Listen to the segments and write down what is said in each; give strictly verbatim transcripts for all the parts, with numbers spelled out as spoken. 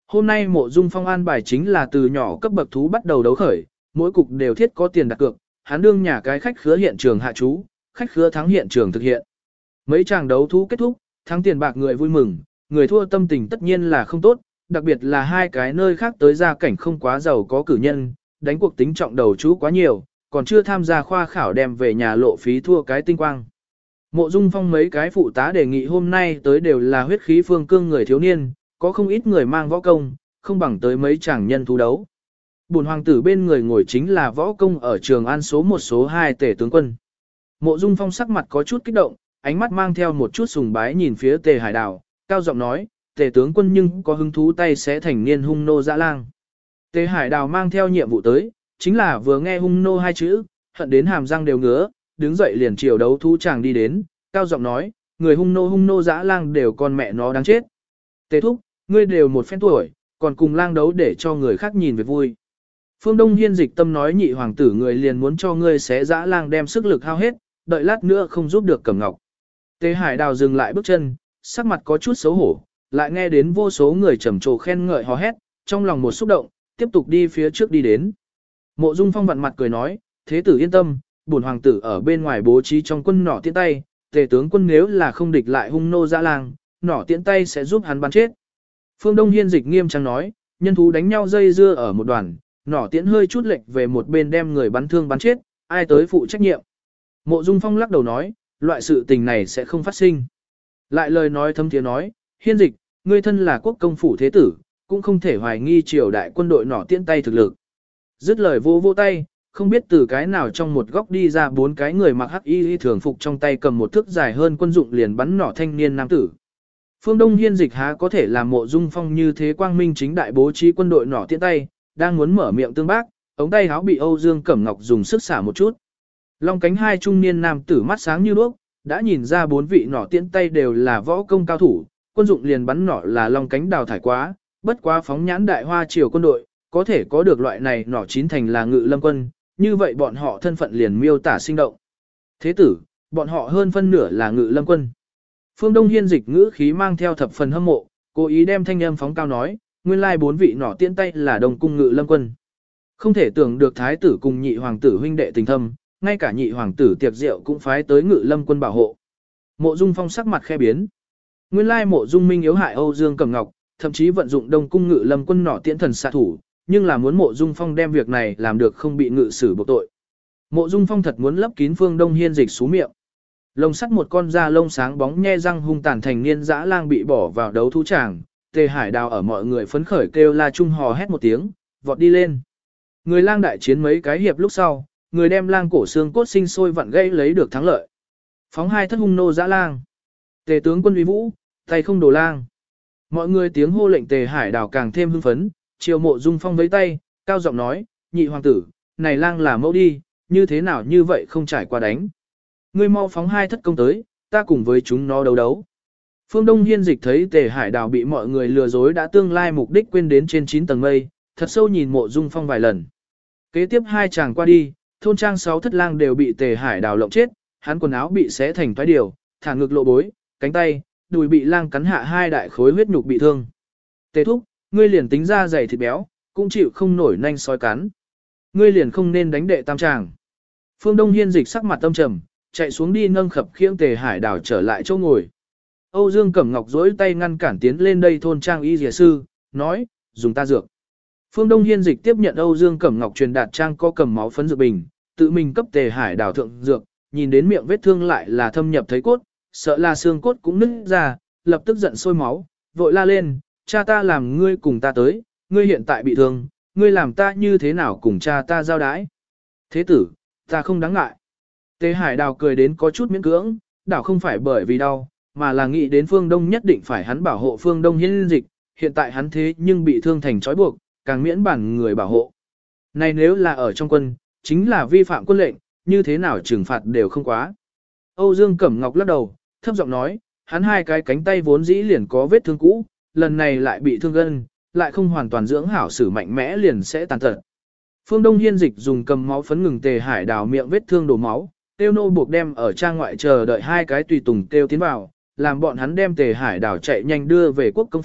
Hôm nay Mộ Dung Phong an bài chính là từ nhỏ cấp bậc thú bắt đầu đấu khởi, mỗi cục đều thiết có tiền đặt cược, hắn đương nhà cái khách khứa hiện trường hạ chú, khách khứa thắng hiện trường thực hiện. Mấy chàng đấu thú kết thúc, thắng tiền bạc người vui mừng, người thua tâm tình tất nhiên là không tốt, đặc biệt là hai cái nơi khác tới gia cảnh không quá giàu có cử nhân, đánh cuộc tính trọng đầu chú quá nhiều, còn chưa tham gia khoa khảo đem về nhà lộ phí thua cái tinh quang. Mộ Dung Phong mấy cái phụ tá đề nghị hôm nay tới đều là huyết khí phương cương người thiếu niên, có không ít người mang võ công, không bằng tới mấy chàng nhân thú đấu. Bổn hoàng tử bên người ngồi chính là võ công ở Trường An số một số hai Tề tướng quân. Mộ Dung Phong sắc mặt có chút kích động, ánh mắt mang theo một chút sùng bái nhìn phía Tề Hải Đào, cao giọng nói, Tề tướng quân nhưng có hứng thú tay sẽ thành niên hung nô dã lang. Tề Hải Đào mang theo nhiệm vụ tới, chính là vừa nghe hung nô hai chữ, hận đến hàm răng đều ngứa, đứng dậy liền chiều đấu thú chàng đi đến, cao giọng nói, người hung nô hung nô dã lang đều con mẹ nó đáng chết. Tề thúc, ngươi đều một phen tuổi, còn cùng lang đấu để cho người khác nhìn về vui. Phương Đông Hiên dịch tâm nói nhị hoàng tử người liền muốn cho ngươi xé dã lang đem sức lực hao hết, đợi lát nữa không giúp được Cẩm Ngọc. Tề Hải Đào dừng lại bước chân, sắc mặt có chút xấu hổ, lại nghe đến vô số người trầm trồ khen ngợi hò hét, trong lòng một xúc động, tiếp tục đi phía trước đi đến. Mộ Dung Phong vặn mặt cười nói, thế tử yên tâm, bổn hoàng tử ở bên ngoài bố trí trong quân nỏ tiễn tay, Tề tướng quân nếu là không địch lại hung nô dã lang, nỏ tiễn tay sẽ giúp hắn bắn chết. Phương Đông Hiên dịch nghiêm trang nói, nhân thú đánh nhau dây dưa ở một đoàn, nỏ tiễn hơi chút lệch về một bên đem người bắn thương bắn chết, ai tới phụ trách nhiệm. Mộ Dung Phong lắc đầu nói, loại sự tình này sẽ không phát sinh. Lại lời nói thâm thiế nói, Hiên dịch, ngươi thân là quốc công phủ thế tử, cũng không thể hoài nghi triều đại quân đội nỏ tiễn tay thực lực. Dứt lời vô vô tay, không biết từ cái nào trong một góc đi ra bốn cái người mặc hắc y thường phục trong tay cầm một thước dài hơn quân dụng liền bắn nỏ thanh niên nam tử. Phương Đông Hiên dịch há có thể làm Mộ Dung Phong như thế quang minh chính đại bố trí quân đội nỏ tiễn tay, đang muốn mở miệng tương bác, ống tay áo bị Âu Dương Cẩm Ngọc dùng sức xả một chút. Long cánh hai trung niên nam tử mắt sáng như đuốc, đã nhìn ra bốn vị nỏ tiễn tay đều là võ công cao thủ, quân dụng liền bắn nỏ là long cánh đào thải quá, bất quá phóng nhãn đại hoa triều quân đội, có thể có được loại này nỏ chín thành là Ngự Lâm quân, như vậy bọn họ thân phận liền miêu tả sinh động. Thế tử, bọn họ hơn phân nửa là Ngự Lâm quân. Phương Đông Hiên dịch ngữ khí mang theo thập phần hâm mộ, cố ý đem thanh âm phóng cao nói, nguyên lai bốn vị nỏ tiễn tay là Đông cung Ngự Lâm quân. Không thể tưởng được thái tử cùng nhị hoàng tử huynh đệ tình thâm, ngay cả nhị hoàng tử tiệc rượu cũng phái tới Ngự Lâm quân bảo hộ. Mộ Dung Phong sắc mặt khe biến. Nguyên lai Mộ Dung Minh yếu hại Âu Dương Cẩm Ngọc, thậm chí vận dụng Đông cung Ngự Lâm quân nỏ tiễn thần xạ thủ, nhưng là muốn Mộ Dung Phong đem việc này làm được không bị ngự xử buộc tội. Mộ Dung Phong thật muốn lấp kín Phương Đông Hiên dịch xú miệng. Lồng sắt một con da lông sáng bóng nhe răng hung tàn thành niên dã lang bị bỏ vào đấu thú tràng, Tề Hải Đào ở mọi người phấn khởi kêu la chung hò hét một tiếng, vọt đi lên. Người lang đại chiến mấy cái hiệp lúc sau, người đem lang cổ xương cốt sinh sôi vặn gãy lấy được thắng lợi. Phóng hai thất hung nô dã lang. Tề tướng quân uy vũ, tay không đổ lang. Mọi người tiếng hô lệnh Tề Hải Đào càng thêm hưng phấn, chiều Mộ Dung Phong với tay, cao giọng nói, nhị hoàng tử, này lang là mẫu đi, như thế nào như vậy không trải qua đánh. Ngươi mau phóng hai thất công tới, ta cùng với chúng nó đấu đấu. Phương Đông Hiên dịch thấy Tề Hải Đào bị mọi người lừa dối đã tương lai mục đích quên đến trên chín tầng mây, thật sâu nhìn Mộ Dung Phong vài lần. Kế tiếp hai chàng qua đi, thôn trang sáu thất lang đều bị Tề Hải Đào lộng chết, hắn quần áo bị xé thành toái điều, thả ngực lộ bối, cánh tay, đùi bị lang cắn hạ hai đại khối huyết nhục bị thương. Tề thúc, ngươi liền tính ra dày thịt béo, cũng chịu không nổi nanh sói cắn. Ngươi liền không nên đánh đệ tam tràng. Phương Đông Hiên dịch sắc mặt tâm trầm, chạy xuống đi nâng khập khiễng Tề Hải Đào trở lại chỗ ngồi. Âu Dương Cẩm Ngọc duỗi tay ngăn cản tiến lên đây thôn trang y dìa sư, nói, dùng ta dược. Phương Đông Hiên dịch tiếp nhận Âu Dương Cẩm Ngọc truyền đạt trang có cầm máu phấn dược bình, tự mình cấp Tề Hải Đào thượng dược, nhìn đến miệng vết thương lại là thâm nhập thấy cốt, sợ là xương cốt cũng nứt ra, lập tức giận sôi máu, vội la lên, cha ta làm ngươi cùng ta tới, ngươi hiện tại bị thương, ngươi làm ta như thế nào cùng cha ta giao đái. Thế tử, ta không đáng ngại. Tề Hải Đào cười đến có chút miễn cưỡng, đảo không phải bởi vì đau, mà là nghĩ đến Phương Đông nhất định phải hắn bảo hộ Phương Đông Hiên dịch, hiện tại hắn thế nhưng bị thương thành trói buộc, càng miễn bản người bảo hộ. Này nếu là ở trong quân, chính là vi phạm quân lệnh, như thế nào trừng phạt đều không quá. Âu Dương Cẩm Ngọc lắc đầu, thấp giọng nói, hắn hai cái cánh tay vốn dĩ liền có vết thương cũ, lần này lại bị thương gân, lại không hoàn toàn dưỡng hảo sử mạnh mẽ liền sẽ tàn tật. Phương Đông Hiên dịch dùng cầm máu phấn ngừng Tề Hải Đào miệng vết thương đổ máu, tiêu nô buộc đem ở trang ngoại chờ đợi hai cái tùy tùng tiêu tiến vào, làm bọn hắn đem Tề Hải Đào chạy nhanh đưa về quốc công phủ,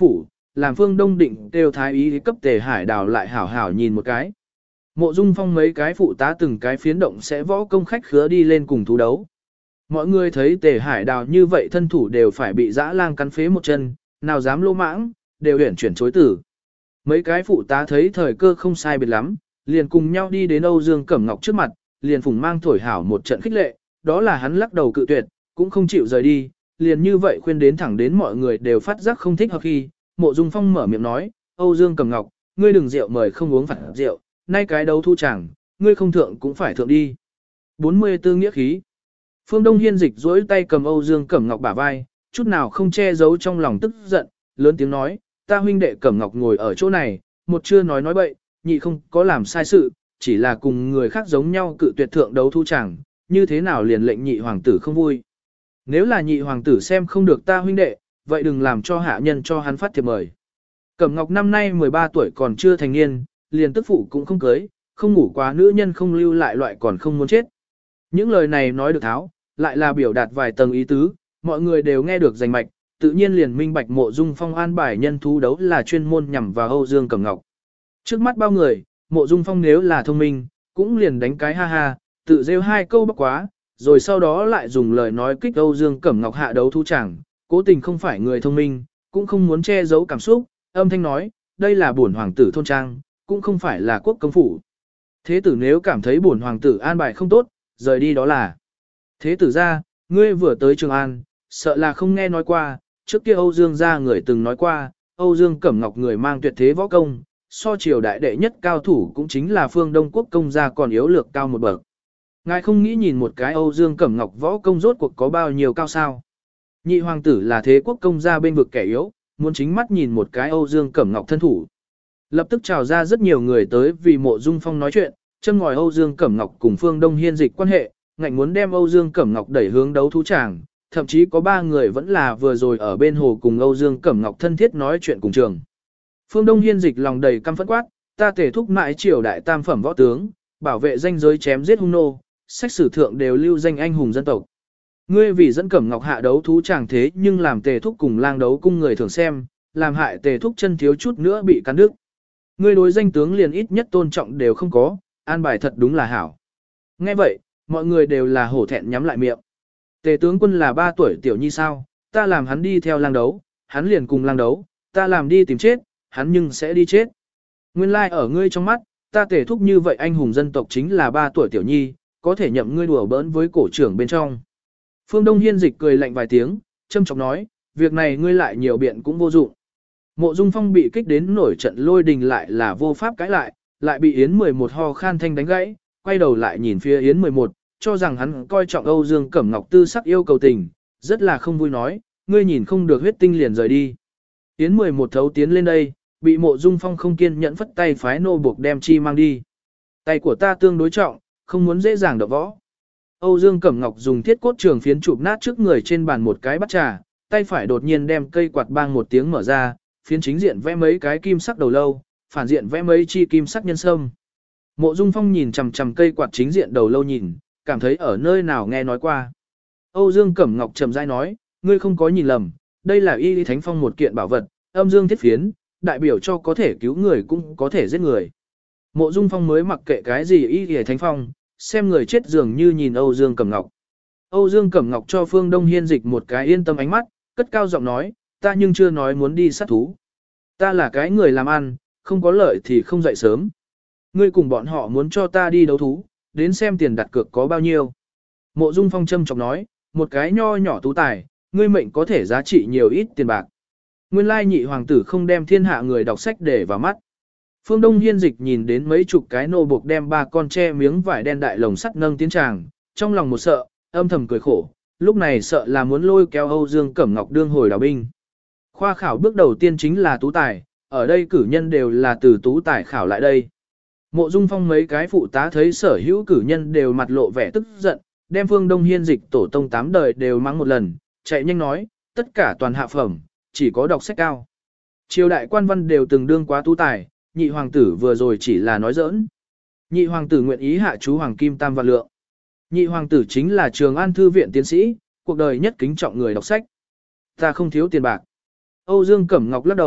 làm Phương Đông định kêu thái ý cấp Tề Hải Đào lại hảo hảo nhìn một cái. Mộ Dung Phong mấy cái phụ tá từng cái phiến động sẽ võ công khách khứa đi lên cùng thú đấu. Mọi người thấy Tề Hải Đào như vậy thân thủ đều phải bị dã lang cắn phế một chân, nào dám lô mãng, đều huyển chuyển chối tử. Mấy cái phụ tá thấy thời cơ không sai biệt lắm, liền cùng nhau đi đến Âu Dương Cẩm Ngọc trước mặt, liền phùng mang thổi hảo một trận khích lệ, đó là hắn lắc đầu cự tuyệt, cũng không chịu rời đi, liền như vậy khuyên đến thẳng đến mọi người đều phát giác không thích hợp khi, Mộ Dung Phong mở miệng nói, Âu Dương Cẩm Ngọc, ngươi đừng rượu mời không uống phạt rượu, nay cái đấu thu chẳng, ngươi không thượng cũng phải thượng đi. bốn mươi tư nghĩa khí. Phương Đông Hiên dịch duỗi tay cầm Âu Dương Cẩm Ngọc bả vai, chút nào không che giấu trong lòng tức giận, lớn tiếng nói, ta huynh đệ Cẩm Ngọc ngồi ở chỗ này, một chưa nói nói bậy, nhị không có làm sai sự, chỉ là cùng người khác giống nhau cự tuyệt thượng đấu thu chẳng, như thế nào liền lệnh nhị hoàng tử không vui. Nếu là nhị hoàng tử xem không được ta huynh đệ, vậy đừng làm cho hạ nhân cho hắn phát thiệp mời. Cẩm Ngọc năm nay mười ba tuổi còn chưa thành niên, liền tức phụ cũng không cưới, không ngủ quá nữ nhân không lưu lại loại còn không muốn chết. Những lời này nói được tháo, lại là biểu đạt vài tầng ý tứ, mọi người đều nghe được rành mạch, tự nhiên liền minh bạch Mộ Dung Phong an bài nhân thú đấu là chuyên môn nhằm vào Âu Dương Cẩm Ngọc. Trước mắt bao người, Mộ Dung Phong nếu là thông minh, cũng liền đánh cái ha ha, tự rêu hai câu bắc quá, rồi sau đó lại dùng lời nói kích Âu Dương Cẩm Ngọc hạ đấu thu chẳng, cố tình không phải người thông minh, cũng không muốn che giấu cảm xúc, âm thanh nói, đây là bổn hoàng tử thôn trang, cũng không phải là quốc công phủ. Thế tử nếu cảm thấy bổn hoàng tử an bài không tốt, rời đi đó là. Thế tử ra, ngươi vừa tới Trường An, sợ là không nghe nói qua, trước kia Âu Dương gia người từng nói qua, Âu Dương Cẩm Ngọc người mang tuyệt thế võ công, so triều đại đệ nhất cao thủ cũng chính là phương Đông quốc công gia còn yếu lược cao một bậc. Ngài không nghĩ nhìn một cái Âu Dương Cẩm Ngọc võ công rốt cuộc có bao nhiêu cao sao? Nhị hoàng tử là thế quốc công gia bên vực kẻ yếu, muốn chính mắt nhìn một cái Âu Dương Cẩm Ngọc thân thủ. Lập tức trào ra rất nhiều người tới vì Mộ Dung Phong nói chuyện, châm ngòi Âu Dương Cẩm Ngọc cùng Phương Đông Hiên dịch quan hệ, ngạnh muốn đem Âu Dương Cẩm Ngọc đẩy hướng đấu thú tràng, thậm chí có ba người vẫn là vừa rồi ở bên hồ cùng Âu Dương Cẩm Ngọc thân thiết nói chuyện cùng trường. Phương Đông Hiên dịch lòng đầy căm phẫn quát, ta thể thúc mãi triều đại tam phẩm võ tướng, bảo vệ danh giới chém giết hung nô, sách sử thượng đều lưu danh anh hùng dân tộc. Ngươi vì dẫn Cẩm Ngọc hạ đấu thú chàng thế nhưng làm tề thúc cùng lang đấu cung người thường xem, làm hại tề thúc chân thiếu chút nữa bị cắn đứt. Ngươi đối danh tướng liền ít nhất tôn trọng đều không có, an bài thật đúng là hảo. Nghe vậy, mọi người đều là hổ thẹn nhắm lại miệng. Tề tướng quân là ba tuổi tiểu nhi sao, ta làm hắn đi theo lang đấu, hắn liền cùng lang đấu, ta làm đi tìm chết, hắn nhưng sẽ đi chết. Nguyên lai like ở ngươi trong mắt, ta tề thúc như vậy anh hùng dân tộc chính là ba tuổi tiểu nhi, có thể nhậm ngươi đùa bỡn với cổ trưởng bên trong. Phương Đông Hiên dịch cười lạnh vài tiếng, châm chọc nói, việc này ngươi lại nhiều biện cũng vô dụng. Mộ Dung Phong bị kích đến nổi trận lôi đình lại là vô pháp cãi lại, lại bị Yến mười một ho khan thanh đánh gãy, quay đầu lại nhìn phía Yến mười một, cho rằng hắn coi trọng Âu Dương Cẩm Ngọc tư sắc yêu cầu tình, rất là không vui nói, ngươi nhìn không được huyết tinh liền rời đi. Yến mười một thấu tiến lên đây, bị Mộ Dung Phong không kiên nhẫn phất tay phái nô buộc đem chi mang đi. Tay của ta tương đối trọng, không muốn dễ dàng động võ. Âu Dương Cẩm Ngọc dùng thiết cốt trường phiến chụp nát trước người trên bàn một cái bát trà, tay phải đột nhiên đem cây quạt bang một tiếng mở ra, phiến chính diện vẽ mấy cái kim sắc đầu lâu, phản diện vẽ mấy chi kim sắc nhân sâm. Mộ Dung Phong nhìn chằm chằm cây quạt chính diện đầu lâu nhìn, cảm thấy ở nơi nào nghe nói qua. Âu Dương Cẩm Ngọc trầm rãi nói, ngươi không có nhìn lầm, đây là Y Lý Thánh Phong một kiện bảo vật, âm dương thiết phiến, đại biểu cho có thể cứu người cũng có thể giết người. Mộ Dung Phong mới mặc kệ cái gì Y Lý Thánh Phong, xem người chết dường như nhìn Âu Dương Cẩm Ngọc. Âu Dương Cẩm Ngọc cho Phương Đông Hiên dịch một cái yên tâm ánh mắt, cất cao giọng nói, ta nhưng chưa nói muốn đi sát thú. Ta là cái người làm ăn, không có lợi thì không dậy sớm. Ngươi cùng bọn họ muốn cho ta đi đấu thú, đến xem tiền đặt cược có bao nhiêu. Mộ Dung Phong châm chọc nói, một cái nho nhỏ tú tài, ngươi mệnh có thể giá trị nhiều ít tiền bạc. Nguyên lai nhị hoàng tử không đem thiên hạ người đọc sách để vào mắt. Phương Đông Hiên dịch nhìn đến mấy chục cái nô buộc đem ba con tre miếng vải đen đại lồng sắt nâng tiến tràng, trong lòng một sợ, âm thầm cười khổ, lúc này sợ là muốn lôi kéo Âu Dương Cẩm Ngọc đương hồi đào binh. Khoa khảo bước đầu tiên chính là tú tài, ở đây cử nhân đều là từ tú tài khảo lại đây. Mộ Dung Phong mấy cái phụ tá thấy sở hữu cử nhân đều mặt lộ vẻ tức giận, đem Phương Đông Hiên dịch tổ tông tám đời đều mắng một lần, chạy nhanh nói, tất cả toàn hạ phẩm, chỉ có đọc sách cao. Triều đại quan văn đều từng đương quá tú tài, nhị hoàng tử vừa rồi chỉ là nói giỡn. Nhị hoàng tử nguyện ý hạ chú hoàng kim tam vạn lượng. Nhị hoàng tử chính là Trường An thư viện tiến sĩ, cuộc đời nhất kính trọng người đọc sách. Ta không thiếu tiền bạc. Âu Dương Cẩm Ngọc lắc đầu,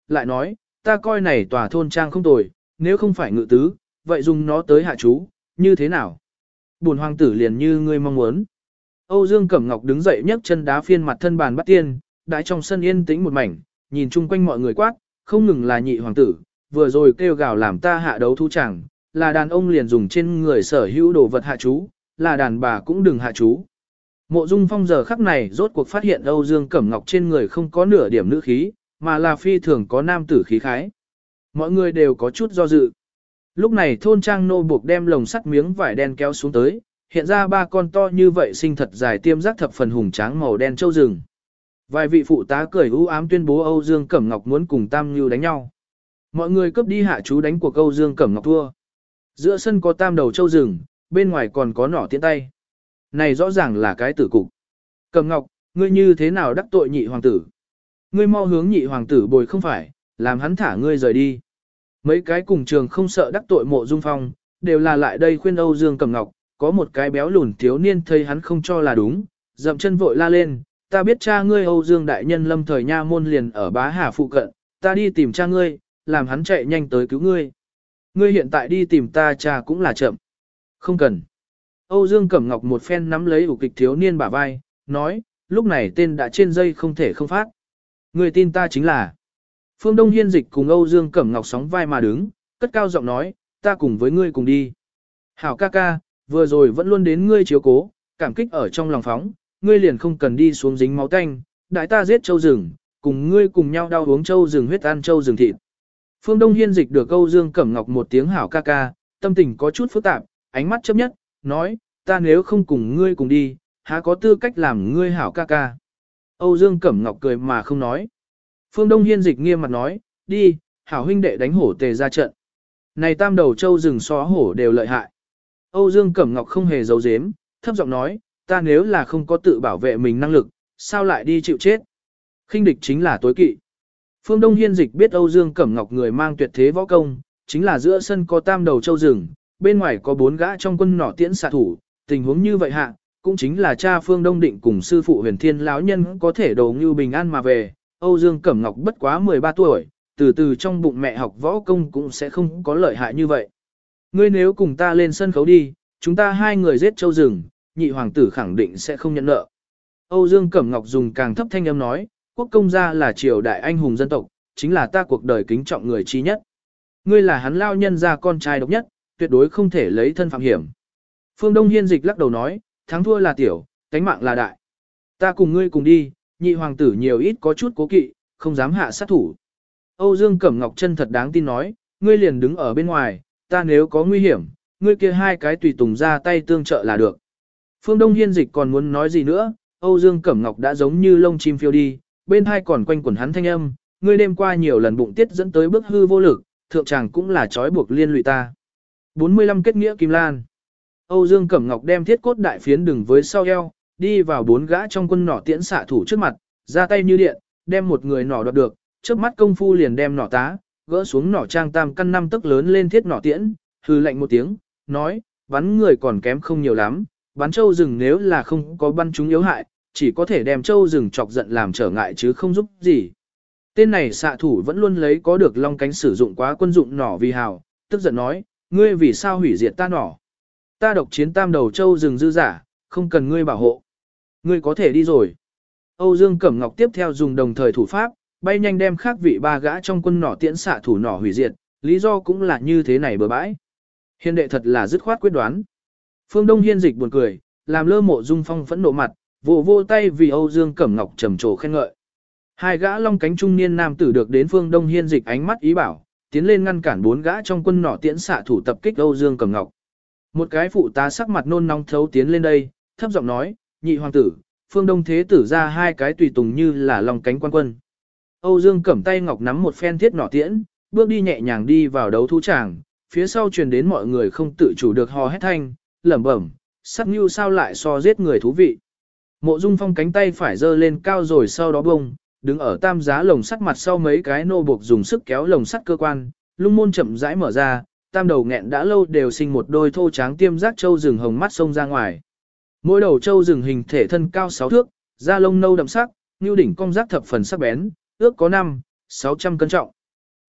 lại nói, ta coi này tòa thôn trang không tồi, nếu không phải ngự tứ, vậy dùng nó tới hạ chú, như thế nào? Bổn hoàng tử liền như ngươi mong muốn. Âu Dương Cẩm Ngọc đứng dậy nhấc chân đá phiên mặt thân bàn bắt tiên, đãi trong sân yên tĩnh một mảnh, nhìn chung quanh mọi người quát, không ngừng là nhị hoàng tử, vừa rồi kêu gào làm ta hạ đấu thu chẳng, là đàn ông liền dùng trên người sở hữu đồ vật hạ chú, là đàn bà cũng đừng hạ chú. Mộ Dung Phong giờ khắc này rốt cuộc phát hiện Âu Dương Cẩm Ngọc trên người không có nửa điểm nữ khí, mà là phi thường có nam tử khí khái. Mọi người đều có chút do dự. Lúc này thôn trang nô buộc đem lồng sắt miếng vải đen kéo xuống tới, hiện ra ba con to như vậy sinh thật dài tiêm giác thập phần hùng tráng màu đen châu rừng. Vài vị phụ tá cười u ám tuyên bố Âu Dương Cẩm Ngọc muốn cùng Tam Nưu đánh nhau. Mọi người cướp đi hạ chú đánh cuộc Âu Dương Cẩm Ngọc thua. Giữa sân có tam đầu châu rừng, bên ngoài còn có nỏ tiễn tay. Này rõ ràng là cái tử cục. Cẩm Ngọc, ngươi như thế nào đắc tội nhị hoàng tử? Ngươi mau hướng nhị hoàng tử bồi không phải, làm hắn thả ngươi rời đi. Mấy cái cùng trường không sợ đắc tội Mộ Dung Phong, đều là lại đây khuyên Âu Dương Cẩm Ngọc, có một cái béo lùn thiếu niên thấy hắn không cho là đúng, dậm chân vội la lên, ta biết cha ngươi Âu Dương đại nhân lâm thời nha môn liền ở Bá Hà phụ cận, ta đi tìm cha ngươi, làm hắn chạy nhanh tới cứu ngươi. Ngươi hiện tại đi tìm ta cha cũng là chậm. Không cần. Âu Dương Cẩm Ngọc một phen nắm lấy ủ kịch thiếu niên bả vai, nói, lúc này tên đã trên dây không thể không phát. Ngươi tin ta chính là. Phương Đông Hiên Dịch cùng Âu Dương Cẩm Ngọc sóng vai mà đứng, cất cao giọng nói, ta cùng với ngươi cùng đi. Hảo ca ca, vừa rồi vẫn luôn đến ngươi chiếu cố, cảm kích ở trong lòng phóng, ngươi liền không cần đi xuống dính máu tanh, đại ta giết châu rừng, cùng ngươi cùng nhau đau uống châu rừng huyết ăn châu rừng thịt. Phương Đông Hiên Dịch được Âu Dương Cẩm Ngọc một tiếng hảo ca ca, tâm tình có chút phức tạp, ánh mắt chấp nhất, nói, ta nếu không cùng ngươi cùng đi, há có tư cách làm ngươi hảo ca ca. Âu Dương Cẩm Ngọc cười mà không nói. Phương Đông Hiên Dịch nghiêm mặt nói, đi, hảo huynh đệ đánh hổ tề ra trận. Này tam đầu châu rừng xó hổ đều lợi hại. Âu Dương Cẩm Ngọc không hề giấu giếm, thấp giọng nói, ta nếu là không có tự bảo vệ mình năng lực, sao lại đi chịu chết? Khinh địch chính là tối kỵ. Phương Đông Hiên Dịch biết Âu Dương Cẩm Ngọc người mang tuyệt thế võ công, chính là giữa sân có tam đầu châu rừng, bên ngoài có bốn gã trong quân nỏ tiễn xạ thủ, tình huống như vậy hạ, cũng chính là cha Phương Đông Định cùng sư phụ Huyền Thiên lão nhân có thể đầu như bình an mà về. Âu Dương Cẩm Ngọc bất quá mười ba tuổi, từ từ trong bụng mẹ học võ công cũng sẽ không có lợi hại như vậy. Ngươi nếu cùng ta lên sân khấu đi, chúng ta hai người giết châu rừng, nhị hoàng tử khẳng định sẽ không nhận nợ. Âu Dương Cẩm Ngọc dùng càng thấp thanh âm nói, quốc công gia là triều đại anh hùng dân tộc, chính là ta cuộc đời kính trọng người trí nhất. Ngươi là hắn lao nhân gia con trai độc nhất, tuyệt đối không thể lấy thân phạm hiểm. Phương Đông Hiên Dịch lắc đầu nói, thắng thua là tiểu, cánh mạng là đại. Ta cùng ngươi cùng đi, nhị hoàng tử nhiều ít có chút cố kỵ, không dám hạ sát thủ. Âu Dương Cẩm Ngọc chân thật đáng tin nói, ngươi liền đứng ở bên ngoài, ta nếu có nguy hiểm, ngươi kia hai cái tùy tùng ra tay tương trợ là được. Phương Đông Hiên Dịch còn muốn nói gì nữa, Âu Dương Cẩm Ngọc đã giống như lông chim phiêu đi, bên hai còn quanh quẩn hắn thanh âm, ngươi đêm qua nhiều lần bụng tiết dẫn tới bước hư vô lực, thượng chàng cũng là trói buộc liên lụy ta. bốn mươi lăm kết nghĩa Kim Lan. Âu Dương Cẩm Ngọc đem thiết cốt đại phiến đừng với sau eo, đi vào bốn gã trong quân nỏ tiễn xạ thủ trước mặt, ra tay như điện, đem một người nỏ đoạt được, trước mắt công phu liền đem nỏ tá, gỡ xuống nỏ trang tam căn năm tấc lớn lên thiết nỏ tiễn, hư lạnh một tiếng, nói, bắn người còn kém không nhiều lắm, bắn châu rừng nếu là không có bắn chúng yếu hại, chỉ có thể đem châu rừng chọc giận làm trở ngại chứ không giúp gì. Tên này xạ thủ vẫn luôn lấy có được long cánh sử dụng quá quân dụng nỏ vì hào, tức giận nói, ngươi vì sao hủy diệt ta nỏ? Ta độc chiến tam đầu châu rừng dư giả, không cần ngươi bảo hộ. Ngươi có thể đi rồi. Âu Dương Cẩm Ngọc tiếp theo dùng đồng thời thủ pháp, bay nhanh đem khác vị ba gã trong quân nỏ tiễn xạ thủ nỏ hủy diệt, lý do cũng là như thế này bừa bãi. Hiền đệ thật là dứt khoát quyết đoán. Phương Đông Hiên Dịch buồn cười, làm Lơ Mộ Dung Phong phẫn nộ mặt, vỗ vô tay vì Âu Dương Cẩm Ngọc trầm trồ khen ngợi. Hai gã long cánh trung niên nam tử được đến Phương Đông Hiên Dịch ánh mắt ý bảo, tiến lên ngăn cản bốn gã trong quân nỏ tiễn xạ thủ tập kích Âu Dương Cẩm Ngọc. Một cái phụ tá sắc mặt nôn nóng thấu tiến lên đây, thấp giọng nói, nhị hoàng tử, Phương Đông thế tử ra hai cái tùy tùng như là long cánh quan quân. Âu Dương Cẩm tay ngọc nắm một phen thiết nỏ tiễn, bước đi nhẹ nhàng đi vào đấu thú tràng, phía sau truyền đến mọi người không tự chủ được hò hét thanh, lẩm bẩm, sắc như sao lại so giết người thú vị. Mộ Dung Phong cánh tay phải giơ lên cao rồi sau đó bông, đứng ở tam giá lồng sắt mặt sau mấy cái nô buộc dùng sức kéo lồng sắt cơ quan, lung môn chậm rãi mở ra, tam đầu nghẹn đã lâu đều sinh một đôi thô tráng tiêm giác châu rừng hồng mắt sông ra ngoài. Mỗi đầu châu rừng hình thể thân cao sáu thước, da lông nâu đậm sắc, nưu đỉnh cong giác thập phần sắc bén, ước có năm, sáu trăm cân trọng.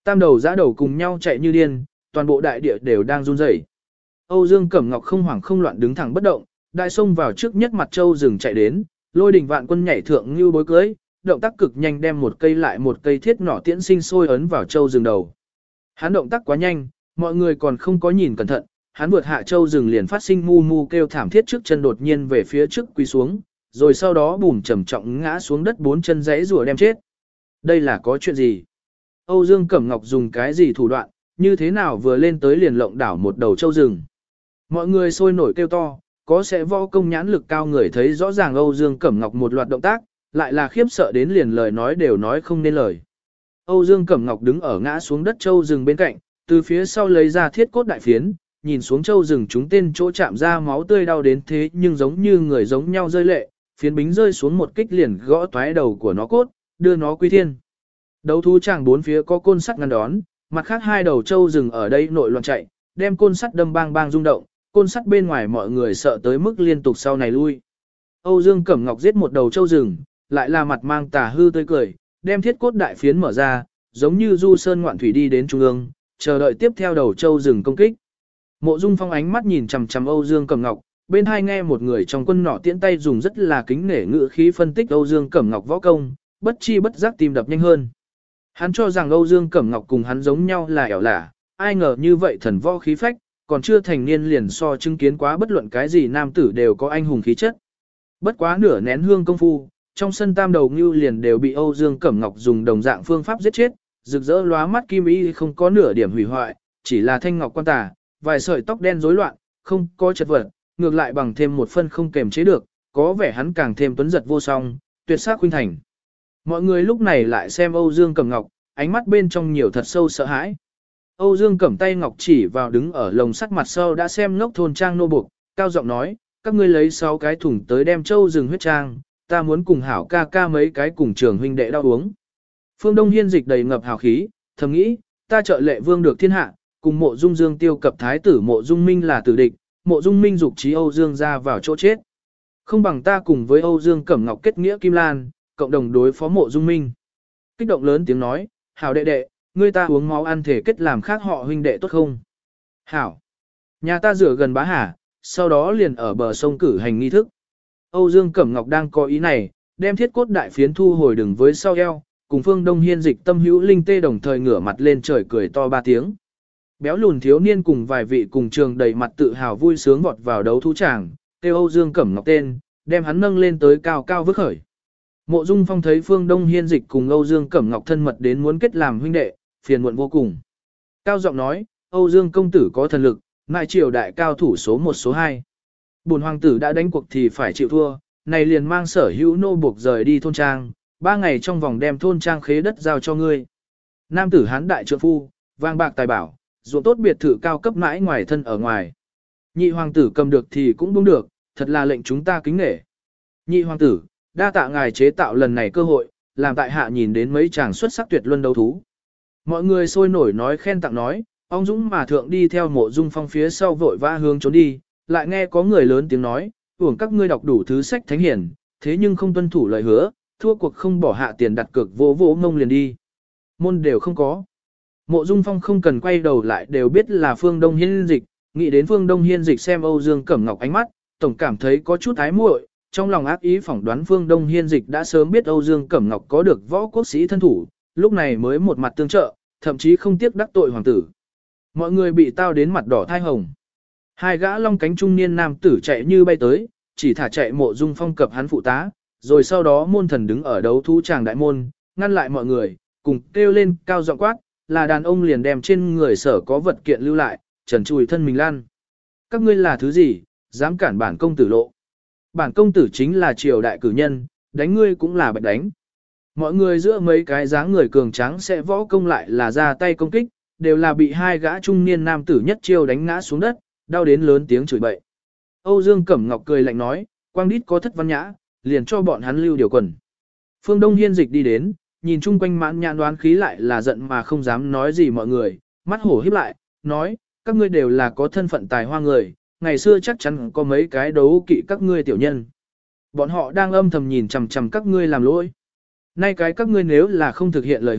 Tam đầu giã đầu cùng nhau chạy như điên, toàn bộ đại địa đều đang run rẩy. Âu Dương Cẩm Ngọc không hoảng không loạn đứng thẳng bất động, đại xông vào trước nhất mặt châu rừng chạy đến, lôi đình vạn quân nhảy thượng như bối cưới, động tác cực nhanh đem một cây lại một cây thiết nỏ tiễn sinh sôi ấn vào châu rừng đầu. Hắn động tác quá nhanh, mọi người còn không có nhìn cẩn thận, hắn vượt hạ châu rừng liền phát sinh mu mu kêu thảm thiết trước chân đột nhiên về phía trước quỳ xuống, rồi sau đó bùm trầm trọng ngã xuống đất bốn chân rẽ rùa đem chết. Đây là có chuyện gì? Âu Dương Cẩm Ngọc dùng cái gì thủ đoạn, như thế nào vừa lên tới liền lộng đảo một đầu châu rừng? Mọi người sôi nổi kêu to, có sẽ võ công nhãn lực cao người thấy rõ ràng Âu Dương Cẩm Ngọc một loạt động tác, lại là khiếp sợ đến liền lời nói đều nói không nên lời. Âu Dương Cẩm Ngọc đứng ở ngã xuống đất châu rừng bên cạnh, từ phía sau lấy ra thiết cốt đại phiến, nhìn xuống châu rừng chúng tên chỗ chạm ra máu tươi đau đến thế nhưng giống như người giống nhau rơi lệ, phiến bính rơi xuống một kích liền gõ toái đầu của nó cốt, đưa nó quy thiên. Đấu thú chàng bốn phía có côn sắt ngăn đón, mặt khác hai đầu châu rừng ở đây nội loạn chạy, đem côn sắt đâm bang bang rung động, côn sắt bên ngoài mọi người sợ tới mức liên tục sau này lui. Âu Dương Cẩm Ngọc giết một đầu châu rừng, lại là mặt mang tà hư tươi cười, đem thiết cốt đại phiến mở ra, giống như du sơn ngoạn thủy đi đến trung ương, chờ đợi tiếp theo đầu châu rừng công kích. Mộ Dung Phong ánh mắt nhìn chằm chằm Âu Dương Cẩm Ngọc, bên hai nghe một người trong quân nỏ tiễn tay dùng rất là kính nể ngữ khí phân tích Âu Dương Cẩm Ngọc võ công, bất chi bất giác tim đập nhanh hơn. Hắn cho rằng Âu Dương Cẩm Ngọc cùng hắn giống nhau là ẻo lả, ai ngờ như vậy thần võ khí phách, còn chưa thành niên liền so chứng kiến quá bất luận cái gì nam tử đều có anh hùng khí chất. Bất quá nửa nén hương công phu, trong sân tam đầu ngưu liền đều bị Âu Dương Cẩm Ngọc dùng đồng dạng phương pháp giết chết, rực rỡ lóa mắt kim y không có nửa điểm hủy hoại, chỉ là thanh ngọc quan tà, vài sợi tóc đen rối loạn, không có chật vật, ngược lại bằng thêm một phân không kềm chế được, có vẻ hắn càng thêm tuấn giật vô song, tuyệt sắc khuynh thành. Mọi người lúc này lại xem Âu Dương Cẩm Ngọc, ánh mắt bên trong nhiều thật sâu sợ hãi. Âu Dương Cẩm tay ngọc chỉ vào đứng ở lồng sắt mặt sau đã xem ngốc thôn trang nô buộc, cao giọng nói, các ngươi lấy sáu cái thùng tới đem châu rừng huyết trang, ta muốn cùng hảo ca ca mấy cái cùng trường huynh đệ đau uống. Phương Đông Hiên dịch đầy ngập hào khí, thầm nghĩ, ta trợ lệ vương được thiên hạ, cùng mộ dung dương tiêu cập thái tử mộ dung minh là tử địch, mộ dung minh dục trí Âu Dương ra vào chỗ chết. Không bằng ta cùng với Âu Dương Cẩm Ngọc kết nghĩa Kim Lan, cộng đồng đối phó mộ dung minh. Kích động lớn tiếng nói, hảo đệ đệ, ngươi ta uống máu ăn thể kết làm khác họ huynh đệ tốt không? Hảo. Nhà ta rửa gần Bá Hà, sau đó liền ở bờ sông cử hành nghi thức. Âu Dương Cẩm Ngọc đang có ý này, đem thiết cốt đại phiến thu hồi đừng với sau eo, cùng Phương Đông Hiên dịch tâm hữu linh tê đồng thời ngửa mặt lên trời cười to ba tiếng. Béo lùn thiếu niên cùng vài vị cùng trường đầy mặt tự hào vui sướng vọt vào đấu thú tràng, kêu Âu Dương Cẩm Ngọc tên, đem hắn nâng lên tới cao cao vứt khởi. Mộ Dung Phong thấy Phương Đông Hiên dịch cùng Âu Dương Cẩm Ngọc thân mật đến muốn kết làm huynh đệ, phiền muộn vô cùng. Cao giọng nói, Âu Dương công tử có thần lực, ngại triều đại cao thủ số một số hai. Bổn hoàng tử đã đánh cuộc thì phải chịu thua, này liền mang sở hữu nô buộc rời đi thôn trang, ba ngày trong vòng đem thôn trang khế đất giao cho ngươi. Nam tử hán đại trượng phu, vang bạc tài bảo, ruộng tốt biệt thự cao cấp mãi ngoài thân ở ngoài. Nhị hoàng tử cầm được thì cũng đúng được, thật là lệnh chúng ta kính nể. Nhị hoàng tử, đa tạ ngài chế tạo lần này cơ hội, làm tại hạ nhìn đến mấy chàng xuất sắc tuyệt luân đấu thú. Mọi người sôi nổi nói khen tặng nói, ông Dũng mà thượng đi theo Mộ Dung Phong phía sau vội vã hướng trốn đi, lại nghe có người lớn tiếng nói, uổng các ngươi đọc đủ thứ sách thánh hiển, thế nhưng không tuân thủ lời hứa, thua cuộc không bỏ hạ tiền đặt cược vỗ vỗ ngông liền đi. Môn đều không có. Mộ Dung Phong không cần quay đầu lại đều biết là Phương Đông Hiên dịch, nghĩ đến Phương Đông Hiên dịch xem Âu Dương Cẩm Ngọc ánh mắt, tổng cảm thấy có chút ái muội, trong lòng ác ý phỏng đoán Phương Đông Hiên dịch đã sớm biết Âu Dương Cẩm Ngọc có được võ quốc sĩ thân thủ, lúc này mới một mặt tương trợ, thậm chí không tiếc đắc tội hoàng tử. Mọi người bị tao đến mặt đỏ thai hồng. Hai gã long cánh trung niên nam tử chạy như bay tới, chỉ thả chạy Mộ Dung Phong cập hắn phụ tá, rồi sau đó môn thần đứng ở đấu thú tràng đại môn, ngăn lại mọi người, cùng kêu lên cao giọng quát, là đàn ông liền đem trên người sở có vật kiện lưu lại, trần trùi thân mình lan. Các ngươi là thứ gì, dám cản bản công tử lộ. Bản công tử chính là triều đại cử nhân, đánh ngươi cũng là bạch đánh. Mọi người giữa mấy cái dáng người cường tráng sẽ võ công lại là ra tay công kích, đều là bị hai gã trung niên nam tử nhất chiêu đánh ngã xuống đất, đau đến lớn tiếng chửi bậy. Âu Dương Cẩm Ngọc cười lạnh nói, quang đít có thất văn nhã, liền cho bọn hắn lưu điều quần. Phương Đông Hiên dịch đi đến, nhìn chung quanh mãn nhãn đoán khí lại là giận mà không dám nói gì mọi người, mắt hổ híp lại, nói, các ngươi đều là có thân phận tài hoa người, ngày xưa chắc chắn có mấy cái đấu kỵ các ngươi tiểu nhân. Bọn họ đang âm thầm nhìn chằm chằm các ngươi làm lỗi. Nay cái các ngươi nếu là không thực hiện lời hứa,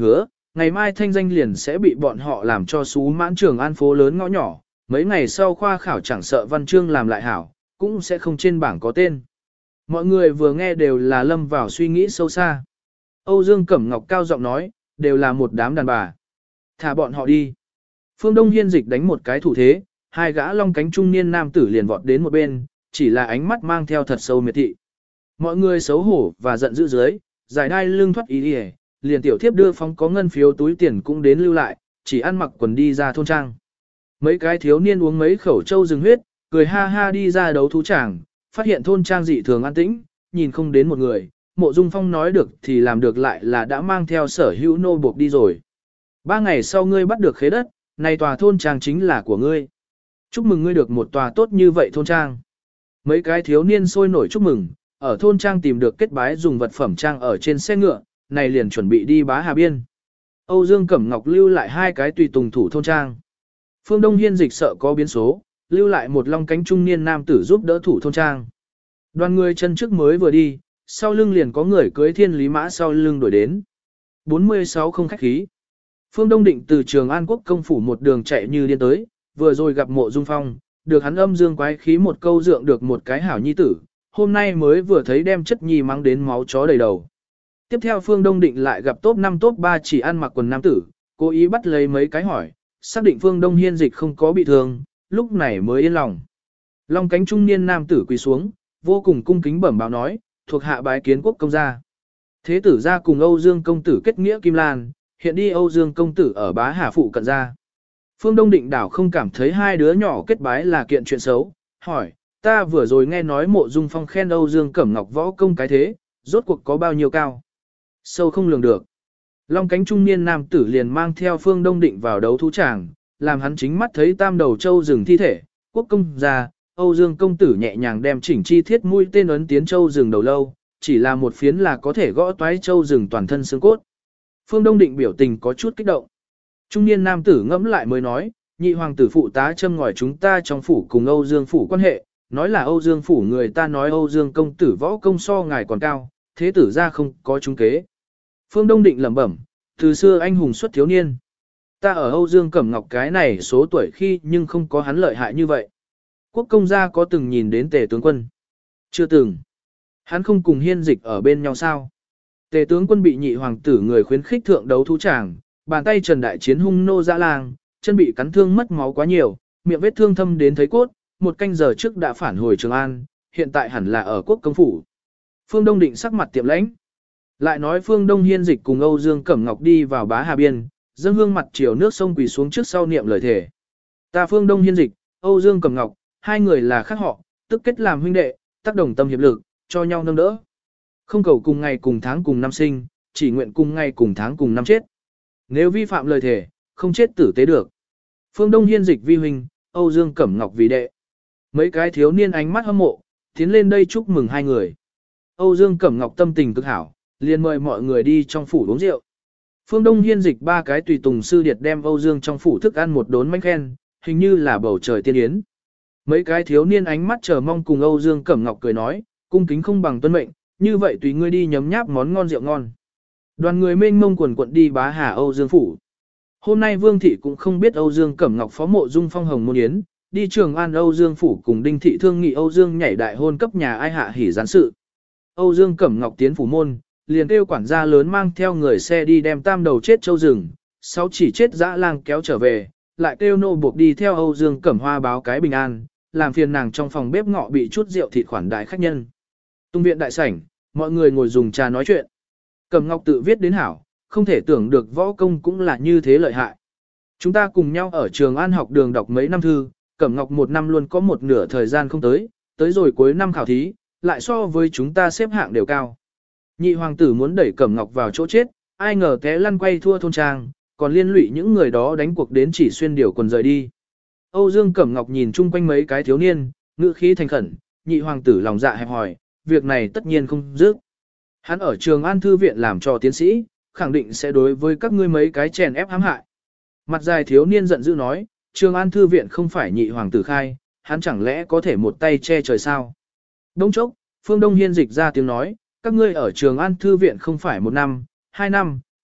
ngày mai thanh danh liền sẽ bị bọn họ làm cho xú mãn Trường An phố lớn ngõ nhỏ, mấy ngày sau khoa khảo chẳng sợ văn chương làm lại hảo, cũng sẽ không trên bảng có tên. Mọi người vừa nghe đều là lâm vào suy nghĩ sâu xa. Âu Dương Cẩm Ngọc cao giọng nói, đều là một đám đàn bà. Thả bọn họ đi. Phương Đông Hiên Dịch đánh một cái thủ thế, hai gã long cánh trung niên nam tử liền vọt đến một bên, chỉ là ánh mắt mang theo thật sâu miệt thị. Mọi người xấu hổ và giận dữ dưới, giải đai lưng thoát ý đi, liền tiểu thiếp đưa phóng có ngân phiếu túi tiền cũng đến lưu lại, chỉ ăn mặc quần đi ra thôn trang. Mấy cái thiếu niên uống mấy khẩu trâu rừng huyết, cười ha ha đi ra đấu thú tràng, phát hiện thôn trang dị thường an tĩnh, nhìn không đến một người, Mộ Dung Phong nói được thì làm được lại là đã mang theo sở hữu nô buộc đi rồi. Ba ngày sau ngươi bắt được khế đất, này tòa thôn trang chính là của ngươi. Chúc mừng ngươi được một tòa tốt như vậy thôn trang. Mấy cái thiếu niên sôi nổi chúc mừng, ở thôn trang tìm được kết bái dùng vật phẩm trang ở trên xe ngựa, này liền chuẩn bị đi Bá Hà Biên. Âu Dương Cẩm Ngọc lưu lại hai cái tùy tùng thủ thôn trang. Phương Đông Hiên Dịch sợ có biến số, lưu lại một long cánh trung niên nam tử giúp đỡ thủ thôn trang. Đoàn người chân trước mới vừa đi, sau lưng liền có người cưới thiên lý mã sau lưng đuổi đến. bốn mươi sáu không khách khí. Phương Đông Định từ Trường An Quốc công phủ một đường chạy như điên tới, vừa rồi gặp Mộ Dung Phong, được hắn âm dương quái khí một câu dượng được một cái hảo nhi tử, hôm nay mới vừa thấy đem chất nhi mắng đến máu chó đầy đầu. Tiếp theo Phương Đông Định lại gặp top năm top ba chỉ ăn mặc quần nam tử, cố ý bắt lấy mấy cái hỏi, xác định Phương Đông Hiên Dịch không có bị thương, lúc này mới yên lòng. Long cánh trung niên nam tử quỳ xuống, vô cùng cung kính bẩm báo nói, thuộc hạ bái kiến quốc công gia. Thế tử gia cùng Âu Dương công tử kết nghĩa Kim Lan, hiện đi Âu Dương công tử ở Bá Hà phụ cận gia. Phương Đông Định đảo không cảm thấy hai đứa nhỏ kết bái là kiện chuyện xấu, hỏi, ta vừa rồi nghe nói Mộ Dung Phong khen Âu Dương Cẩm Ngọc võ công cái thế, rốt cuộc có bao nhiêu cao. Sâu không lường được. Long cánh trung niên nam tử liền mang theo Phương Đông Định vào đấu thú tràng, làm hắn chính mắt thấy tam đầu châu rừng thi thể, quốc công gia, Âu Dương công tử nhẹ nhàng đem chỉnh chi thiết mũi tên ấn tiến châu rừng đầu lâu, chỉ là một phiến là có thể gõ toái châu rừng toàn thân xương cốt. Phương Đông Định biểu tình có chút kích động. Trung niên nam tử ngẫm lại mới nói, nhị hoàng tử phụ tá châm ngòi chúng ta trong phủ cùng Âu Dương phủ quan hệ, nói là Âu Dương phủ người ta nói Âu Dương công tử võ công so ngài còn cao, thế tử ra không có trúng kế. Phương Đông Định lẩm bẩm, từ xưa anh hùng xuất thiếu niên. Ta ở Âu Dương Cẩm Ngọc cái này số tuổi khi nhưng không có hắn lợi hại như vậy. Quốc công gia có từng nhìn đến Tề tướng quân? Chưa từng. Hắn không cùng Hiên Dịch ở bên nhau sao? Tề tướng quân bị nhị hoàng tử người khuyến khích thượng đấu thú tràng, bàn tay Trần Đại Chiến hung nô dã lang, chân bị cắn thương mất máu quá nhiều, miệng vết thương thâm đến thấy cốt, một canh giờ trước đã phản hồi Trường An, hiện tại hẳn là ở quốc công phủ. Phương Đông Định sắc mặt tiệm lãnh. Lại nói Phương Đông Hiên Dịch cùng Âu Dương Cẩm Ngọc đi vào Bá Hà Biên, dâng hương mặt chiều nước sông quỳ xuống trước sau niệm lời thề. Ta Phương Đông Hiên Dịch, Âu Dương Cẩm Ngọc, hai người là khác họ, tức kết làm huynh đệ, tác đồng tâm hiệp lực, cho nhau nâng đỡ. Không cầu cùng ngày cùng tháng cùng năm sinh, chỉ nguyện cùng ngày cùng tháng cùng năm chết. Nếu vi phạm lời thề, không chết tử tế được. Phương Đông Hiên Dịch vi huynh, Âu Dương Cẩm Ngọc vì đệ. Mấy cái thiếu niên ánh mắt hâm mộ, tiến lên đây chúc mừng hai người. Âu Dương Cẩm Ngọc tâm tình cực hảo, liền mời mọi người đi trong phủ uống rượu. Phương Đông Hiên Dịch ba cái tùy tùng sư điệt đem Âu Dương trong phủ thức ăn một đốn mánh khen, hình như là bầu trời tiên yến. Mấy cái thiếu niên ánh mắt chờ mong cùng Âu Dương Cẩm Ngọc cười nói, cung kính không bằng tuân mệnh, như vậy tùy ngươi đi nhấm nháp món ngon rượu ngon. Đoàn người mênh mông quần quận đi Bá Hà Âu Dương phủ. Hôm nay Vương thị cũng không biết Âu Dương Cẩm Ngọc phó Mộ Dung Phong hồng môn yến, đi Trường An Âu Dương phủ cùng Đinh thị thương nghị Âu Dương nhảy đại hôn cấp nhà ai hạ hỉ gián sự. Âu Dương Cẩm Ngọc tiến phủ môn, liền kêu quản gia lớn mang theo người xe đi đem tam đầu chết châu rừng, sáu chỉ chết dã lang kéo trở về, lại kêu nô buộc đi theo Âu Dương Cẩm Hoa báo cái bình an, làm phiền nàng trong phòng bếp ngọ bị chút rượu thịt khoản đại khách nhân. Tung viện đại sảnh, mọi người ngồi dùng trà nói chuyện. Cẩm Ngọc tự viết đến hảo, không thể tưởng được võ công cũng là như thế lợi hại. Chúng ta cùng nhau ở Trường An học đường đọc mấy năm thư, Cẩm Ngọc một năm luôn có một nửa thời gian không tới, tới rồi cuối năm khảo thí, lại so với chúng ta xếp hạng đều cao. Nhị hoàng tử muốn đẩy Cẩm Ngọc vào chỗ chết, ai ngờ té lăn quay thua thôn trang, còn liên lụy những người đó đánh cuộc đến chỉ xuyên điều quần rời đi. Âu Dương Cẩm Ngọc nhìn chung quanh mấy cái thiếu niên, ngữ khí thành khẩn, nhị hoàng tử lòng dạ hẹp hòi, việc này tất nhiên không dứt. Hắn ở Trường An thư viện làm cho tiến sĩ, khẳng định sẽ đối với các ngươi mấy cái chèn ép hãm hại. Mặt dài thiếu niên giận dữ nói, Trường An thư viện không phải nhị hoàng tử khai, hắn chẳng lẽ có thể một tay che trời sao? Đông chốc, Phương Đông Hiên Dịch ra tiếng nói, các ngươi ở Trường An thư viện không phải một năm, hai năm,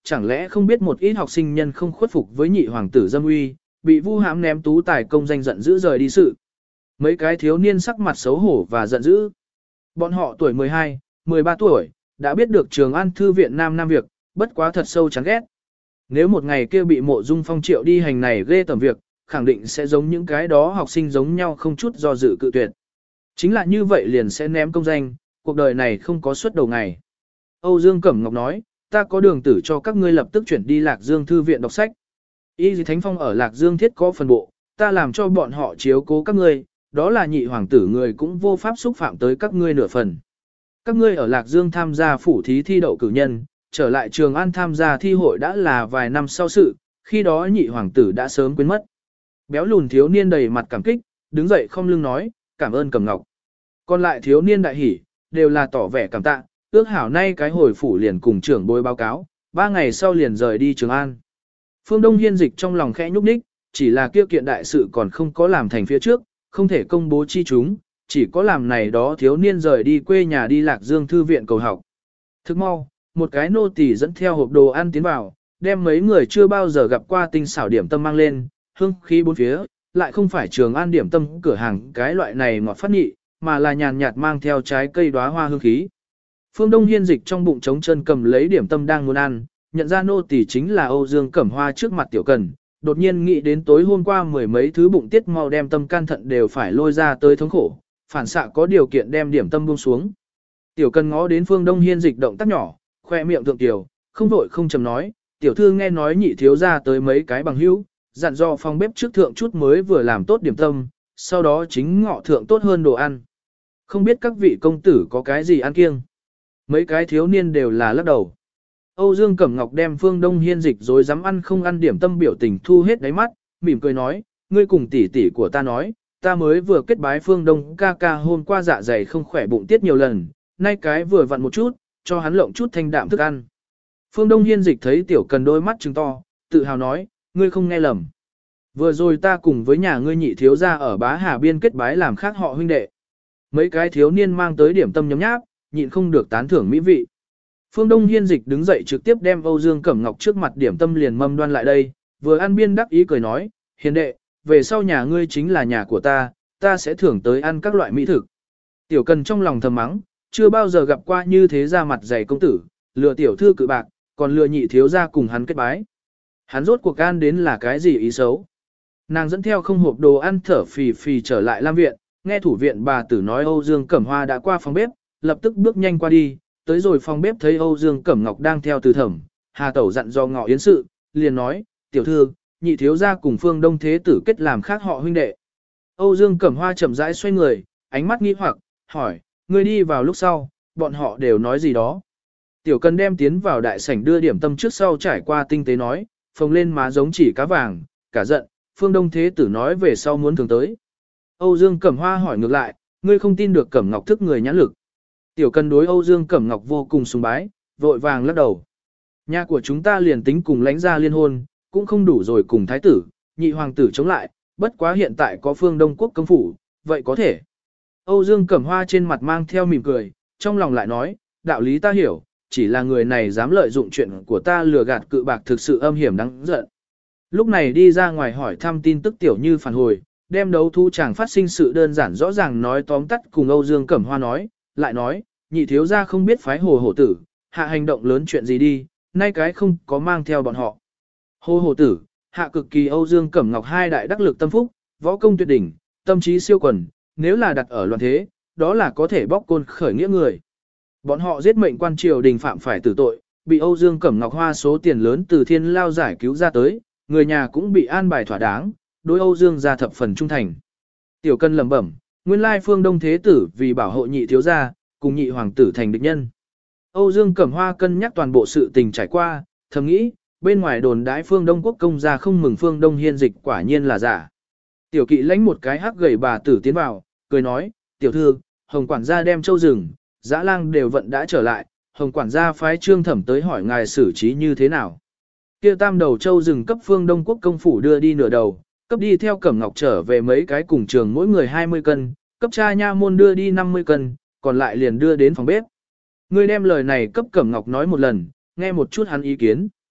chẳng lẽ không biết một ít học sinh nhân không khuất phục với nhị hoàng tử dâm uy, bị vu hãm ném tú tài công danh giận dữ rời đi sự. Mấy cái thiếu niên sắc mặt xấu hổ và giận dữ. Bọn họ tuổi mười hai, mười ba tuổi, đã biết được Trường An Thư viện Nam Nam việc, bất quá thật sâu chán ghét. Nếu một ngày kia bị Mộ Dung Phong triệu đi hành này ghê tởm việc, khẳng định sẽ giống những cái đó học sinh giống nhau không chút do dự cự tuyệt. Chính là như vậy liền sẽ ném công danh, cuộc đời này không có suất đầu ngày. Âu Dương Cẩm Ngọc nói, ta có đường tử cho các ngươi lập tức chuyển đi Lạc Dương Thư viện đọc sách. Y Dì Thánh Phong ở Lạc Dương thiết có phần bộ, ta làm cho bọn họ chiếu cố các ngươi, đó là nhị hoàng tử người cũng vô pháp xúc phạm tới các ngươi nửa phần. Các ngươi ở Lạc Dương tham gia phủ thí thi đậu cử nhân, trở lại Trường An tham gia thi hội đã là vài năm sau sự, khi đó nhị hoàng tử đã sớm quên mất. Béo lùn thiếu niên đầy mặt cảm kích, đứng dậy không lưng nói, cảm ơn Cẩm Ngọc. Còn lại thiếu niên đại hỉ, đều là tỏ vẻ cảm tạ, ước hảo nay cái hồi phủ liền cùng trưởng bối báo cáo, ba ngày sau liền rời đi Trường An. Phương Đông Hiên Dịch trong lòng khẽ nhúc nhích, chỉ là kia kiện đại sự còn không có làm thành phía trước, không thể công bố chi chúng, chỉ có làm này đó thiếu niên rời đi quê nhà đi Lạc Dương Thư viện cầu học. Thức mau, một cái nô tỳ dẫn theo hộp đồ ăn tiến vào, đem mấy người chưa bao giờ gặp qua tinh xảo điểm tâm mang lên, hương khí bốn phía, lại không phải Trường An điểm tâm cửa hàng cái loại này ngọt phát nhị, mà là nhàn nhạt mang theo trái cây đóa hoa hương khí. Phương Đông Hiên Dịch trong bụng trống chân cầm lấy điểm tâm đang muốn ăn, nhận ra nô tỳ chính là Âu Dương Cẩm Hoa trước mặt Tiểu Cần, đột nhiên nghĩ đến tối hôm qua mười mấy thứ bụng tiết mau đem tâm can thận đều phải lôi ra tới thống khổ, phản xạ có điều kiện đem điểm tâm buông xuống. Tiểu Cần ngó đến Phương Đông Hiên Dịch động tác nhỏ, khoe miệng thượng tiểu, không vội không chầm nói, tiểu thư nghe nói nhị thiếu ra tới mấy cái bằng hữu, dặn dò phòng bếp trước thượng chút mới vừa làm tốt điểm tâm, sau đó chính ngọ thượng tốt hơn đồ ăn. Không biết các vị công tử có cái gì ăn kiêng. Mấy cái thiếu niên đều là lắc đầu. Âu Dương Cẩm Ngọc đem Phương Đông Hiên Dịch rồi dám ăn không ăn điểm tâm biểu tình thu hết đáy mắt, mỉm cười nói, ngươi cùng tỷ tỷ của ta nói, ta mới vừa kết bái Phương Đông ca ca hôm qua dạ dày không khỏe bụng tiết nhiều lần, nay cái vừa vặn một chút, cho hắn lộng chút thanh đạm thức ăn. Phương Đông Hiên Dịch thấy Tiểu Cần đôi mắt trừng to, tự hào nói, ngươi không nghe lầm. Vừa rồi ta cùng với nhà ngươi nhị thiếu gia ở Bá Hà Biên kết bái làm khác họ huynh đệ. Mấy cái thiếu niên mang tới điểm tâm nhấm nháp, nhịn không được tán thưởng mỹ vị. Phương Đông Hiên Dịch đứng dậy trực tiếp đem Âu Dương Cẩm Ngọc trước mặt điểm tâm liền mâm đoan lại đây, vừa ăn biên đắc ý cười nói, hiền đệ, về sau nhà ngươi chính là nhà của ta, ta sẽ thưởng tới ăn các loại mỹ thực. Tiểu Cần trong lòng thầm mắng, chưa bao giờ gặp qua như thế ra mặt dày công tử, lừa tiểu thư cự bạc, còn lừa nhị thiếu gia cùng hắn kết bái. Hắn rốt cuộc gan đến là cái gì ý xấu. Nàng dẫn theo không hộp đồ ăn thở phì phì trở lại Lam viện, nghe thủ viện bà tử nói Âu Dương Cẩm Hoa đã qua phòng bếp, lập tức bước nhanh qua đi, tới rồi phòng bếp thấy Âu Dương Cẩm Ngọc đang theo từ thẩm, Hà Tẩu dặn do ngọ yến sự, liền nói, tiểu thư, nhị thiếu gia cùng Phương Đông Thế Tử kết làm khác họ huynh đệ. Âu Dương Cẩm Hoa chậm rãi xoay người, ánh mắt nghi hoặc, hỏi, người đi vào lúc sau, bọn họ đều nói gì đó. Tiểu Cần đem tiến vào đại sảnh đưa điểm tâm trước sau trải qua tinh tế nói, phồng lên má giống chỉ cá vàng, cả giận, Phương Đông Thế Tử nói về sau muốn thường tới. Âu Dương Cẩm Hoa hỏi ngược lại, ngươi không tin được Cẩm Ngọc thức người nhãn lực. Tiểu Cần đối Âu Dương Cẩm Ngọc vô cùng sùng bái, vội vàng lắc đầu. Nhà của chúng ta liền tính cùng lãnh gia liên hôn, cũng không đủ rồi cùng thái tử, nhị hoàng tử chống lại, bất quá hiện tại có Phương Đông quốc công phủ, vậy có thể. Âu Dương Cẩm Hoa trên mặt mang theo mỉm cười, trong lòng lại nói, đạo lý ta hiểu, chỉ là người này dám lợi dụng chuyện của ta lừa gạt cự bạc thực sự âm hiểm đáng giận. Lúc này đi ra ngoài hỏi thăm tin tức Tiểu Như phản hồi, đem đấu thu chàng phát sinh sự đơn giản rõ ràng nói tóm tắt cùng Âu Dương Cẩm Hoa nói, lại nói, nhị thiếu gia không biết phái hồ hổ tử, hạ hành động lớn chuyện gì đi, nay cái không có mang theo bọn họ. Hồ hổ tử, hạ cực kỳ Âu Dương Cẩm Ngọc hai đại đắc lực tâm phúc, võ công tuyệt đỉnh, tâm trí siêu quần, nếu là đặt ở loạn thế, đó là có thể bóc côn khởi nghĩa người. Bọn họ giết mệnh quan triều đình phạm phải tử tội, bị Âu Dương Cẩm Ngọc hoa số tiền lớn từ thiên lao giải cứu ra tới, người nhà cũng bị an bài thỏa đáng, đối Âu Dương gia thập phần trung thành. Tiểu Cần lẩm bẩm, nguyên lai Phương Đông Thế Tử vì bảo hộ nhị thiếu gia, cùng nhị hoàng tử thành địch nhân. Âu Dương Cẩm Hoa cân nhắc toàn bộ sự tình trải qua, thầm nghĩ, bên ngoài đồn đãi Phương Đông quốc công gia không mừng Phương Đông Hiên Dịch quả nhiên là giả. Tiểu Kỵ lãnh một cái hắc gầy bà tử tiến vào, cười nói, tiểu thư, Hồng quản gia đem châu rừng, dã lang đều vận đã trở lại, Hồng quản gia phái Trương Thẩm tới hỏi ngài xử trí như thế nào. Kia tam đầu châu rừng cấp Phương Đông quốc công phủ đưa đi nửa đầu, cấp đi theo Cẩm Ngọc trở về mấy cái cùng trường mỗi người hai mươi cân, cấp cha nha môn đưa đi năm mươi cân, còn lại liền đưa đến phòng bếp. Ngươi đem lời này cấp Cẩm Ngọc nói một lần, nghe một chút hắn ý kiến.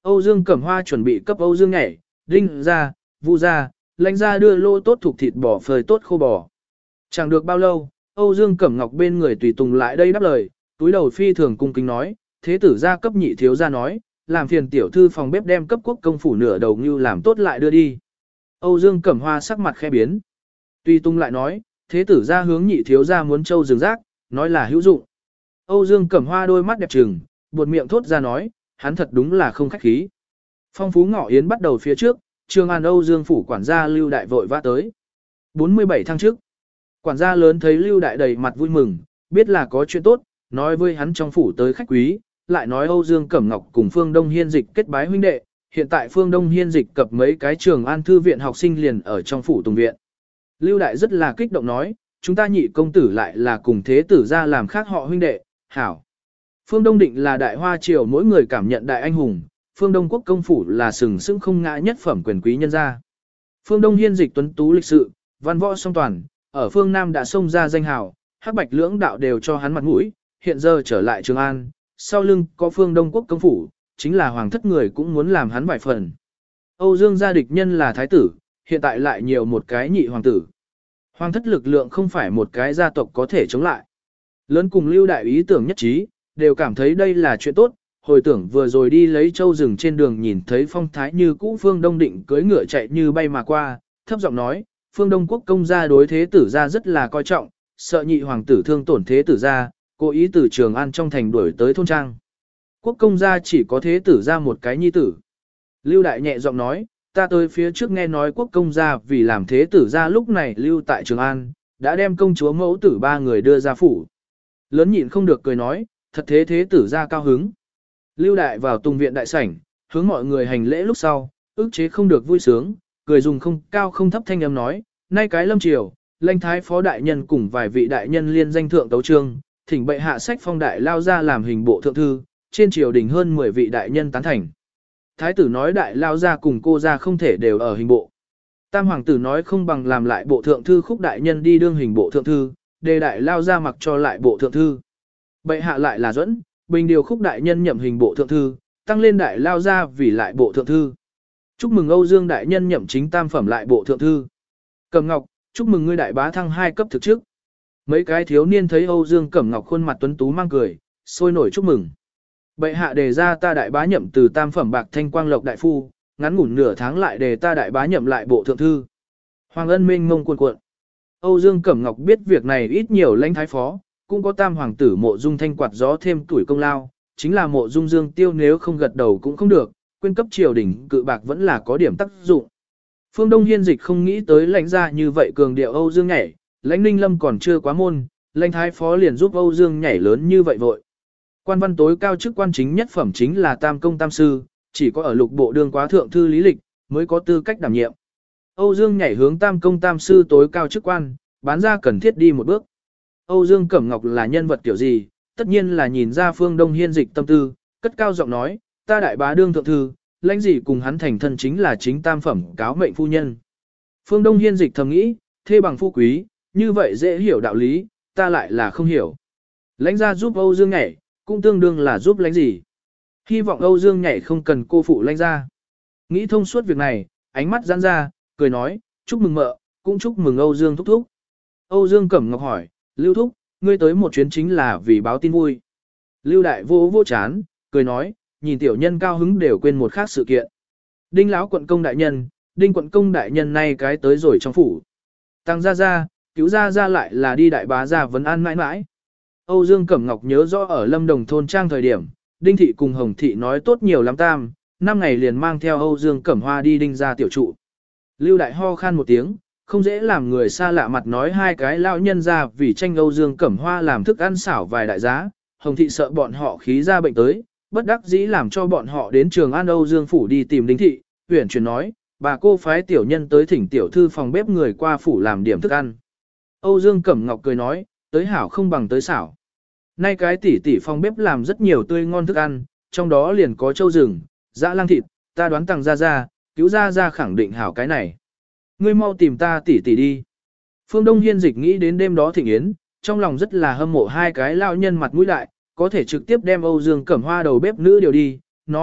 Âu Dương Cẩm Hoa chuẩn bị cấp Âu Dương nhảy, Đinh ra, Vu ra, Lãnh ra đưa lô tốt thuộc thịt bò phơi tốt khô bò. Chẳng được bao lâu, Âu Dương Cẩm Ngọc bên người tùy tùng lại đây đáp lời, túi đầu phi thường cung kính nói, thế tử gia cấp nhị thiếu gia nói, làm phiền tiểu thư phòng bếp đem cấp quốc công phủ nửa đầu như làm tốt lại đưa đi. Âu Dương Cẩm Hoa sắc mặt khẽ biến. Tùy tùng lại nói, thế tử gia hướng nhị thiếu gia muốn châu rừng rác, nói là hữu dụng. Âu Dương Cẩm Hoa đôi mắt đẹp trừng, buột miệng thốt ra nói, hắn thật đúng là không khách khí. Phong phú ngọ yến bắt đầu phía trước, Trường An Âu Dương phủ quản gia Lưu Đại vội vã tới. bốn mươi bảy tháng trước, quản gia lớn thấy Lưu Đại đầy mặt vui mừng, biết là có chuyện tốt, nói với hắn trong phủ tới khách quý, lại nói Âu Dương Cẩm Ngọc cùng Phương Đông Hiên Dịch kết bái huynh đệ, hiện tại Phương Đông Hiên Dịch cập mấy cái Trường An thư viện học sinh liền ở trong phủ tùng viện. Lưu Đại rất là kích động nói, chúng ta nhị công tử lại là cùng thế tử ra làm khác họ huynh đệ, hảo. Phương Đông Định là đại hoa triều mỗi người cảm nhận đại anh hùng, Phương Đông quốc công phủ là sừng sững không ngã nhất phẩm quyền quý nhân gia. Phương Đông Hiên Dịch tuấn tú lịch sự, văn võ song toàn, ở phương Nam đã xông ra danh hào, hắc bạch lưỡng đạo đều cho hắn mặt mũi, hiện giờ trở lại Trường An, sau lưng có Phương Đông quốc công phủ, chính là hoàng thất người cũng muốn làm hắn vài phần. Âu Dương gia địch nhân là thái tử, hiện tại lại nhiều một cái nhị hoàng tử. Hoàng thất lực lượng không phải một cái gia tộc có thể chống lại. Lớn cùng Lưu Đại ý tưởng nhất trí, đều cảm thấy đây là chuyện tốt, hồi tưởng vừa rồi đi lấy châu rừng trên đường nhìn thấy phong thái như cũ Phương Đông Định cưỡi ngựa chạy như bay mà qua, thấp giọng nói, Phương Đông quốc công gia đối thế tử gia rất là coi trọng, sợ nhị hoàng tử thương tổn thế tử gia, cố ý từ Trường An trong thành đuổi tới thôn trang. Quốc công gia chỉ có thế tử gia một cái nhi tử. Lưu Đại nhẹ giọng nói, ta tới phía trước nghe nói quốc công gia vì làm thế tử gia lúc này lưu tại Trường An, đã đem công chúa mẫu tử ba người đưa ra phủ. Lớn nhịn không được cười nói, thật thế thế tử gia cao hứng. Lưu Đại vào tùng viện đại sảnh, hướng mọi người hành lễ lúc sau, ức chế không được vui sướng, cười dùng không cao không thấp thanh âm nói, nay cái lâm triều, lãnh thái phó đại nhân cùng vài vị đại nhân liên danh thượng tấu trương, thỉnh bệ hạ sách phong đại lao ra làm hình bộ thượng thư, trên triều đình hơn mười vị đại nhân tán thành. Thái tử nói đại lao ra cùng cô ra không thể đều ở hình bộ. Tam hoàng tử nói không bằng làm lại bộ thượng thư khúc đại nhân đi đương hình bộ thượng thư, đề đại lao ra mặc cho lại bộ thượng thư. Bệ hạ lại là dẫn, bình điều khúc đại nhân nhậm hình bộ thượng thư, tăng lên đại lao ra vì lại bộ thượng thư. Chúc mừng Âu Dương đại nhân nhậm chính tam phẩm lại bộ thượng thư. Cẩm Ngọc, chúc mừng ngươi đại bá thăng hai cấp thực chức. Mấy cái thiếu niên thấy Âu Dương Cẩm Ngọc khuôn mặt tuấn tú mang cười, sôi nổi chúc mừng. Bệ hạ đề ra ta đại bá nhậm từ tam phẩm bạc thanh quang lộc đại phu, ngắn ngủn nửa tháng lại đề ta đại bá nhậm lại bộ thượng thư. Hoàng ân minh mông cuồn cuộn. Âu Dương Cẩm Ngọc biết việc này ít nhiều lãnh thái phó, cũng có tam hoàng tử mộ dung thanh quạt gió thêm tuổi công lao, chính là mộ dung dương tiêu nếu không gật đầu cũng không được, quyên cấp triều đình cự bạc vẫn là có điểm tác dụng. Phương Đông Hiên Dịch không nghĩ tới lãnh gia như vậy cường điệu Âu Dương nhảy, lãnh Ninh Lâm còn chưa quá môn, lãnh thái phó liền giúp Âu Dương nhảy lớn như vậy vội. Quan văn tối cao chức quan chính nhất phẩm chính là tam công tam sư, chỉ có ở lục bộ đương quá thượng thư lý lịch, mới có tư cách đảm nhiệm. Âu Dương nhảy hướng tam công tam sư tối cao chức quan, bán ra cần thiết đi một bước. Âu Dương Cẩm Ngọc là nhân vật kiểu gì, tất nhiên là nhìn ra Phương Đông Hiên Dịch tâm tư, cất cao giọng nói, ta đại bá đương thượng thư, lãnh gì cùng hắn thành thân chính là chính tam phẩm cáo mệnh phu nhân. Phương Đông Hiên Dịch thầm nghĩ, thê bằng phu quý, như vậy dễ hiểu đạo lý, ta lại là không hiểu. Lãnh gia giúp Âu Dương nhảy, cũng tương đương là giúp lãnh gì. Hy vọng Âu Dương nhảy không cần cô phụ lãnh gia. Nghĩ thông suốt việc này, ánh mắt giãn ra, cười nói, chúc mừng mợ, cũng chúc mừng Âu Dương thúc thúc. Âu Dương Cẩm Ngọc hỏi, Lưu thúc, ngươi tới một chuyến chính là vì báo tin vui. Lưu đại vô vô chán, cười nói, nhìn tiểu nhân cao hứng đều quên một khác sự kiện. Đinh lão quận công đại nhân, Đinh quận công đại nhân nay cái tới rồi trong phủ. Tăng ra ra, cứu ra ra lại là đi đại bá ra vấn an mãi mãi. Âu Dương Cẩm Ngọc nhớ rõ ở Lâm Đồng thôn trang thời điểm, Đinh thị cùng Hồng thị nói tốt nhiều lắm tam, năm ngày liền mang theo Âu Dương Cẩm Hoa đi Đinh ra tiểu trụ. Lưu đại ho khan một tiếng, không dễ làm người xa lạ mặt nói hai cái lão nhân ra vì tranh Âu Dương Cẩm Hoa làm thức ăn xảo vài đại giá, Hồng thị sợ bọn họ khí ra bệnh tới, bất đắc dĩ làm cho bọn họ đến Trường An Âu Dương phủ đi tìm Đinh thị, uyển chuyển nói, bà cô phái tiểu nhân tới thỉnh tiểu thư phòng bếp người qua phủ làm điểm thức ăn. Âu Dương Cẩm Ngọc cười nói, tới hảo không bằng tới xảo. Nay cái tỷ tỷ phòng bếp làm rất nhiều tươi ngon thức ăn, trong đó liền có châu rừng, dã lang thịt, ta đoán Tằng ra ra, cứu ra ra khẳng định hảo cái này. Ngươi mau tìm ta tỷ tỷ đi. Phương Đông Hiên Dịch nghĩ đến đêm đó thịnh yến, trong lòng rất là hâm mộ hai cái lao nhân mặt mũi đại, có thể trực tiếp đem Âu Dương Cẩm Hoa đầu bếp nữ điều đi, nói,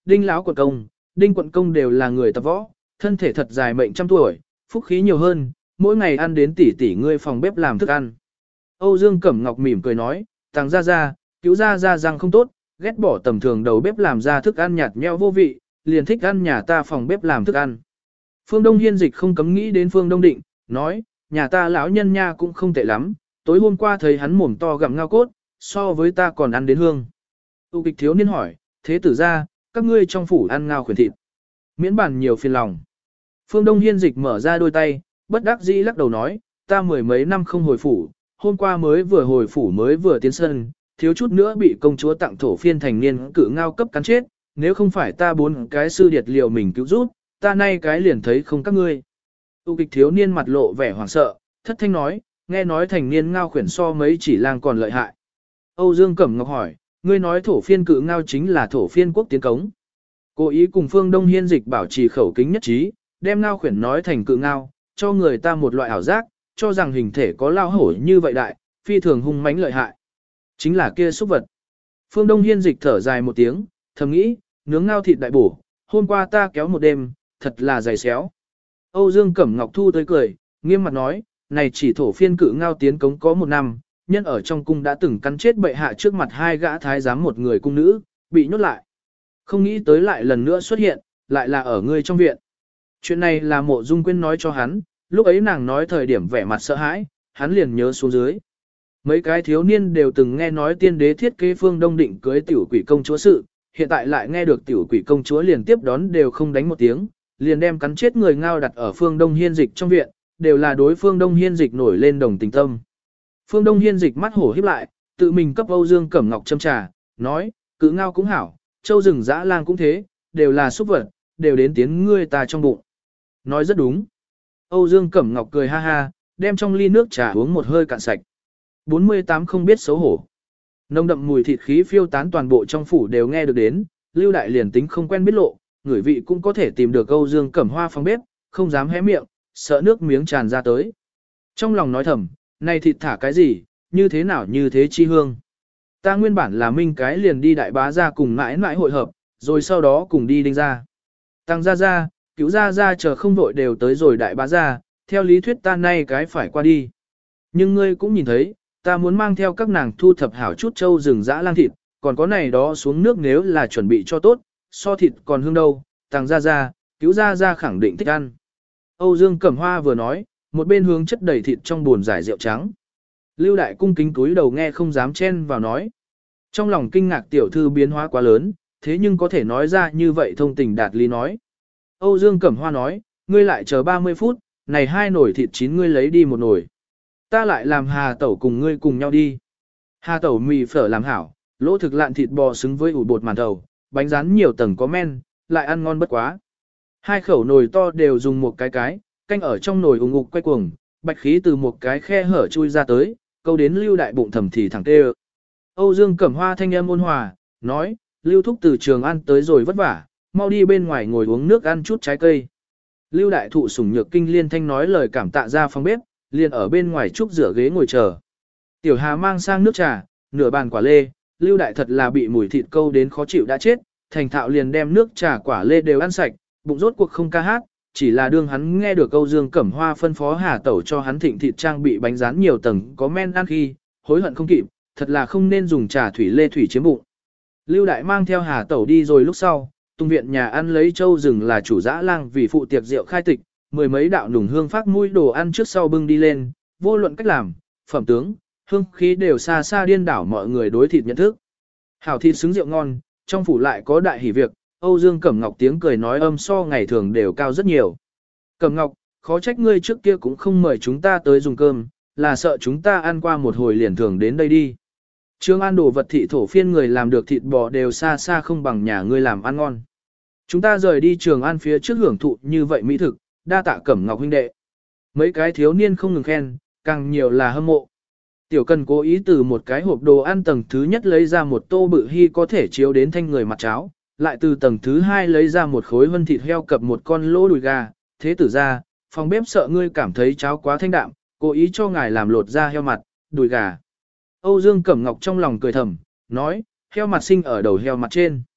Đinh lão quận công, Đinh quận công đều là người tập võ, thân thể thật dài mệnh trăm tuổi, phúc khí nhiều hơn, mỗi ngày ăn đến tỷ tỷ ngươi phòng bếp làm thức ăn. Âu Dương Cẩm Ngọc mỉm cười nói, Tàng gia gia, cứu gia gia răng không tốt, ghét bỏ tầm thường đầu bếp làm ra thức ăn nhạt nhẽo vô vị, liền thích ăn nhà ta phòng bếp làm thức ăn. Phương Đông Hiên Dịch không cấm nghĩ đến Phương Đông Định, nói, nhà ta lão nhân nha cũng không tệ lắm, tối hôm qua thấy hắn mồm to gặm ngao cốt, so với ta còn ăn đến hương. Tu kịch thiếu niên hỏi, thế tử ra, các ngươi trong phủ ăn ngao khuyển thịt. Miễn bản nhiều phiền lòng. Phương Đông Hiên Dịch mở ra đôi tay, bất đắc dĩ lắc đầu nói, ta mười mấy năm không hồi phủ, hôm qua mới vừa hồi phủ mới vừa tiến sân, thiếu chút nữa bị công chúa tặng thổ phiên thành niên cử ngao cấp cắn chết, nếu không phải ta bốn cái sư điệt liều mình cứu giúp, ta nay cái liền thấy không các ngươi. Tu kịch thiếu niên mặt lộ vẻ hoảng sợ, thất thanh nói, nghe nói thành niên ngao khuyển so mấy chỉ lang còn lợi hại. Âu Dương Cẩm Ngọc hỏi, ngươi nói thổ phiên cự ngao chính là thổ phiên quốc tiến cống. Cố ý cùng Phương Đông Hiên Dịch bảo trì khẩu kính nhất trí, đem ngao khuyển nói thành cự ngao, cho người ta một loại ảo giác, cho rằng hình thể có lao hổ như vậy đại, phi thường hung mãnh lợi hại. Chính là kia súc vật. Phương Đông Hiên Dịch thở dài một tiếng, thầm nghĩ, nướng ngao thịt đại bổ, hôm qua ta kéo một đêm, thật là dày xéo. Âu Dương Cẩm Ngọc thu tới cười, nghiêm mặt nói, này chỉ thổ phiên cự ngao tiến cống có một năm, nhân ở trong cung đã từng cắn chết bệ hạ trước mặt hai gã thái giám một người cung nữ, bị nhốt lại. Không nghĩ tới lại lần nữa xuất hiện, lại là ở ngươi trong viện. Chuyện này là Mộ Dung Quyên nói cho hắn, lúc ấy nàng nói thời điểm vẻ mặt sợ hãi, hắn liền nhớ xuống dưới. Mấy cái thiếu niên đều từng nghe nói tiên đế thiết kế Phương Đông Định cưới tiểu quỷ công chúa sự, hiện tại lại nghe được tiểu quỷ công chúa liền tiếp đón đều không đánh một tiếng, liền đem cắn chết người ngao đặt ở Phương Đông Hiên Dịch trong viện, đều là đối Phương Đông Hiên Dịch nổi lên đồng tình tâm. Phương Đông Hiên Dịch mắt hổ híp lại, tự mình cấp Âu Dương Cẩm Ngọc châm trà, nói, cự ngao cũng hảo, châu rừng dã lang cũng thế, đều là súc vật, đều đến tiến ngươi ta trong bụng. Nói rất đúng. Âu Dương Cẩm Ngọc cười ha ha, đem trong ly nước trà uống một hơi cạn sạch. bốn mươi tám không biết xấu hổ. Nồng đậm mùi thịt khí phiêu tán toàn bộ trong phủ đều nghe được đến, Lưu Đại liền tính không quen biết lộ, người vị cũng có thể tìm được Âu Dương Cẩm Hoa phòng bếp, không dám hé miệng, sợ nước miếng tràn ra tới. Trong lòng nói thầm, này thịt thả cái gì, như thế nào như thế chi hương. Ta nguyên bản là minh cái liền đi đại bá ra cùng mãi mãi hội hợp, rồi sau đó cùng đi đinh ra. Tăng ra ra, cứu ra ra chờ không vội đều tới rồi đại bá ra, theo lý thuyết ta nay cái phải qua đi. Nhưng ngươi cũng nhìn thấy, ta muốn mang theo các nàng thu thập hảo chút trâu rừng dã lang thịt, còn có này đó xuống nước nếu là chuẩn bị cho tốt, so thịt còn hương đâu, tăng ra ra, cứu ra ra khẳng định thích ăn. Âu Dương Cẩm Hoa vừa nói, một bên hướng chất đầy thịt trong buồn giải rượu trắng. Lưu Đại cung kính túi đầu nghe không dám chen vào nói. Trong lòng kinh ngạc tiểu thư biến hóa quá lớn, thế nhưng có thể nói ra như vậy thông tình đạt lý nói. Âu Dương Cẩm Hoa nói, ngươi lại chờ ba mươi phút, này hai nồi thịt chín ngươi lấy đi một nồi. Ta lại làm Hà Tẩu cùng ngươi cùng nhau đi. Hà Tẩu mì phở làm hảo, lỗ thực lạn thịt bò xứng với ủ bột màn thầu, bánh rán nhiều tầng có men, lại ăn ngon bất quá. Hai khẩu nồi to đều dùng một cái cái, canh ở trong nồi ủng ngục quay cuồng, bạch khí từ một cái khe hở chui ra tới, câu đến Lưu Đại bụng thầm thì thẳng tê. Âu Dương Cẩm Hoa thanh âm ôn hòa, nói, Lưu Thúc từ trường ăn tới rồi vất vả, mau đi bên ngoài ngồi uống nước ăn chút trái cây. Lưu Đại thụ sủng nhược kinh liên thanh nói lời cảm tạ ra phòng bếp, liền ở bên ngoài trúc rửa ghế ngồi chờ. Tiểu Hà mang sang nước trà, nửa bàn quả lê, Lưu Đại thật là bị mùi thịt câu đến khó chịu đã chết, thành thạo liền đem nước trà quả lê đều ăn sạch, bụng rốt cuộc không ca hát, chỉ là đương hắn nghe được Âu Dương Cẩm Hoa phân phó Hà Tẩu cho hắn thịnh thịt trang bị bánh rán nhiều tầng có men ăn khi, hối hận không kịp, thật là không nên dùng trà thủy lê thủy chiếm bụng. Lưu Đại mang theo Hà Tẩu đi rồi lúc sau, tung viện nhà ăn lấy châu rừng là chủ dã lang vì phụ tiệc rượu khai tịch, mười mấy đạo nùng hương phát mũi đồ ăn trước sau bưng đi lên, vô luận cách làm, phẩm tướng, hương khí đều xa xa điên đảo mọi người đối thịt nhận thức. Hảo thịt xứng rượu ngon, trong phủ lại có đại hỷ việc, Âu Dương Cẩm Ngọc tiếng cười nói âm so ngày thường đều cao rất nhiều. Cẩm Ngọc, khó trách ngươi trước kia cũng không mời chúng ta tới dùng cơm, là sợ chúng ta ăn qua một hồi liền thường đến đây đi. Trương An đồ vật thị thổ phiên người làm được thịt bò đều xa xa không bằng nhà ngươi làm ăn ngon. Chúng ta rời đi Trường An phía trước hưởng thụ như vậy mỹ thực, đa tạ Cẩm Ngọc huynh đệ. Mấy cái thiếu niên không ngừng khen, càng nhiều là hâm mộ. Tiểu Cần cố ý từ một cái hộp đồ ăn tầng thứ nhất lấy ra một tô bự hy có thể chiếu đến thanh người mặt cháo, lại từ tầng thứ hai lấy ra một khối vân thịt heo cập một con lỗ đùi gà, thế tử ra, phòng bếp sợ ngươi cảm thấy cháo quá thanh đạm, cố ý cho ngài làm lột da heo mặt, đùi gà. Âu Dương Cẩm Ngọc trong lòng cười thầm, nói, heo mặt sinh ở đầu heo mặt trên.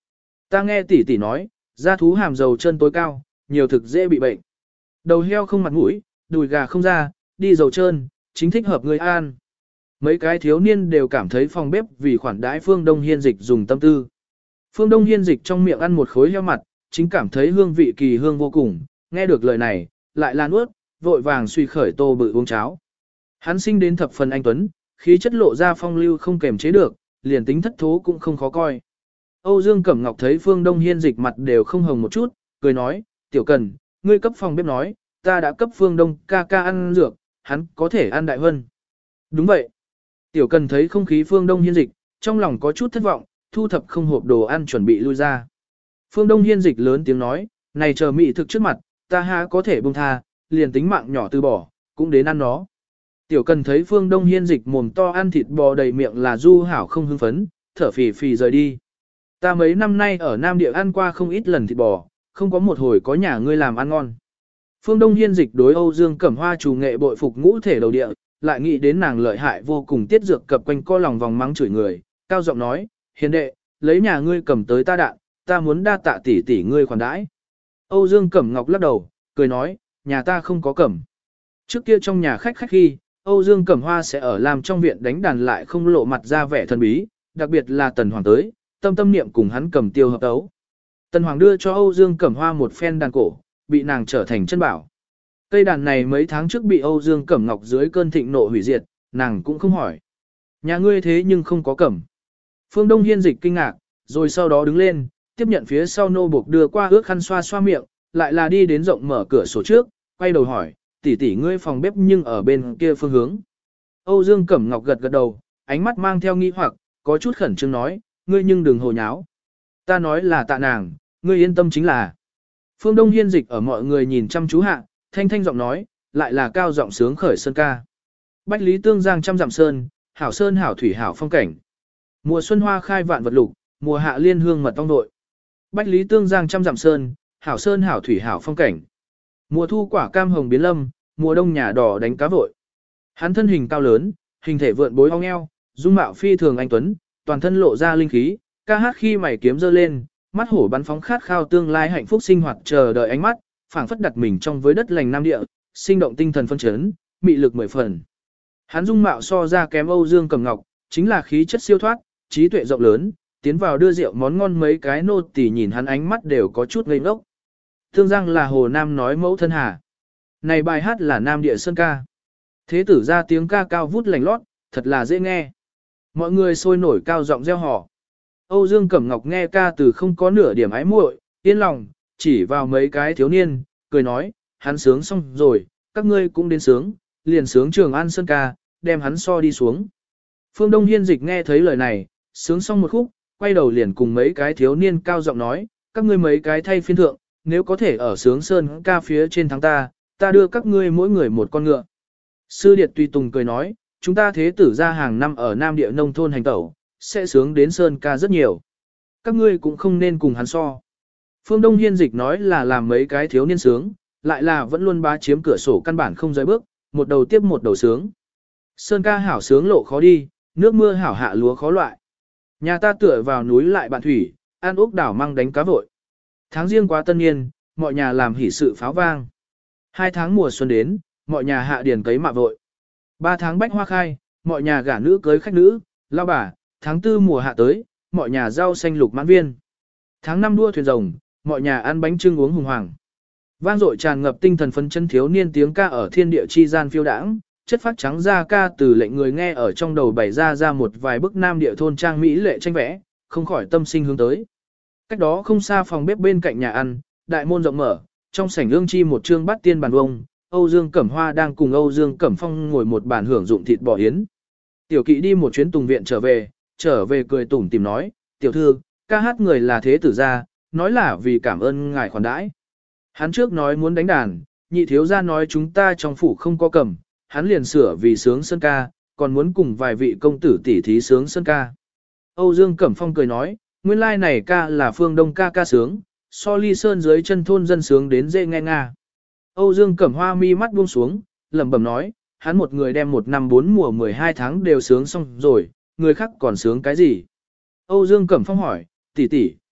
Ta nghe tỷ tỷ nói, da thú hàm dầu chân tối cao, nhiều thực dễ bị bệnh. Đầu heo không mặt mũi, đùi gà không ra, đi dầu trơn, chính thích hợp người an. Mấy cái thiếu niên đều cảm thấy phòng bếp vì khoản đãi Phương Đông Hiên Dịch dùng tâm tư. Phương Đông Hiên Dịch trong miệng ăn một khối heo mặt, chính cảm thấy hương vị kỳ hương vô cùng, nghe được lời này, lại lan nuốt, vội vàng suy khởi tô bự uống cháo. Hắn sinh đến thập phần anh tuấn, khí chất lộ ra phong lưu không kềm chế được, liền tính thất thố cũng không khó coi. Âu Dương Cẩm Ngọc thấy Phương Đông Hiên Dịch mặt đều không hồng một chút, cười nói, tiểu cần, ngươi cấp phòng bếp nói, ta đã cấp Phương Đông ca ca ăn dược, hắn có thể ăn đại hơn. Đúng vậy. Tiểu cần thấy không khí Phương Đông Hiên Dịch, trong lòng có chút thất vọng, thu thập không hộp đồ ăn chuẩn bị lui ra. Phương Đông Hiên Dịch lớn tiếng nói, này chờ mị thực trước mặt, ta há có thể buông tha, liền tính mạng nhỏ từ bỏ, cũng đến ăn nó. Tiểu cần thấy Phương Đông Hiên Dịch mồm to ăn thịt bò đầy miệng là du hảo không hưng phấn, thở phì phì rời đi. Ta mấy năm nay ở Nam Địa ăn qua không ít lần thịt bò, không có một hồi có nhà ngươi làm ăn ngon. Phương Đông Hiên Dịch đối Âu Dương Cẩm Hoa chủ nghệ bội phục ngũ thể đầu địa, lại nghĩ đến nàng lợi hại vô cùng tiết dược cập quanh co lòng vòng mắng chửi người, cao giọng nói, hiền đệ, lấy nhà ngươi cầm tới ta đạn, ta muốn đa tạ tỷ tỷ ngươi khoản đãi. Âu Dương Cẩm Ngọc lắc đầu, cười nói, nhà ta không có cẩm. Trước kia trong nhà khách khách khi, Âu Dương Cẩm Hoa sẽ ở làm trong viện đánh đàn lại không lộ mặt ra vẻ thần bí, đặc biệt là Tần Hoàng tới, tâm tâm niệm cùng hắn cầm tiêu hợp tấu. Tần Hoàng đưa cho Âu Dương Cẩm Hoa một phen đàn cổ, bị nàng trở thành chân bảo. Cây đàn này mấy tháng trước bị Âu Dương Cẩm Ngọc dưới cơn thịnh nộ hủy diệt, nàng cũng không hỏi. Nhà ngươi thế nhưng không có cẩm. Phương Đông Hiên Dịch kinh ngạc, rồi sau đó đứng lên, tiếp nhận phía sau nô buộc đưa qua ước khăn xoa xoa miệng, lại là đi đến rộng mở cửa sổ trước, quay đầu hỏi, tỷ tỷ ngươi phòng bếp nhưng ở bên kia phương hướng. Âu Dương Cẩm Ngọc gật gật đầu, ánh mắt mang theo nghi hoặc, có chút khẩn trương nói, ngươi nhưng đừng hồ nháo. Ta nói là tạ nàng, ngươi yên tâm chính là. Phương Đông Hiên Dịch ở mọi người nhìn chăm chú hạ, thanh thanh giọng nói, lại là cao giọng sướng khởi sơn ca. Bách Lý Tương Giang trăm dặm sơn, hảo sơn hảo thủy hảo phong cảnh. Mùa xuân hoa khai vạn vật lục, mùa hạ liên hương mật ong đội. Bách Lý Tương Giang trăm dặm sơn, hảo sơn hảo thủy hảo phong cảnh. Mùa thu quả cam hồng biến lâm, mùa đông nhà đỏ đánh cá vội. Hắn thân hình cao lớn, hình thể vượn bối ong eo, dung mạo phi thường anh tuấn, toàn thân lộ ra linh khí, ca hát khi mày kiếm giơ lên, mắt hổ bắn phóng khát khao tương lai hạnh phúc sinh hoạt chờ đợi ánh mắt, phảng phất đặt mình trong với đất lành nam địa, sinh động tinh thần phân chấn, mị lực mười phần. Hắn dung mạo so ra kém Âu Dương Cẩm Ngọc, chính là khí chất siêu thoát, trí tuệ rộng lớn, tiến vào đưa rượu món ngon mấy cái nô tỳ nhìn hắn ánh mắt đều có chút ngây ngốc. Thương Giang là Hồ Nam nói mẫu thân hà. Này bài hát là Nam Địa Sơn ca. Thế tử ra tiếng ca cao vút lành lót, thật là dễ nghe. Mọi người sôi nổi cao giọng reo hò. Âu Dương Cẩm Ngọc nghe ca từ không có nửa điểm ái muội, yên lòng, chỉ vào mấy cái thiếu niên, cười nói, hắn sướng xong rồi, các ngươi cũng đến sướng, liền sướng Trường An Sơn ca, đem hắn so đi xuống. Phương Đông Hiên Dịch nghe thấy lời này, sướng xong một khúc, quay đầu liền cùng mấy cái thiếu niên cao giọng nói, các ngươi mấy cái thay phiên thượng, nếu có thể ở sướng Sơn ca phía trên thắng ta, ta đưa các ngươi mỗi người một con ngựa. Sư Điệt Tùy Tùng cười nói, chúng ta thế tử ra hàng năm ở Nam Địa nông thôn hành tẩu, sẽ sướng đến Sơn ca rất nhiều. Các ngươi cũng không nên cùng hắn so. Phương Đông Hiên Dịch nói là làm mấy cái thiếu niên sướng, lại là vẫn luôn bá chiếm cửa sổ căn bản không rời bước, một đầu tiếp một đầu sướng. Sơn ca hảo sướng lộ khó đi, nước mưa hảo hạ lúa khó loại. Nhà ta tựa vào núi lại bạn thủy, ăn ốc đảo măng đánh cá vội. Tháng riêng quá tân niên, mọi nhà làm hỷ sự pháo vang. Hai tháng mùa xuân đến, mọi nhà hạ điền cấy mạ vội. Ba tháng bách hoa khai, mọi nhà gả nữ cưới khách nữ, lao bà, tháng tư mùa hạ tới, mọi nhà rau xanh lục mãn viên. Tháng năm đua thuyền rồng, mọi nhà ăn bánh trưng uống hùng hoàng. Vang dội tràn ngập tinh thần phấn chân thiếu niên tiếng ca ở thiên địa chi gian phiêu đãng, chất phát trắng ra ca từ lệnh người nghe ở trong đầu bày ra ra một vài bức nam địa thôn trang mỹ lệ tranh vẽ, không khỏi tâm sinh hướng tới. Cách đó không xa phòng bếp bên cạnh nhà ăn, đại môn rộng mở, trong sảnh ương chi một trương bát tiên bàn vông, Âu Dương Cẩm Hoa đang cùng Âu Dương Cẩm Phong ngồi một bàn hưởng dụng thịt bò yến. Tiểu Kỵ đi một chuyến tùng viện trở về, trở về cười tủm tìm nói, tiểu thư, ca hát người là thế tử gia, nói là vì cảm ơn ngài khoản đãi. Hắn trước nói muốn đánh đàn, nhị thiếu gia nói chúng ta trong phủ không có cầm, hắn liền sửa vì sướng sơn ca, còn muốn cùng vài vị công tử tỷ thí sướng sơn ca. Âu Dương Cẩm Phong cười nói, nguyên lai này ca là phương đông ca ca sướng, so ly sơn dưới chân thôn dân sướng đến dễ nghe nga. Âu Dương Cẩm Hoa mi mắt buông xuống, lẩm bẩm nói, hắn một người đem một năm bốn mùa mười hai tháng đều sướng xong rồi, người khác còn sướng cái gì? Âu Dương Cẩm Phong hỏi, tỷ tỷ,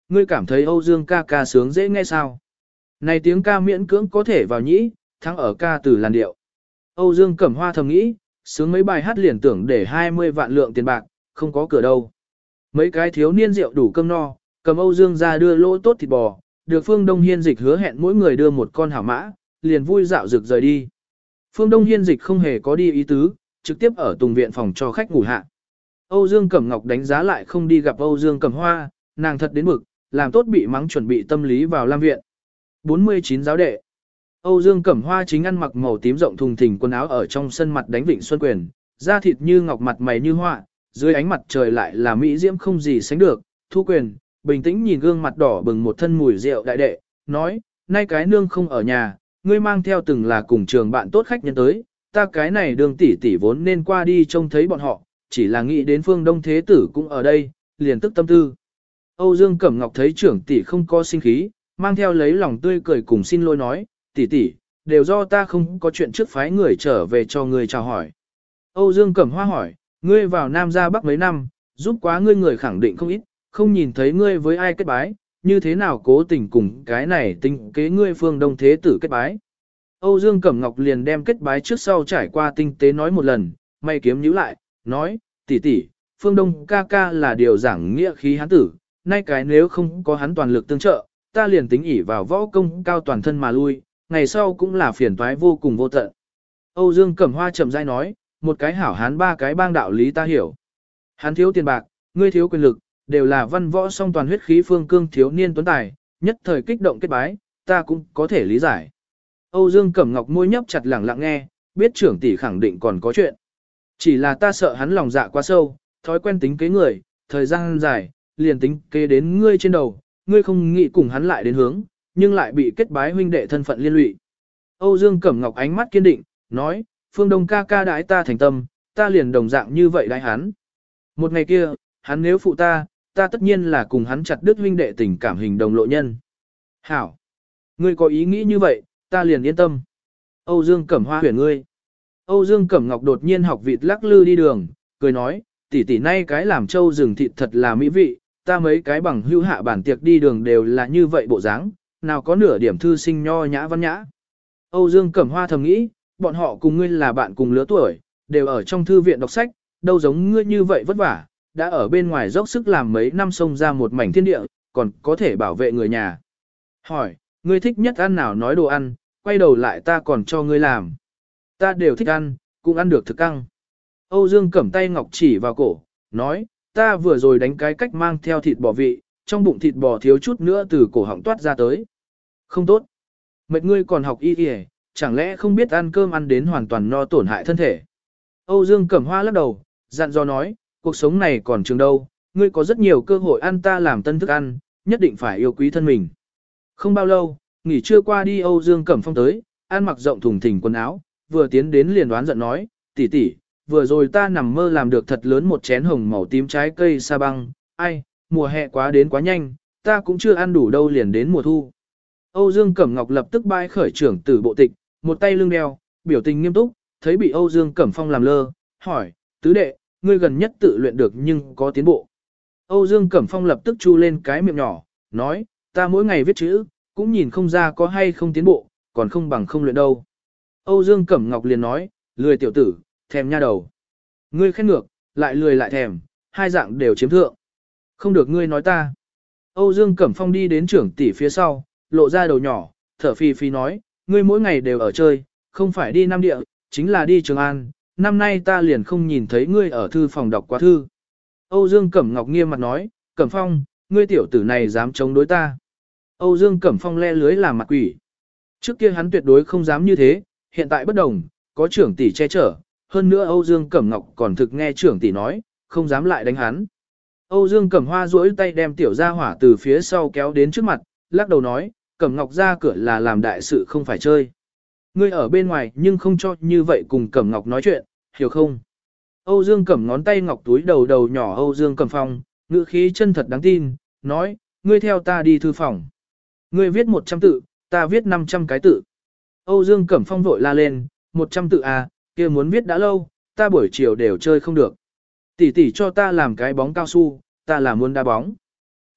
ngươi cảm thấy Âu Dương ca ca sướng dễ nghe sao? Này tiếng ca miễn cưỡng có thể vào nhĩ, thắng ở ca từ làn điệu. Âu Dương Cẩm Hoa thầm nghĩ, sướng mấy bài hát liền tưởng để hai mươi vạn lượng tiền bạc, không có cửa đâu. Mấy cái thiếu niên rượu đủ cơm no, cầm Âu Dương ra đưa lỗ tốt thịt bò, được Phương Đông Hiên Dịch hứa hẹn mỗi người đưa một con hảo mã, liền vui dạo rực rời đi. Phương Đông Hiên Dịch không hề có đi ý tứ, trực tiếp ở Tùng viện phòng cho khách ngủ hạ. Âu Dương Cẩm Ngọc đánh giá lại không đi gặp Âu Dương Cẩm Hoa, nàng thật đến bực, làm tốt bị mắng chuẩn bị tâm lý vào lam viện. bốn mươi chín giáo đệ. Âu Dương Cẩm Hoa chính ăn mặc màu tím rộng thùng thình quần áo ở trong sân mặt đánh vịnh xuân quyền, da thịt như ngọc mặt mày như họa, dưới ánh mặt trời lại là mỹ diễm không gì sánh được. Thu quyền, bình tĩnh nhìn gương mặt đỏ bừng một thân mùi rượu đại đệ, nói, nay cái nương không ở nhà, ngươi mang theo từng là cùng trường bạn tốt khách nhân tới, ta cái này đường tỷ tỷ vốn nên qua đi trông thấy bọn họ, chỉ là nghĩ đến Phương Đông Thế Tử cũng ở đây, liền tức tâm tư. Âu Dương Cẩm Ngọc thấy trưởng tỷ không có sinh khí, mang theo lấy lòng tươi cười cùng xin lỗi nói, tỷ tỷ, đều do ta không có chuyện trước phái người trở về cho người chào hỏi. Âu Dương Cẩm Hoa hỏi, ngươi vào Nam ra Bắc mấy năm, giúp quá ngươi người khẳng định không ít, không nhìn thấy ngươi với ai kết bái, như thế nào cố tình cùng cái này tinh kế ngươi Phương Đông Thế Tử kết bái. Âu Dương Cẩm Ngọc liền đem kết bái trước sau trải qua tinh tế nói một lần, mày kiếm nhíu lại, nói, tỷ tỷ, Phương Đông ca ca là điều giảng nghĩa khí hán tử, nay cái nếu không có hắn toàn lực tương trợ, ta liền tính ỷ vào võ công cao toàn thân mà lui, ngày sau cũng là phiền toái vô cùng vô tận. Âu Dương Cẩm Hoa chậm rãi nói, một cái hảo hán ba cái bang đạo lý ta hiểu. Hắn thiếu tiền bạc, ngươi thiếu quyền lực, đều là văn võ song toàn huyết khí phương cương thiếu niên tuấn tài, nhất thời kích động kết bái, ta cũng có thể lý giải. Âu Dương Cẩm Ngọc môi nhấp chặt lẳng lặng nghe, biết trưởng tỷ khẳng định còn có chuyện. Chỉ là ta sợ hắn lòng dạ quá sâu, thói quen tính kế người, thời gian dài, liền tính kế đến ngươi trên đầu, ngươi không nghĩ cùng hắn lại đến hướng, nhưng lại bị kết bái huynh đệ thân phận liên lụy. Âu Dương Cẩm Ngọc ánh mắt kiên định, nói, Phương Đông ca ca đãi ta thành tâm, ta liền đồng dạng như vậy đãi hắn. Một ngày kia, hắn nếu phụ ta, ta tất nhiên là cùng hắn chặt đứt huynh đệ tình cảm hình đồng lộ nhân. Hảo! Ngươi có ý nghĩ như vậy, ta liền yên tâm. Âu Dương Cẩm Hoa huyền ngươi. Âu Dương Cẩm Ngọc đột nhiên học vịt lắc lư đi đường, cười nói, tỷ tỷ nay cái làm trâu rừng thịt thật là mỹ vị, ta mấy cái bằng hưu hạ bản tiệc đi đường đều là như vậy bộ dáng, nào có nửa điểm thư sinh nho nhã văn nhã. Âu Dương Cẩm Hoa thầm nghĩ, bọn họ cùng ngươi là bạn cùng lứa tuổi, đều ở trong thư viện đọc sách, đâu giống ngươi như vậy vất vả, đã ở bên ngoài dốc sức làm mấy năm xông ra một mảnh thiên địa, còn có thể bảo vệ người nhà. Hỏi, ngươi thích nhất ăn nào nói đồ ăn, quay đầu lại ta còn cho ngươi làm. Ta đều thích ăn, cũng ăn được thực căng. Âu Dương Cẩm tay ngọc chỉ vào cổ, nói, ta vừa rồi đánh cái cách mang theo thịt bò vị, trong bụng thịt bò thiếu chút nữa từ cổ họng toát ra tới. Không tốt. Mệt ngươi còn học y y, chẳng lẽ không biết ăn cơm ăn đến hoàn toàn no tổn hại thân thể. Âu Dương Cẩm Hoa lắc đầu, dặn dò nói, cuộc sống này còn trường đâu, ngươi có rất nhiều cơ hội ăn ta làm tân thức ăn, nhất định phải yêu quý thân mình. Không bao lâu, nghỉ trưa qua đi Âu Dương Cẩm Phong tới, ăn mặc rộng thùng thình quần áo, vừa tiến đến liền đoán giận nói, tỷ tỷ, vừa rồi ta nằm mơ làm được thật lớn một chén hồng màu tím trái cây sa băng, ai, mùa hè quá đến quá nhanh, ta cũng chưa ăn đủ đâu liền đến mùa thu. Âu Dương Cẩm Ngọc lập tức bãi khởi trưởng tử bộ tịch, một tay lưng đeo, biểu tình nghiêm túc, thấy bị Âu Dương Cẩm Phong làm lơ, hỏi, tứ đệ, ngươi gần nhất tự luyện được nhưng có tiến bộ. Âu Dương Cẩm Phong lập tức chu lên cái miệng nhỏ, nói, ta mỗi ngày viết chữ, cũng nhìn không ra có hay không tiến bộ, còn không bằng không luyện đâu. Âu Dương Cẩm Ngọc liền nói, lười tiểu tử, thèm nha đầu. Ngươi khen ngược, lại lười lại thèm, hai dạng đều chiếm thượng. Không được ngươi nói ta. Âu Dương Cẩm Phong đi đến trưởng tỷ phía sau, lộ ra đầu nhỏ, thở phì phì nói, ngươi mỗi ngày đều ở chơi, không phải đi Nam Địa, chính là đi Trường An, năm nay ta liền không nhìn thấy ngươi ở thư phòng đọc quá thư. Âu Dương Cẩm Ngọc nghiêm mặt nói, Cẩm Phong, ngươi tiểu tử này dám chống đối ta. Âu Dương Cẩm Phong le lưới làm mặt quỷ. Trước kia hắn tuyệt đối không dám như thế, hiện tại bất đồng, có trưởng tỷ che chở, hơn nữa Âu Dương Cẩm Ngọc còn thực nghe trưởng tỷ nói, không dám lại đánh hắn. Âu Dương Cẩm Hoa duỗi tay đem tiểu gia hỏa từ phía sau kéo đến trước mặt, lắc đầu nói, Cẩm Ngọc ra cửa là làm đại sự không phải chơi. Ngươi ở bên ngoài nhưng không cho như vậy cùng Cẩm Ngọc nói chuyện, hiểu không? Âu Dương Cẩm ngón tay ngọc túi đầu đầu nhỏ Âu Dương Cẩm Phong, ngữ khí chân thật đáng tin, nói, ngươi theo ta đi thư phòng. Ngươi viết một trăm tự, ta viết năm trăm cái tự. Âu Dương Cẩm Phong vội la lên, một trăm tự à, kia muốn viết đã lâu, ta buổi chiều đều chơi không được. Tỷ tỷ cho ta làm cái bóng cao su, ta là muốn đá bóng.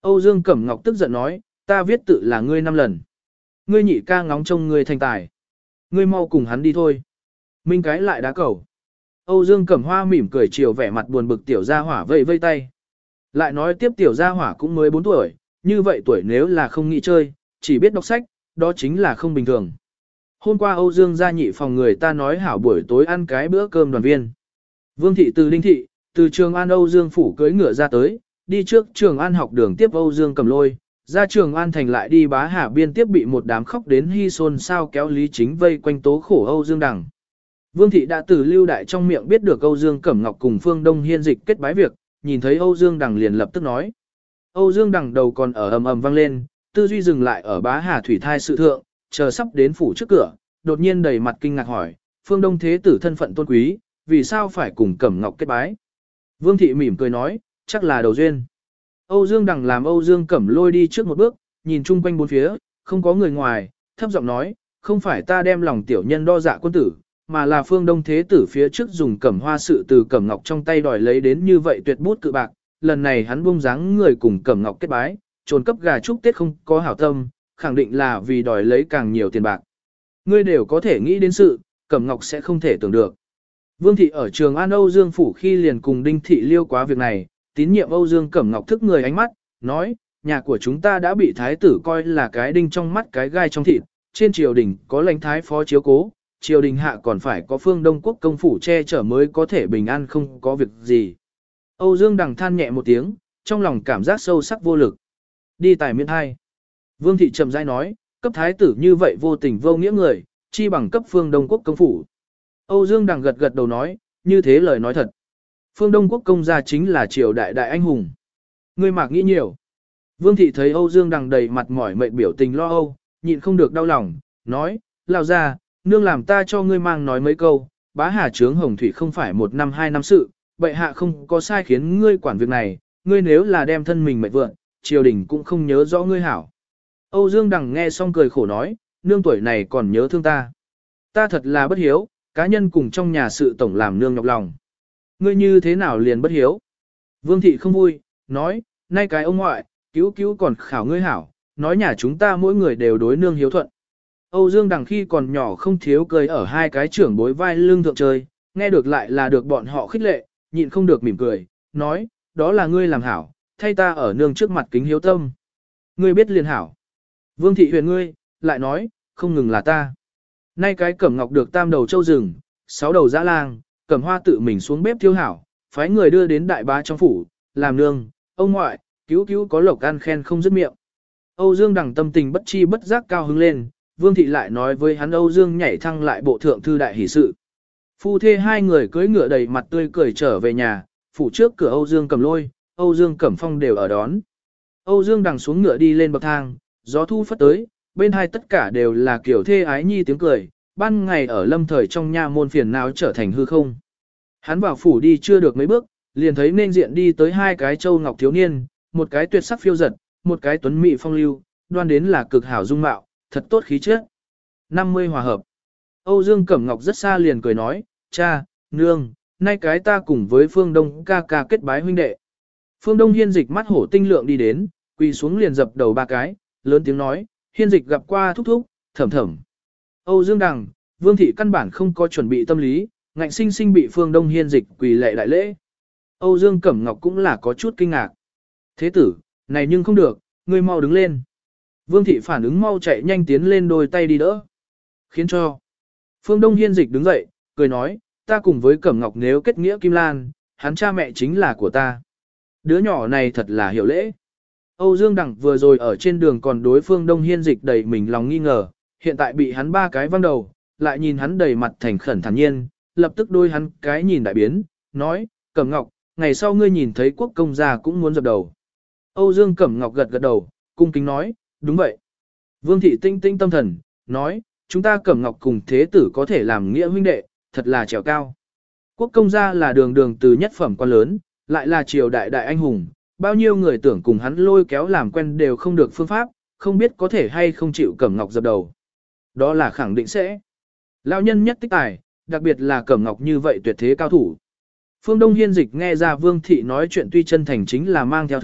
Âu Dương Cẩm Ngọc tức giận nói, ta viết tự là ngươi năm lần. Ngươi nhị ca ngóng trông ngươi thành tài. Ngươi mau cùng hắn đi thôi. Minh cái lại đá cầu. Âu Dương Cẩm Hoa mỉm cười chiều vẻ mặt buồn bực tiểu gia hỏa vây vây tay. Lại nói tiếp tiểu gia hỏa cũng mới bốn tuổi, như vậy tuổi nếu là không nghĩ chơi, chỉ biết đọc sách, đó chính là không bình thường. Hôm qua Âu Dương gia nhị phòng người ta nói hảo buổi tối ăn cái bữa cơm đoàn viên. Vương thị từ Đinh thị, từ Trường An Âu Dương phủ cưỡi ngựa ra tới, đi trước Trường An học đường tiếp Âu Dương Cẩm Lôi, ra Trường An thành lại đi Bá Hà biên tiếp bị một đám khóc đến hy xôn sao kéo Lý Chính vây quanh tố khổ Âu Dương Đằng. Vương thị đã từ Lưu Đại trong miệng biết được Âu Dương Cẩm Ngọc cùng Phương Đông Hiên dịch kết bái việc, nhìn thấy Âu Dương Đằng liền lập tức nói. Âu Dương Đằng đầu còn ở ầm ầm vang lên, tư duy dừng lại ở Bá Hà thủy thai sự thượng, chờ sắp đến phủ trước cửa, đột nhiên đầy mặt kinh ngạc hỏi, Phương Đông thế tử thân phận tôn quý, vì sao phải cùng Cẩm Ngọc kết bái? Vương thị mỉm cười nói, chắc là đầu duyên. Âu Dương Đằng làm Âu Dương Cẩm Lôi đi trước một bước, nhìn chung quanh bốn phía, không có người ngoài, thấp giọng nói, không phải ta đem lòng tiểu nhân đo dạ quân tử, mà là Phương Đông thế tử phía trước dùng Cẩm Hoa sự từ Cẩm Ngọc trong tay đòi lấy đến như vậy tuyệt bút cự bạc, lần này hắn buông dáng người cùng Cẩm Ngọc kết bái, trồn cấp gà chúc Tết không có hảo tâm, khẳng định là vì đòi lấy càng nhiều tiền bạc. Ngươi đều có thể nghĩ đến sự, Cẩm Ngọc sẽ không thể tưởng được. Vương thị ở Trường An Âu Dương phủ khi liền cùng Đinh thị liêu quá việc này, tín nhiệm Âu Dương Cẩm Ngọc thức người ánh mắt, nói, nhà của chúng ta đã bị thái tử coi là cái đinh trong mắt cái gai trong thịt, trên triều đình có lãnh thái phó chiếu cố, triều đình hạ còn phải có Phương Đông quốc công phủ che chở mới có thể bình an không có việc gì. Âu Dương Đằng than nhẹ một tiếng, trong lòng cảm giác sâu sắc vô lực. Đi tài miễn hai. Vương thị trầm rãi nói, cấp thái tử như vậy vô tình vô nghĩa người, chi bằng cấp Phương Đông quốc công phủ. Âu Dương Đằng gật gật đầu nói, như thế lời nói thật. Phương Đông quốc công gia chính là triều đại đại anh hùng. Ngươi mạc nghĩ nhiều. Vương thị thấy Âu Dương Đằng đầy mặt mỏi mệt biểu tình lo âu, nhịn không được đau lòng, nói, lao ra, nương làm ta cho ngươi mang nói mấy câu, Bá Hà trướng hồng thủy không phải một năm hai năm sự, bệ hạ không có sai khiến ngươi quản việc này, ngươi nếu là đem thân mình mệt vượng, triều đình cũng không nhớ rõ ngươi hảo. Âu Dương Đằng nghe xong cười khổ nói, nương tuổi này còn nhớ thương ta. Ta thật là bất hiếu, cá nhân cùng trong nhà sự tổng làm nương nhọc lòng. Ngươi như thế nào liền bất hiếu? Vương thị không vui, nói, nay cái ông ngoại, cứu cứu còn khảo ngươi hảo, nói nhà chúng ta mỗi người đều đối nương hiếu thuận. Âu Dương Đằng khi còn nhỏ không thiếu cười ở hai cái trưởng bối vai lưng thượng chơi, nghe được lại là được bọn họ khích lệ, nhịn không được mỉm cười, nói, đó là ngươi làm hảo, thay ta ở nương trước mặt kính hiếu tâm. Ngươi biết liền hảo. Vương thị huyền ngươi, lại nói, không ngừng là ta. Nay cái Cẩm Ngọc được tam đầu châu rừng, sáu đầu dã lang, Cẩm Hoa tự mình xuống bếp thiêu hảo, phái người đưa đến đại bá trong phủ, làm nương, ông ngoại, cứu cứu có lộc ăn khen không dứt miệng. Âu Dương Đằng tâm tình bất chi bất giác cao hứng lên, Vương thị lại nói với hắn Âu Dương nhảy thăng lại bộ thượng thư đại hỷ sự. Phu thê hai người cưỡi ngựa đầy mặt tươi cười trở về nhà, phủ trước cửa Âu Dương Cẩm Lôi, Âu Dương Cẩm Phong đều ở đón. Âu Dương Đằng xuống ngựa đi lên bậc thang, gió thu phất tới, bên hai tất cả đều là kiểu thê ái nhi tiếng cười, ban ngày ở lâm thời trong nha môn phiền não trở thành hư không. Hắn vào phủ đi chưa được mấy bước, liền thấy nên diện đi tới hai cái châu ngọc thiếu niên, một cái tuyệt sắc phiêu giật, một cái tuấn mỹ phong lưu, đoan đến là cực hảo dung mạo, thật tốt khí chất. năm mươi hòa hợp. Âu Dương Cẩm Ngọc rất xa liền cười nói, cha, nương, nay cái ta cùng với Phương Đông ca ca kết bái huynh đệ. Phương Đông Hiên Dịch mắt hổ tinh lượng đi đến, quỳ xuống liền dập đầu ba cái, lớn tiếng nói, Hiên Dịch gặp qua thúc thúc, thầm thầm. Âu Dương Đằng, Vương thị căn bản không có chuẩn bị tâm lý, ngạnh sinh sinh bị Phương Đông Hiên Dịch quỳ lệ đại lễ. Âu Dương Cẩm Ngọc cũng là có chút kinh ngạc. Thế tử, này nhưng không được, ngươi mau đứng lên. Vương thị phản ứng mau chạy nhanh tiến lên đôi tay đi đỡ. Khiến cho. Phương Đông Hiên Dịch đứng dậy, cười nói, ta cùng với Cẩm Ngọc nếu kết nghĩa Kim Lan, hắn cha mẹ chính là của ta. Đứa nhỏ này thật là hiểu lễ. Âu Dương Đằng vừa rồi ở trên đường còn đối Phương Đông Hiên Dịch đầy mình lòng nghi ngờ, hiện tại bị hắn ba cái văng đầu, lại nhìn hắn đầy mặt thành khẩn thản nhiên, lập tức đôi hắn cái nhìn đại biến, nói, Cẩm Ngọc, ngày sau ngươi nhìn thấy quốc công gia cũng muốn dập đầu. Âu Dương Cẩm Ngọc gật gật đầu, cung kính nói, đúng vậy. Vương thị tinh tinh tâm thần, nói, chúng ta Cẩm Ngọc cùng thế tử có thể làm nghĩa huynh đệ, thật là trèo cao. Quốc công gia là đường đường từ nhất phẩm quan lớn, lại là triều đại đại anh hùng, bao nhiêu người tưởng cùng hắn lôi kéo làm quen đều không được phương pháp, không biết có thể hay không chịu Cẩm Ngọc dập đầu. Đó là khẳng định sẽ. Lão nhân nhất tích tài, đặc biệt là Cẩm Ngọc như vậy tuyệt thế cao thủ. Phương Đông Hiên Dịch nghe ra Vương thị nói chuyện tuy chân thành chính là mang theo thử,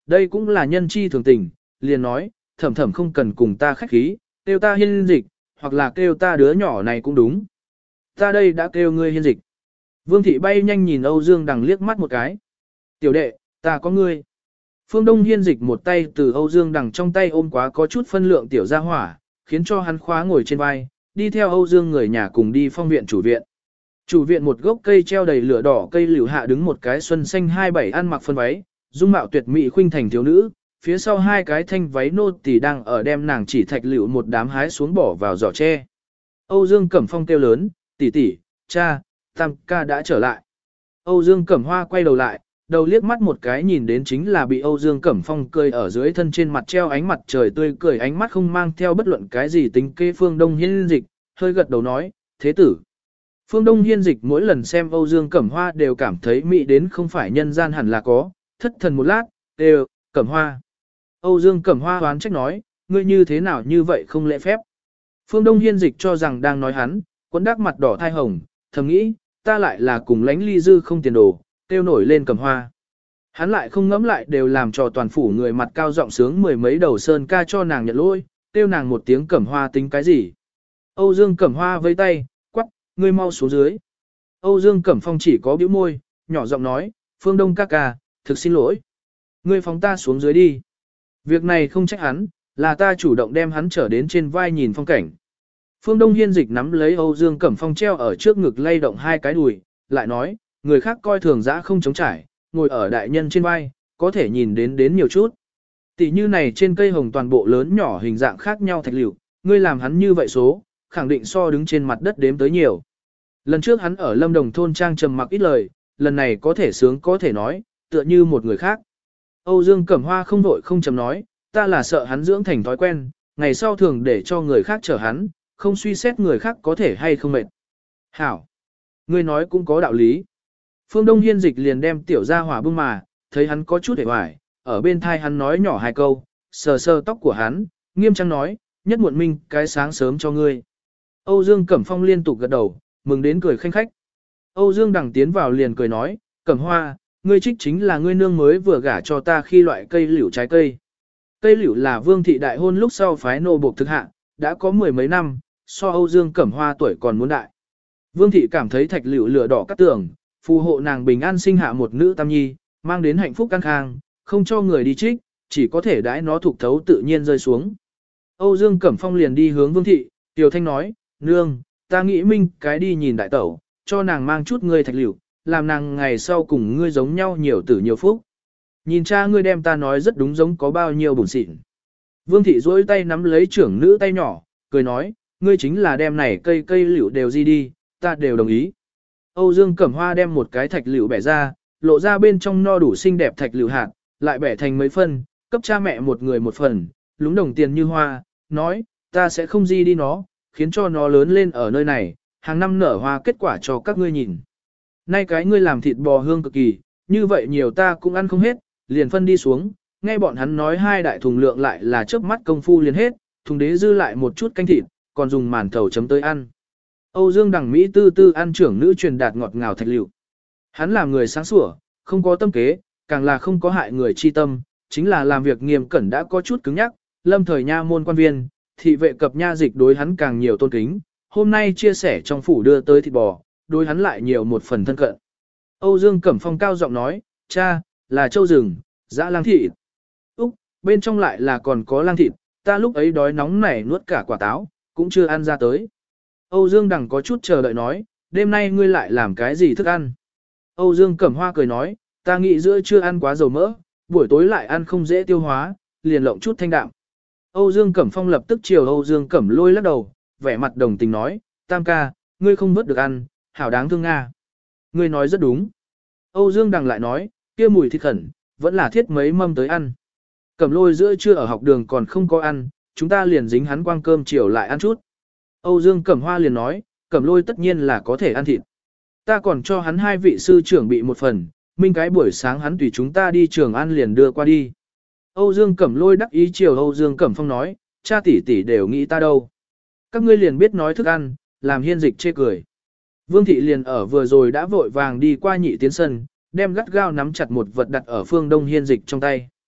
đây cũng là nhân chi thường tình, liền nói, thẩm thẩm không cần cùng ta khách khí, kêu ta hiên dịch, hoặc là kêu ta đứa nhỏ này cũng đúng. Ta đây đã kêu ngươi hiên dịch. Vương thị bay nhanh nhìn Âu Dương Đằng liếc mắt một cái. Tiểu đệ, ta có ngươi. Phương Đông hiên dịch một tay từ Âu Dương Đằng trong tay ôm quá có chút phân lượng tiểu gia hỏa, khiến cho hắn khóa ngồi trên vai, đi theo Âu Dương người nhà cùng đi phong viện chủ viện. Chủ viện một gốc cây treo đầy lửa đỏ cây liễu hạ đứng một cái xuân xanh hai bảy ăn mặc phân váy, dung mạo tuyệt mỹ khuynh thành thiếu nữ, phía sau hai cái thanh váy nô tỳ đang ở đem nàng chỉ thạch liễu một đám hái xuống bỏ vào giỏ tre. Âu Dương Cẩm Phong kêu lớn, tỷ tỷ, cha, tam ca đã trở lại. Âu Dương Cẩm Hoa quay đầu lại, đầu liếc mắt một cái nhìn đến chính là bị Âu Dương Cẩm Phong cười ở dưới thân trên mặt treo ánh mặt trời tươi cười, ánh mắt không mang theo bất luận cái gì tính kế Phương Đông Hiên Dịch, hơi gật đầu nói, thế tử. Phương Đông Hiên Dịch mỗi lần xem Âu Dương Cẩm Hoa đều cảm thấy mỹ đến không phải nhân gian hẳn là có, thất thần một lát, đều, Cẩm Hoa. Âu Dương Cẩm Hoa hoán trách nói, ngươi như thế nào như vậy không lễ phép. Phương Đông Hiên Dịch cho rằng đang nói hắn, quấn đắc mặt đỏ thai hồng, thầm nghĩ, ta lại là cùng lánh ly dư không tiền đồ, tiêu nổi lên Cẩm Hoa. Hắn lại không ngẫm lại đều làm cho toàn phủ người mặt cao giọng sướng mười mấy đầu sơn ca cho nàng nhận lỗi, tiêu nàng một tiếng Cẩm Hoa tính cái gì. Âu Dương Cẩm Hoa vây tay, quắc, ngươi mau xuống dưới. Âu Dương Cẩm Phong chỉ có bĩu môi, nhỏ giọng nói, Phương Đông ca ca, thực xin lỗi. Ngươi phóng ta xuống dưới đi. Việc này không trách hắn, là ta chủ động đem hắn trở đến trên vai nhìn phong cảnh. Phương Đông Hiên Dịch nắm lấy Âu Dương Cẩm Phong treo ở trước ngực lay động hai cái đùi, lại nói, người khác coi thường dã không chống trải, ngồi ở đại nhân trên vai, có thể nhìn đến đến nhiều chút. Tỷ như này trên cây hồng toàn bộ lớn nhỏ hình dạng khác nhau thạch liệu, ngươi làm hắn như vậy số, khẳng định so đứng trên mặt đất đếm tới nhiều. Lần trước hắn ở Lâm Đồng thôn trang trầm mặc ít lời, lần này có thể sướng có thể nói, tựa như một người khác. Âu Dương Cẩm Hoa không vội không chầm nói, ta là sợ hắn dưỡng thành thói quen, ngày sau thường để cho người khác chở hắn, không suy xét người khác có thể hay không mệt. Hảo! Ngươi nói cũng có đạo lý. Phương Đông Hiên Dịch liền đem tiểu gia hỏa bưng mà, thấy hắn có chút hề hoài, ở bên thai hắn nói nhỏ hai câu, sờ sờ tóc của hắn, nghiêm trang nói, nhất muộn minh cái sáng sớm cho ngươi. Âu Dương Cẩm Phong liên tục gật đầu, mừng đến cười khanh khách. Âu Dương Đằng tiến vào liền cười nói, Cẩm Hoa, ngươi trích chính là ngươi nương mới vừa gả cho ta khi loại cây liễu trái cây. Cây liễu là Vương thị đại hôn lúc sau phái nô buộc thực hạ, đã có mười mấy năm, so Âu Dương Cẩm Hoa tuổi còn muốn đại. Vương thị cảm thấy thạch liễu lửa đỏ cắt tường, phù hộ nàng bình an sinh hạ một nữ tam nhi, mang đến hạnh phúc căng khang, không cho người đi trích, chỉ có thể đãi nó thuộc thấu tự nhiên rơi xuống. Âu Dương Cẩm Phong liền đi hướng Vương thị, Tiểu Thanh nói, nương, ta nghĩ minh cái đi nhìn đại tẩu, cho nàng mang chút ngươi thạch liễu, làm nàng ngày sau cùng ngươi giống nhau nhiều tử nhiều phúc. Nhìn cha ngươi đem ta nói rất đúng giống có bao nhiêu bổn xịn. Vương thị duỗi tay nắm lấy trưởng nữ tay nhỏ, cười nói, ngươi chính là đem này cây cây liễu đều di đi, ta đều đồng ý. Âu Dương Cẩm Hoa đem một cái thạch liễu bẻ ra, lộ ra bên trong no đủ xinh đẹp thạch liễu hạt, lại bẻ thành mấy phân, cấp cha mẹ một người một phần, lúng đồng tiền như hoa, nói, ta sẽ không di đi nó, khiến cho nó lớn lên ở nơi này, hàng năm nở hoa kết quả cho các ngươi nhìn. Nay cái ngươi làm thịt bò hương cực kỳ, như vậy nhiều ta cũng ăn không hết, liền phân đi xuống, nghe bọn hắn nói hai đại thùng lượng lại là chớp mắt công phu liền hết, thùng đế dư lại một chút canh thịt, còn dùng màn thầu chấm tới ăn. Âu Dương Đằng Mỹ tư tư ăn trưởng nữ truyền đạt ngọt ngào thạch liễu. Hắn làm người sáng sủa, không có tâm kế, càng là không có hại người chi tâm, chính là làm việc nghiêm cẩn đã có chút cứng nhắc, lâm thời nha môn quan viên, thị vệ cập nha dịch đối hắn càng nhiều tôn kính, hôm nay chia sẻ trong phủ đưa tới thịt bò, đối hắn lại nhiều một phần thân cận. Âu Dương Cẩm Phong cao giọng nói, cha, là châu rừng, dã lang thịt. Úc, bên trong lại là còn có lang thịt, ta lúc ấy đói nóng nảy nuốt cả quả táo, cũng chưa ăn ra tới. Âu Dương Đằng có chút chờ đợi nói, đêm nay ngươi lại làm cái gì thức ăn? Âu Dương Cẩm Hoa cười nói, ta nghĩ giữa trưa ăn quá dầu mỡ, buổi tối lại ăn không dễ tiêu hóa, liền lộng chút thanh đạm. Âu Dương Cẩm Phong lập tức chiều Âu Dương Cẩm Lôi lắc đầu, vẻ mặt đồng tình nói, tam ca, ngươi không vớt được ăn, hảo đáng thương Nga. Ngươi nói rất đúng. Âu Dương Đằng lại nói, kia mùi thịt khẩn, vẫn là thiết mấy mâm tới ăn. Cẩm Lôi giữa trưa ở học đường còn không có ăn, chúng ta liền dính hắn quang cơm chiều lại ăn chút. Âu Dương Cẩm Hoa liền nói, Cẩm Lôi tất nhiên là có thể ăn thịt. Ta còn cho hắn hai vị sư trưởng bị một phần, minh cái buổi sáng hắn tùy chúng ta đi trường ăn liền đưa qua đi. Âu Dương Cẩm Lôi đắc ý chiều Âu Dương Cẩm Phong nói, cha tỷ tỷ đều nghĩ ta đâu. Các ngươi liền biết nói thức ăn, làm Hiên Dịch chê cười. Vương thị liền ở vừa rồi đã vội vàng đi qua nhị tiến sân, đem gắt gao nắm chặt một vật đặt ở Phương Đông Hiên Dịch trong tay.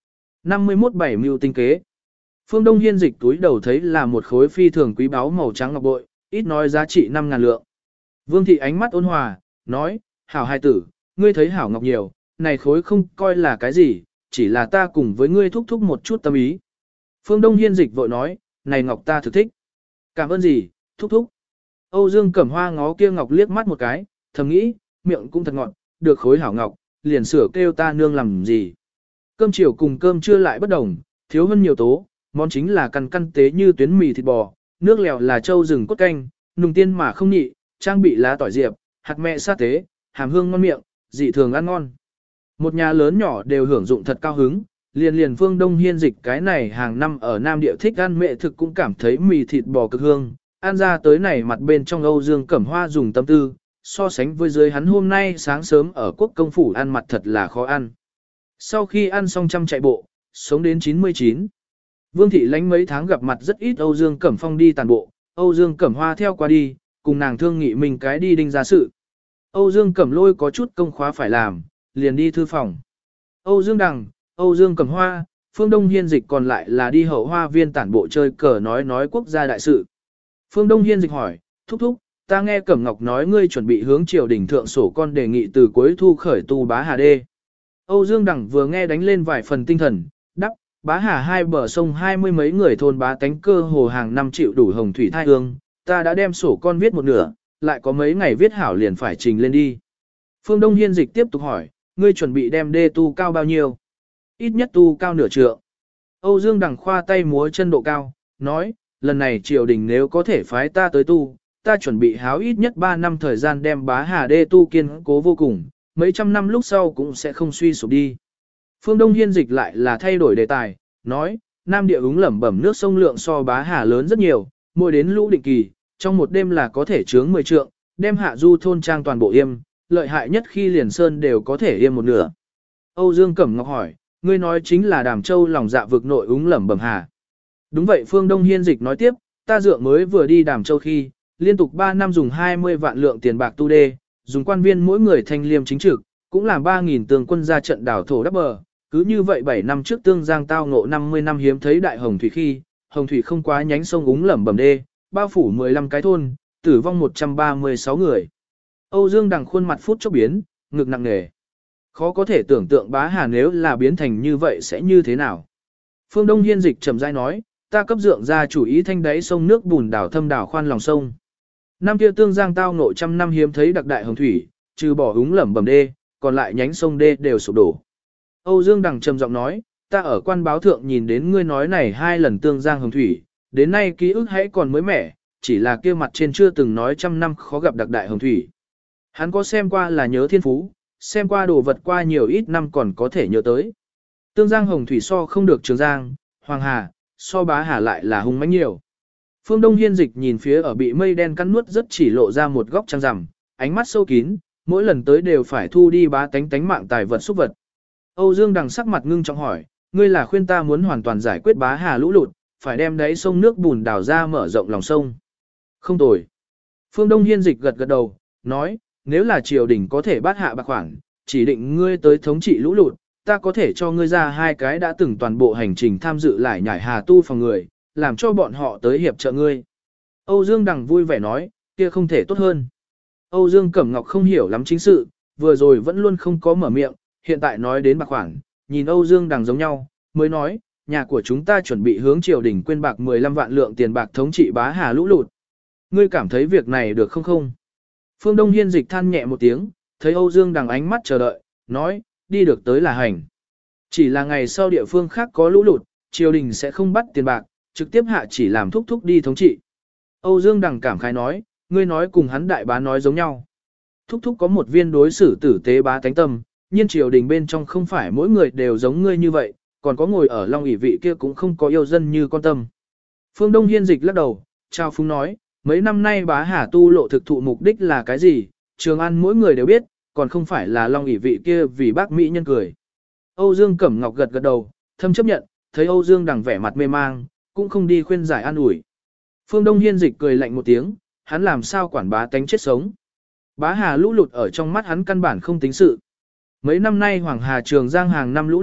năm mươi mốt bảy mưu tinh kế. Phương Đông Hiên dịch túi đầu thấy là một khối phi thường quý báu màu trắng ngọc bội, ít nói giá trị năm ngàn lượng. Vương thị ánh mắt ôn hòa, nói, hảo hai tử, ngươi thấy hảo ngọc nhiều, này khối không coi là cái gì, chỉ là ta cùng với ngươi thúc thúc một chút tâm ý. Phương Đông Hiên dịch vội nói, này ngọc ta thực thích. Cảm ơn gì, thúc thúc. Âu Dương Cẩm Hoa ngó kia ngọc liếc mắt một cái, thầm nghĩ, miệng cũng thật ngọt, được khối hảo ngọc, liền sửa kêu ta nương làm gì. Cơm chiều cùng cơm trưa lại bất đồng, thiếu hơn nhiều tố, món chính là căn căn tế như tuyến mì thịt bò, nước lèo là trâu rừng cốt canh, nùng tiên mà không nhị, trang bị lá tỏi diệp, hạt mẹ sa tế, hàm hương ngon miệng, dị thường ăn ngon. Một nhà lớn nhỏ đều hưởng dụng thật cao hứng, liền liền Phương Đông Hiên dịch cái này hàng năm ở Nam Địa thích ăn mẹ thực cũng cảm thấy mì thịt bò cực hương, ăn ra tới này mặt bên trong Âu Dương Cẩm Hoa dùng tâm tư, so sánh với dưới hắn hôm nay sáng sớm ở quốc công phủ ăn mặt thật là khó ăn. Sau khi ăn xong trăm chạy bộ, sống đến chín mươi chín. Vương thị lánh mấy tháng gặp mặt rất ít Âu Dương Cẩm Phong đi tàn bộ, Âu Dương Cẩm Hoa theo qua đi, cùng nàng thương nghị mình cái đi đinh ra sự. Âu Dương Cẩm Lôi có chút công khóa phải làm, liền đi thư phòng. Âu Dương Đằng, Âu Dương Cẩm Hoa, Phương Đông Hiên dịch còn lại là đi hậu hoa viên tản bộ chơi cờ nói nói quốc gia đại sự. Phương Đông Hiên dịch hỏi, thúc thúc, ta nghe Cẩm Ngọc nói ngươi chuẩn bị hướng triều đình thượng sổ con đề nghị từ cuối thu khởi tu bá hà đê. Âu Dương Đằng vừa nghe đánh lên vài phần tinh thần, đắp, bá hà hai bờ sông hai mươi mấy người thôn bá tánh cơ hồ hàng năm chịu đủ hồng thủy thai hương, ta đã đem sổ con viết một nửa, lại có mấy ngày viết hảo liền phải trình lên đi. Phương Đông Hiên dịch tiếp tục hỏi, ngươi chuẩn bị đem đê tu cao bao nhiêu? Ít nhất tu cao nửa trượng. Âu Dương Đằng khoa tay múa chân độ cao, nói, lần này triều đình nếu có thể phái ta tới tu, ta chuẩn bị háo ít nhất ba năm thời gian đem bá hà đê tu kiên cố vô cùng, mấy trăm năm lúc sau cũng sẽ không suy sụp đi. Phương Đông Hiên dịch lại là thay đổi đề tài, nói, Nam Địa ứng lẩm bẩm nước sông lượng so bá hà lớn rất nhiều, mỗi đến lũ định kỳ, trong một đêm là có thể chướng mười trượng, đem hạ du thôn trang toàn bộ yêm, lợi hại nhất khi liền sơn đều có thể yêm một nửa. Âu Dương Cẩm Ngọc hỏi, ngươi nói chính là Đàm Châu lòng dạ vực nội ứng lẩm bẩm hà. Đúng vậy, Phương Đông Hiên dịch nói tiếp, ta dượng mới vừa đi Đàm Châu khi, liên tục ba năm dùng hai mươi vạn lượng tiền bạc tu đê, dùng quan viên mỗi người thanh liêm chính trực, cũng làm ba nghìn tường quân ra trận đảo thổ đắp bờ. Cứ như vậy bảy năm trước Tương Giang tao ngộ năm mươi năm hiếm thấy đại hồng thủy khi, hồng thủy không quá nhánh sông úng lẩm bẩm đê, bao phủ mười lăm cái thôn, tử vong một trăm ba mươi sáu người. Âu Dương Đằng khuôn mặt phút chốc biến, ngực nặng nề. Khó có thể tưởng tượng bá hà nếu là biến thành như vậy sẽ như thế nào. Phương Đông Hiên dịch trầm rãi nói, ta cấp dượng ra chủ ý thanh đáy sông nước bùn đảo thâm đảo khoan lòng sông. Năm kia Tương Giang tao ngộ trăm năm hiếm thấy đặc đại hồng thủy, trừ bỏ úng lẩm bẩm đê, còn lại nhánh sông đê đều sụp đổ. Âu Dương Đằng trầm giọng nói, ta ở quan báo thượng nhìn đến ngươi nói này hai lần Tương Giang hồng thủy, đến nay ký ức hãy còn mới mẻ, chỉ là kia mặt trên chưa từng nói trăm năm khó gặp đặc đại hồng thủy. Hắn có xem qua là nhớ thiên phú, xem qua đồ vật qua nhiều ít năm còn có thể nhớ tới. Tương Giang hồng thủy so không được Trường Giang, Hoàng Hà, so bá hà lại là hung mãnh nhiều. Phương Đông Hiên dịch nhìn phía ở bị mây đen cắn nuốt rất chỉ lộ ra một góc trăng rằm, ánh mắt sâu kín, mỗi lần tới đều phải thu đi bá tánh tánh mạng tài vật xúc vật. Âu Dương Đằng sắc mặt ngưng trọng hỏi, ngươi là khuyên ta muốn hoàn toàn giải quyết bá hà lũ lụt, phải đem đáy sông nước bùn đào ra mở rộng lòng sông. Không tồi. Phương Đông Hiên dịch gật gật đầu, nói, nếu là triều đình có thể bắt hạ bạc khoản, chỉ định ngươi tới thống trị lũ lụt, ta có thể cho ngươi ra hai cái đã từng toàn bộ hành trình tham dự lại nhảy hà tu phòng người, làm cho bọn họ tới hiệp trợ ngươi. Âu Dương Đằng vui vẻ nói, kia không thể tốt hơn. Âu Dương Cẩm Ngọc không hiểu lắm chính sự, vừa rồi vẫn luôn không có mở miệng, hiện tại nói đến bạc khoản, nhìn Âu Dương Đằng giống nhau, mới nói, nhà của chúng ta chuẩn bị hướng triều đình quyên bạc mười lăm vạn lượng tiền bạc thống trị bá hà lũ lụt. Ngươi cảm thấy việc này được không không? Phương Đông Hiên dịch than nhẹ một tiếng, thấy Âu Dương Đằng ánh mắt chờ đợi, nói, đi được tới là hành. Chỉ là ngày sau địa phương khác có lũ lụt, triều đình sẽ không bắt tiền bạc, trực tiếp hạ chỉ làm thúc thúc đi thống trị. Âu Dương Đằng cảm khái nói, ngươi nói cùng hắn đại bá nói giống nhau. Thúc thúc có một viên đối xử tử tế bá tánh tâm, nhiên triều đình bên trong không phải mỗi người đều giống ngươi như vậy, còn có ngồi ở Long ỷ vị kia cũng không có yêu dân như con tâm. Phương Đông Hiên dịch lắc đầu, Trao Phúng nói, mấy năm nay bá hà tu lộ thực thụ mục đích là cái gì, Trường An mỗi người đều biết, còn không phải là Long ỷ vị kia vì bác Mỹ nhân cười. Âu Dương Cẩm Ngọc gật gật đầu, thâm chấp nhận, thấy Âu Dương Đằng vẻ mặt mê mang, cũng không đi khuyên giải an ủi. Phương Đông Hiên dịch cười lạnh một tiếng, hắn làm sao quản bá tánh chết sống. Bá hà lũ lụt ở trong mắt hắn căn bản không tính sự. Mấy năm nay Hoàng Hà Trường Giang hàng năm lũ lụt,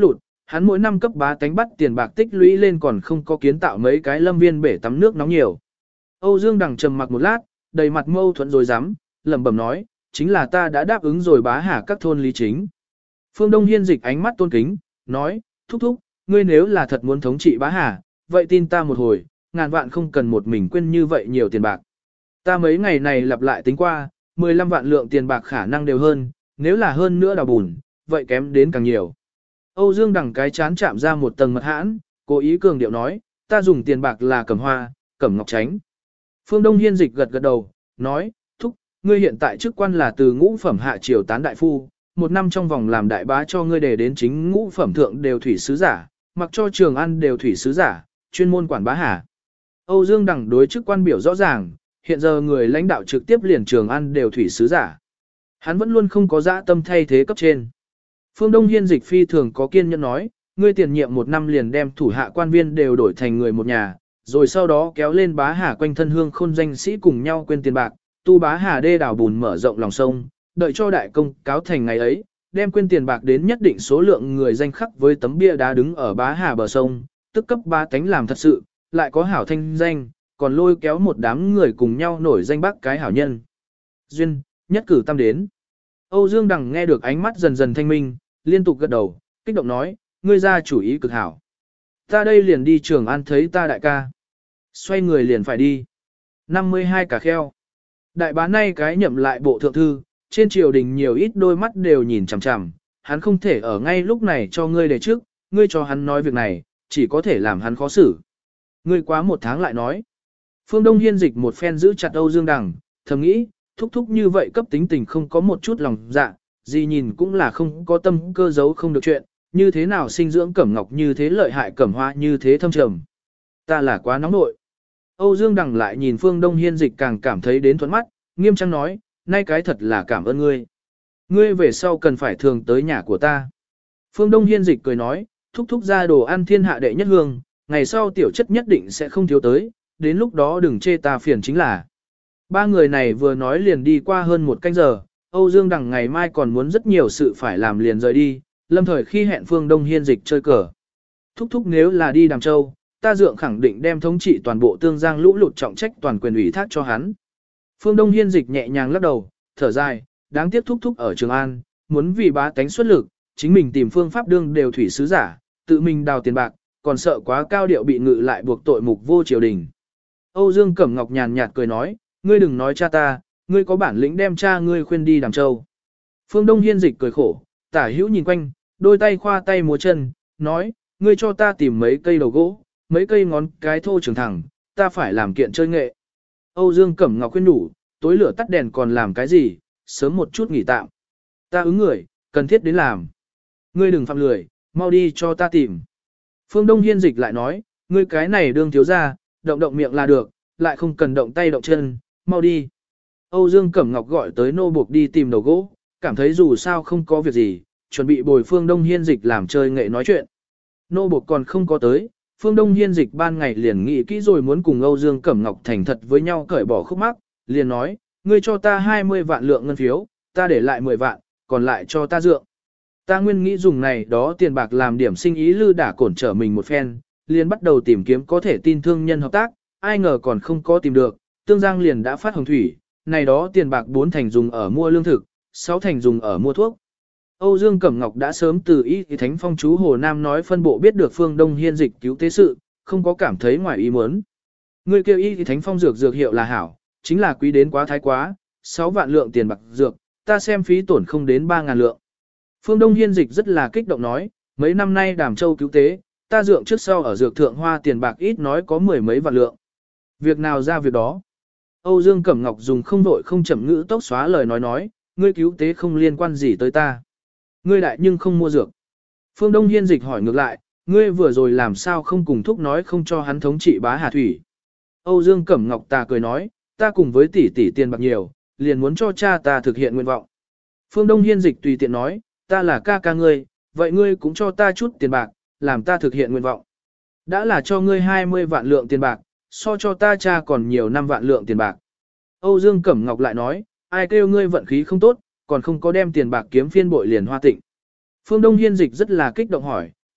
hắn mỗi năm cấp bá tánh bắt tiền bạc tích lũy lên còn không có kiến tạo mấy cái lâm viên bể tắm nước nóng nhiều. Âu Dương Đằng trầm mặc một lát, đầy mặt mâu thuẫn rồi dám, lẩm bẩm nói, chính là ta đã đáp ứng rồi bá hà các thôn lý chính. Phương Đông Hiên dịch ánh mắt tôn kính, nói, thúc thúc, ngươi nếu là thật muốn thống trị bá hà, vậy tin ta một hồi, ngàn vạn không cần một mình quên như vậy nhiều tiền bạc. Ta mấy ngày này lặp lại tính qua, mười lăm vạn lượng tiền bạc khả năng đều hơn, nếu là hơn nữa đào bùn, vậy kém đến càng nhiều. Âu Dương Đằng cái chán chạm ra một tầng mật hãn, cố ý cường điệu nói, ta dùng tiền bạc là cẩm hoa, cẩm ngọc tránh. Phương Đông Hiên dịch gật gật đầu, nói, thúc, ngươi hiện tại chức quan là từ ngũ phẩm hạ triều tán đại phu, một năm trong vòng làm đại bá cho ngươi để đến chính ngũ phẩm thượng đều thủy sứ giả, mặc cho Trường An đều thủy sứ giả, chuyên môn quản bá hà. Âu Dương Đằng đối chức quan biểu rõ ràng, hiện giờ người lãnh đạo trực tiếp liền Trường An đều thủy sứ giả. Hắn vẫn luôn không có dã tâm thay thế cấp trên. Phương Đông Hiên dịch phi thường có kiên nhẫn nói, ngươi tiền nhiệm một năm liền đem thủ hạ quan viên đều đổi thành người một nhà, rồi sau đó kéo lên bá hà quanh thân hương khôn danh sĩ cùng nhau quên tiền bạc, tu bá hà đê đào bùn mở rộng lòng sông, đợi cho đại công cáo thành ngày ấy, đem quên tiền bạc đến nhất định số lượng người danh khắc với tấm bia đá đứng ở bá hà bờ sông, tức cấp ba tánh làm thật sự, lại có hảo thanh danh, còn lôi kéo một đám người cùng nhau nổi danh bác cái hảo nhân. Duyên, nhất cử tam đến. Âu Dương Đằng nghe được ánh mắt dần dần thanh minh, liên tục gật đầu, kích động nói, ngươi ra chủ ý cực hảo. Ta đây liền đi Trường An thấy ta đại ca. Xoay người liền phải đi. năm mươi hai cả kheo. Đại bá nay cái nhậm lại bộ thượng thư, trên triều đình nhiều ít đôi mắt đều nhìn chằm chằm, hắn không thể ở ngay lúc này cho ngươi đề trước, ngươi cho hắn nói việc này, chỉ có thể làm hắn khó xử. Ngươi quá một tháng lại nói. Phương Đông Hiên dịch một phen giữ chặt Âu Dương Đằng, thầm nghĩ, thúc thúc như vậy cấp tính tình không có một chút lòng dạ, gì nhìn cũng là không có tâm cơ giấu không được chuyện, như thế nào sinh dưỡng cẩm ngọc như thế lợi hại cẩm hoa như thế thâm trầm. Ta là quá nóng nội. Âu Dương Đằng lại nhìn Phương Đông Hiên dịch càng cảm thấy đến thuẫn mắt, nghiêm trang nói, nay cái thật là cảm ơn ngươi. Ngươi về sau cần phải thường tới nhà của ta. Phương Đông Hiên dịch cười nói, thúc thúc ra đồ ăn thiên hạ đệ nhất hương, ngày sau tiểu chất nhất định sẽ không thiếu tới, đến lúc đó đừng chê ta phiền chính là. Ba người này vừa nói liền đi qua hơn một canh giờ, Âu Dương Đằng ngày mai còn muốn rất nhiều sự phải làm liền rời đi, lâm thời khi hẹn Phương Đông Hiên dịch chơi cờ. Thúc thúc nếu là đi Đàm Châu, ta dượng khẳng định đem thống trị toàn bộ Tương Giang lũ lụt trọng trách toàn quyền ủy thác cho hắn. Phương Đông Hiên dịch nhẹ nhàng lắc đầu, thở dài, đáng tiếc thúc thúc ở Trường An, muốn vì bá tánh xuất lực, chính mình tìm phương pháp đương đều thủy sứ giả, tự mình đào tiền bạc, còn sợ quá cao điệu bị ngự lại buộc tội mục vô triều đình. Âu Dương Cẩm Ngọc nhàn nhạt cười nói, ngươi đừng nói cha ta, ngươi có bản lĩnh đem cha ngươi khuyên đi Đàm Châu. Phương Đông Hiên dịch cười khổ, tả hữu nhìn quanh, đôi tay khoa tay múa chân, nói, ngươi cho ta tìm mấy cây đầu gỗ, mấy cây ngón cái thô trường thẳng, ta phải làm kiện chơi nghệ. Âu Dương Cẩm Ngọc khuyên đủ, tối lửa tắt đèn còn làm cái gì, sớm một chút nghỉ tạm. Ta ứng người, cần thiết đến làm. Ngươi đừng phạm lười, mau đi cho ta tìm. Phương Đông Hiên dịch lại nói, ngươi cái này đương thiếu ra, động động miệng là được, lại không cần động tay động chân, mau đi. Âu Dương Cẩm Ngọc gọi tới nô buộc đi tìm đầu gỗ, cảm thấy dù sao không có việc gì, chuẩn bị bồi Phương Đông Hiên dịch làm chơi nghệ nói chuyện. Nô buộc còn không có tới, Phương Đông Hiên dịch ban ngày liền nghĩ kỹ rồi muốn cùng Âu Dương Cẩm Ngọc thành thật với nhau cởi bỏ khúc mắc, liền nói, ngươi cho ta hai mươi vạn lượng ngân phiếu, ta để lại mười vạn, còn lại cho ta dượng. Ta nguyên nghĩ dùng này đó tiền bạc làm điểm sinh ý lư đả cổn trở mình một phen, liền bắt đầu tìm kiếm có thể tin thương nhân hợp tác, ai ngờ còn không có tìm được, Tương Giang liền đã phát hồng thủy, này đó tiền bạc bốn thành dùng ở mua lương thực, sáu thành dùng ở mua thuốc. Âu Dương Cẩm Ngọc đã sớm từ Y Thánh Phong chú Hồ Nam nói phân bộ biết được Phương Đông Hiên dịch cứu tế sự, không có cảm thấy ngoài ý muốn. Người kêu Y Thánh Phong dược dược hiệu là hảo, chính là quý đến quá thái quá, sáu vạn lượng tiền bạc dược, ta xem phí tổn không đến ba ngàn lượng. Phương Đông Hiên dịch rất là kích động nói, mấy năm nay Đàm Châu cứu tế, ta dượng trước sau ở dược thượng hoa tiền bạc ít nói có mười mấy vạn lượng. Việc nào ra việc đó. Âu Dương Cẩm Ngọc dùng không vội không chậm ngữ tốc xóa lời nói nói, ngươi cứu tế không liên quan gì tới ta. Ngươi đại nhưng không mua dược. Phương Đông Hiên dịch hỏi ngược lại, ngươi vừa rồi làm sao không cùng thúc nói không cho hắn thống trị bá Hà Thủy. Âu Dương Cẩm Ngọc ta cười nói, ta cùng với tỷ tỷ tiền bạc nhiều, liền muốn cho cha ta thực hiện nguyện vọng. Phương Đông Hiên dịch tùy tiện nói, ta là ca ca ngươi, vậy ngươi cũng cho ta chút tiền bạc, làm ta thực hiện nguyện vọng. Đã là cho ngươi hai mươi vạn lượng tiền bạc, so cho ta cha còn nhiều năm vạn lượng tiền bạc. Âu Dương Cẩm Ngọc lại nói, ai kêu ngươi vận khí không tốt, còn không có đem tiền bạc kiếm phiên bội liền hoa tịnh. Phương Đông Hiên dịch rất là kích động hỏi,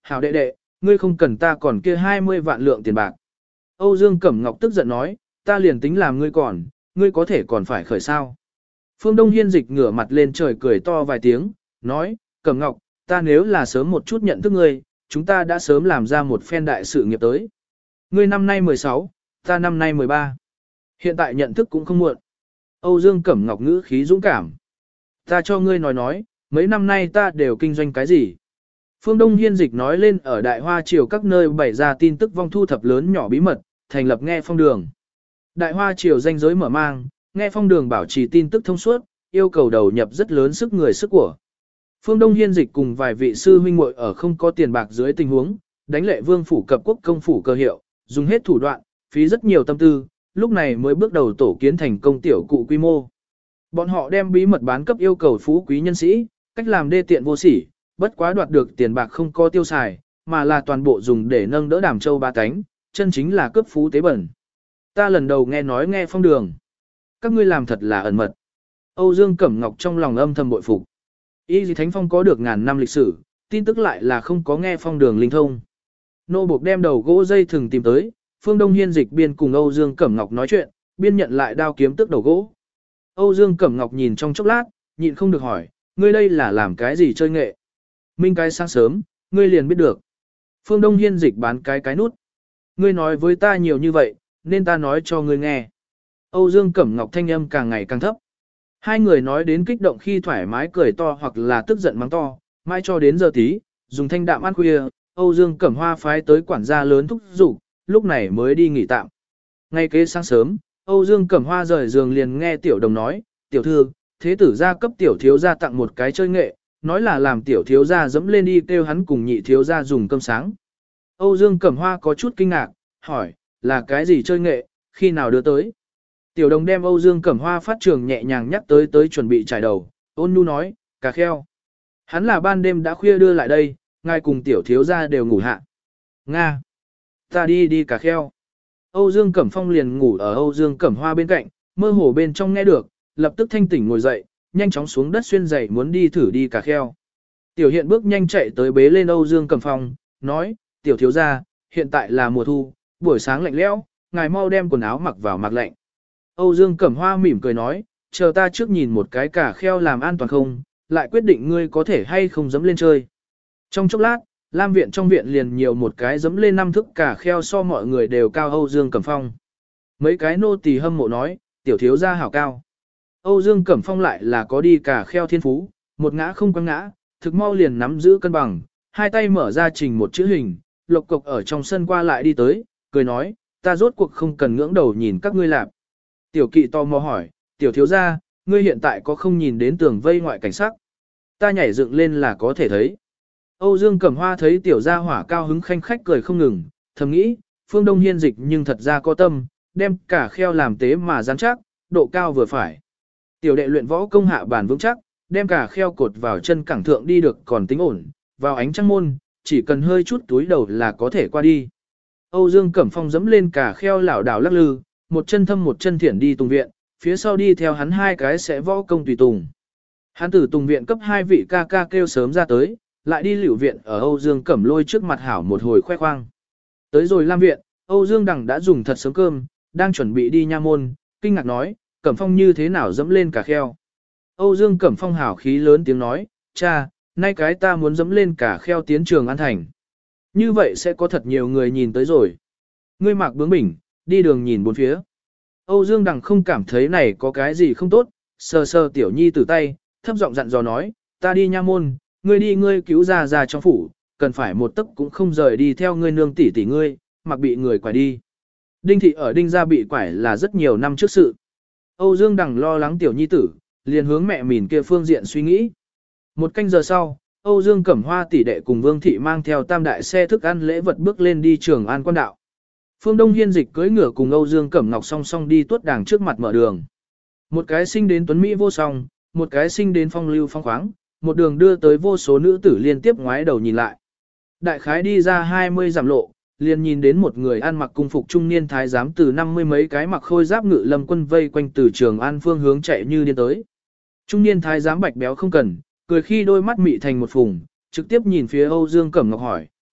hảo đệ đệ, ngươi không cần ta còn kia hai mươi vạn lượng tiền bạc. Âu Dương Cẩm Ngọc tức giận nói, ta liền tính làm ngươi còn, ngươi có thể còn phải khởi sao. Phương Đông Hiên dịch ngửa mặt lên trời cười to vài tiếng, nói, Cẩm Ngọc, ta nếu là sớm một chút nhận thức ngươi, chúng ta đã sớm làm ra một phen đại sự nghiệp tới. Ngươi năm nay mười sáu, ta năm nay mười ba. Hiện tại nhận thức cũng không muộn. Âu Dương Cẩm Ngọc ngữ khí dũng cảm. Ta cho ngươi nói nói, mấy năm nay ta đều kinh doanh cái gì. Phương Đông Hiên dịch nói lên ở Đại Hoa Triều các nơi bày ra tin tức vong thu thập lớn nhỏ bí mật, thành lập nghe phong đường. Đại Hoa Triều danh giới mở mang, nghe phong đường bảo trì tin tức thông suốt, yêu cầu đầu nhập rất lớn sức người sức của. Phương Đông Hiên dịch cùng vài vị sư huynh muội ở không có tiền bạc dưới tình huống, đánh lệ vương phủ cập quốc công phủ cơ hiệu, dùng hết thủ đoạn, phí rất nhiều tâm tư, lúc này mới bước đầu tổ kiến thành công tiểu cụ quy mô. Bọn họ đem bí mật bán cấp yêu cầu phú quý nhân sĩ, cách làm đê tiện vô sỉ, bất quá đoạt được tiền bạc không có tiêu xài, mà là toàn bộ dùng để nâng đỡ Đàm Châu ba cánh, chân chính là cướp phú tế bẩn. Ta lần đầu nghe nói nghe phong đường. Các ngươi làm thật là ẩn mật. Âu Dương Cẩm Ngọc trong lòng âm thầm bội phục. Y Dì Thánh Phong có được ngàn năm lịch sử, tin tức lại là không có nghe phong đường linh thông. Nô buộc đem đầu gỗ dây thừng tìm tới, Phương Đông Hiên dịch biên cùng Âu Dương Cẩm Ngọc nói chuyện, biên nhận lại đao kiếm tước đầu gỗ. Âu Dương Cẩm Ngọc nhìn trong chốc lát, nhịn không được hỏi, ngươi đây là làm cái gì chơi nghệ? Minh cái sáng sớm, ngươi liền biết được. Phương Đông Hiên dịch bán cái cái nút. Ngươi nói với ta nhiều như vậy, nên ta nói cho ngươi nghe. Âu Dương Cẩm Ngọc thanh âm càng ngày càng thấp. Hai người nói đến kích động khi thoải mái cười to hoặc là tức giận mắng to, mãi cho đến giờ tí, dùng thanh đạm ăn khuya, Âu Dương Cẩm Hoa phái tới quản gia lớn thúc giục, lúc này mới đi nghỉ tạm. Ngay kế sáng sớm, Âu Dương Cẩm Hoa rời giường liền nghe tiểu đồng nói, tiểu thư, thế tử gia cấp tiểu thiếu gia tặng một cái chơi nghệ, nói là làm tiểu thiếu gia dẫm lên đi kêu hắn cùng nhị thiếu gia dùng cơm sáng. Âu Dương Cẩm Hoa có chút kinh ngạc, hỏi, là cái gì chơi nghệ, khi nào đưa tới? Tiểu đồng đem Âu Dương Cẩm Hoa phát trường nhẹ nhàng nhắc tới tới chuẩn bị trải đầu, ôn nhu nói, cà kheo. Hắn là ban đêm đã khuya đưa lại đây, ngài cùng tiểu thiếu gia đều ngủ hạ. Nga. Ta đi đi cà kheo. Âu Dương Cẩm Phong liền ngủ ở Âu Dương Cẩm Hoa bên cạnh, mơ hồ bên trong nghe được, lập tức thanh tỉnh ngồi dậy, nhanh chóng xuống đất xuyên giày muốn đi thử đi cà kheo. Tiểu hiện bước nhanh chạy tới bế lên Âu Dương Cẩm Phong, nói, tiểu thiếu gia, hiện tại là mùa thu, buổi sáng lạnh lẽo, ngài mau đem quần áo mặc vào mặc lạnh. Âu Dương Cẩm Hoa mỉm cười nói, chờ ta trước nhìn một cái cà kheo làm an toàn không, lại quyết định ngươi có thể hay không dẫm lên chơi. Trong chốc lát, Lam viện trong viện liền nhiều một cái dẫm lên năm thức cà kheo so mọi người đều cao Âu Dương Cẩm Phong. Mấy cái nô tỳ hâm mộ nói, tiểu thiếu gia hảo cao. Âu Dương Cẩm Phong lại là có đi cà kheo thiên phú, một ngã không quăng ngã, thực mau liền nắm giữ cân bằng, hai tay mở ra trình một chữ hình, lộc cộc ở trong sân qua lại đi tới, cười nói, ta rốt cuộc không cần ngưỡng đầu nhìn các ngươi lạp. Tiểu kỵ tò mò hỏi, tiểu thiếu gia, ngươi hiện tại có không nhìn đến tường vây ngoại cảnh sắc? Ta nhảy dựng lên là có thể thấy. Âu Dương Cẩm Hoa thấy tiểu gia hỏa cao hứng khanh khách cười không ngừng, thầm nghĩ, Phương Đông Hiên dịch nhưng thật ra có tâm, đem cả kheo làm tế mà rắn chắc, độ cao vừa phải. Tiểu đệ luyện võ công hạ bản vững chắc, đem cả kheo cột vào chân cẳng thượng đi được còn tính ổn, vào ánh trăng môn, chỉ cần hơi chút túi đầu là có thể qua đi. Âu Dương Cẩm Phong dẫm lên cả kheo lảo đảo lắc lư, một chân thâm một chân thiển đi tùng viện, phía sau đi theo hắn hai cái sẽ võ công tùy tùng. Hắn từ tùng viện cấp hai vị ca ca kêu sớm ra tới, lại đi liễu viện ở Âu Dương Cẩm Lôi trước mặt hảo một hồi khoe khoang. Tới rồi Lam viện, Âu Dương Đằng đã dùng thật sớm cơm, đang chuẩn bị đi nha môn, kinh ngạc nói, Cẩm Phong như thế nào dẫm lên cả kheo. Âu Dương Cẩm Phong hảo khí lớn tiếng nói, cha, nay cái ta muốn dẫm lên cả kheo tiến trường An Thành. Như vậy sẽ có thật nhiều người nhìn tới rồi. Ngươi mặc bướng bỉnh, đi đường nhìn bốn phía. Âu Dương Đằng không cảm thấy này có cái gì không tốt, sờ sờ tiểu nhi từ tay, thấp giọng dặn dò nói, ta đi nha môn, ngươi đi ngươi cứu ra ra trong phủ, cần phải một tấc cũng không rời đi theo ngươi nương tỷ tỷ ngươi, mặc bị người quải đi. Đinh thị ở đinh gia bị quải là rất nhiều năm trước sự. Âu Dương Đằng lo lắng tiểu nhi tử, liền hướng mẹ mìn kia phương diện suy nghĩ. Một canh giờ sau, Âu Dương Cẩm Hoa tỷ đệ cùng Vương thị mang theo tam đại xe thức ăn lễ vật bước lên đi Trường An quan đạo. Phương Đông Hiên dịch cưỡi ngựa cùng Âu Dương Cẩm Ngọc song song đi tuốt đàng trước mặt mở đường. Một cái sinh đến tuấn mỹ vô song, một cái sinh đến phong lưu phong khoáng, một đường đưa tới vô số nữ tử liên tiếp ngoái đầu nhìn lại. Đại khái đi ra hai mươi dặm lộ, liền nhìn đến một người ăn mặc cung phục trung niên thái giám từ năm mươi mấy cái mặc khôi giáp ngự lâm quân vây quanh từ Trường An phương hướng chạy như điên tới. Trung niên thái giám bạch béo không cần, cười khi đôi mắt mị thành một phùng, trực tiếp nhìn phía Âu Dương Cẩm Ngọc hỏi,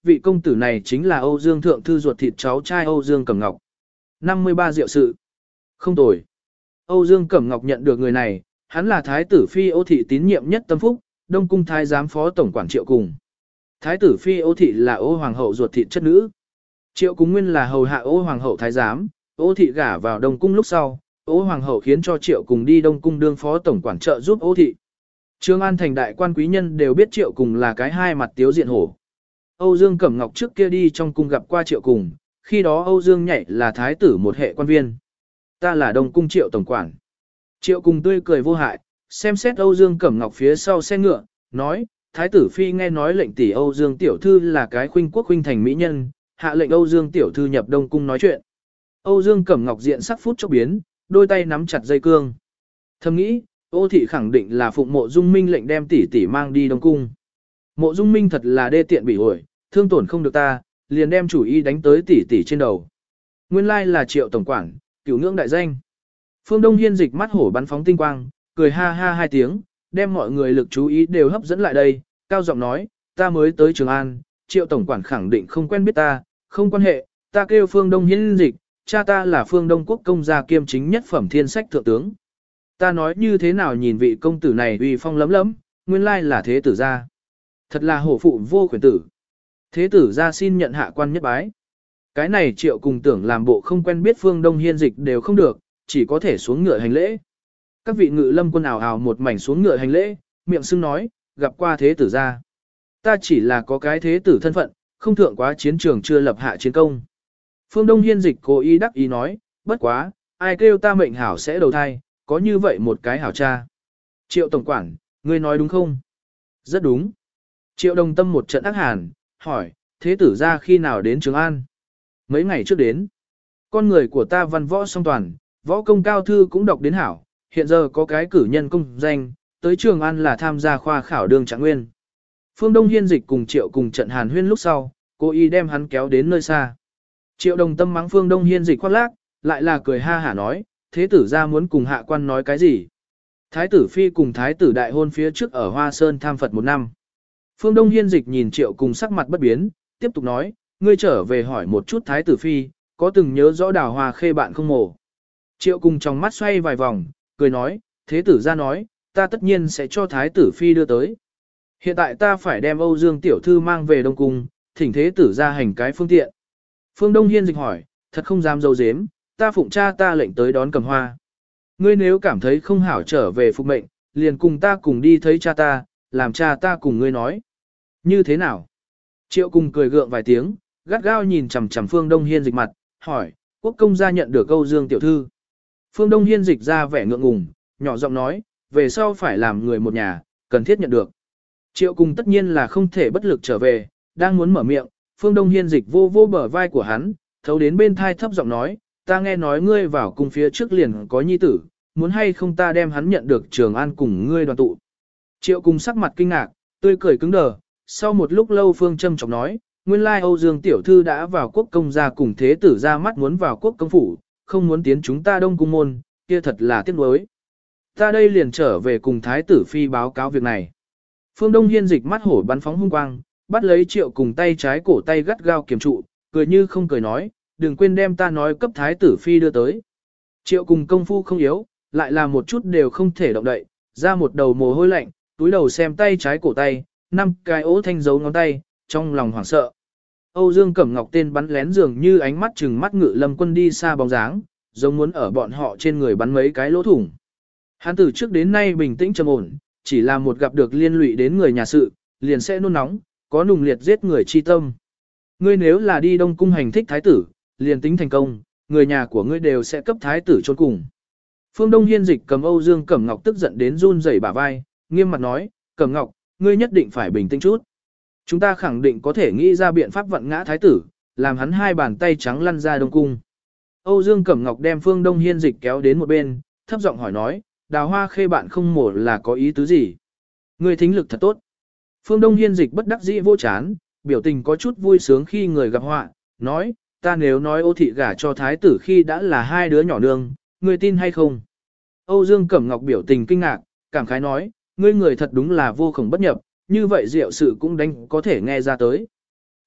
vị công tử này chính là Âu Dương Thượng Thư ruột thịt cháu trai Âu Dương Cẩm Ngọc. năm mươi ba diệu sự. Không tồi. Âu Dương Cẩm Ngọc nhận được người này, hắn là thái tử phi Ô thị tín nhiệm nhất tâm phúc, Đông cung thái giám phó tổng quản Triệu Cùng. Thái tử phi Ô thị là Ô hoàng hậu ruột thịt chất nữ. Triệu Cùng nguyên là hầu hạ Ô hoàng hậu thái giám, Ô thị gả vào Đông cung lúc sau, Ô hoàng hậu khiến cho Triệu Cùng đi Đông cung đương phó tổng quản trợ giúp Ô thị. Trương An thành đại quan quý nhân đều biết Triệu Cùng là cái hai mặt tiếu diện hổ. Âu Dương Cẩm Ngọc trước kia đi trong cung gặp qua Triệu Cùng, khi đó Âu Dương nhảy là thái tử một hệ quan viên. Ta là Đông cung Triệu tổng quản. Triệu Cùng tươi cười vô hại, xem xét Âu Dương Cẩm Ngọc phía sau xe ngựa, nói, thái tử phi nghe nói lệnh tỷ Âu Dương tiểu thư là cái khuynh quốc khuynh thành mỹ nhân, hạ lệnh Âu Dương tiểu thư nhập Đông cung nói chuyện. Âu Dương Cẩm Ngọc diện sắc phút chốc biến, đôi tay nắm chặt dây cương. Thầm nghĩ, Ô thị khẳng định là phụng Mộ Dung Minh lệnh đem tỷ tỷ mang đi Đông cung. Mộ Dung Minh thật là đê tiện bỉ ổi, thương tổn không được ta, liền đem chủ ý đánh tới tỷ tỷ trên đầu. Nguyên lai là Triệu tổng quản, cửu ngưỡng đại danh. Phương Đông Hiên dịch mắt hổ bắn phóng tinh quang, cười ha ha hai tiếng, đem mọi người lực chú ý đều hấp dẫn lại đây, cao giọng nói, ta mới tới Trường An, Triệu tổng quản khẳng định không quen biết ta, không quan hệ, ta kêu Phương Đông Hiên dịch, cha ta là Phương Đông quốc công gia kiêm chính nhất phẩm thiên sách thượng tướng. Ta nói như thế nào nhìn vị công tử này uy phong lấm lấm, nguyên lai là thế tử gia. Thật là hổ phụ vô quyền tử. Thế tử gia xin nhận hạ quan nhất bái. Cái này Triệu Cùng tưởng làm bộ không quen biết Phương Đông Hiên dịch đều không được, chỉ có thể xuống ngựa hành lễ. Các vị ngự lâm quân ảo ảo một mảnh xuống ngựa hành lễ, miệng sưng nói, gặp qua thế tử gia. Ta chỉ là có cái thế tử thân phận, không thượng quá chiến trường chưa lập hạ chiến công. Phương Đông Hiên dịch cố ý đắc ý nói, bất quá, ai kêu ta mệnh hảo sẽ đầu thai, có như vậy một cái hảo cha. Triệu tổng quản, ngươi nói đúng không? Rất đúng. Triệu Đồng Tâm một trận ác hàn, hỏi, thế tử gia khi nào đến Trường An? Mấy ngày trước đến. Con người của ta văn võ song toàn, võ công cao thư cũng đọc đến hảo, hiện giờ có cái cử nhân công danh, tới Trường An là tham gia khoa khảo đường trạng nguyên. Phương Đông Hiên dịch cùng Triệu cùng trận hàn huyên lúc sau, cố ý đem hắn kéo đến nơi xa. Triệu Đồng Tâm mắng Phương Đông Hiên dịch khoác lác, lại là cười ha hả nói, thế tử gia muốn cùng hạ quan nói cái gì? Thái tử phi cùng thái tử đại hôn phía trước ở Hoa Sơn tham Phật một năm. Phương Đông Hiên dịch nhìn Triệu cùng sắc mặt bất biến, tiếp tục nói, ngươi trở về hỏi một chút thái tử phi, có từng nhớ rõ đào hoa khê bạn không mổ. Triệu cùng trong mắt xoay vài vòng, cười nói, thế tử gia nói, ta tất nhiên sẽ cho thái tử phi đưa tới. Hiện tại ta phải đem Âu Dương tiểu thư mang về Đông cung, thỉnh thế tử gia hành cái phương tiện. Phương Đông Hiên dịch hỏi, thật không dám dâu dếm, ta phụng cha ta lệnh tới đón Cầm Hoa. Ngươi nếu cảm thấy không hảo trở về phục mệnh, liền cùng ta cùng đi thấy cha ta, làm cha ta cùng ngươi nói. Như thế nào? Triệu cùng cười gượng vài tiếng, gắt gao nhìn chằm chằm Phương Đông Hiên dịch mặt, hỏi, quốc công gia nhận được Âu Dương tiểu thư. Phương Đông Hiên dịch ra vẻ ngượng ngùng, nhỏ giọng nói, về sau phải làm người một nhà, cần thiết nhận được. Triệu cùng tất nhiên là không thể bất lực trở về, đang muốn mở miệng, Phương Đông Hiên dịch vô vô bờ vai của hắn, thấu đến bên thai thấp giọng nói, ta nghe nói ngươi vào cung phía trước liền có nhi tử, muốn hay không ta đem hắn nhận được Trường An cùng ngươi đoàn tụ. Triệu cùng sắc mặt kinh ngạc, tươi cười cứng đờ, sau một lúc lâu Phương Trâm trọng nói, nguyên lai Âu Dương tiểu thư đã vào quốc công gia cùng thế tử ra mắt muốn vào quốc công phủ, không muốn tiến chúng ta Đông cung môn, kia thật là tiếc nuối. Ta đây liền trở về cùng thái tử phi báo cáo việc này. Phương Đông Hiên dịch mắt hổ bắn phóng hung quang, bắt lấy Triệu cùng tay trái cổ tay gắt gao kiềm trụ, cười như không cười nói, đừng quên đem ta nói cấp thái tử phi đưa tới. Triệu cùng công phu không yếu, lại là một chút đều không thể động đậy, ra một đầu mồ hôi lạnh, túi đầu xem tay trái cổ tay, năm cái ố thanh dấu ngón tay, trong lòng hoảng sợ. Âu Dương Cẩm Ngọc tên bắn lén dường như ánh mắt chừng mắt Ngự Lâm Quân đi xa bóng dáng, giống muốn ở bọn họ trên người bắn mấy cái lỗ thủng. Hắn từ trước đến nay bình tĩnh trầm ổn, chỉ là một gặp được liên lụy đến người nhà sự, liền sẽ nôn nóng, có nùng liệt giết người chi tâm. Ngươi nếu là đi Đông cung hành thích thái tử, liền tính thành công, người nhà của ngươi đều sẽ cấp thái tử chôn cùng. Phương Đông Hiên dịch cầm Âu Dương Cẩm Ngọc tức giận đến run rẩy bả vai, nghiêm mặt nói, Cẩm Ngọc, ngươi nhất định phải bình tĩnh chút. Chúng ta khẳng định có thể nghĩ ra biện pháp vận ngã thái tử, làm hắn hai bàn tay trắng lăn ra Đông cung. Âu Dương Cẩm Ngọc đem Phương Đông Hiên dịch kéo đến một bên, thấp giọng hỏi nói, đào hoa khê bạn không mổ là có ý tứ gì? Ngươi thính lực thật tốt. Phương Đông Hiên dịch bất đắc dĩ vô chán, biểu tình có chút vui sướng khi người gặp họa, nói, ta nếu nói Ô thị gả cho thái tử khi đã là hai đứa nhỏ nương, ngươi tin hay không? Âu Dương Cẩm Ngọc biểu tình kinh ngạc, cảm khái nói, ngươi người thật đúng là vô khổng bất nhập, như vậy diệu sự cũng đánh có thể nghe ra tới.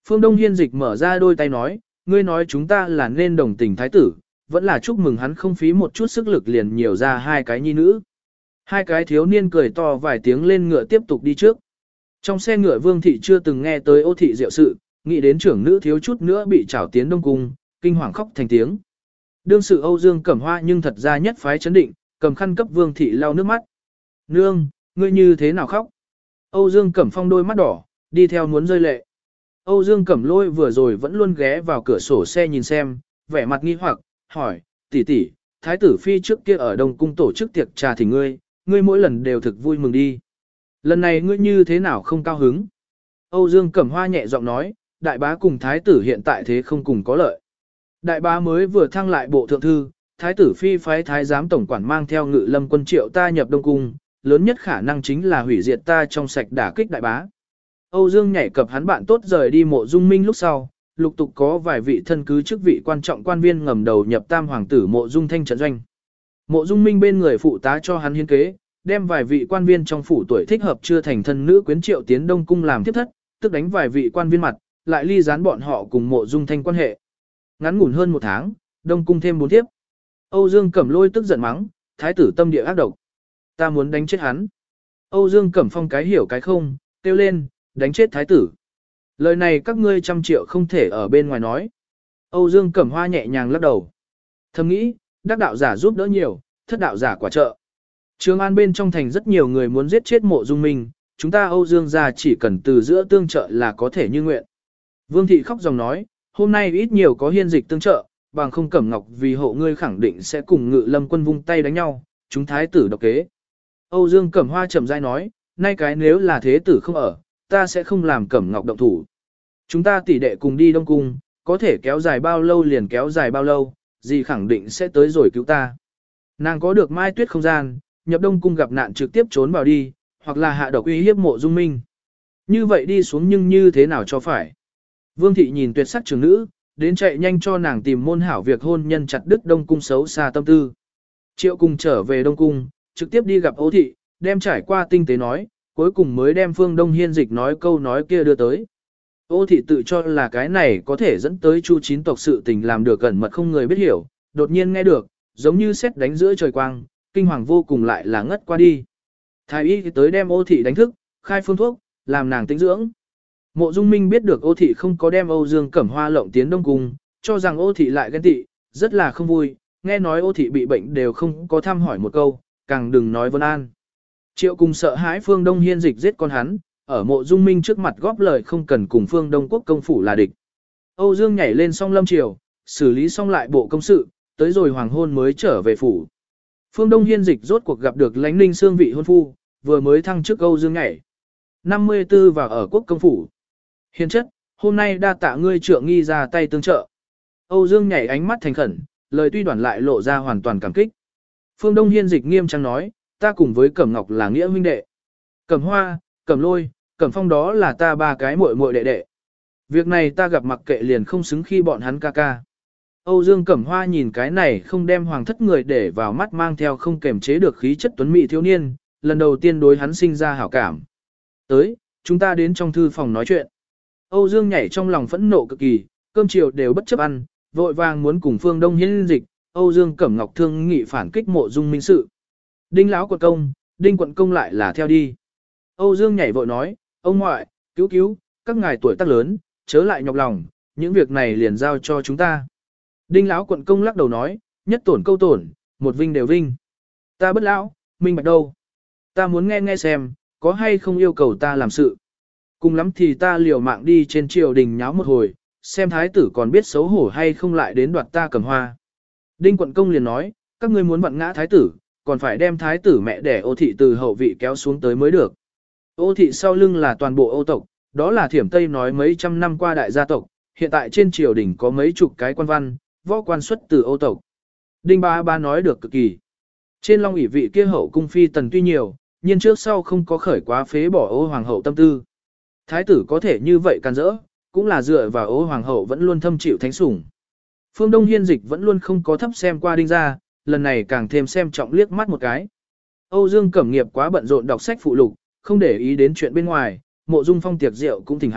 Phương Đông Hiên dịch mở ra đôi tay nói, ngươi nói chúng ta là nên đồng tình thái tử, vẫn là chúc mừng hắn không phí một chút sức lực liền nhiều ra hai cái nhi nữ. Hai cái thiếu niên cười to vài tiếng lên ngựa tiếp tục đi trước. Trong xe ngựa Vương thị chưa từng nghe tới Ô thị diệu sự, nghĩ đến trưởng nữ thiếu chút nữa bị trảo tiến Đông cung, kinh hoàng khóc thành tiếng. Đương sự Âu Dương Cẩm Hoa nhưng thật ra nhất phái chấn định, cầm khăn cấp Vương thị lau nước mắt. Nương, ngươi như thế nào khóc? Âu Dương Cẩm Phong đôi mắt đỏ, đi theo muốn rơi lệ. Âu Dương Cẩm Lôi vừa rồi vẫn luôn ghé vào cửa sổ xe nhìn xem, vẻ mặt nghi hoặc, hỏi, tỷ tỷ, thái tử phi trước kia ở Đông cung tổ chức tiệc trà thỉnh ngươi, ngươi mỗi lần đều thực vui mừng đi. Lần này ngươi như thế nào không cao hứng? Âu Dương Cẩm Hoa nhẹ giọng nói, đại bá cùng thái tử hiện tại thế không cùng có lợi. Đại bá mới vừa thăng lại bộ thượng thư, thái tử phi phái thái giám tổng quản mang theo ngự lâm quân triệu ta nhập Đông cung, lớn nhất khả năng chính là hủy diệt ta trong sạch đả kích đại bá. Âu Dương nhảy cập hắn bạn tốt rời đi Mộ Dung Minh lúc sau, lục tục có vài vị thân cứ chức vị quan trọng quan viên ngầm đầu nhập tam hoàng tử Mộ Dung Thanh trận doanh. Mộ Dung Minh bên người phụ tá cho hắn hiến kế, đem vài vị quan viên trong phủ tuổi thích hợp chưa thành thân nữ quyến triệu tiến Đông cung làm tiếp thất, tức đánh vài vị quan viên mặt, lại ly gián bọn họ cùng Mộ Dung Thanh quan hệ. Ngắn ngủn hơn một tháng, Đông cung thêm bốn tiếp. Âu Dương Cẩm Lôi tức giận mắng, thái tử tâm địa ác độc. Ta muốn đánh chết hắn. Âu Dương Cẩm Phong cái hiểu cái không, kêu lên, đánh chết thái tử. Lời này các ngươi trăm triệu không thể ở bên ngoài nói. Âu Dương Cẩm Hoa nhẹ nhàng lắc đầu. Thầm nghĩ, đắc đạo giả giúp đỡ nhiều, thất đạo giả quả trợ. Trường An bên trong thành rất nhiều người muốn giết chết Mộ Dung Minh, chúng ta Âu Dương gia chỉ cần từ giữa tương trợ là có thể như nguyện. Vương thị khóc dòng nói, hôm nay ít nhiều có hiên dịch tương trợ, bằng không Cẩm Ngọc vì hộ ngươi khẳng định sẽ cùng Ngự Lâm quân vung tay đánh nhau, chúng thái tử độc kế. Âu Dương Cẩm Hoa chậm rãi nói, nay cái nếu là thế tử không ở, ta sẽ không làm Cẩm Ngọc động thủ. Chúng ta tỷ đệ cùng đi Đông cung, có thể kéo dài bao lâu liền kéo dài bao lâu, gì khẳng định sẽ tới rồi cứu ta. Nàng có được Mai Tuyết không gian, nhập Đông cung gặp nạn trực tiếp trốn vào đi, hoặc là hạ độc uy hiếp Mộ Dung Minh. Như vậy đi xuống nhưng như thế nào cho phải. Vương thị nhìn tuyệt sắc trưởng nữ, đến chạy nhanh cho nàng tìm môn hảo việc hôn nhân chặt đứt Đông cung xấu xa tâm tư. Triệu cùng trở về Đông cung, trực tiếp đi gặp Ô thị, đem trải qua tinh tế nói, cuối cùng mới đem Phương Đông Hiên dịch nói câu nói kia đưa tới. Ô thị tự cho là cái này có thể dẫn tới Chu chín tộc sự tình làm được cẩn mật không người biết hiểu, đột nhiên nghe được, giống như sét đánh giữa trời quang, kinh hoàng vô cùng lại là ngất qua đi. Thái y tới đem Ô thị đánh thức, khai phương thuốc, làm nàng tĩnh dưỡng. Mộ Dung Minh biết được Ô thị không có đem Âu Dương Cẩm Hoa lộng tiến Đông cung, cho rằng Ô thị lại ghen tị, rất là không vui, nghe nói Ô thị bị bệnh đều không có thăm hỏi một câu, càng đừng nói vân an. Triệu cùng sợ hãi Phương Đông Hiên dịch giết con hắn, ở Mộ Dung Minh trước mặt góp lời không cần cùng Phương Đông quốc công phủ là địch. Âu Dương nhảy lên song lâm triều, xử lý xong lại bộ công sự, tới rồi hoàng hôn mới trở về phủ. Phương Đông Hiên dịch rốt cuộc gặp được Lãnh Ninh Xương vị hôn phu, vừa mới thăng chức Âu Dương nhảy. năm mươi tư vào ở quốc công phủ. Hiền chất, hôm nay đa tạ ngươi trượng nghi ra tay tương trợ. Âu Dương nhảy ánh mắt thành khẩn, lời tuy đoản lại lộ ra hoàn toàn cảm kích. Phương Đông Hiên dịch nghiêm trang nói, ta cùng với Cẩm Ngọc là nghĩa huynh đệ. Cẩm Hoa, Cẩm Lôi, Cẩm Phong đó là ta ba cái muội muội đệ đệ. Việc này ta gặp mặc kệ liền không xứng khi bọn hắn ca ca. Âu Dương Cẩm Hoa nhìn cái này không đem hoàng thất người để vào mắt mang theo không kềm chế được khí chất tuấn mỹ thiếu niên, lần đầu tiên đối hắn sinh ra hảo cảm. Tới, chúng ta đến trong thư phòng nói chuyện. Âu Dương nhảy trong lòng phẫn nộ cực kỳ, cơm chiều đều bất chấp ăn, vội vàng muốn cùng Phương Đông Hiên dịch, Âu Dương Cẩm Ngọc thương nghị phản kích Mộ Dung Minh sự. Đinh lão quận công, Đinh quận công lại là theo đi. Âu Dương nhảy vội nói, ông ngoại, cứu cứu, các ngài tuổi tác lớn, chớ lại nhọc lòng, những việc này liền giao cho chúng ta. Đinh lão quận công lắc đầu nói, nhất tổn câu tổn, một vinh đều vinh. Ta bất lão, minh bạch đâu. Ta muốn nghe nghe xem, có hay không yêu cầu ta làm sự. Cùng lắm thì ta liều mạng đi trên triều đình nháo một hồi, xem thái tử còn biết xấu hổ hay không lại đến đoạt ta Cẩm Hoa. Đinh quận công liền nói, các ngươi muốn vặn ngã thái tử, còn phải đem thái tử mẹ đẻ Ô thị từ hậu vị kéo xuống tới mới được. Ô thị sau lưng là toàn bộ Ô tộc, đó là Thiểm Tây nói mấy trăm năm qua đại gia tộc, hiện tại trên triều đình có mấy chục cái quan văn, võ quan xuất từ Ô tộc. Đinh ba ba nói được cực kỳ. Trên long ỷ vị kia hậu cung phi tần tuy nhiều, nhưng trước sau không có khởi quá phế bỏ Ô hoàng hậu tâm tư. Thái tử có thể như vậy can dỡ, cũng là dựa vào Ô hoàng hậu vẫn luôn thâm chịu thánh sủng. Phương Đông Hiên dịch vẫn luôn không có thấp xem qua Đinh gia, lần này càng thêm xem trọng liếc mắt một cái. Âu Dương Cẩm Nghiệp quá bận rộn đọc sách phụ lục, không để ý đến chuyện bên ngoài, Mộ Dung Phong tiệc rượu cũng thỉnh hắn,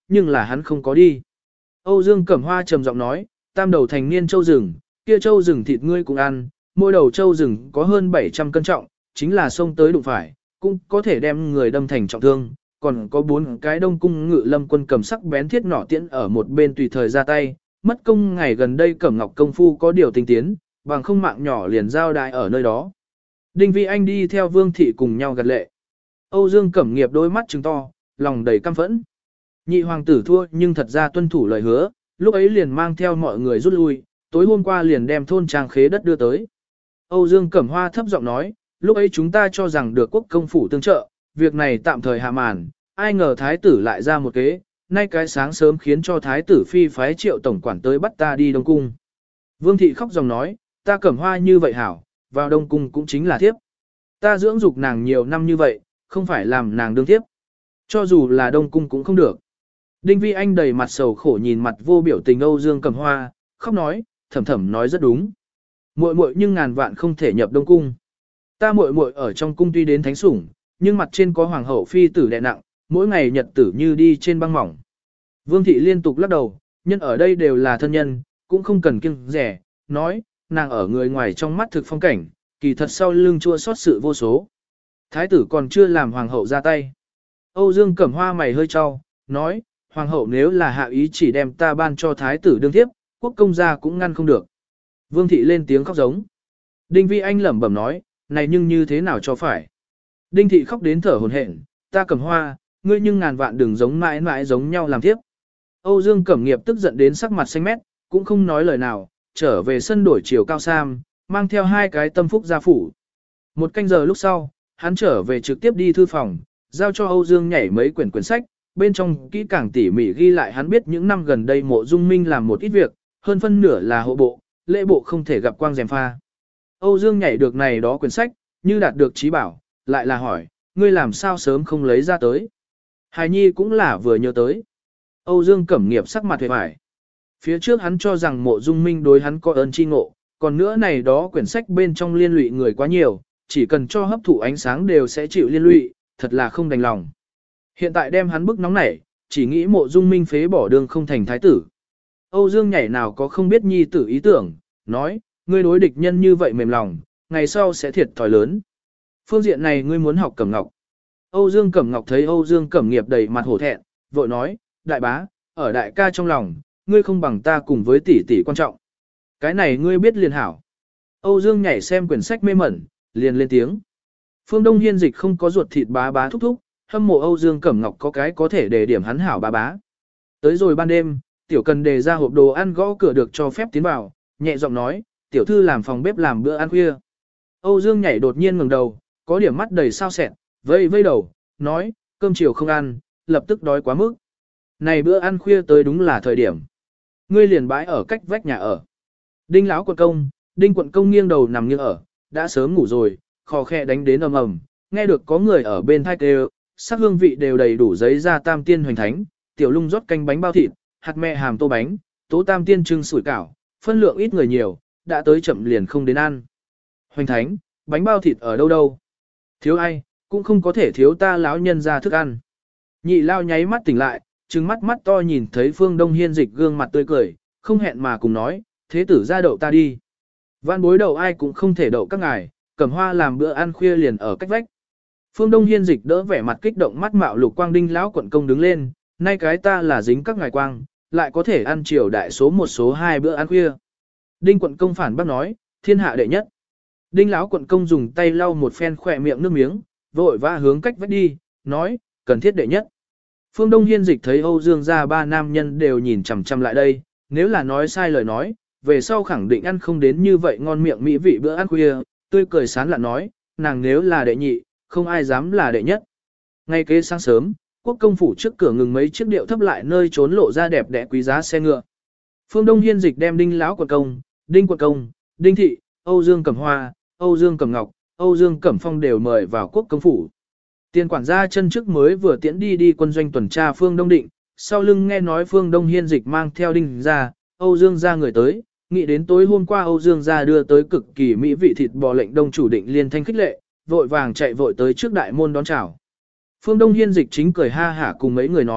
nhưng là hắn không có đi. Âu Dương Cẩm Hoa trầm giọng nói, tam đầu thành niên châu rừng, kia châu rừng thịt ngươi cũng ăn, mỗi đầu châu rừng có hơn bảy trăm cân trọng, chính là xông tới đụng phải, cũng có thể đem người đâm thành trọng thương, còn có bốn cái Đông Cung Ngự Lâm quân cầm sắc bén thiết nỏ tiễn ở một bên tùy thời ra tay, mất công ngày gần đây Cẩm Ngọc công phu có điều tinh tiến, bằng không mạng nhỏ liền giao đại ở nơi đó. Đinh Vi Anh đi theo Vương thị cùng nhau gật lệ. Âu Dương Cẩm Nghiệp đôi mắt trừng to, lòng đầy căm phẫn. Nhị hoàng tử thua nhưng thật ra tuân thủ lời hứa, lúc ấy liền mang theo mọi người rút lui, tối hôm qua liền đem thôn trang khế đất đưa tới. Âu Dương Cẩm Hoa thấp giọng nói, lúc ấy chúng ta cho rằng được quốc công phủ tương trợ, việc này tạm thời hạ màn, ai ngờ thái tử lại ra một kế, nay cái sáng sớm khiến cho thái tử phi phái triệu tổng quản tới bắt ta đi Đông Cung. Vương thị khóc dòng nói, ta Cẩm Hoa như vậy hảo, vào Đông Cung cũng chính là thiếp. Ta dưỡng dục nàng nhiều năm như vậy, không phải làm nàng đương thiếp. Cho dù là Đông Cung cũng không được. Đinh Vi Anh đầy mặt sầu khổ nhìn mặt vô biểu tình Âu Dương Cẩm Hoa, khóc nói, thầm thầm nói rất đúng. Muội muội nhưng ngàn vạn không thể nhập Đông Cung. Ta muội muội ở trong cung tuy đến thánh sủng, nhưng mặt trên có hoàng hậu phi tử đè nặng, mỗi ngày nhật tử như đi trên băng mỏng. Vương thị liên tục lắc đầu, nhân ở đây đều là thân nhân, cũng không cần kiêng rẻ, nói, nàng ở người ngoài trong mắt thực phong cảnh, kỳ thật sau lưng chua xót sự vô số. Thái tử còn chưa làm hoàng hậu ra tay. Âu Dương Cẩm Hoa mày hơi trao, nói, hoàng hậu nếu là hạ ý chỉ đem ta ban cho thái tử đương tiếp, quốc công gia cũng ngăn không được. Vương thị lên tiếng khóc giống. Đinh Vi Anh lẩm bẩm nói, này nhưng như thế nào cho phải. Đinh thị khóc đến thở hổn hển, ta Cẩm Hoa, ngươi nhưng ngàn vạn đừng giống mãi mãi giống nhau làm tiếp. Âu Dương Cẩm Nghiệp tức giận đến sắc mặt xanh mét, cũng không nói lời nào, trở về sân đổi chiều cao sam, mang theo hai cái tâm phúc gia phủ. Một canh giờ lúc sau, hắn trở về trực tiếp đi thư phòng, giao cho Âu Dương nhảy mấy quyển quyển sách, bên trong kỹ càng tỉ mỉ ghi lại hắn biết những năm gần đây Mộ Dung Minh làm một ít việc, hơn phân nửa là hộ bộ, lễ bộ không thể gặp quang rèm pha. Âu Dương nhảy được này đó quyển sách, như đạt được trí bảo, lại là hỏi, ngươi làm sao sớm không lấy ra tới. Hài Nhi cũng là vừa nhớ tới. Âu Dương Cẩm Nghiệp sắc mặt hề bại. Phía trước hắn cho rằng Mộ Dung Minh đối hắn có ơn chi ngộ, còn nữa này đó quyển sách bên trong liên lụy người quá nhiều, chỉ cần cho hấp thụ ánh sáng đều sẽ chịu liên lụy, thật là không đành lòng. Hiện tại đem hắn bức nóng nảy, chỉ nghĩ Mộ Dung Minh phế bỏ đường không thành thái tử. Âu Dương nhảy nào có không biết nhi tử ý tưởng, nói, ngươi đối địch nhân như vậy mềm lòng, ngày sau sẽ thiệt thòi lớn. Phương diện này ngươi muốn học Cẩm Ngọc. Âu Dương Cẩm Ngọc thấy Âu Dương Cẩm Nghiệp đầy mặt hổ thẹn, vội nói, đại bá, ở đại ca trong lòng, ngươi không bằng ta cùng với tỷ tỷ quan trọng. Cái này ngươi biết liền hảo. Âu Dương nhảy xem quyển sách mê mẩn, liền lên tiếng. Phương Đông Hiên Dịch không có ruột thịt bá bá thúc thúc, hâm mộ Âu Dương Cẩm Ngọc có cái có thể để điểm hắn hảo bá bá. Tới rồi ban đêm, tiểu cần đề ra hộp đồ ăn gõ cửa được cho phép tiến vào, nhẹ giọng nói, tiểu thư làm phòng bếp làm bữa ăn khuya. Âu Dương nhảy đột nhiên ngẩng đầu, có điểm mắt đầy sao sẹn, vây vây đầu, nói, cơm chiều không ăn, lập tức đói quá mức. Này bữa ăn khuya tới đúng là thời điểm. Ngươi liền bãi ở cách vách nhà ở. Đinh lão quận công, Đinh quận công nghiêng đầu nằm nghiêng ở, đã sớm ngủ rồi, khò khe đánh đến ầm ầm, nghe được có người ở bên thai kêu, sắc hương vị đều đầy đủ giấy ra tam tiên hoành thánh, tiểu lung rót canh bánh bao thịt, hạt mẹ hàm tô bánh, tố tam tiên trưng sủi cảo, phân lượng ít người nhiều, đã tới chậm liền không đến ăn. Hoành thánh, bánh bao thịt ở đâu đâu? Thiếu ai, cũng không có thể thiếu ta lão nhân ra thức ăn. Nhị lao nháy mắt tỉnh lại, trừng mắt mắt to nhìn thấy Phương Đông Hiên Dịch gương mặt tươi cười, không hẹn mà cùng nói, thế tử ra đậu ta đi. Vạn bối đậu ai cũng không thể đậu các ngài, Cẩm Hoa làm bữa ăn khuya liền ở cách vách. Phương Đông Hiên Dịch đỡ vẻ mặt kích động mắt mạo lục quang Đinh lão quận công đứng lên, nay cái ta là dính các ngài quang, lại có thể ăn chiều đại số một số hai bữa ăn khuya. Đinh quận công phản bác nói, thiên hạ đệ nhất. Đinh lão quận công dùng tay lau một phen khỏe miệng nước miếng, vội vã hướng cách vách đi, nói, cần thiết đệ nhất. Phương Đông Hiên Dịch thấy Âu Dương gia ba nam nhân đều nhìn chằm chằm lại đây, nếu là nói sai lời nói, về sau khẳng định ăn không đến như vậy ngon miệng mỹ vị bữa ăn khuya, tươi cười sán lạ nói, nàng nếu là đệ nhị, không ai dám là đệ nhất. Ngay kế sáng sớm, quốc công phủ trước cửa ngừng mấy chiếc điệu thấp lại nơi trốn lộ ra đẹp đẽ quý giá xe ngựa. Phương Đông Hiên Dịch đem Đinh lão quận công, Đinh quận công, Đinh thị, Âu Dương Cẩm Hoa, Âu Dương Cẩm Ngọc, Âu Dương Cẩm Phong đều mời vào quốc công phủ. Tiền quản gia chân trước mới vừa tiễn đi đi quân doanh tuần tra Phương Đông Định, sau lưng nghe nói Phương Đông Hiên Dịch mang theo Đinh ra, Âu Dương ra người tới, nghĩ đến tối hôm qua Âu Dương ra đưa tới cực kỳ mỹ vị thịt bò lệnh đông chủ Định liên thanh khích lệ, vội vàng chạy vội tới trước đại môn đón chào. Phương Đông Hiên Dịch chính cười ha hả cùng mấy người nói,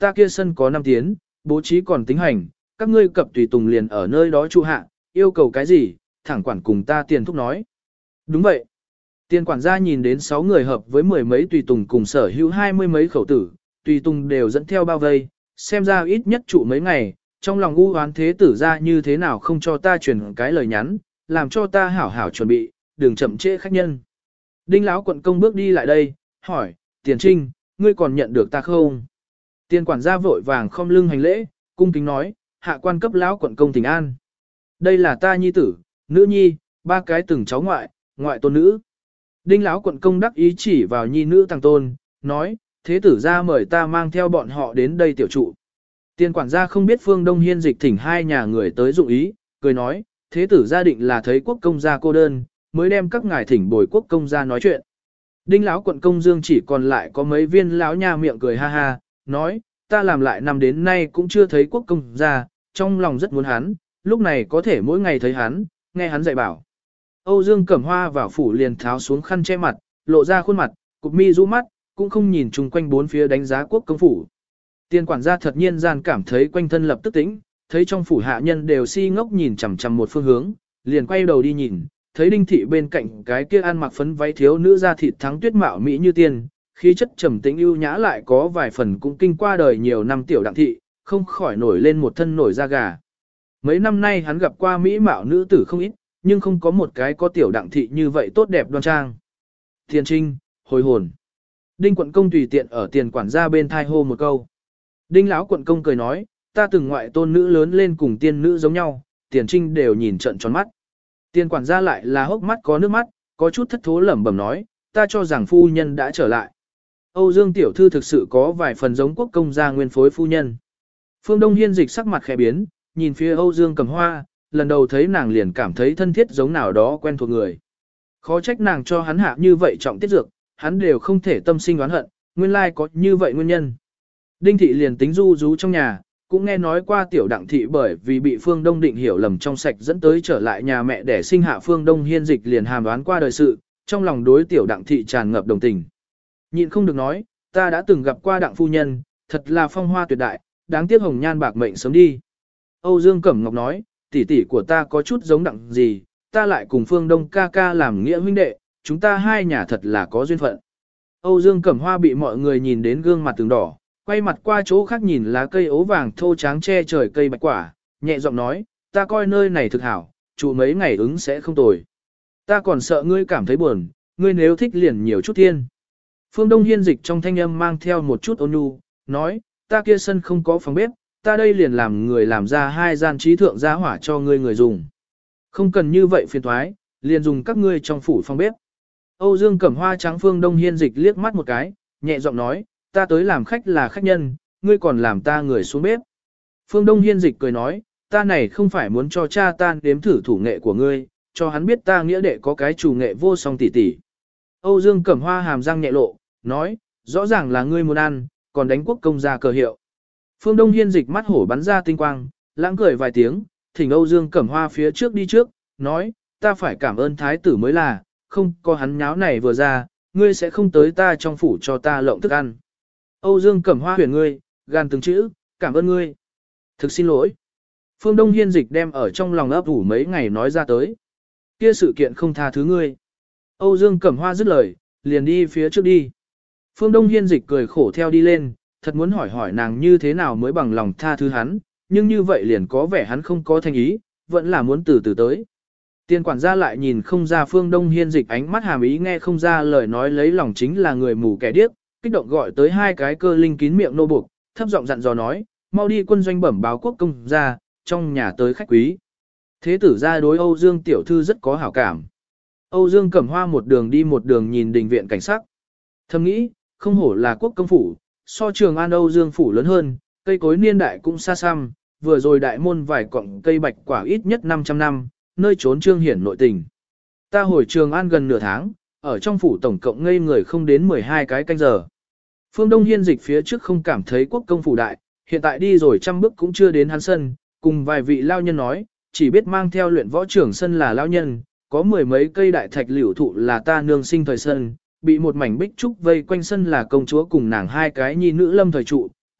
ta kia sân có năm tiến, bố trí còn tính hành, các ngươi cập tùy tùng liền ở nơi đó trụ hạ, yêu cầu cái gì, thẳng quản cùng ta tiền thúc nói. Đúng vậy. Tiền quản gia nhìn đến sáu người hợp với mười mấy tùy tùng cùng sở hữu hai mươi mấy khẩu tử, tùy tùng đều dẫn theo bao vây, xem ra ít nhất trụ mấy ngày, trong lòng u oán thế tử ra như thế nào không cho ta truyền cái lời nhắn, làm cho ta hảo hảo chuẩn bị, đừng chậm trễ khách nhân. Đinh lão quận công bước đi lại đây, hỏi, Tiền Trinh, ngươi còn nhận được ta không? Tiền quản gia vội vàng khom lưng hành lễ, cung kính nói, hạ quan cấp lão quận công thỉnh an. Đây là ta nhi tử, nữ nhi, ba cái từng cháu ngoại, ngoại tôn nữ. Đinh lão quận công đắc ý chỉ vào nhi nữ tăng tôn, nói, thế tử ra mời ta mang theo bọn họ đến đây tiểu trụ. Tiền quản gia không biết Phương Đông Hiên dịch thỉnh hai nhà người tới dụng ý, cười nói, thế tử gia định là thấy quốc công gia cô đơn, mới đem các ngài thỉnh bồi quốc công gia nói chuyện. Đinh lão quận công dương chỉ còn lại có mấy viên lão nha miệng cười ha ha, nói, ta làm lại năm đến nay cũng chưa thấy quốc công gia, trong lòng rất muốn hắn, lúc này có thể mỗi ngày thấy hắn, nghe hắn dạy bảo. Âu Dương Cẩm Hoa vào phủ liền tháo xuống khăn che mặt, lộ ra khuôn mặt, cụp mi rũ mắt, cũng không nhìn chung quanh bốn phía đánh giá quốc công phủ. Tiền quản gia thật nhiên gian cảm thấy quanh thân lập tức tĩnh, thấy trong phủ hạ nhân đều si ngốc nhìn chằm chằm một phương hướng, liền quay đầu đi nhìn, thấy Đinh thị bên cạnh cái kia ăn mặc phấn váy thiếu nữ da thịt thắng tuyết mạo mỹ như tiên, khí chất trầm tĩnh ưu nhã lại có vài phần cũng kinh qua đời nhiều năm tiểu đặng thị, không khỏi nổi lên một thân nổi da gà. Mấy năm nay hắn gặp qua mỹ mạo nữ tử không ít, nhưng không có một cái có tiểu đặng thị như vậy tốt đẹp đoan trang. Tiền Trinh, hồi hồn. Đinh quận công tùy tiện ở tiền quản gia bên thai hô một câu. Đinh lão quận công cười nói, ta từng ngoại tôn nữ lớn lên cùng tiên nữ giống nhau, Tiền Trinh đều nhìn trận tròn mắt. Tiền quản gia lại là hốc mắt có nước mắt, có chút thất thố lẩm bẩm nói, ta cho rằng phu nhân đã trở lại. Âu Dương tiểu thư thực sự có vài phần giống quốc công gia nguyên phối phu nhân. Phương Đông Hiên dịch sắc mặt khẽ biến, nhìn phía Âu Dương Cẩm Hoa, lần đầu thấy nàng liền cảm thấy thân thiết giống nào đó quen thuộc người. Khó trách nàng cho hắn hạ như vậy trọng tiết dược, hắn đều không thể tâm sinh oán hận, nguyên lai có như vậy nguyên nhân. Đinh thị liền tính du rú trong nhà, cũng nghe nói qua tiểu đặng thị bởi vì bị Phương Đông Định hiểu lầm trong sạch dẫn tới trở lại nhà mẹ để sinh hạ Phương Đông Hiên dịch liền hàm đoán qua đời sự, trong lòng đối tiểu đặng thị tràn ngập đồng tình. Nhịn không được nói, ta đã từng gặp qua đặng phu nhân, thật là phong hoa tuyệt đại, đáng tiếc hồng nhan bạc mệnh sớm đi. Âu Dương Cẩm Ngọc nói, tỷ tỷ của ta có chút giống đặng gì, ta lại cùng Phương Đông ca ca làm nghĩa huynh đệ, chúng ta hai nhà thật là có duyên phận. Âu Dương Cẩm Hoa bị mọi người nhìn đến gương mặt từng đỏ, quay mặt qua chỗ khác nhìn lá cây ố vàng thô tráng che trời cây bạch quả, nhẹ giọng nói, ta coi nơi này thực hảo, trụ mấy ngày ứng sẽ không tồi. Ta còn sợ ngươi cảm thấy buồn, ngươi nếu thích liền nhiều chút thiên. Phương Đông Hiên dịch trong thanh âm mang theo một chút ôn nhu, nói, ta kia sân không có phòng bếp, ta đây liền làm người làm ra hai gian trí thượng giá hỏa cho ngươi người dùng. Không cần như vậy phiền thoái, liền dùng các ngươi trong phủ phòng bếp. Âu Dương Cẩm Hoa trắng Phương Đông Hiên dịch liếc mắt một cái, nhẹ giọng nói, ta tới làm khách là khách nhân, ngươi còn làm ta người xuống bếp. Phương Đông Hiên dịch cười nói, ta này không phải muốn cho cha ta đếm thử thủ nghệ của ngươi, cho hắn biết ta nghĩa đệ có cái chủ nghệ vô song tỉ tỉ. Âu Dương Cẩm Hoa hàm răng nhẹ lộ, nói, rõ ràng là ngươi muốn ăn, còn đánh quốc công ra cờ hiệu. Phương Đông Hiên dịch mắt hổ bắn ra tinh quang, lãng cười vài tiếng, thỉnh Âu Dương Cẩm Hoa phía trước đi trước, nói, ta phải cảm ơn thái tử mới là, không có hắn nháo này vừa ra, ngươi sẽ không tới ta trong phủ cho ta lộng thức ăn. Âu Dương Cẩm Hoa huyền ngươi, gan từng chữ, cảm ơn ngươi. Thực xin lỗi. Phương Đông Hiên dịch đem ở trong lòng ấp ủ mấy ngày nói ra tới. Kia sự kiện không tha thứ ngươi. Âu Dương Cẩm Hoa dứt lời, liền đi phía trước đi. Phương Đông Hiên dịch cười khổ theo đi lên, thật muốn hỏi hỏi nàng như thế nào mới bằng lòng tha thứ hắn, nhưng như vậy liền có vẻ hắn không có thành ý, vẫn là muốn từ từ tới. Tiền quản gia lại nhìn không ra Phương Đông Hiên dịch ánh mắt hàm ý nghe không ra lời nói lấy lòng chính là người mù kẻ điếc, kích động gọi tới hai cái cơ linh kín miệng nô buộc, thấp giọng dặn dò nói, mau đi quân doanh bẩm báo quốc công gia, trong nhà tới khách quý. Thế tử gia đối Âu Dương tiểu thư rất có hảo cảm. Âu Dương Cẩm Hoa một đường đi một đường nhìn đình viện cảnh sắc. Thầm nghĩ, không hổ là quốc công phủ, so Trường An Âu Dương phủ lớn hơn, cây cối niên đại cũng xa xăm, vừa rồi đại môn vài cọng cây bạch quả ít nhất năm trăm năm, nơi trốn trương hiển nội tình. Ta hồi Trường An gần nửa tháng, ở trong phủ tổng cộng ngây người không đến mười hai cái canh giờ. Phương Đông Hiên dịch phía trước không cảm thấy quốc công phủ đại, hiện tại đi rồi trăm bước cũng chưa đến hắn sân, cùng vài vị lao nhân nói, chỉ biết mang theo luyện võ trưởng sân là lao nhân, có mười mấy cây đại thạch liễu thụ là ta nương sinh thời sân, bị một mảnh bích trúc vây quanh sân là công chúa cùng nàng hai cái nhi nữ lâm thời trụ,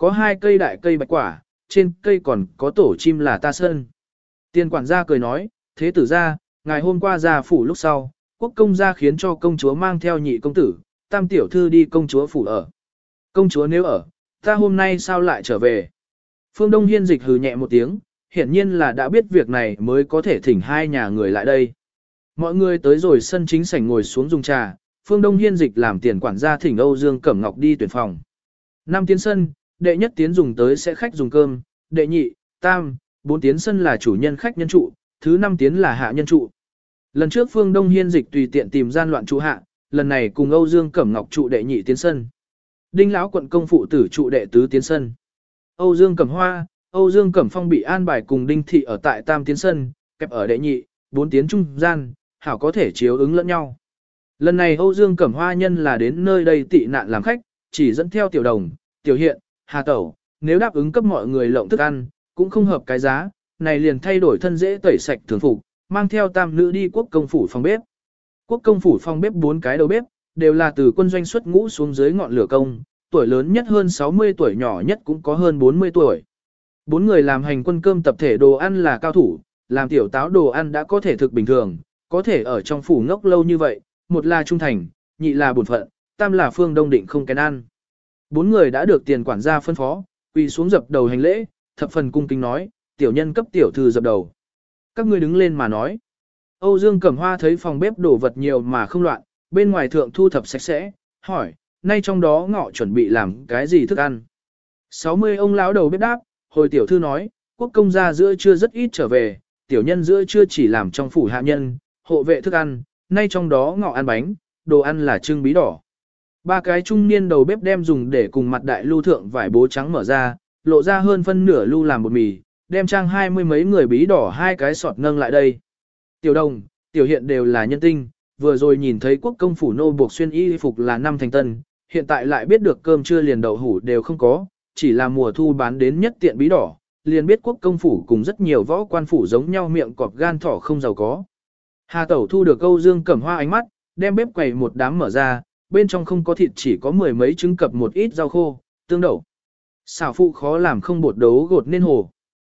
có hai cây đại cây bạch quả, trên cây còn có tổ chim là ta sơn. Tiền quản gia cười nói, thế tử gia, ngày hôm qua ra phủ lúc sau, quốc công gia khiến cho công chúa mang theo nhị công tử, tam tiểu thư đi công chúa phủ ở. Công chúa nếu ở, ta hôm nay sao lại trở về? Phương Đông Hiên dịch hừ nhẹ một tiếng, hiển nhiên là đã biết việc này mới có thể thỉnh hai nhà người lại đây. Mọi người tới rồi sân chính sảnh ngồi xuống dùng trà, Phương Đông Hiên dịch làm tiền quản gia thỉnh Âu Dương Cẩm Ngọc đi tuyển phòng. Năm tiến sân, đệ nhất tiến dùng tới sẽ khách dùng cơm, đệ nhị, tam, bốn tiến sân là chủ nhân khách nhân trụ, thứ năm tiến là hạ nhân trụ. Lần trước Phương Đông Hiên dịch tùy tiện tìm gian loạn trụ hạ, lần này cùng Âu Dương Cẩm Ngọc trụ đệ nhị tiến sân. Đinh lão quận công phụ tử trụ đệ tứ tiến sân. Âu Dương Cẩm Hoa, Âu Dương Cẩm Phong bị an bài cùng Đinh thị ở tại tam tiến sân, kẹp ở đệ nhị, bốn tiến trung gian, hảo có thể chiếu ứng lẫn nhau. Lần này Âu Dương Cẩm Hoa nhân là đến nơi đây tị nạn làm khách, chỉ dẫn theo tiểu đồng, tiểu hiện, hà tẩu, nếu đáp ứng cấp mọi người lộng thức ăn, cũng không hợp cái giá, này liền thay đổi thân dễ tẩy sạch thường phục, mang theo tam nữ đi quốc công phủ phòng bếp. Quốc công phủ phòng bếp bốn cái đầu bếp, đều là từ quân doanh xuất ngũ xuống dưới ngọn lửa công, tuổi lớn nhất hơn sáu mươi tuổi, nhỏ nhất cũng có hơn bốn mươi tuổi. Bốn người làm hành quân cơm tập thể đồ ăn là cao thủ, làm tiểu táo đồ ăn đã có thể thực bình thường, có thể ở trong phủ ngốc lâu như vậy, một là trung thành, nhị là bổn phận, tam là Phương Đông Định không kén ăn. Bốn người đã được tiền quản gia phân phó, quỳ xuống dập đầu hành lễ, thập phần cung kính nói, tiểu nhân cấp tiểu thư dập đầu. Các ngươi đứng lên mà nói. Âu Dương Cẩm Hoa thấy phòng bếp đổ vật nhiều mà không loạn, bên ngoài thượng thu thập sạch sẽ, hỏi, nay trong đó ngọ chuẩn bị làm cái gì thức ăn? sáu mươi ông lão đầu bếp đáp, hồi tiểu thư nói, quốc công gia giữa trưa rất ít trở về, tiểu nhân giữa trưa chỉ làm trong phủ hạ nhân, hộ vệ thức ăn, nay trong đó ngọ ăn bánh, đồ ăn là trưng bí đỏ. Ba cái trung niên đầu bếp đem dùng để cùng mặt đại lưu thượng vải bố trắng mở ra, lộ ra hơn phân nửa lưu làm bột mì, đem trang hai mươi mấy người bí đỏ hai cái sọt nâng lại đây. Tiểu đồng, tiểu hiện đều là nhân tinh, vừa rồi nhìn thấy quốc công phủ nô buộc xuyên y phục là năm thành tân, hiện tại lại biết được cơm trưa liền đậu hủ đều không có, chỉ là mùa thu bán đến nhất tiện bí đỏ, liền biết quốc công phủ cùng rất nhiều võ quan phủ giống nhau miệng cọp gan thỏ không giàu có. Hà Tẩu thu được Âu Dương Cẩm Hoa ánh mắt, đem bếp quầy một đám mở ra, bên trong không có thịt, chỉ có mười mấy trứng cập một ít rau khô, tương đậu. Xảo phụ khó làm không bột đấu gột nên hồ.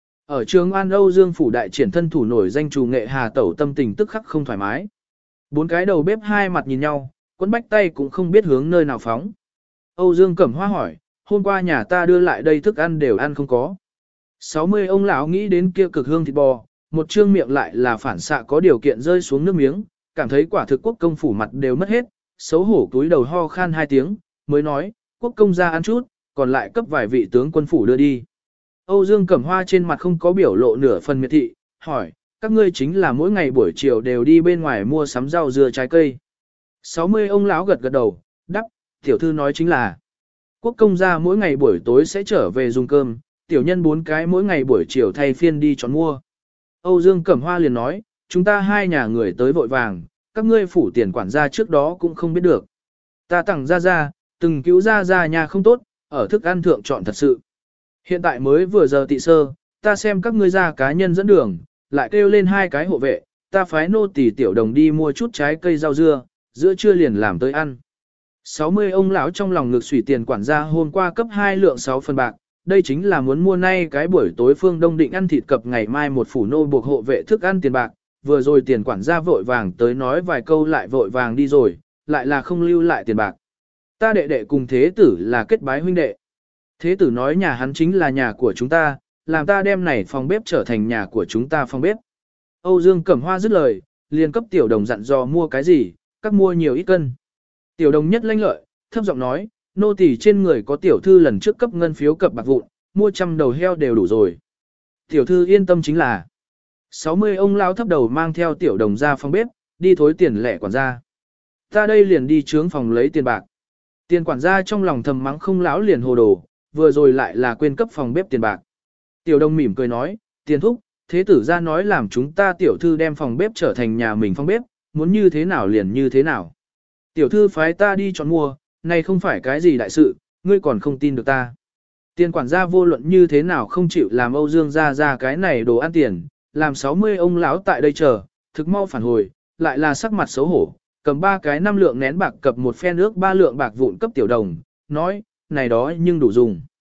Ở trường An Âu Dương phủ đại triển thân thủ nổi danh trù nghệ Hà Tẩu tâm tình tức khắc không thoải mái. Bốn cái đầu bếp hai mặt nhìn nhau, quấn bách tay cũng không biết hướng nơi nào phóng. Âu Dương Cẩm Hoa hỏi, hôm qua nhà ta đưa lại đây thức ăn đều ăn không có. sáu mươi ông lão nghĩ đến kia cực hương thịt bò, một trương miệng lại là phản xạ có điều kiện rơi xuống nước miếng, cảm thấy quả thực quốc công phủ mặt đều mất hết, xấu hổ túi đầu ho khan hai tiếng, mới nói, quốc công ra ăn chút, còn lại cấp vài vị tướng quân phủ đưa đi. Âu Dương Cẩm Hoa trên mặt không có biểu lộ nửa phần miệt thị, hỏi, các ngươi chính là mỗi ngày buổi chiều đều đi bên ngoài mua sắm rau dưa trái cây. sáu mươi ông lão gật gật đầu, đáp, tiểu thư nói chính là, quốc công gia mỗi ngày buổi tối sẽ trở về dùng cơm, tiểu nhân bốn cái mỗi ngày buổi chiều thay phiên đi chọn mua. Âu Dương Cẩm Hoa liền nói, chúng ta hai nhà người tới vội vàng, các ngươi phủ tiền quản gia trước đó cũng không biết được. Ta tặng ra ra, từng cứu ra ra nhà không tốt, ở thức ăn thượng chọn thật sự. Hiện tại mới vừa giờ tị sơ, ta xem các ngươi ra cá nhân dẫn đường, lại kêu lên hai cái hộ vệ, ta phái nô tỳ tiểu đồng đi mua chút trái cây rau dưa, giữa trưa liền làm tới ăn. sáu mươi ông lão trong lòng ngực sủy tiền quản gia hôm qua cấp hai lượng sáu phần bạc, đây chính là muốn mua nay cái buổi tối Phương Đông Định ăn thịt cập ngày mai một phủ nô buộc hộ vệ thức ăn tiền bạc, vừa rồi tiền quản gia vội vàng tới nói vài câu lại vội vàng đi rồi, lại là không lưu lại tiền bạc. Ta đệ đệ cùng thế tử là kết bái huynh đệ. Thế tử nói nhà hắn chính là nhà của chúng ta, làm ta đem này phòng bếp trở thành nhà của chúng ta phòng bếp. Âu Dương Cẩm Hoa dứt lời, liền cấp tiểu đồng dặn dò mua cái gì, các mua nhiều ít cân. Tiểu đồng nhất lanh lợi, thấp giọng nói, nô tỳ trên người có tiểu thư lần trước cấp ngân phiếu cập bạc vụn, mua trăm đầu heo đều đủ rồi. Tiểu thư yên tâm chính là. sáu mươi ông lão thấp đầu mang theo tiểu đồng ra phòng bếp, đi thối tiền lẻ quản gia. Ta đây liền đi trướng phòng lấy tiền bạc. Tiền quản gia trong lòng thầm mắng không lão liền hồ đồ, vừa rồi lại là quên cấp phòng bếp tiền bạc. Tiểu đồng mỉm cười nói, tiền thúc, thế tử ra nói làm chúng ta tiểu thư đem phòng bếp trở thành nhà mình phòng bếp, muốn như thế nào liền như thế nào. Tiểu thư phái ta đi chọn mua, này không phải cái gì đại sự, ngươi còn không tin được ta. Tiền quản gia vô luận như thế nào không chịu làm Âu Dương ra ra cái này đồ ăn tiền, làm sáu mươi ông lão tại đây chờ, thực mau phản hồi, lại là sắc mặt xấu hổ, cầm ba cái năm lượng nén bạc cập một phen nước ba lượng bạc vụn cấp tiểu đồng, nói, này đó nhưng đủ dùng.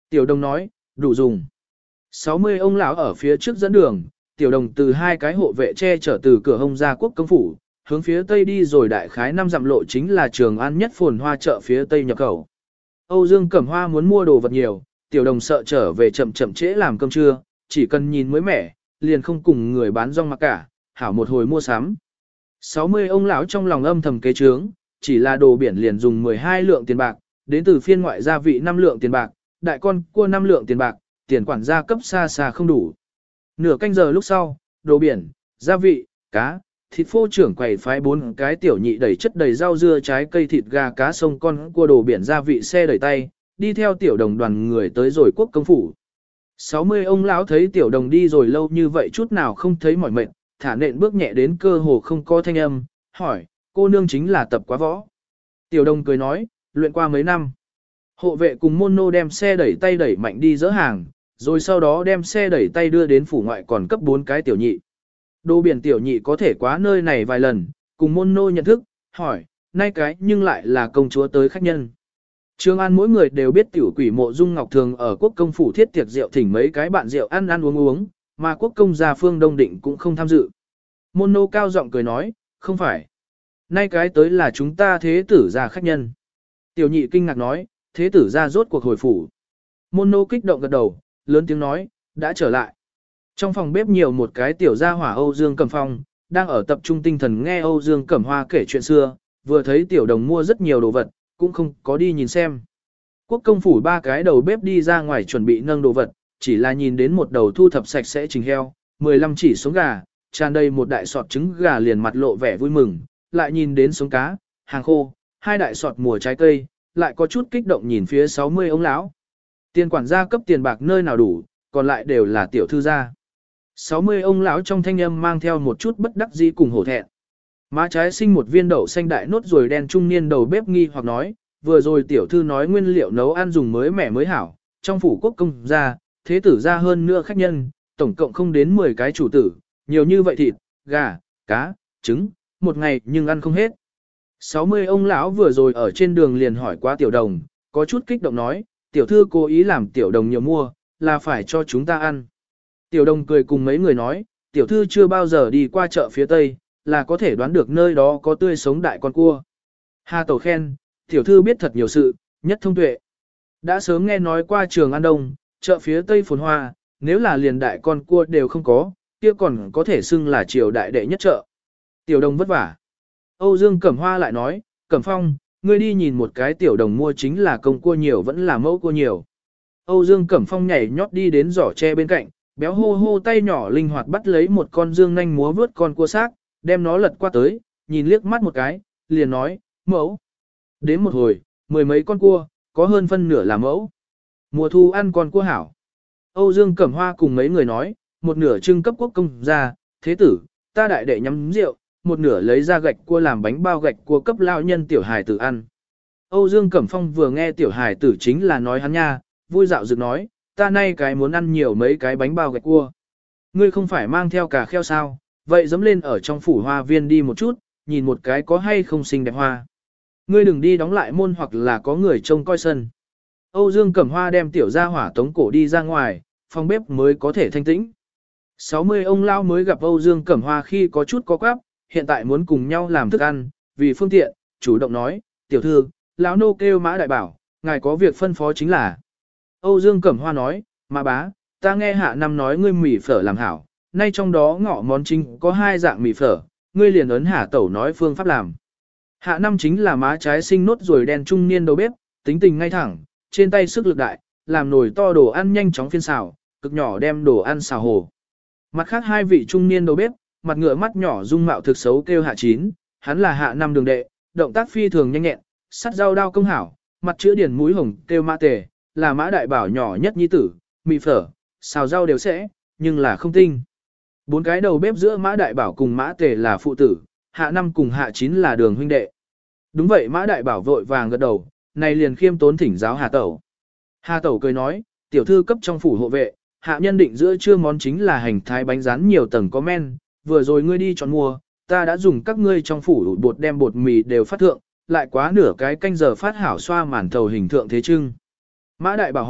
Tiểu đồng nói, đủ dùng. sáu mươi ông lão ở phía trước dẫn đường, tiểu đồng từ hai cái hộ vệ che chở từ cửa hông ra quốc công phủ, hướng phía tây đi rồi đại khái năm dặm lộ chính là Trường An nhất phồn hoa chợ phía tây nhập khẩu. Âu Dương Cẩm Hoa muốn mua đồ vật nhiều, tiểu đồng sợ trở về chậm chậm trễ làm cơm trưa, chỉ cần nhìn mới mẻ, liền không cùng người bán rong mặc cả, hảo một hồi mua sắm. sáu mươi ông lão trong lòng âm thầm kế trướng, chỉ là đồ biển liền dùng mười hai lượng tiền bạc, đến từ phiên ngoại gia vị năm lượng tiền bạc, đại con cua năm lượng tiền bạc, tiền quản gia cấp xa xa không đủ. Nửa canh giờ lúc sau, đồ biển, gia vị, cá, thịt phô trưởng quầy phái bốn cái tiểu nhị đầy chất đầy rau dưa trái cây thịt gà cá sông con cua đồ biển gia vị xe đẩy tay, đi theo tiểu đồng đoàn người tới rồi quốc công phủ. sáu mươi ông lão thấy tiểu đồng đi rồi lâu như vậy chút nào không thấy mỏi mệt, thả nện bước nhẹ đến cơ hồ không có thanh âm, hỏi, cô nương chính là tập quá võ. Tiểu đồng cười nói, luyện qua mấy năm. Hộ vệ cùng môn nô đem xe đẩy tay đẩy mạnh đi dỡ hàng, rồi sau đó đem xe đẩy tay đưa đến phủ ngoại còn cấp bốn cái tiểu nhị. Đồ biển tiểu nhị có thể quá nơi này vài lần, cùng môn nô nhận thức, hỏi, nay cái nhưng lại là công chúa tới khách nhân. Trương An mỗi người đều biết tiểu quỷ mộ dung ngọc thường ở quốc công phủ thiết tiệc rượu thỉnh mấy cái bạn rượu ăn ăn uống uống, mà quốc công gia phương Đông Định cũng không tham dự. Môn nô cao giọng cười nói, không phải. Nay cái tới là chúng ta thế tử gia khách nhân. Tiểu nhị kinh ngạc nói, thế tử gia rốt cuộc hồi phủ. Môn nô kích động gật đầu, lớn tiếng nói, đã trở lại. Trong phòng bếp nhiều một cái tiểu gia hỏa Âu Dương Cẩm Phong, đang ở tập trung tinh thần nghe Âu Dương Cẩm Hoa kể chuyện xưa, vừa thấy tiểu đồng mua rất nhiều đồ vật, cũng không có đi nhìn xem. Quốc công phủ ba cái đầu bếp đi ra ngoài chuẩn bị nâng đồ vật, chỉ là nhìn đến một đầu thu thập sạch sẽ trình heo, mười lăm chỉ sống gà, tràn đầy một đại sọt trứng gà liền mặt lộ vẻ vui mừng, lại nhìn đến sống cá, hàng khô, hai đại sọt mùa trái cây, lại có chút kích động nhìn phía sáu mươi ông lão. Tiền quản gia cấp tiền bạc nơi nào đủ, còn lại đều là tiểu thư gia. sáu mươi ông lão trong thanh âm mang theo một chút bất đắc dĩ cùng hổ thẹn. Má trái sinh một viên đậu xanh đại nốt rồi đen trung niên đầu bếp nghi hoặc nói, vừa rồi tiểu thư nói nguyên liệu nấu ăn dùng mới mẻ mới hảo, trong phủ quốc công gia, thế tử gia hơn nữa khách nhân, tổng cộng không đến mười cái chủ tử, nhiều như vậy thịt, gà, cá, trứng, một ngày nhưng ăn không hết. sáu mươi ông lão vừa rồi ở trên đường liền hỏi qua tiểu đồng, có chút kích động nói, tiểu thư cố ý làm tiểu đồng nhiều mua, là phải cho chúng ta ăn. Tiểu đồng cười cùng mấy người nói, tiểu thư chưa bao giờ đi qua chợ phía tây, là có thể đoán được nơi đó có tươi sống đại con cua. Hà Tẩu khen, tiểu thư biết thật nhiều sự, nhất thông tuệ. Đã sớm nghe nói qua Trường An Đông, chợ phía tây phồn hoa, nếu là liền đại con cua đều không có, kia còn có thể xưng là triều đại đệ nhất chợ. Tiểu đồng vất vả. Âu Dương Cẩm Hoa lại nói, Cẩm Phong, ngươi đi nhìn một cái tiểu đồng mua chính là công cua nhiều vẫn là mẫu cua nhiều. Âu Dương Cẩm Phong nhảy nhót đi đến giỏ tre bên cạnh, béo hô hô tay nhỏ linh hoạt bắt lấy một con dương nhanh múa vướt con cua xác, đem nó lật qua tới, nhìn liếc mắt một cái, liền nói, mẫu. Đến một hồi, mười mấy con cua, có hơn phân nửa là mẫu. Mùa thu ăn con cua hảo. Âu Dương Cẩm Hoa cùng mấy người nói, một nửa trưng cấp quốc công ra, thế tử, ta đại đệ nhắm rượu, một nửa lấy ra gạch cua làm bánh bao gạch cua cấp lao nhân tiểu hài tử ăn. Âu Dương Cẩm Phong vừa nghe tiểu hài tử chính là nói hắn nha, vui dạo dựng nói, ta nay cái muốn ăn nhiều mấy cái bánh bao gạch cua. Ngươi không phải mang theo cà kheo sao, vậy dẫm lên ở trong phủ hoa viên đi một chút, nhìn một cái có hay không xinh đẹp hoa. Ngươi đừng đi đóng lại môn hoặc là có người trông coi sân. Âu Dương Cẩm Hoa đem tiểu gia hỏa tống cổ đi ra ngoài, phòng bếp mới có thể thanh tĩnh. sáu mươi ông lao mới gặp Âu Dương Cẩm Hoa khi có chút có quáp, hiện tại muốn cùng nhau làm thức ăn, vì phương tiện, chủ động nói, tiểu thư, lão nô kêu Mã Đại Bảo, ngài có việc phân phó chính là. Âu Dương Cẩm Hoa nói, Mã bá, ta nghe hạ năm nói ngươi mì phở làm hảo, nay trong đó ngọ món chính có hai dạng mì phở, ngươi liền ấn Hạ Tẩu nói phương pháp làm. Hạ năm chính là má trái sinh nốt rồi đen trung niên đầu bếp, tính tình ngay thẳng, trên tay sức lực đại, làm nồi to đồ ăn nhanh chóng phiên xào, cực nhỏ đem đồ ăn xào hồ. Mặt khác hai vị trung niên đầu bếp, mặt ngựa mắt nhỏ dung mạo thực xấu kêu Hạ chín, hắn là Hạ năm đường đệ, động tác phi thường nhanh nhẹn, sắt dao đao công hảo, mặt chữa điển mũi hồng kêu Mã Tề, là Mã Đại Bảo nhỏ nhất nhi tử, mì phở, xào rau đều sẽ, nhưng là không tinh. Bốn cái đầu bếp giữa Mã Đại Bảo cùng Mã Tề là phụ tử, Hạ năm cùng Hạ chín là đường huynh đệ. Đúng vậy Mã Đại Bảo vội vàng gật đầu, này liền khiêm tốn thỉnh giáo Hà Tẩu. Hà Tẩu cười nói, tiểu thư cấp trong phủ hộ vệ, hạ nhân định giữa trưa món chính là hành thái bánh rán nhiều tầng có men, vừa rồi ngươi đi chọn mua, ta đã dùng các ngươi trong phủ đủ bột đem bột mì đều phát thượng, lại quá nửa cái canh giờ phát hảo xoa màn thầu hình thượng thế trưng. Mã Đại Bảo hỏi,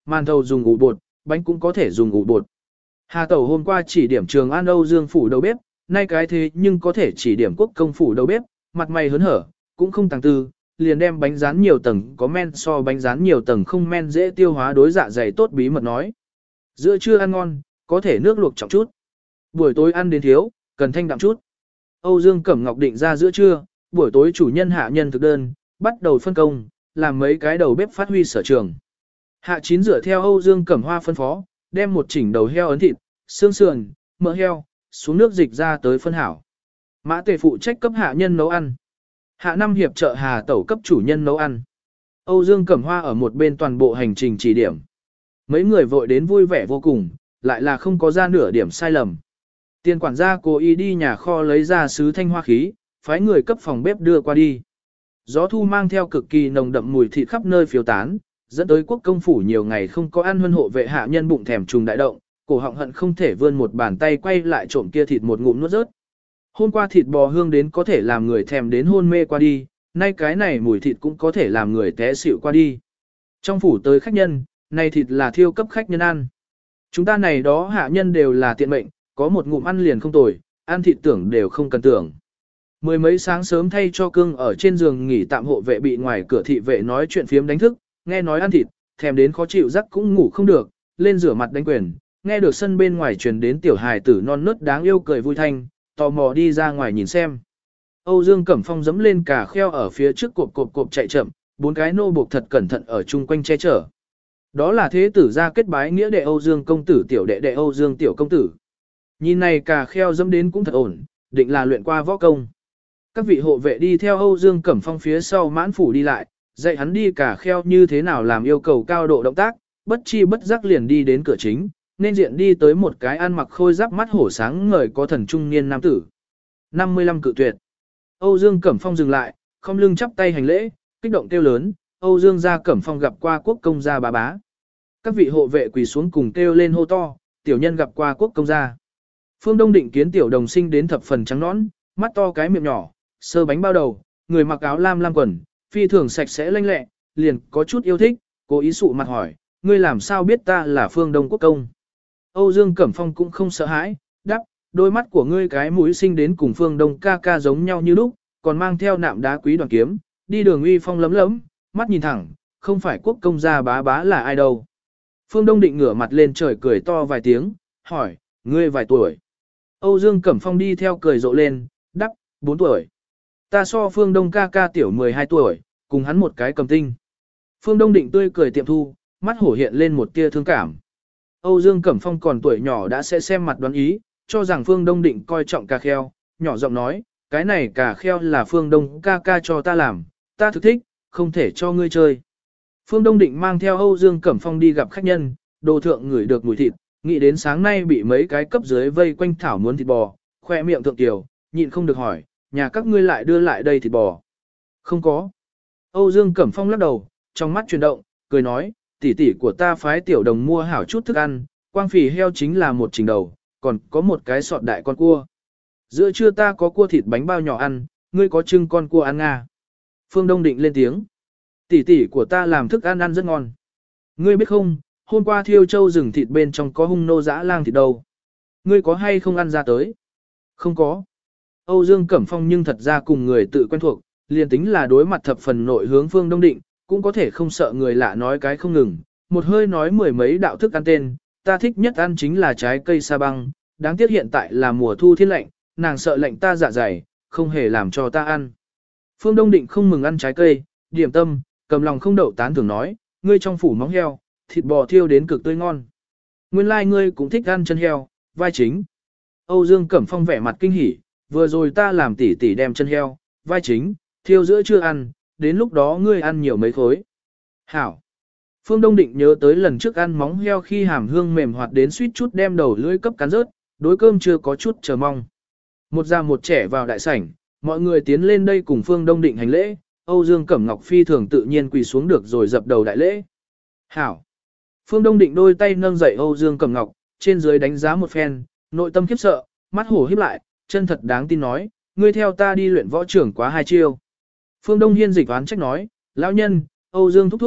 màn thầu dùng ủ bột, bánh cũng có thể dùng ủ bột. Hà Tẩu hôm qua chỉ điểm Trường An Âu Dương phủ đầu bếp, nay cái thế nhưng có thể chỉ điểm Quốc Công phủ đầu bếp, mặt mày hớn hở, cũng không tàng tư, liền đem bánh rán nhiều tầng có men so bánh rán nhiều tầng không men dễ tiêu hóa đối dạ dày tốt bí mật nói. Giữa trưa ăn ngon, có thể nước luộc trọng chút. Buổi tối ăn đến thiếu, cần thanh đạm chút. Âu Dương Cẩm Ngọc định ra giữa trưa, buổi tối chủ nhân hạ nhân thực đơn, bắt đầu phân công, làm mấy cái đầu bếp phát huy sở trường. Hạ chín dựa theo Âu Dương Cẩm Hoa phân phó, đem một chỉnh đầu heo ấn thịt, xương sườn, mỡ heo, xuống nước dịch ra tới phân hảo. Mã Tề phụ trách cấp hạ nhân nấu ăn. Hạ năm hiệp trợ Hà Tẩu cấp chủ nhân nấu ăn. Âu Dương Cẩm Hoa ở một bên toàn bộ hành trình chỉ điểm. Mấy người vội đến vui vẻ vô cùng, lại là không có ra nửa điểm sai lầm. Tiền quản gia cố ý đi nhà kho lấy ra sứ thanh hoa khí, phái người cấp phòng bếp đưa qua đi. Gió thu mang theo cực kỳ nồng đậm mùi thịt khắp nơi phiêu tán, dẫn tới quốc công phủ nhiều ngày không có ăn huân hộ vệ hạ nhân bụng thèm trùng đại động, cổ họng hận không thể vươn một bàn tay quay lại trộm kia thịt một ngụm nuốt rớt. Hôm qua thịt bò hương đến có thể làm người thèm đến hôn mê qua đi, nay cái này mùi thịt cũng có thể làm người té xỉu qua đi. Trong phủ tới khách nhân, này thịt là thiêu cấp khách nhân ăn. Chúng ta này đó hạ nhân đều là tiện mệnh, có một ngụm ăn liền không tồi, ăn thịt tưởng đều không cần tưởng. Mười mấy sáng sớm thay cho cưng ở trên giường nghỉ tạm hộ vệ bị ngoài cửa thị vệ nói chuyện phiếm đánh thức, nghe nói ăn thịt, thèm đến khó chịu giấc cũng ngủ không được, lên rửa mặt đánh quyền, nghe được sân bên ngoài truyền đến tiểu hài tử non nớt đáng yêu cười vui thanh, tò mò đi ra ngoài nhìn xem. Âu Dương Cẩm Phong dẫm lên cả kheo ở phía trước cộp cộp cộp chạy chậm, bốn cái nô buộc thật cẩn thận ở chung quanh che chở. Đó là thế tử gia kết bái nghĩa đệ Âu Dương công tử tiểu đệ đệ Âu Dương tiểu công tử. Nhìn này cả kheo dẫm đến cũng thật ổn, định là luyện qua võ công. Các vị hộ vệ đi theo Âu Dương Cẩm Phong phía sau mãn phủ đi lại, dạy hắn đi cả kheo như thế nào làm yêu cầu cao độ động tác, bất chi bất giác liền đi đến cửa chính, nên diện đi tới một cái ăn mặc khôi giáp mắt hổ sáng ngời có thần trung niên nam tử. năm mươi lăm cự tuyệt. Âu Dương Cẩm Phong dừng lại, không lưng chắp tay hành lễ, kích động kêu lớn, Âu Dương gia Cẩm Phong gặp qua quốc công gia bá bá. Các vị hộ vệ quỳ xuống cùng kêu lên hô to, tiểu nhân gặp qua quốc công gia. Phương Đông Định kiến tiểu đồng sinh đến thập phần trắng nõn, mắt to cái miệng nhỏ, sơ bánh bao đầu, người mặc áo lam lam quần, phi thường sạch sẽ lanh lẹ, liền có chút yêu thích, cố ý sụ mặt hỏi, ngươi làm sao biết ta là Phương Đông quốc công? Âu Dương Cẩm Phong cũng không sợ hãi, đáp, đôi mắt của ngươi cái mũi sinh đến cùng Phương Đông ca ca giống nhau như lúc, còn mang theo nạm đá quý đoàn kiếm, đi đường uy phong lấm lấm, mắt nhìn thẳng, không phải quốc công gia bá bá là ai đâu. Phương Đông Định ngửa mặt lên trời cười to vài tiếng, hỏi, ngươi vài tuổi? Âu Dương Cẩm Phong đi theo cười rộ lên, đáp, bốn tuổi. Ta so Phương Đông ca ca tiểu mười hai tuổi, cùng hắn một cái cầm tinh. Phương Đông Định tươi cười tiệm thu, mắt hổ hiện lên một tia thương cảm. Âu Dương Cẩm Phong còn tuổi nhỏ đã sẽ xem mặt đoán ý, cho rằng Phương Đông Định coi trọng cà kheo, nhỏ giọng nói, cái này cà kheo là Phương Đông ca ca cho ta làm, ta thực thích, không thể cho ngươi chơi. Phương Đông Định mang theo Âu Dương Cẩm Phong đi gặp khách nhân, đồ thượng ngửi được mùi thịt, nghĩ đến sáng nay bị mấy cái cấp dưới vây quanh thảo muốn thịt bò, khoe miệng thượng tiểu, nhịn không được hỏi, nhà các ngươi lại đưa lại đây thịt bò. Không có. Âu Dương Cẩm Phong lắc đầu, trong mắt chuyển động, cười nói, tỷ tỷ của ta phái tiểu đồng mua hảo chút thức ăn, quang phì heo chính là một trình đầu, còn có một cái sọt đại con cua. Giữa trưa ta có cua thịt bánh bao nhỏ ăn, ngươi có trưng con cua ăn nga. Phương Đông Định lên tiếng. Tỷ tỷ của ta làm thức ăn ăn rất ngon. Ngươi biết không, hôm qua thiêu châu rừng thịt bên trong có hung nô dã lang thịt đâu. Ngươi có hay không ăn ra tới? Không có. Âu Dương Cẩm Phong nhưng thật ra cùng người tự quen thuộc, liền tính là đối mặt thập phần nội hướng Phương Đông Định, cũng có thể không sợ người lạ nói cái không ngừng, một hơi nói mười mấy đạo thức ăn tên, ta thích nhất ăn chính là trái cây sa băng, đáng tiếc hiện tại là mùa thu thiên lạnh, nàng sợ lạnh ta dạ dày, không hề làm cho ta ăn. Phương Đông Định không mừng ăn trái cây, điểm tâm, cầm lòng không đậu tán thưởng nói, ngươi trong phủ móng heo, thịt bò thiêu đến cực tươi ngon. Nguyên lai like ngươi cũng thích ăn chân heo, vai chính. Âu Dương Cẩm Phong vẻ mặt kinh hỉ, vừa rồi ta làm tỉ tỉ đem chân heo, vai chính, thiêu giữa chưa ăn, đến lúc đó ngươi ăn nhiều mấy khối. Hảo. Phương Đông Định nhớ tới lần trước ăn móng heo khi hàm hương mềm hoạt đến suýt chút đem đầu lưỡi cấp cắn rớt, đối cơm chưa có chút chờ mong. Một già một trẻ vào đại sảnh, mọi người tiến lên đây cùng Phương Đông Định hành lễ, Âu Dương Cẩm Ngọc phi thường tự nhiên quỳ xuống được rồi dập đầu đại lễ. Hảo. Phương Đông Định đôi tay nâng dậy Âu Dương Cẩm Ngọc, trên dưới đánh giá một phen, nội tâm khiếp sợ, mắt hổ híp lại, chân thật đáng tin nói, ngươi theo ta đi luyện võ trưởng quá hai chiêu. Phương Đông Hiên dịch oán trách nói, lão nhân, Âu Dương thúc thúc,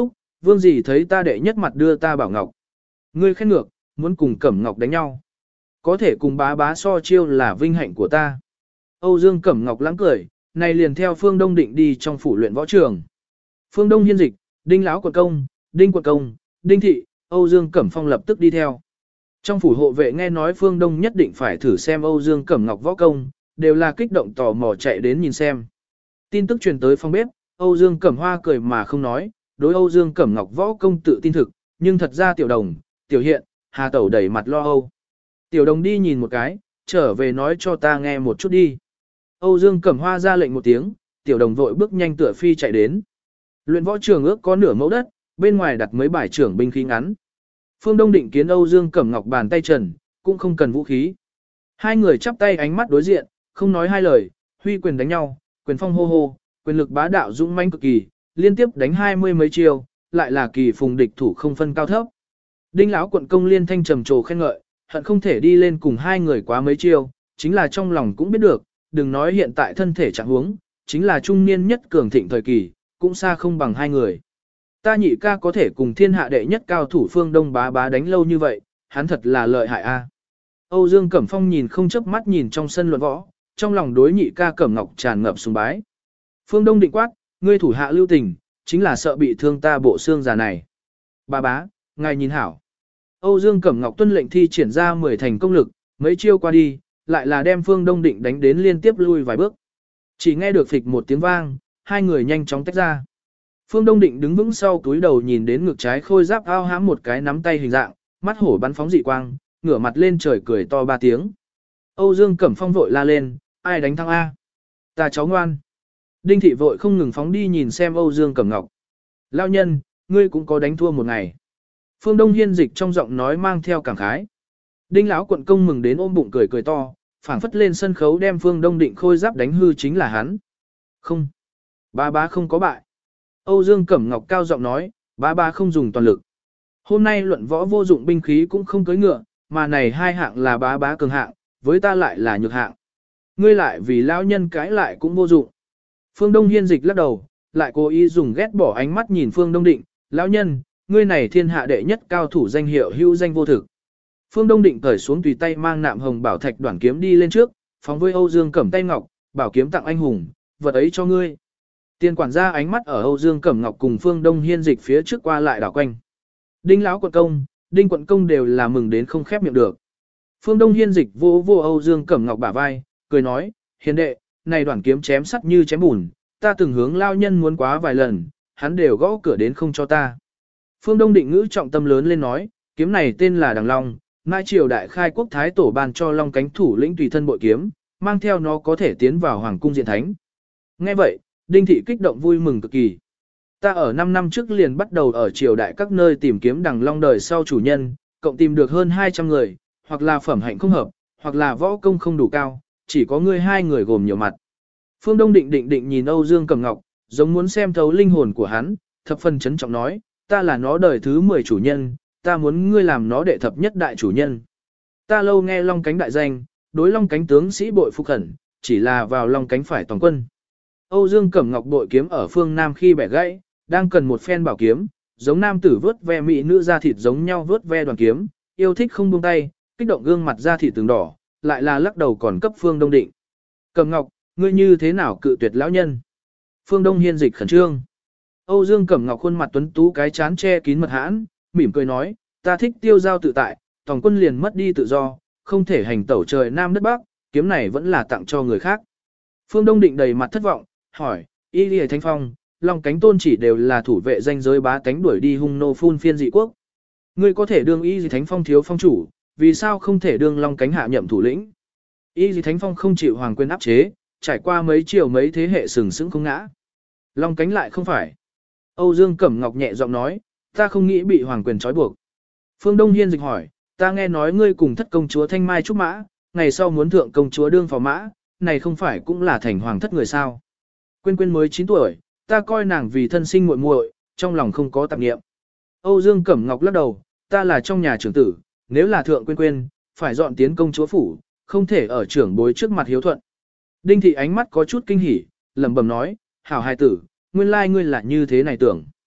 Vương gì thấy ta đệ nhất mặt đưa ta bảo ngọc. Ngươi khen ngược, muốn cùng Cẩm Ngọc đánh nhau. Có thể cùng bá bá so chiêu là vinh hạnh của ta. Âu Dương Cẩm Ngọc lãng cười, này liền theo Phương Đông định đi trong phủ luyện võ trường. Phương Đông hiên dịch, Đinh Lão quận công, Đinh quận công, Đinh thị, Âu Dương Cẩm Phong lập tức đi theo. Trong phủ hộ vệ nghe nói Phương Đông nhất định phải thử xem Âu Dương Cẩm Ngọc võ công, đều là kích động tò mò chạy đến nhìn xem. Tin tức truyền tới phòng bếp, Âu Dương Cẩm Hoa cười mà không nói, đối Âu Dương Cẩm Ngọc võ công tự tin thực, nhưng thật ra Tiểu Đồng, Tiểu Hiện, Hà Tẩu đẩy mặt lo âu. Tiểu Đồng đi nhìn một cái, trở về nói cho ta nghe một chút đi. Âu Dương Cẩm Hoa ra lệnh một tiếng, Tiểu Đồng vội bước nhanh tựa phi chạy đến. Luyện võ trường ước có nửa mẫu đất, bên ngoài đặt mấy bài trưởng binh khí ngắn. Phương Đông định kiến Âu Dương Cẩm Ngọc bàn tay trần, cũng không cần vũ khí. Hai người chắp tay ánh mắt đối diện, không nói hai lời, huy quyền đánh nhau, quyền phong hô hô, quyền lực bá đạo dũng mãnh cực kỳ, liên tiếp đánh hai mươi mấy chiêu, lại là kỳ phùng địch thủ không phân cao thấp. Đinh lão quận công liên thanh trầm trồ khen ngợi, hận không thể đi lên cùng hai người quá mấy chiêu, chính là trong lòng cũng biết được, đừng nói hiện tại thân thể trạng huống, chính là trung niên nhất cường thịnh thời kỳ, cũng xa không bằng hai người. Ta nhị ca có thể cùng thiên hạ đệ nhất cao thủ Phương Đông bá bá đánh lâu như vậy, hắn thật là lợi hại a. Âu Dương Cẩm Phong nhìn không chớp mắt nhìn trong sân luận võ, trong lòng đối nhị ca Cẩm Ngọc tràn ngập sùng bái. Phương Đông định quát, ngươi thủ hạ lưu tình, chính là sợ bị thương ta bộ xương già này. Bá bá, ngài nhìn hảo. Âu Dương Cẩm Ngọc tuân lệnh thi triển ra mười thành công lực, mấy chiêu qua đi, lại là đem Phương Đông định đánh đến liên tiếp lui vài bước. Chỉ nghe được phịch một tiếng vang, hai người nhanh chóng tách ra. Phương Đông định đứng vững sau túi đầu nhìn đến ngực trái khôi giáp ao hãm một cái nắm tay hình dạng, mắt hổ bắn phóng dị quang, ngửa mặt lên trời cười to ba tiếng. Âu Dương Cẩm Phong vội la lên, ai đánh thắng A? Ta cháu ngoan. Đinh thị vội không ngừng phóng đi nhìn xem Âu Dương Cẩm Ngọc. Lão nhân, ngươi cũng có đánh thua một ngày. Phương Đông hiên dịch trong giọng nói mang theo cảm khái. Đinh lão quận công mừng đến ôm bụng cười cười to, phảng phất lên sân khấu đem Phương Đông định khôi giáp đánh hư chính là hắn. Không, ba bá không có bại. Âu Dương Cẩm Ngọc cao giọng nói, ba bá không dùng toàn lực. Hôm nay luận võ vô dụng binh khí cũng không cưỡi ngựa, mà này hai hạng là bá bá cường hạng, với ta lại là nhược hạng. Ngươi lại vì lão nhân cãi lại cũng vô dụng. Phương Đông hiên dịch lắc đầu, lại cố ý dùng ghét bỏ ánh mắt nhìn Phương Đông định, lão nhân, ngươi này thiên hạ đệ nhất cao thủ danh hiệu hữu danh vô thực. Phương Đông định cởi xuống tùy tay mang nạm hồng bảo thạch đoạn kiếm đi lên trước, phóng với Âu Dương Cẩm tay ngọc, bảo kiếm tặng anh hùng, vật ấy cho ngươi. Tiền quản gia ánh mắt ở Âu Dương Cẩm Ngọc cùng Phương Đông hiên dịch phía trước qua lại đảo quanh. Đinh lão quận công, Đinh quận công đều là mừng đến không khép miệng được. Phương Đông hiên dịch vô vô Âu Dương Cẩm Ngọc bả vai, cười nói, hiền đệ, này đoạn kiếm chém sắt như chém bùn, ta từng hướng lao nhân muốn quá vài lần, hắn đều gõ cửa đến không cho ta. Phương Đông định ngữ trọng tâm lớn lên nói, kiếm này tên là Đằng Long, mai triều đại khai quốc thái tổ ban cho Long cánh thủ lĩnh tùy thân bội kiếm, mang theo nó có thể tiến vào hoàng cung diện thánh. Nghe vậy, Đinh thị kích động vui mừng cực kỳ. Ta ở năm năm trước liền bắt đầu ở triều đại các nơi tìm kiếm Đằng Long đời sau chủ nhân, cộng tìm được hơn hai trăm người, hoặc là phẩm hạnh không hợp, hoặc là võ công không đủ cao, chỉ có ngươi hai người gồm nhiều mặt. Phương Đông định định định nhìn Âu Dương Cẩm Ngọc, giống muốn xem thấu linh hồn của hắn, thập phần chấn trọng nói, ta là nó đời thứ mười chủ nhân, ta muốn ngươi làm nó đệ thập nhất đại chủ nhân. Ta lâu nghe Long cánh đại danh, đối Long cánh tướng sĩ bội phục khẩn, chỉ là vào Long cánh phải toàn quân. Âu Dương Cẩm Ngọc bội kiếm ở phương Nam khi bẻ gãy, đang cần một phen bảo kiếm, giống nam tử vớt ve mỹ nữ da thịt giống nhau vớt ve đoàn kiếm, yêu thích không buông tay, kích động gương mặt da thịt từng đỏ, lại là lắc đầu còn cấp Phương Đông định. Cẩm Ngọc, ngươi như thế nào cự tuyệt lão nhân? Phương Đông hiên dịch khẩn trương. Âu Dương Cẩm Ngọc khuôn mặt tuấn tú cái chán che kín mật hãn, mỉm cười nói, ta thích tiêu giao tự tại, tổng quân liền mất đi tự do, không thể hành tẩu trời Nam đất Bắc, kiếm này vẫn là tặng cho người khác. Phương Đông định đầy mặt thất vọng, hỏi, Y Lìa Thánh Phong, Long cánh tôn chỉ đều là thủ vệ danh giới bá tánh đuổi đi hung nô phun phiên dị quốc. Ngươi có thể đương Y Lìa Thánh Phong thiếu phong chủ, vì sao không thể đương Long cánh hạ nhậm thủ lĩnh? Y Lìa Thánh Phong không chịu hoàng quyền áp chế, trải qua mấy triều mấy thế hệ sừng sững không ngã. Long cánh lại không phải. Âu Dương Cẩm Ngọc nhẹ giọng nói, ta không nghĩ bị hoàng quyền trói buộc. Phương Đông hiên dịch hỏi, ta nghe nói ngươi cùng thất công chúa Thanh Mai Trúc Mã, ngày sau muốn thượng công chúa đương phò mã, này không phải cũng là thành hoàng thất người sao? Quyên Quyên mới chín tuổi, ta coi nàng vì thân sinh muội muội, trong lòng không có tạp niệm. Âu Dương Cẩm Ngọc lắc đầu, ta là trong nhà trưởng tử, nếu là thượng Quyên Quyên, phải dọn tiến công chúa phủ, không thể ở trưởng bối trước mặt hiếu thuận. Đinh thị ánh mắt có chút kinh hỉ, lẩm bẩm nói, hảo hài tử, nguyên lai ngươi là như thế này tưởng.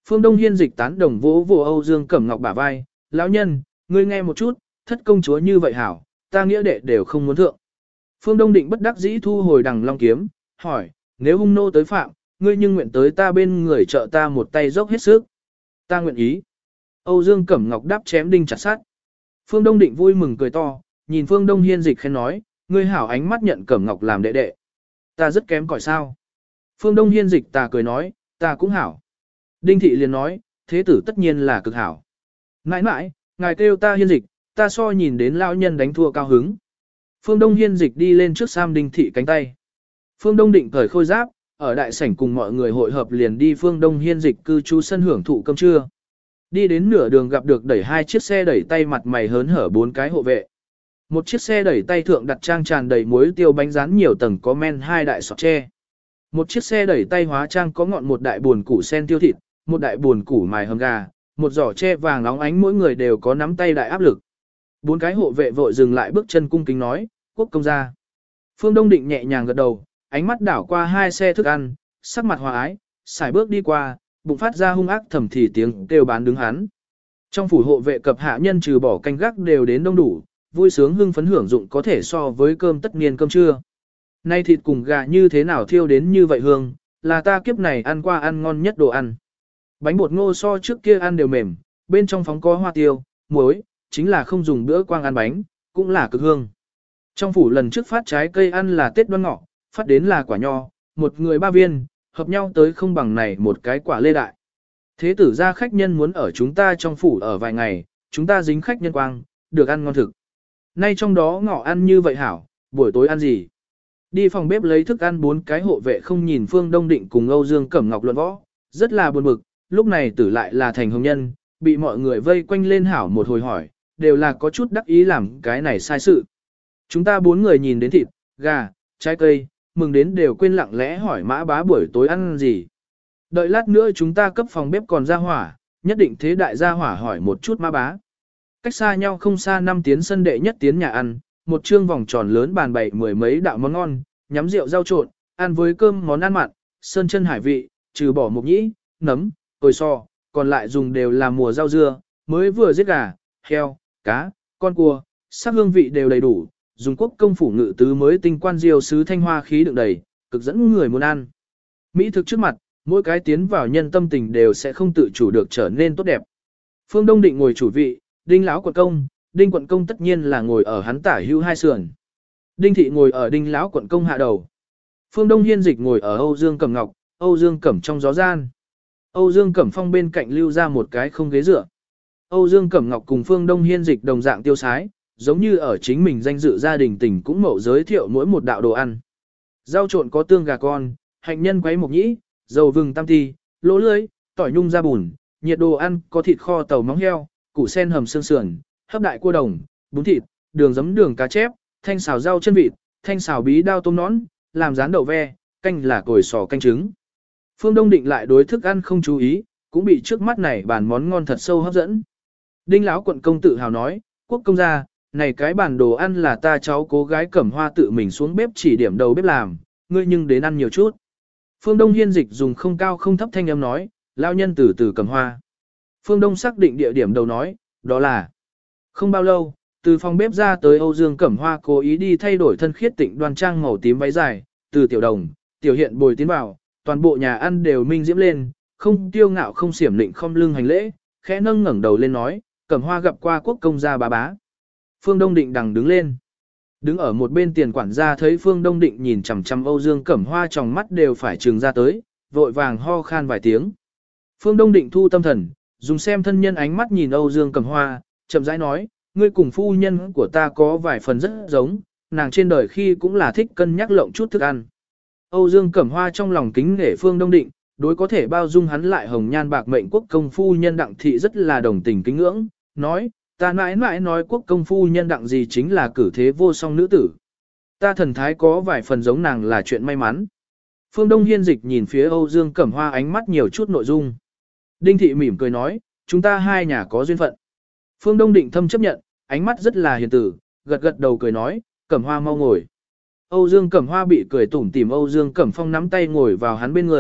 Phương Đông Hiên dịch tán đồng vỗ vỗ Âu Dương Cẩm Ngọc bả vai, lão nhân, ngươi nghe một chút, thất công chúa như vậy hảo, ta nghĩa đệ đều không muốn thượng. Phương Đông Định bất đắc dĩ thu hồi đằng long kiếm, hỏi, nếu hung nô tới phạm, ngươi nhưng nguyện tới ta bên người trợ ta một tay dốc hết sức. Ta nguyện ý. Âu Dương Cẩm Ngọc đáp chém đinh chặt sắt. Phương Đông Định vui mừng cười to, nhìn Phương Đông Hiên dịch khen nói, ngươi hảo ánh mắt nhận Cẩm Ngọc làm đệ đệ. Ta rất kém cỏi sao. Phương Đông Hiên dịch ta cười nói, ta cũng hảo. Đinh Thị liền nói, thế tử tất nhiên là cực hảo. Mãi mãi, ngài kêu ta Hiên dịch, ta so nhìn đến lão nhân đánh thua cao hứng. Phương Đông Hiên dịch đi lên trước Sam Đinh Thị cánh tay. Phương Đông Định cởi khôi giáp, ở đại sảnh cùng mọi người hội hợp liền đi Phương Đông Hiên dịch cư trú sân hưởng thụ cơm trưa. Đi đến nửa đường gặp được đẩy hai chiếc xe đẩy tay mặt mày hớn hở bốn cái hộ vệ. Một chiếc xe đẩy tay thượng đặt trang tràn đầy muối tiêu bánh rán nhiều tầng có men hai đại sọt tre. Một chiếc xe đẩy tay hóa trang có ngọn một đại buồn củ sen tiêu thịt, một đại buồn củ mài hầm gà, một giỏ tre vàng nóng ánh mỗi người đều có nắm tay đại áp lực. Bốn cái hộ vệ vội dừng lại bước chân cung kính nói, quốc công gia. Phương Đông Định nhẹ nhàng gật đầu, ánh mắt đảo qua hai xe thức ăn, sắc mặt hòa ái, xài bước đi qua, bụng phát ra hung ác thầm thì tiếng kêu bán đứng hắn. Trong phủ hộ vệ cập hạ nhân trừ bỏ canh gác đều đến đông đủ, vui sướng hưng phấn hưởng dụng có thể so với cơm tất niên cơm trưa. Nay thịt cùng gà như thế nào thiêu đến như vậy hương, là ta kiếp này ăn qua ăn ngon nhất đồ ăn. Bánh bột ngô so trước kia ăn đều mềm, bên trong phóng có hoa tiêu, muối, chính là không dùng bữa quang ăn bánh, cũng là cực hương. Trong phủ lần trước phát trái cây ăn là Tết Đoan Ngọ, phát đến là quả nho, một người ba viên, hợp nhau tới không bằng này một cái quả lê đại. Thế tử gia khách nhân muốn ở chúng ta trong phủ ở vài ngày, chúng ta dính khách nhân quang, được ăn ngon thực. Nay trong đó ngọ ăn như vậy hảo, buổi tối ăn gì? Đi phòng bếp lấy thức ăn bốn cái hộ vệ không nhìn Phương Đông Định cùng Âu Dương Cẩm Ngọc luận võ, rất là buồn bực, lúc này tử lại là thành hồng nhân, bị mọi người vây quanh lên hảo một hồi hỏi, đều là có chút đắc ý làm cái này sai sự. Chúng ta bốn người nhìn đến thịt, gà, trái cây, mừng đến đều quên lặng lẽ hỏi mã bá buổi tối ăn gì. Đợi lát nữa chúng ta cấp phòng bếp còn ra hỏa, nhất định thế đại gia hỏa hỏi một chút mã bá. Cách xa nhau không xa năm tiến sân đệ nhất tiến nhà ăn, một trương vòng tròn lớn bàn bày mười mấy đạo món ngon, nhắm rượu rau trộn, ăn với cơm món ăn mặn, sơn chân hải vị, trừ bỏ mục nhĩ, nấm, tồi so, còn lại dùng đều là mùa rau dưa, mới vừa giết gà, heo, cá, con cua, sắc hương vị đều đầy đủ, dùng quốc công phủ ngự tứ mới tinh quan diêu sứ thanh hoa khí đựng đầy, cực dẫn người muốn ăn. Mỹ thực trước mặt, mỗi cái tiến vào nhân tâm tình đều sẽ không tự chủ được trở nên tốt đẹp. Phương Đông Định ngồi chủ vị, Đinh lão quận công, Đinh quận công tất nhiên là ngồi ở hắn tả hữu hai sườn. Đinh thị ngồi ở Đinh lão quận công hạ đầu. Phương Đông Hiên dịch ngồi ở Âu Dương Cẩm Ngọc, Âu Dương Cẩm trong gió gian. Âu Dương Cẩm Phong bên cạnh lưu ra một cái không ghế dựa. Âu Dương Cẩm Ngọc cùng Phương Đông Hiên dịch đồng dạng tiêu sái, giống như ở chính mình danh dự gia đình tình cũng mẫu giới thiệu mỗi một đạo đồ ăn. Rau trộn có tương gà con, hạnh nhân quấy mộc nhĩ, dầu vừng tam ti, lỗ lưỡi, tỏi nhung da bùn, nhiệt đồ ăn có thịt kho tàu móng heo, củ sen hầm xương sườn, hấp đại cua đồng, bún thịt, đường giấm đường cá chép, thanh xào rau chân vịt, thanh xào bí đao tôm nõn, làm rán đậu ve, canh là cồi sò canh trứng. Phương Đông Định lại đối thức ăn không chú ý, cũng bị trước mắt này bàn món ngon thật sâu hấp dẫn. Đinh lão quận công tự hào nói, quốc công gia, này cái bản đồ ăn là ta cháu cố gái Cẩm Hoa tự mình xuống bếp chỉ điểm đầu bếp làm, ngươi nhưng đến ăn nhiều chút. Phương Đông Hiên dịch dùng không cao không thấp thanh âm nói, lao nhân từ từ Cẩm Hoa. Phương Đông xác định địa điểm đầu nói, đó là. Không bao lâu, từ phòng bếp ra tới Âu Dương Cẩm Hoa cố ý đi thay đổi thân khiết tịnh đoan trang màu tím váy dài, từ tiểu đồng, tiểu hiện bồi tiến vào, toàn bộ nhà ăn đều minh diễm lên, không tiêu ngạo không xiểm lịnh không lưng hành lễ, khẽ nâng ngẩng đầu lên nói, Cẩm Hoa gặp qua quốc công gia bá bá. Phương Đông Định đằng đứng lên. Đứng ở một bên tiền quản gia thấy Phương Đông Định nhìn chằm chằm Âu Dương Cẩm Hoa trong mắt đều phải trừng ra tới, vội vàng ho khan vài tiếng. Phương Đông Định thu tâm thần, dùng xem thân nhân ánh mắt nhìn Âu Dương Cẩm Hoa, chậm rãi nói, ngươi cùng phu nhân của ta có vài phần rất giống, nàng trên đời khi cũng là thích cân nhắc lộng chút thức ăn. Âu Dương Cẩm Hoa trong lòng kính nể Phương Đông Định, đối có thể bao dung hắn lại hồng nhan bạc mệnh quốc công phu nhân Đặng thị rất là đồng tình kính ngưỡng, nói, ta mãi mãi nói quốc công phu nhân Đặng gì chính là cử thế vô song nữ tử. Ta thần thái có vài phần giống nàng là chuyện may mắn. Phương Đông Hiên dịch nhìn phía Âu Dương Cẩm Hoa ánh mắt nhiều chút nội dung. Đinh thị mỉm cười nói, chúng ta hai nhà có duyên phận. Phương Đông Định thâm chấp nhận, ánh mắt rất là hiền tử, gật gật đầu cười nói, Cẩm Hoa mau ngồi. Âu Dương Cẩm Hoa bị cười tủm tỉm Âu Dương Cẩm Phong nắm tay ngồi vào hắn bên người,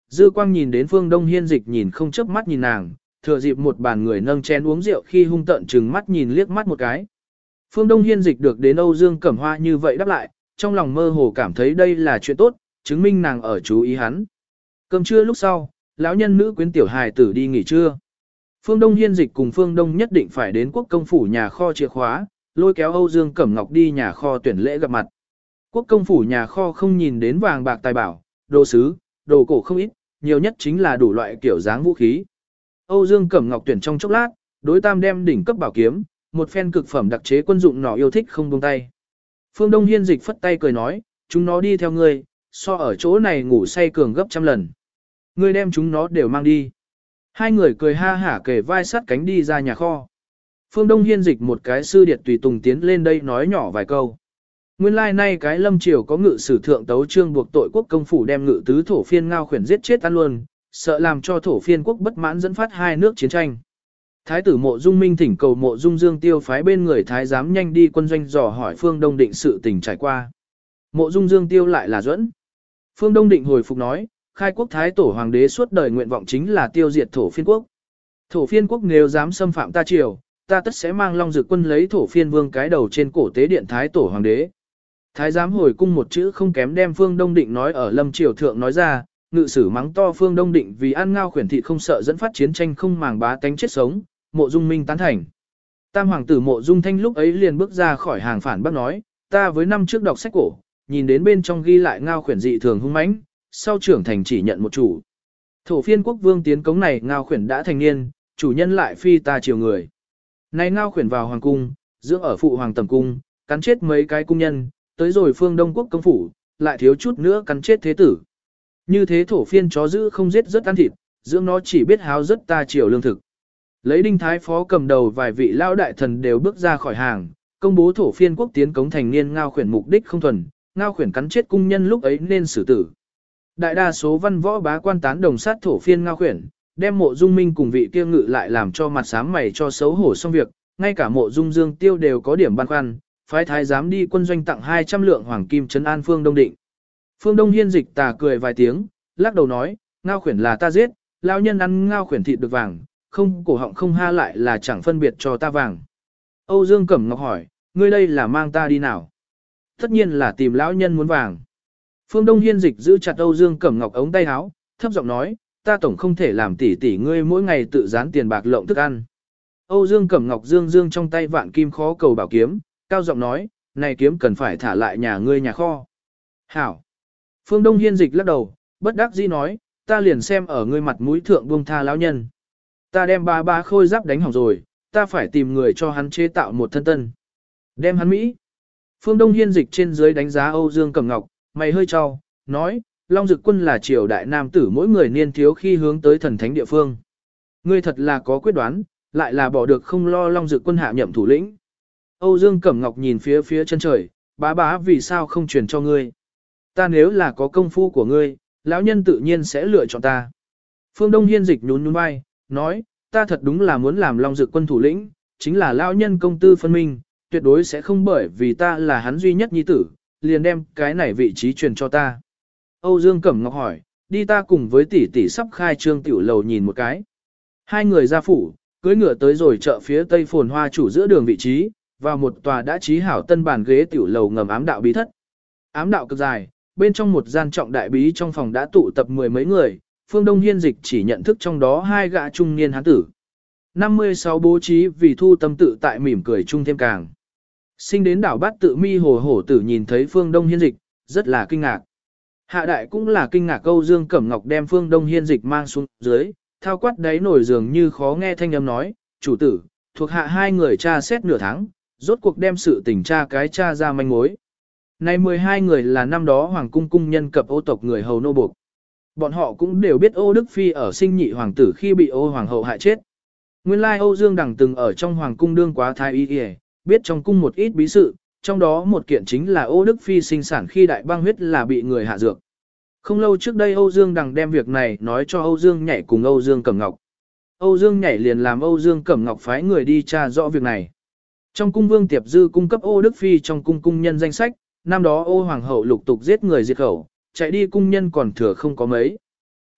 Dư quang nhìn đến Phương Đông Hiên Dịch nhìn không chớp mắt nhìn nàng, thừa dịp một bàn người nâng chén uống rượu khi hung tợn trừng mắt nhìn liếc mắt một cái. Phương Đông Hiên Dịch được đến Âu Dương Cẩm Hoa như vậy đáp lại, trong lòng mơ hồ cảm thấy đây là chuyện tốt, chứng minh nàng ở chú ý hắn. Cơm trưa lúc sau, lão nhân nữ quyến tiểu hài tử đi nghỉ trưa. Phương Đông Hiên Dịch cùng Phương Đông nhất định phải đến quốc công phủ nhà kho chìa khóa, lôi kéo Âu Dương Cẩm Ngọc đi nhà kho tuyển lễ gặp mặt. Quốc công phủ nhà kho không nhìn đến vàng bạc tài bảo, đồ sứ, đồ cổ không ít, nhiều nhất chính là đủ loại kiểu dáng vũ khí. Âu Dương Cẩm Ngọc tuyển trong chốc lát, đối tam đem đỉnh cấp bảo kiếm, một phen cực phẩm đặc chế quân dụng nỏ yêu thích không buông tay. Phương Đông Hiên Dịch phất tay cười nói, chúng nó đi theo ngươi, so ở chỗ này ngủ say cường gấp trăm lần. Ngươi đem chúng nó đều mang đi. Hai người cười ha hả kề vai sát cánh đi ra nhà kho. Phương Đông Hiên Dịch một cái sư điệt tùy tùng tiến lên đây nói nhỏ vài câu. Nguyên lai like nay cái lâm triều có ngự sử thượng tấu trương buộc tội quốc công phủ đem ngự tứ thổ phiên ngao khuyển giết chết ăn luôn, sợ làm cho thổ phiên quốc bất mãn dẫn phát hai nước chiến tranh. Thái tử Mộ Dung Minh thỉnh cầu Mộ Dung Dương Tiêu phái bên người thái giám nhanh đi quân doanh dò hỏi Phương Đông Định sự tình trải qua. Mộ Dung Dương Tiêu lại là dẫn. Phương Đông Định hồi phục nói, khai quốc thái tổ hoàng đế suốt đời nguyện vọng chính là tiêu diệt thổ phiên quốc. Thổ phiên quốc nếu dám xâm phạm ta triều, ta tất sẽ mang Long Dực quân lấy thổ phiên vương cái đầu trên cổ tế điện thái tổ hoàng đế. Thái giám hồi cung một chữ không kém đem Phương Đông Định nói ở lâm triều thượng nói ra, ngự sử mắng to Phương Đông Định vì ăn ngao khuyển thịt không sợ dẫn phát chiến tranh không màng bá tánh chết sống, Mộ Dung Minh tán thành. Tam hoàng tử Mộ Dung Thanh lúc ấy liền bước ra khỏi hàng phản bác nói, ta với năm trước đọc sách cổ, nhìn đến bên trong ghi lại ngao khuyển dị thường hung mãnh, sau trưởng thành chỉ nhận một chủ. Thổ phiên quốc vương tiến cống này ngao khuyển đã thành niên, chủ nhân lại phi ta chiều người. Này ngao khuyển vào hoàng cung, dưỡng ở phụ hoàng tầm cung, cắn chết mấy cái cung nhân, tới rồi phương Đông quốc công phủ, lại thiếu chút nữa cắn chết thế tử. Như thế thổ phiên chó giữ không giết rất ăn thịt, dưỡng nó chỉ biết háo rất ta chiều lương thực. Lấy đinh thái phó cầm đầu vài vị lao đại thần đều bước ra khỏi hàng, công bố thổ phiên quốc tiến cống thành niên ngao khuyển mục đích không thuần, ngao khuyển cắn chết cung nhân lúc ấy nên xử tử. Đại đa số văn võ bá quan tán đồng sát thổ phiên ngao khuyển, đem Mộ Dung Minh cùng vị kia ngự lại làm cho mặt sám mày cho xấu hổ xong việc, ngay cả Mộ Dung Dương Tiêu đều có điểm băn khoăn, phái thái giám đi quân doanh tặng hai trăm lượng hoàng kim trấn an Phương Đông Định. Phương Đông Hiên Dịch tà cười vài tiếng, lắc đầu nói, ngao khuyển là ta giết, lão nhân ăn ngao khuyển thịt được vàng, không cổ họng không ha lại là chẳng phân biệt cho ta vàng. Âu Dương Cẩm Ngọc hỏi, ngươi đây là mang ta đi nào? Tất nhiên là tìm lão nhân muốn vàng. Phương Đông Hiên Dịch giữ chặt Âu Dương Cẩm Ngọc ống tay áo, thấp giọng nói, ta tổng không thể làm tỷ tỷ ngươi mỗi ngày tự dán tiền bạc lộng thức ăn. Âu Dương Cẩm Ngọc dương dương trong tay vạn kim khó cầu bảo kiếm, cao giọng nói, này kiếm cần phải thả lại nhà ngươi nhà kho. Hảo. Phương Đông Hiên Dịch lắc đầu, bất đắc dĩ nói, ta liền xem ở ngươi mặt mũi thượng buông tha lão nhân. Ta đem ba ba khôi giáp đánh hỏng rồi, ta phải tìm người cho hắn chế tạo một thân tân. Đem hắn Mỹ. Phương Đông Hiên Dịch trên dưới đánh giá Âu Dương Cẩm Ngọc, mày hơi cho, nói, Long Dực quân là triều đại nam tử mỗi người niên thiếu khi hướng tới thần thánh địa phương. Ngươi thật là có quyết đoán, lại là bỏ được không lo Long Dực quân hạ nhậm thủ lĩnh. Âu Dương Cẩm Ngọc nhìn phía phía chân trời, bá bá vì sao không truyền cho ngươi. Ta nếu là có công phu của ngươi, lão nhân tự nhiên sẽ lựa chọn ta. Phương Đông Hiên Dịch nhún nhún vai, nói, ta thật đúng là muốn làm Long Dực quân thủ lĩnh, chính là lão nhân công tư phân minh, tuyệt đối sẽ không bởi vì ta là hắn duy nhất nhi tử, liền đem cái này vị trí truyền cho ta. Âu Dương Cẩm Ngọc hỏi, đi ta cùng với tỷ tỷ sắp khai trương tiểu lầu nhìn một cái. Hai người ra phủ, cưỡi ngựa tới rồi chợ phía tây phồn hoa chủ giữa đường vị trí, vào một tòa đã trí hảo tân bàn ghế tiểu lầu ngầm ám đạo bí thất. Ám đạo cực dài, bên trong một gian trọng đại bí trong phòng đã tụ tập mười mấy người, Phương Đông Hiên Dịch chỉ nhận thức trong đó hai gã trung niên hán tử. năm mươi sáu bố trí vì thu tâm tự tại mỉm cười chung thêm càng. Sinh đến đảo bát tự mi hồ hổ tử nhìn thấy Phương Đông Hiên Dịch, rất là kinh ngạc. Hạ đại cũng là kinh ngạc Âu Dương Cẩm Ngọc đem Phương Đông Hiên Dịch mang xuống dưới, thao quát đáy nổi dường như khó nghe thanh âm nói, chủ tử, thuộc hạ hai người tra xét nửa tháng, rốt cuộc đem sự tình tra cái tra ra manh mối. Này mười hai người là năm đó hoàng cung cung nhân cập ô tộc người hầu nô buộc. Bọn họ cũng đều biết Ô Đức Phi ở sinh nhị hoàng tử khi bị Ô hoàng hậu hại chết. Nguyên lai Âu Dương Đằng từng ở trong hoàng cung đương quá thái y y, biết trong cung một ít bí sự, trong đó một kiện chính là Ô Đức Phi sinh sản khi đại băng huyết là bị người hạ dược. Không lâu trước đây Âu Dương Đằng đem việc này nói cho Âu Dương Nhảy cùng Âu Dương Cẩm Ngọc. Âu Dương Nhảy liền làm Âu Dương Cẩm Ngọc phái người đi tra rõ việc này. Trong cung Vương Tiệp Dư cung cấp Ô Đức Phi trong cung cung nhân danh sách, năm đó Ô hoàng hậu lục tục giết người diệt khẩu, chạy đi cung nhân còn thừa không có mấy.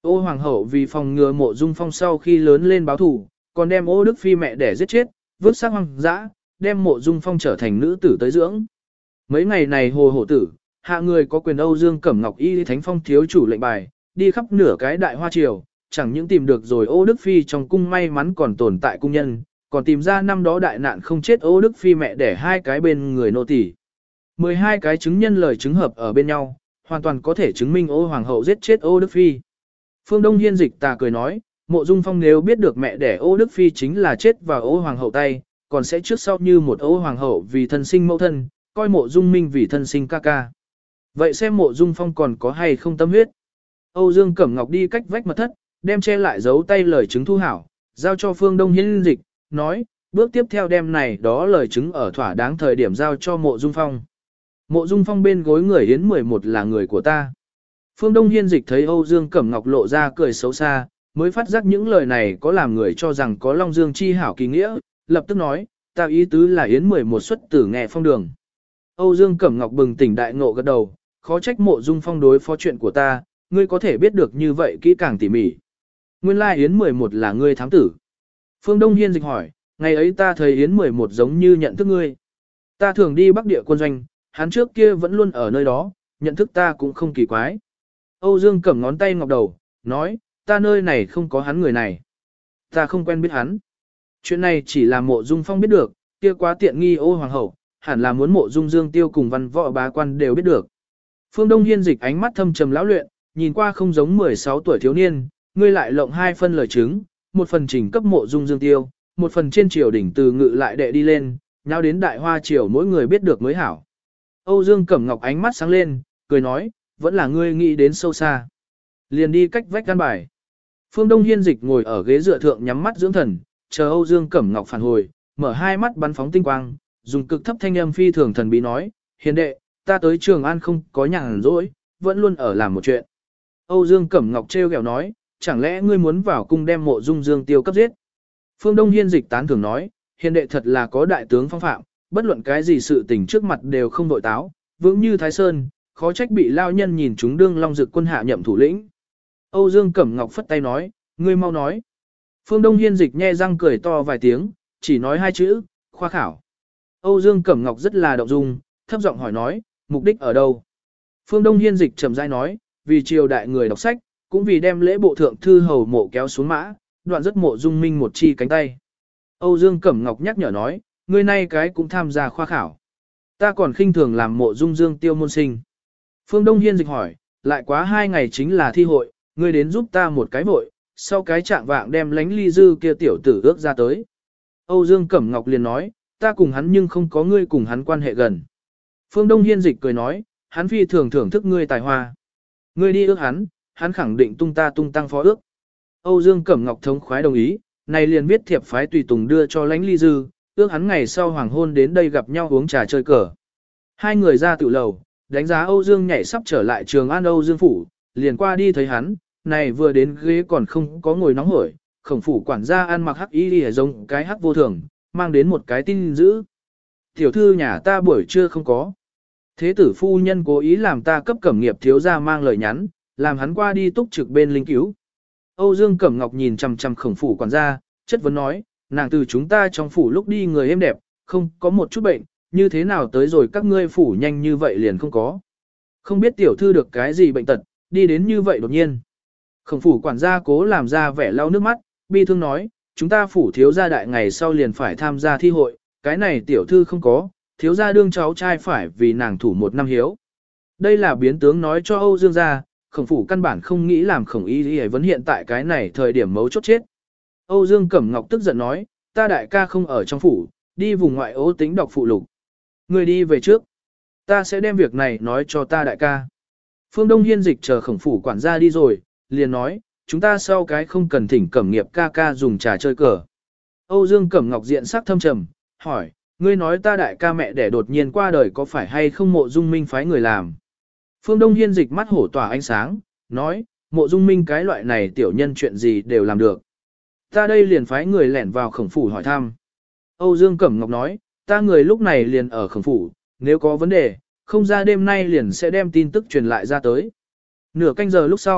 Ô hoàng hậu vì phòng ngừa Mộ Dung Phong sau khi lớn lên báo thù, còn đem Ô Đức Phi mẹ đẻ giết chết, vứt xác hoang dã, đem Mộ Dung Phong trở thành nữ tử tới dưỡng. Mấy ngày này hồ hổ tử, hạ người có quyền Âu Dương Cẩm Ngọc y thánh phong thiếu chủ lệnh bài, đi khắp nửa cái đại hoa triều, chẳng những tìm được rồi Ô Đức Phi trong cung may mắn còn tồn tại cung nhân, còn tìm ra năm đó đại nạn không chết Ô Đức Phi mẹ đẻ hai cái bên người nô tỳ. mười hai cái chứng nhân lời chứng hợp ở bên nhau, hoàn toàn có thể chứng minh Ô hoàng hậu giết chết Ô Đức Phi. Phương Đông Hiên Dịch tà cười nói, Mộ Dung Phong nếu biết được mẹ đẻ Ô Đức Phi chính là chết vào Ô hoàng hậu tay, còn sẽ trước sau như một Ô hoàng hậu vì thân sinh mẫu thân, coi Mộ Dung Minh vì thân sinh ca ca. Vậy xem Mộ Dung Phong còn có hay không tâm huyết. Âu Dương Cẩm Ngọc đi cách vách mật thất, đem che lại giấu tay lời chứng thu hảo, giao cho Phương Đông Hiên Dịch, nói, bước tiếp theo đem này đó lời chứng ở thỏa đáng thời điểm giao cho Mộ Dung Phong. Mộ Dung Phong bên gối người Yến mười một là người của ta. Phương Đông Hiên Dịch thấy Âu Dương Cẩm Ngọc lộ ra cười xấu xa, mới phát giác những lời này có làm người cho rằng có Long Dương chi hảo kỳ nghĩa, lập tức nói, ta ý tứ là Yến mười một xuất tử nghe phong đường. Âu Dương Cẩm Ngọc bừng tỉnh đại ngộ gật đầu, khó trách Mộ Dung Phong đối phó chuyện của ta, ngươi có thể biết được như vậy kỹ càng tỉ mỉ. Nguyên lai Yến mười một là ngươi thám tử. Phương Đông Hiên Dịch hỏi, ngày ấy ta thấy Yến mười một giống như nhận thức ngươi. Ta thường đi Bắc Địa quân doanh, hắn trước kia vẫn luôn ở nơi đó, nhận thức ta cũng không kỳ quái. Âu Dương cầm ngón tay ngọc đầu, nói, ta nơi này không có hắn người này. Ta không quen biết hắn. Chuyện này chỉ là Mộ Dung Phong biết được, kia quá tiện nghi Ô hoàng hậu, hẳn là muốn Mộ Dung Dương Tiêu cùng văn võ bá quan đều biết được. Phương Đông Hiên Dịch ánh mắt thâm trầm lão luyện, nhìn qua không giống mười sáu tuổi thiếu niên, ngươi lại lộng hai phân lời chứng, một phần trình cấp Mộ Dung Dương Tiêu, một phần trên triều đỉnh từ ngự lại đệ đi lên, nhau đến đại hoa triều mỗi người biết được mới hảo. Âu Dương Cẩm Ngọc ánh mắt sáng lên, cười nói, vẫn là ngươi nghĩ đến sâu xa. Liền đi cách vách căn bài. Phương Đông Hiên Dịch ngồi ở ghế dựa thượng nhắm mắt dưỡng thần, chờ Âu Dương Cẩm Ngọc phản hồi, mở hai mắt bắn phóng tinh quang, dùng cực thấp thanh âm phi thường thần bí nói, hiền đệ, ta tới Trường An không có nhàn rỗi, vẫn luôn ở làm một chuyện. Âu Dương Cẩm Ngọc trêu ghẹo nói, chẳng lẽ ngươi muốn vào cung đem Mộ Dung Dương Tiêu cấp giết? Phương Đông Hiên Dịch tán thưởng nói, hiền đệ thật là có đại tướng phong phạm, bất luận cái gì sự tình trước mặt đều không đội táo, vững như Thái Sơn, khó trách bị lao nhân nhìn chúng đương Long Dực quân hạ nhậm thủ lĩnh. Âu Dương Cẩm Ngọc phất tay nói, ngươi mau nói. Phương Đông Hiên Dịch nhe răng cười to vài tiếng, chỉ nói hai chữ, khoa khảo. Âu Dương Cẩm Ngọc rất là động dung, thấp giọng hỏi nói, mục đích ở đâu? Phương Đông Hiên Dịch trầm rãi nói, vì triều đại người đọc sách, cũng vì đem lễ bộ thượng thư hầu mộ kéo xuống mã, đoạn rất Mộ Dung Minh một chi cánh tay. Âu Dương Cẩm Ngọc nhắc nhở nói, ngươi nay cái cũng tham gia khoa khảo. Ta còn khinh thường làm Mộ Dung Dương Tiêu môn sinh. Phương Đông Hiên Dịch hỏi, lại quá hai ngày chính là thi hội, ngươi đến giúp ta một cái vội, sau cái trạng vạng đem lánh ly dư kia tiểu tử ước ra tới. Âu Dương Cẩm Ngọc liền nói, ta cùng hắn nhưng không có ngươi cùng hắn quan hệ gần. Phương Đông Hiên Dịch cười nói, hắn phi thường thưởng thức ngươi tài hoa. Ngươi đi ước hắn, hắn khẳng định tung ta tung tăng phó ước. Âu Dương Cẩm Ngọc thống khoái đồng ý, này liền viết thiệp phái tùy tùng đưa cho lánh ly dư, ước hắn ngày sau hoàng hôn đến đây gặp nhau uống trà chơi cờ. Hai người ra tự lầu, đánh giá Âu Dương nhảy sắp trở lại Trường An Âu Dương phủ, liền qua đi thấy hắn, này vừa đến ghế còn không có ngồi nóng hổi, khổng phủ quản gia ăn mặc hắc y đi giống cái hắc vô thường, mang đến một cái tin dữ. Tiểu thư nhà ta buổi trưa không có. Thế tử phu nhân cố ý làm ta cấp Cẩm Nghiệp thiếu gia mang lời nhắn, làm hắn qua đi túc trực bên linh cứu. Âu Dương Cẩm Ngọc nhìn chằm chằm khổng phủ quản gia, chất vấn nói, nàng từ chúng ta trong phủ lúc đi người êm đẹp, không có một chút bệnh, như thế nào tới rồi các ngươi phủ nhanh như vậy liền không có. Không biết tiểu thư được cái gì bệnh tật, đi đến như vậy đột nhiên. Khổng phủ quản gia cố làm ra vẻ lau nước mắt, bi thương nói, chúng ta phủ thiếu gia đại ngày sau liền phải tham gia thi hội, cái này tiểu thư không có, thiếu gia đương cháu trai phải vì nàng thủ một năm hiếu. Đây là biến tướng nói cho Âu Dương gia, khổng phủ căn bản không nghĩ làm khổng y y vấn hiện tại cái này thời điểm mấu chốt chết. Âu Dương Cẩm Ngọc tức giận nói, ta đại ca không ở trong phủ, đi vùng ngoại ố tính đọc phụ lục. Người đi về trước. Ta sẽ đem việc này nói cho ta đại ca. Phương Đông Hiên Dịch chờ khổng phủ quản gia đi rồi, liền nói, chúng ta sau cái không cần thỉnh Cẩm Nghiệp ca ca dùng trà chơi cờ. Âu Dương Cẩm Ngọc diện sắc thâm trầm, hỏi, ngươi nói ta đại ca mẹ đẻ đột nhiên qua đời có phải hay không Mộ Dung Minh phái người làm? Phương Đông Hiên Dịch mắt hổ tỏa ánh sáng, nói, Mộ Dung Minh cái loại này tiểu nhân chuyện gì đều làm được. Ta đây liền phái người lẻn vào khổng phủ hỏi thăm. Âu Dương Cẩm Ngọc nói, ta người lúc này liền ở khổng phủ, nếu có vấn đề, không ra đêm nay liền sẽ đem tin tức truyền lại ra tới. Nửa canh giờ lúc sau,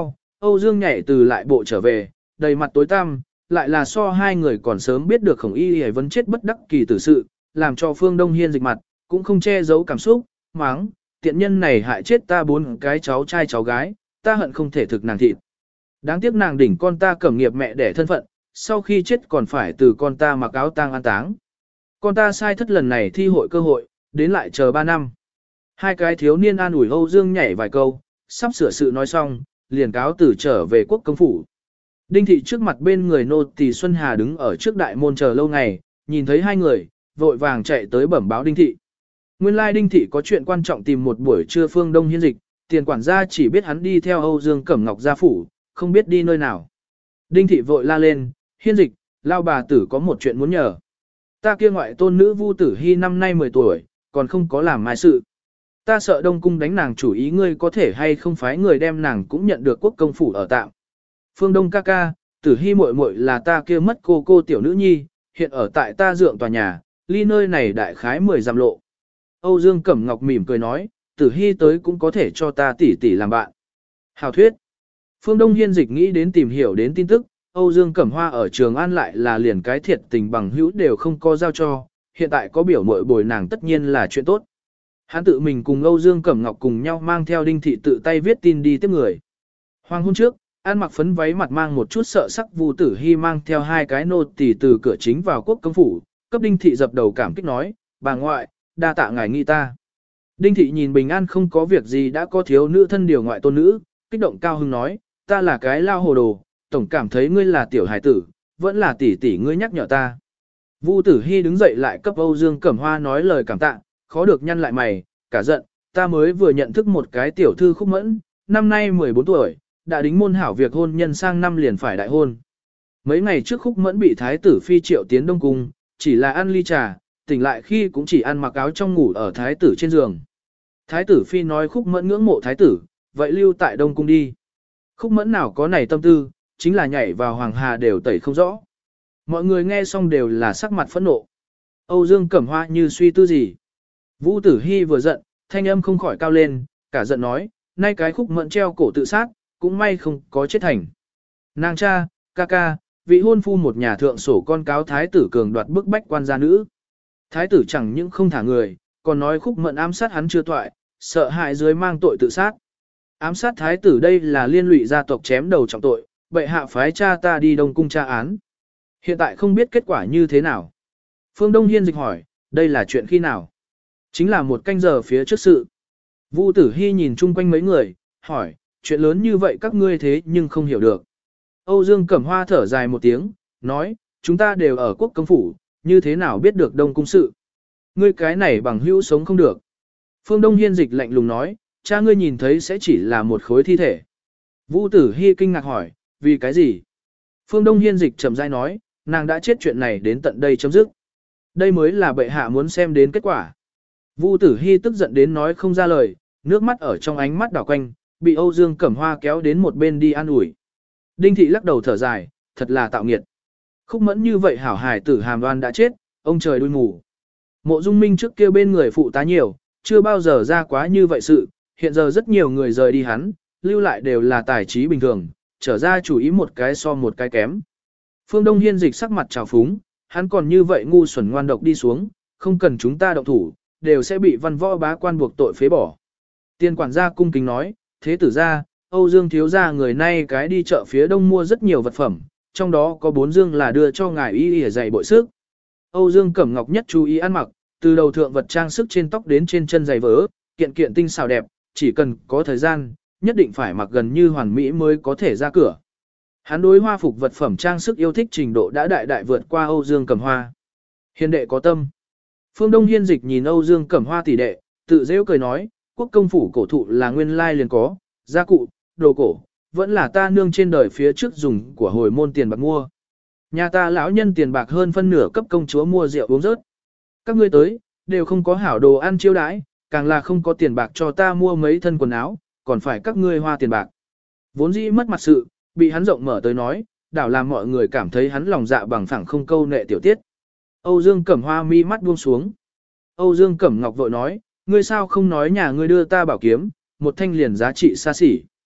Âu Dương nhảy từ lại bộ trở về, đầy mặt tối tăm, lại là so hai người còn sớm biết được Khổng Y Y vấn chết bất đắc kỳ tử sự, làm cho Phương Đông Hiên dịch mặt, cũng không che giấu cảm xúc, mắng, tiện nhân này hại chết ta bốn cái cháu trai cháu gái, ta hận không thể thực nàng thịt. Đáng tiếc nàng đỉnh con ta cẩm nghiệp mẹ đẻ thân phận, sau khi chết còn phải từ con ta mặc áo tang an táng. Con ta sai thất lần này thi hội cơ hội, đến lại chờ ba năm. Hai cái thiếu niên an ủi Âu Dương nhảy vài câu, sắp sửa sự nói xong, liền cáo từ trở về quốc công phủ. Đinh thị trước mặt bên người nô tỳ Xuân Hà đứng ở trước đại môn chờ lâu ngày, nhìn thấy hai người, vội vàng chạy tới bẩm báo Đinh thị. Nguyên lai Đinh thị có chuyện quan trọng tìm một buổi trưa Phương Đông Hiên dịch, tiền quản gia chỉ biết hắn đi theo Âu Dương Cẩm Ngọc gia phủ, không biết đi nơi nào. Đinh thị vội la lên, Hiên dịch, lao bà tử có một chuyện muốn nhờ. Ta kia ngoại tôn nữ Vu Tử Hy năm nay mười tuổi, còn không có làm mai sự. Ta sợ Đông Cung đánh nàng chủ ý ngươi có thể hay không phái người đem nàng cũng nhận được quốc công phủ ở tạm. Phương Đông ca ca, Tử Hy muội muội là ta kia mất cô cô tiểu nữ nhi, hiện ở tại ta dượng tòa nhà, ly nơi này đại khái mười dặm lộ. Âu Dương Cẩm Ngọc mỉm cười nói, Tử Hy tới cũng có thể cho ta tỷ tỷ làm bạn. Hào thuyết. Phương Đông Hiên dịch nghĩ đến tìm hiểu đến tin tức, Âu Dương Cẩm Hoa ở Trường An lại là liền cái thiệt tình bằng hữu đều không có giao cho, hiện tại có biểu muội bồi nàng tất nhiên là chuyện tốt. Hắn tự mình cùng Âu Dương Cẩm Ngọc cùng nhau mang theo Đinh thị tự tay viết tin đi tiếp người. Hoàng hôn trước, An mặc phấn váy mặt mang một chút sợ sắc Vu Tử Hy mang theo hai cái nô tỳ từ cửa chính vào quốc công phủ, cấp Đinh thị dập đầu cảm kích nói, bà ngoại, đa tạ ngài nghi ta. Đinh thị nhìn bình an không có việc gì đã có thiếu nữ thân điều ngoại tôn nữ, kích động cao hứng nói, ta là cái lao hồ đồ, tổng cảm thấy ngươi là tiểu hải tử, vẫn là tỷ tỷ ngươi nhắc nhở ta. Vu Tử Hy đứng dậy lại cấp Âu Dương Cẩm Hoa nói lời cảm tạ, khó được nhăn lại mày, cả giận, ta mới vừa nhận thức một cái tiểu thư Khúc Mẫn, năm nay mười bốn tuổi, đã đính môn hảo việc hôn nhân sang năm liền phải đại hôn. Mấy ngày trước Khúc Mẫn bị thái tử phi triệu tiến Đông Cung, chỉ là ăn ly trà, tỉnh lại khi cũng chỉ ăn mặc áo trong ngủ ở thái tử trên giường. Thái tử phi nói Khúc Mẫn ngưỡng mộ thái tử, vậy lưu tại Đông Cung đi. Khúc Mẫn nào có này tâm tư, chính là nhảy vào hoàng hà đều tẩy không rõ. Mọi người nghe xong đều là sắc mặt phẫn nộ. Âu Dương Cẩm Hoa như suy tư gì. Vũ Tử Hy vừa giận, thanh âm không khỏi cao lên, cả giận nói, nay cái Khúc Mẫn treo cổ tự sát, cũng may không có chết thành. Nàng cha, ca ca, vị hôn phu một nhà thượng sổ con cáo thái tử cường đoạt bức bách quan gia nữ. Thái tử chẳng những không thả người, còn nói Khúc Mẫn ám sát hắn chưa toại, sợ hại dưới mang tội tự sát. Ám sát thái tử đây là liên lụy gia tộc chém đầu trọng tội, bệ hạ phái cha ta đi Đông Cung tra án. Hiện tại không biết kết quả như thế nào. Phương Đông Hiên dịch hỏi, đây là chuyện khi nào? Chính là một canh giờ phía trước sự. Vu Tử Hy nhìn chung quanh mấy người, hỏi, chuyện lớn như vậy các ngươi thế nhưng không hiểu được. Âu Dương Cẩm Hoa thở dài một tiếng, nói, chúng ta đều ở quốc công phủ, như thế nào biết được Đông Cung sự. Ngươi cái này bằng hữu sống không được. Phương Đông Hiên dịch lạnh lùng nói, cha ngươi nhìn thấy sẽ chỉ là một khối thi thể. Vu Tử Hy kinh ngạc hỏi, vì cái gì? Phương Đông Hiên dịch chậm rãi nói, nàng đã chết chuyện này đến tận đây chấm dứt. Đây mới là bệ hạ muốn xem đến kết quả. Vu Tử Hy tức giận đến nói không ra lời, nước mắt ở trong ánh mắt đảo quanh, bị Âu Dương Cẩm Hoa kéo đến một bên đi an ủi. Đinh thị lắc đầu thở dài, thật là tạo nghiệt. Khúc Mẫn như vậy hảo hài tử hàm đoan đã chết, ông trời đuôi ngủ. Mộ Dung Minh trước kia bên người phụ tá nhiều, chưa bao giờ ra quá như vậy sự, hiện giờ rất nhiều người rời đi hắn, lưu lại đều là tài trí bình thường, trở ra chủ ý một cái so một cái kém. Phương Đông Hiên dịch sắc mặt trào phúng, hắn còn như vậy ngu xuẩn ngoan độc đi xuống, không cần chúng ta động thủ, đều sẽ bị văn võ bá quan buộc tội phế bỏ. Tiên quản gia cung kính nói, thế tử gia, Âu Dương thiếu gia người nay cái đi chợ phía đông mua rất nhiều vật phẩm, trong đó có bốn dương là đưa cho ngài y y giày bội sức. Âu Dương Cẩm Ngọc nhất chú ý ăn mặc, từ đầu thượng vật trang sức trên tóc đến trên chân giày vớ, kiện kiện tinh xảo đẹp, chỉ cần có thời gian, nhất định phải mặc gần như hoàn mỹ mới có thể ra cửa. Hắn đối hoa phục vật phẩm trang sức yêu thích trình độ đã đại đại vượt qua Âu Dương Cẩm Hoa. Hiền đệ có tâm. Phương Đông Hiên dịch nhìn Âu Dương Cẩm Hoa tỷ đệ, tự dễ cười nói, quốc công phủ cổ thụ là nguyên lai liền có, gia cụ, đồ cổ, vẫn là ta nương trên đời phía trước dùng của hồi môn tiền bạc mua. Nhà ta lão nhân tiền bạc hơn phân nửa cấp công chúa mua rượu uống rớt. Các ngươi tới, đều không có hảo đồ ăn chiêu đãi, càng là không có tiền bạc cho ta mua mấy thân quần áo, còn phải các ngươi hoa tiền bạc. Vốn dĩ mất mặt sự, bị hắn rộng mở tới nói, đảo làm mọi người cảm thấy hắn lòng dạ bằng phẳng không câu nệ tiểu tiết. Âu Dương Cẩm Hoa mi mắt buông xuống. Âu Dương Cẩm Ngọc vội nói, ngươi sao không nói nhà ngươi đưa ta bảo kiếm, một thanh liền giá trị xa xỉ.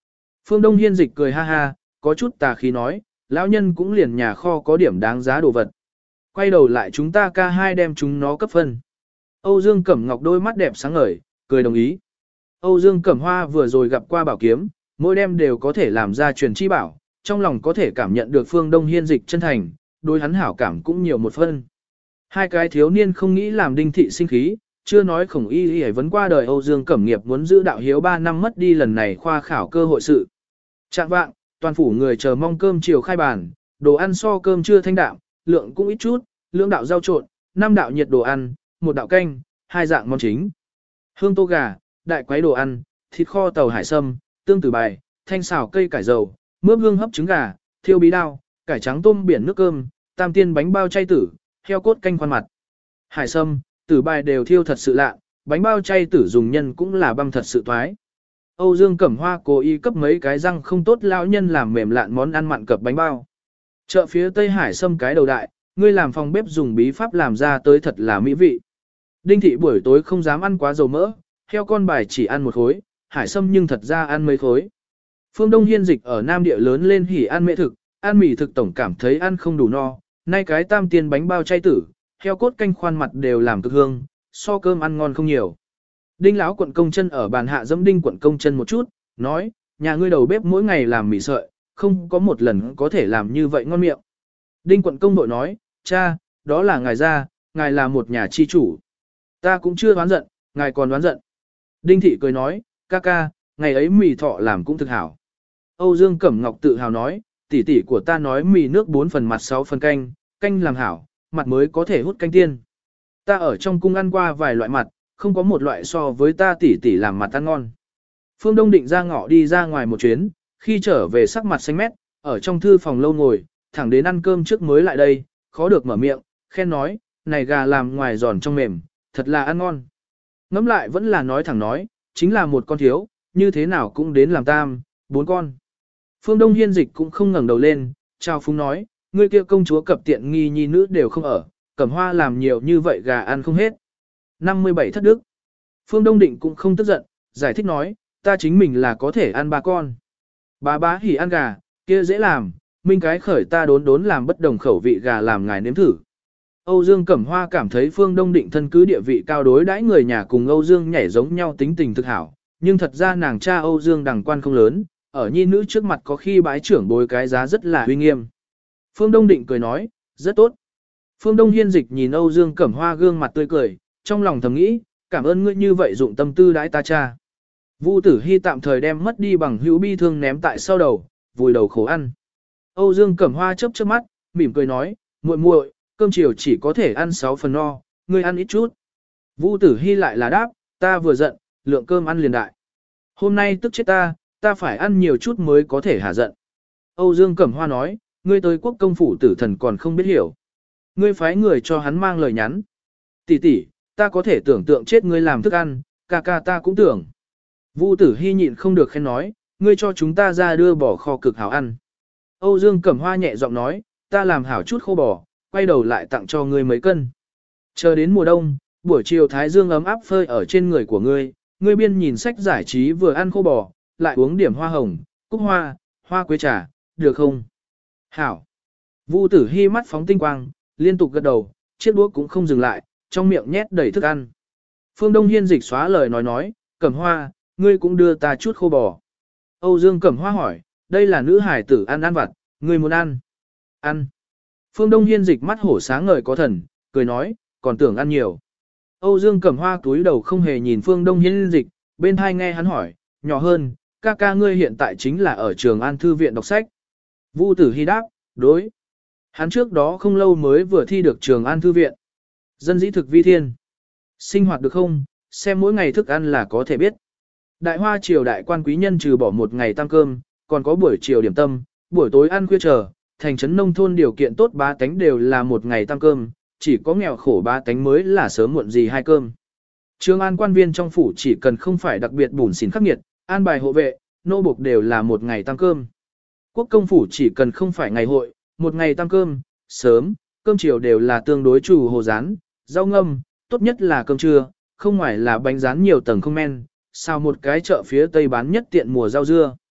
Phương Đông Hiên dịch cười ha ha, có chút tà khí nói, lão nhân cũng liền nhà kho có điểm đáng giá đồ vật. Quay đầu lại chúng ta ca hai đem chúng nó cấp phân. Âu Dương Cẩm Ngọc đôi mắt đẹp sáng ngời, cười đồng ý. Âu Dương Cẩm Hoa vừa rồi gặp qua bảo kiếm, mỗi đem đều có thể làm ra truyền chi bảo, trong lòng có thể cảm nhận được Phương Đông Hiên dịch chân thành, đối hắn hảo cảm cũng nhiều một phân. Hai cái thiếu niên không nghĩ làm Đinh Thị sinh khí, chưa nói Khổng Y Y vấn qua đời Âu Dương Cẩm Nghiệp muốn giữ đạo hiếu ba năm mất đi lần này khoa khảo cơ hội sự. Trạng vạng, toàn phủ người chờ mong cơm chiều khai bàn, đồ ăn so cơm trưa thanh đạm, lượng cũng ít chút, lưỡng đạo rau trộn, năm đạo nhiệt đồ ăn, một đạo canh, hai dạng món chính. Hương tô gà, đại quái đồ ăn, thịt kho tàu hải sâm, tương tử bài, thanh xào cây cải dầu, mướp hương hấp trứng gà, thiêu bí đao, cải trắng tôm biển nước cơm, tam tiên bánh bao chay tử, heo cốt canh khoan mặt. Hải sâm, tử bài đều thiêu thật sự lạ, bánh bao chay tử dùng nhân cũng là băm thật sự thoái. Âu Dương Cẩm Hoa cố ý cấp mấy cái răng không tốt lão nhân làm mềm lạn món ăn mặn cập bánh bao. Chợ phía Tây Hải sâm cái đầu đại, ngươi làm phòng bếp dùng bí pháp làm ra tới thật là mỹ vị. Đinh Thị buổi tối không dám ăn quá dầu mỡ, heo con bài chỉ ăn một khối, hải sâm nhưng thật ra ăn mấy khối. Phương Đông Hiên dịch ở Nam Địa lớn lên hỉ ăn mễ thực, ăn mì thực tổng cảm thấy ăn không đủ no, nay cái tam tiên bánh bao chay tử, heo cốt canh khoan mặt đều làm cực hương, so cơm ăn ngon không nhiều. Đinh lão quận công chân ở bàn hạ dẫm Đinh quận công chân một chút, nói, nhà ngươi đầu bếp mỗi ngày làm mì sợi, không có một lần có thể làm như vậy ngon miệng. Đinh quận công đội nói, cha, đó là ngài gia, ngài là một nhà chi chủ. Ta cũng chưa đoán giận, ngài còn đoán giận. Đinh thị cười nói, ca ca, ngày ấy mì thọ làm cũng thực hảo. Âu Dương Cẩm Ngọc tự hào nói, tỷ tỷ của ta nói mì nước bốn phần mặt sáu phần canh, canh làm hảo, mặt mới có thể hút canh tiên. Ta ở trong cung ăn qua vài loại mặt, không có một loại so với ta tỷ tỷ làm mặt ăn ngon. Phương Đông định ra ngõ đi ra ngoài một chuyến, khi trở về sắc mặt xanh mét, ở trong thư phòng lâu ngồi, thẳng đến ăn cơm trước mới lại đây, khó được mở miệng, khen nói, này gà làm ngoài giòn trong mềm, thật là ăn ngon. Ngẫm lại vẫn là nói thẳng nói, chính là một con thiếu, như thế nào cũng đến làm tam, bốn con. Phương Đông Hiên dịch cũng không ngẩng đầu lên, chào phúng nói, ngươi kia công chúa cập tiện nghi nhi nữ đều không ở, Cẩm Hoa làm nhiều như vậy gà ăn không hết. năm mươi bảy thất đức. Phương Đông Định cũng không tức giận, giải thích nói, ta chính mình là có thể ăn ba con. Bà bá hỉ ăn gà, kia dễ làm, minh cái khởi ta đốn đốn làm bất đồng khẩu vị gà làm ngài nếm thử. Âu Dương Cẩm Hoa cảm thấy Phương Đông Định thân cứ địa vị cao đối đãi người nhà cùng Âu Dương nhảy giống nhau tính tình thực hảo, nhưng thật ra nàng cha Âu Dương đẳng quan không lớn, ở nhi nữ trước mặt có khi bái trưởng bồi cái giá rất là uy nghiêm. Phương Đông Định cười nói, rất tốt. Phương Đông Hiên dịch nhìn Âu Dương Cẩm Hoa gương mặt tươi cười, trong lòng thầm nghĩ, cảm ơn ngươi như vậy dụng tâm tư đãi ta cha. Vu Tử Hi tạm thời đem mất đi bằng hữu bi thương ném tại sau đầu, vùi đầu khổ ăn. Âu Dương Cẩm Hoa chớp chớp mắt, mỉm cười nói, muội muội, cơm chiều chỉ có thể ăn sáu phần no, ngươi ăn ít chút. Vu Tử Hi lại là đáp, ta vừa giận, lượng cơm ăn liền đại. Hôm nay tức chết ta, ta phải ăn nhiều chút mới có thể hả giận. Âu Dương Cẩm Hoa nói, ngươi tới quốc công phủ tử thần còn không biết hiểu. Ngươi phái người cho hắn mang lời nhắn. Tỷ tỷ, ta có thể tưởng tượng chết ngươi làm thức ăn, ca ca ta cũng tưởng. Vu Tử Hi nhịn không được khen nói, ngươi cho chúng ta ra đưa bò kho cực hảo ăn. Âu Dương Cẩm Hoa nhẹ giọng nói, ta làm hảo chút khô bò, quay đầu lại tặng cho ngươi mấy cân. Chờ đến mùa đông, buổi chiều thái dương ấm áp phơi ở trên người của ngươi, ngươi biên nhìn sách giải trí vừa ăn khô bò, lại uống điểm hoa hồng, cúc hoa, hoa quế trà, được không? Hảo. Vu Tử Hi mắt phóng tinh quang, liên tục gật đầu, chiếc đũa cũng không dừng lại, trong miệng nhét đầy thức ăn. Phương Đông Hiên dịch xóa lời nói nói, Cẩm Hoa, ngươi cũng đưa ta chút khô bò. Âu Dương Cẩm Hoa hỏi, đây là nữ hải tử ăn ăn vặt, ngươi muốn ăn? Ăn. Phương Đông Hiên dịch mắt hổ sáng ngời có thần, cười nói, còn tưởng ăn nhiều. Âu Dương Cẩm Hoa túi đầu không hề nhìn Phương Đông Hiên dịch, bên hai nghe hắn hỏi, nhỏ hơn, ca ca ngươi hiện tại chính là ở trường An Thư viện đọc sách. Vu Tử Hi đáp, đối. Hắn trước đó không lâu mới vừa thi được trường An Thư viện. Dân dĩ thực vi thiên. Sinh hoạt được không, xem mỗi ngày thức ăn là có thể biết. Đại hoa triều đại quan quý nhân trừ bỏ một ngày tăng cơm, còn có buổi chiều điểm tâm, buổi tối ăn khuya chờ, thành trấn nông thôn điều kiện tốt bá tánh đều là một ngày tăng cơm, chỉ có nghèo khổ bá tánh mới là sớm muộn gì hai cơm. Trường An quan viên trong phủ chỉ cần không phải đặc biệt bùn xỉn khắc nghiệt, an bài hộ vệ, nô buộc đều là một ngày tăng cơm. Quốc công phủ chỉ cần không phải ngày hội, một ngày tăng cơm, sớm, cơm chiều đều là tương đối chủ hồ rán, rau ngâm, tốt nhất là cơm trưa, không ngoài là bánh rán nhiều tầng không men, sao một cái chợ phía tây bán nhất tiện mùa rau dưa.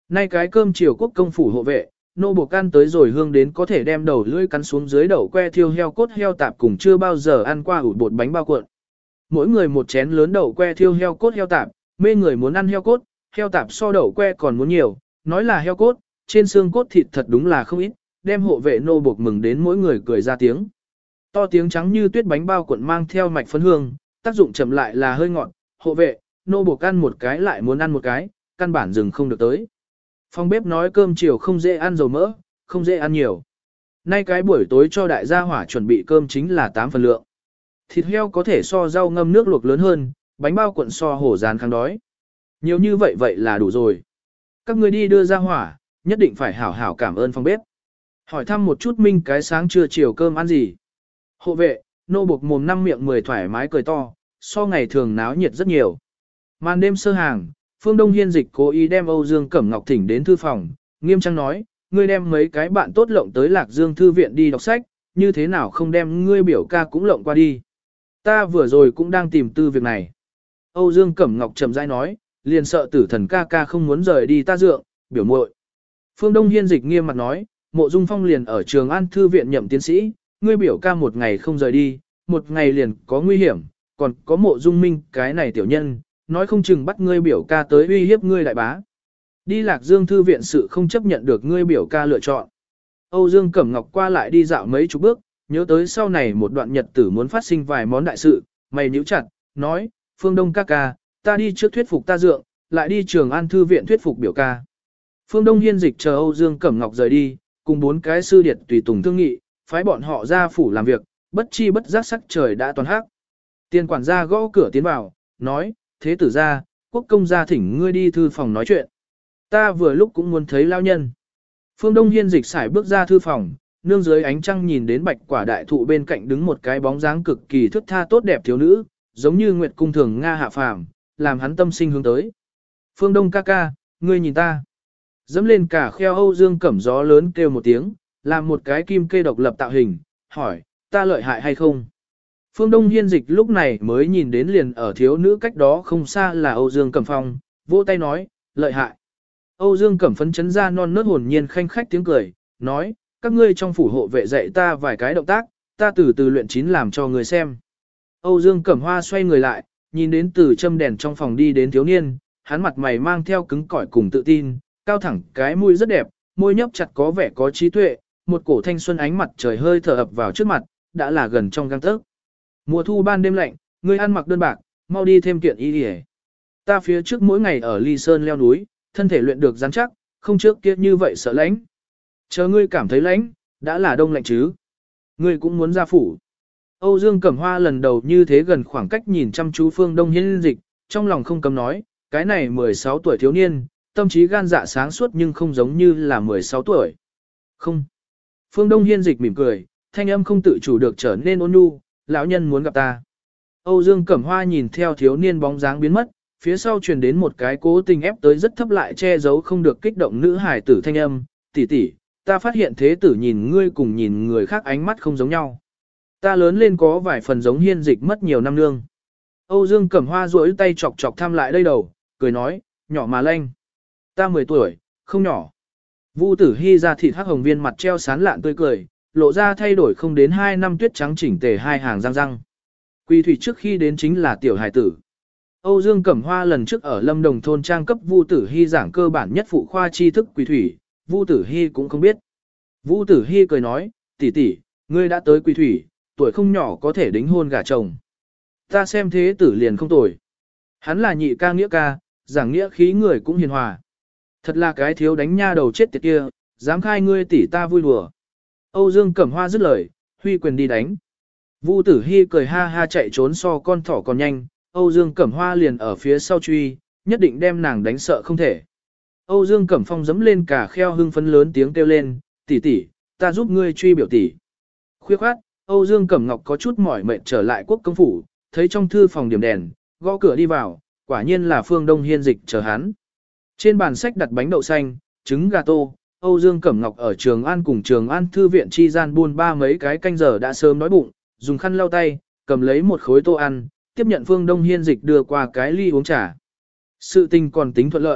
Nay cái cơm chiều quốc công phủ hộ vệ, nô buộc ăn tới rồi hương đến có thể đem đầu lưỡi cắn xuống dưới đậu que thiêu heo cốt heo tạp cùng chưa bao giờ ăn qua ủ bột bánh bao cuộn. Mỗi người một chén lớn đậu que thiêu heo cốt heo tạp, mê người muốn ăn heo cốt, heo tạp so đậu que còn muốn nhiều, nói là heo cốt, trên xương cốt thịt thật đúng là không ít, đem hộ vệ nô buộc mừng đến mỗi người cười ra tiếng. To tiếng trắng như tuyết bánh bao cuộn mang theo mạch phấn hương, tác dụng chậm lại là hơi ngọt, hộ vệ, nô buộc ăn một cái lại muốn ăn một cái, căn bản dừng không được tới. Phòng bếp nói cơm chiều không dễ ăn dầu mỡ, không dễ ăn nhiều. Nay cái buổi tối cho đại gia hỏa chuẩn bị cơm chính là tám phần lượng. Thịt heo có thể so rau ngâm nước luộc lớn hơn, bánh bao cuộn so hổ rán kháng đói. Nhiều như vậy vậy là đủ rồi. Các người đi đưa ra hỏa, nhất định phải hảo hảo cảm ơn phòng bếp. Hỏi thăm một chút Minh cái sáng trưa chiều cơm ăn gì. Hộ vệ, nô buộc mồm năm miệng mười thoải mái cười to, so ngày thường náo nhiệt rất nhiều. Màn đêm sơ hàng, Phương Đông Hiên Dịch cố ý đem Âu Dương Cẩm Ngọc thỉnh đến thư phòng, nghiêm trang nói, ngươi đem mấy cái bạn tốt lộng tới Lạc Dương thư viện đi đọc sách, như thế nào không đem ngươi biểu ca cũng lộng qua đi. Ta vừa rồi cũng đang tìm tư việc này. Âu Dương Cẩm Ngọc chậm rãi nói, liền sợ tử thần ca ca không muốn rời đi ta dượng, biểu muội. Phương Đông Hiên Dịch nghiêm mặt nói, Mộ Dung Phong liền ở Trường An thư viện nhậm tiến sĩ, ngươi biểu ca một ngày không rời đi, một ngày liền có nguy hiểm, còn có Mộ Dung Minh cái này tiểu nhân, nói không chừng bắt ngươi biểu ca tới uy hiếp ngươi đại bá. Đi Lạc Dương thư viện sự không chấp nhận được ngươi biểu ca lựa chọn. Âu Dương Cẩm Ngọc qua lại đi dạo mấy chục bước, nhớ tới sau này một đoạn nhật tử muốn phát sinh vài món đại sự, mày nhíu chặt, nói, Phương Đông ca ca, ta đi trước thuyết phục ta dượng, lại đi Trường An thư viện thuyết phục biểu ca. Phương Đông Hiên Dịch chờ Âu Dương Cẩm Ngọc rời đi, cùng bốn cái sư điệt tùy tùng thương nghị, phái bọn họ ra phủ làm việc, bất chi bất giác sắc trời đã toàn hắc. Tiền quản gia gõ cửa tiến vào, nói, thế tử gia, quốc công gia thỉnh ngươi đi thư phòng nói chuyện. Ta vừa lúc cũng muốn thấy lao nhân. Phương Đông Hiên Dịch xài bước ra thư phòng, nương dưới ánh trăng nhìn đến bạch quả đại thụ bên cạnh đứng một cái bóng dáng cực kỳ thướt tha tốt đẹp thiếu nữ, giống như Nguyệt cung thường Nga hạ phàm, làm hắn tâm sinh hướng tới. Phương Đông ca ca, ngươi nhìn ta. Dẫm lên cả kheo Âu Dương Cẩm gió lớn kêu một tiếng, làm một cái kim kê độc lập tạo hình, hỏi, ta lợi hại hay không? Phương Đông Hiên Dịch lúc này mới nhìn đến liền ở thiếu nữ cách đó không xa là Âu Dương Cẩm Phong, vỗ tay nói, lợi hại. Âu Dương Cẩm phấn chấn ra non nớt hồn nhiên khanh khách tiếng cười, nói, các ngươi trong phủ hộ vệ dạy ta vài cái động tác, ta từ từ luyện chín làm cho người xem. Âu Dương Cẩm Hoa xoay người lại, nhìn đến từ châm đèn trong phòng đi đến thiếu niên, hắn mặt mày mang theo cứng cỏi cùng tự tin, cao thẳng cái mũi rất đẹp, môi nhấp chặt có vẻ có trí tuệ, một cổ thanh xuân ánh mặt trời hơi thở ập vào trước mặt, đã là gần trong gang tấc. Mùa thu ban đêm lạnh, ngươi ăn mặc đơn bạc, mau đi thêm kiện y đi. Ta phía trước mỗi ngày ở Ly Sơn leo núi, thân thể luyện được rắn chắc, không trước kia như vậy sợ lạnh. Chờ ngươi cảm thấy lạnh, đã là đông lạnh chứ. Ngươi cũng muốn ra phủ. Âu Dương Cẩm Hoa lần đầu như thế gần khoảng cách nhìn chăm chú Phương Đông Hiên Dịch, trong lòng không cấm nói, cái này mười sáu tuổi thiếu niên, tâm trí gan dạ sáng suốt nhưng không giống như là mười sáu tuổi. Không. Phương Đông Hiên Dịch mỉm cười, thanh âm không tự chủ được trở nên ôn nhu, lão nhân muốn gặp ta. Âu Dương Cẩm Hoa nhìn theo thiếu niên bóng dáng biến mất, phía sau truyền đến một cái cố tình ép tới rất thấp lại che giấu không được kích động nữ hài tử thanh âm, tỷ tỷ, ta phát hiện thế tử nhìn ngươi cùng nhìn người khác ánh mắt không giống nhau. Ta lớn lên có vài phần giống Hiên Dịch mất nhiều năm nương. Âu Dương Cẩm Hoa duỗi tay chọc chọc thăm lại đây đầu, cười nói, nhỏ mà lanh. Ta mười tuổi, không nhỏ. Vu Tử Hi ra thịt hắc hồng viên mặt treo sán lạn tươi cười, lộ ra thay đổi không đến hai năm tuyết trắng chỉnh tề hai hàng răng răng. Quỳ thủy trước khi đến chính là tiểu hài tử. Âu Dương Cẩm Hoa lần trước ở Lâm Đồng thôn trang cấp Vu Tử Hi giảng cơ bản nhất phụ khoa tri thức quỳ thủy, Vu Tử Hi cũng không biết. Vu Tử Hi cười nói, tỷ tỷ, ngươi đã tới quỳ thủy, tuổi không nhỏ có thể đính hôn gả chồng. Ta xem thế tử liền không tồi. Hắn là nhị ca nghĩa ca, giảng nghĩa khí người cũng hiền hòa. Thật là cái thiếu đánh nha đầu chết tiệt kia, dám khai ngươi tỷ ta vui đùa. Âu Dương Cẩm Hoa dứt lời, huy quyền đi đánh. Vu Tử Hi cười ha ha chạy trốn so con thỏ còn nhanh, Âu Dương Cẩm Hoa liền ở phía sau truy, nhất định đem nàng đánh sợ không thể. Âu Dương Cẩm Phong dẫm lên cả kheo hưng phấn lớn tiếng kêu lên, tỷ tỷ, ta giúp ngươi truy biểu tỷ. Khuya khoát, Âu Dương Cẩm Ngọc có chút mỏi mệt trở lại quốc công phủ, thấy trong thư phòng điểm đèn, gõ cửa đi vào, quả nhiên là Phương Đông Hiên Dịch chờ hắn. Trên bàn sách đặt bánh đậu xanh, trứng gà tô, Âu Dương Cẩm Ngọc ở Trường An cùng Trường An thư viện chi gian buôn ba mấy cái canh giờ đã sớm đói bụng, dùng khăn lau tay, cầm lấy một khối tô ăn, tiếp nhận Phương Đông Hiên Dịch đưa qua cái ly uống trà. Sự tình còn tính thuận lợi,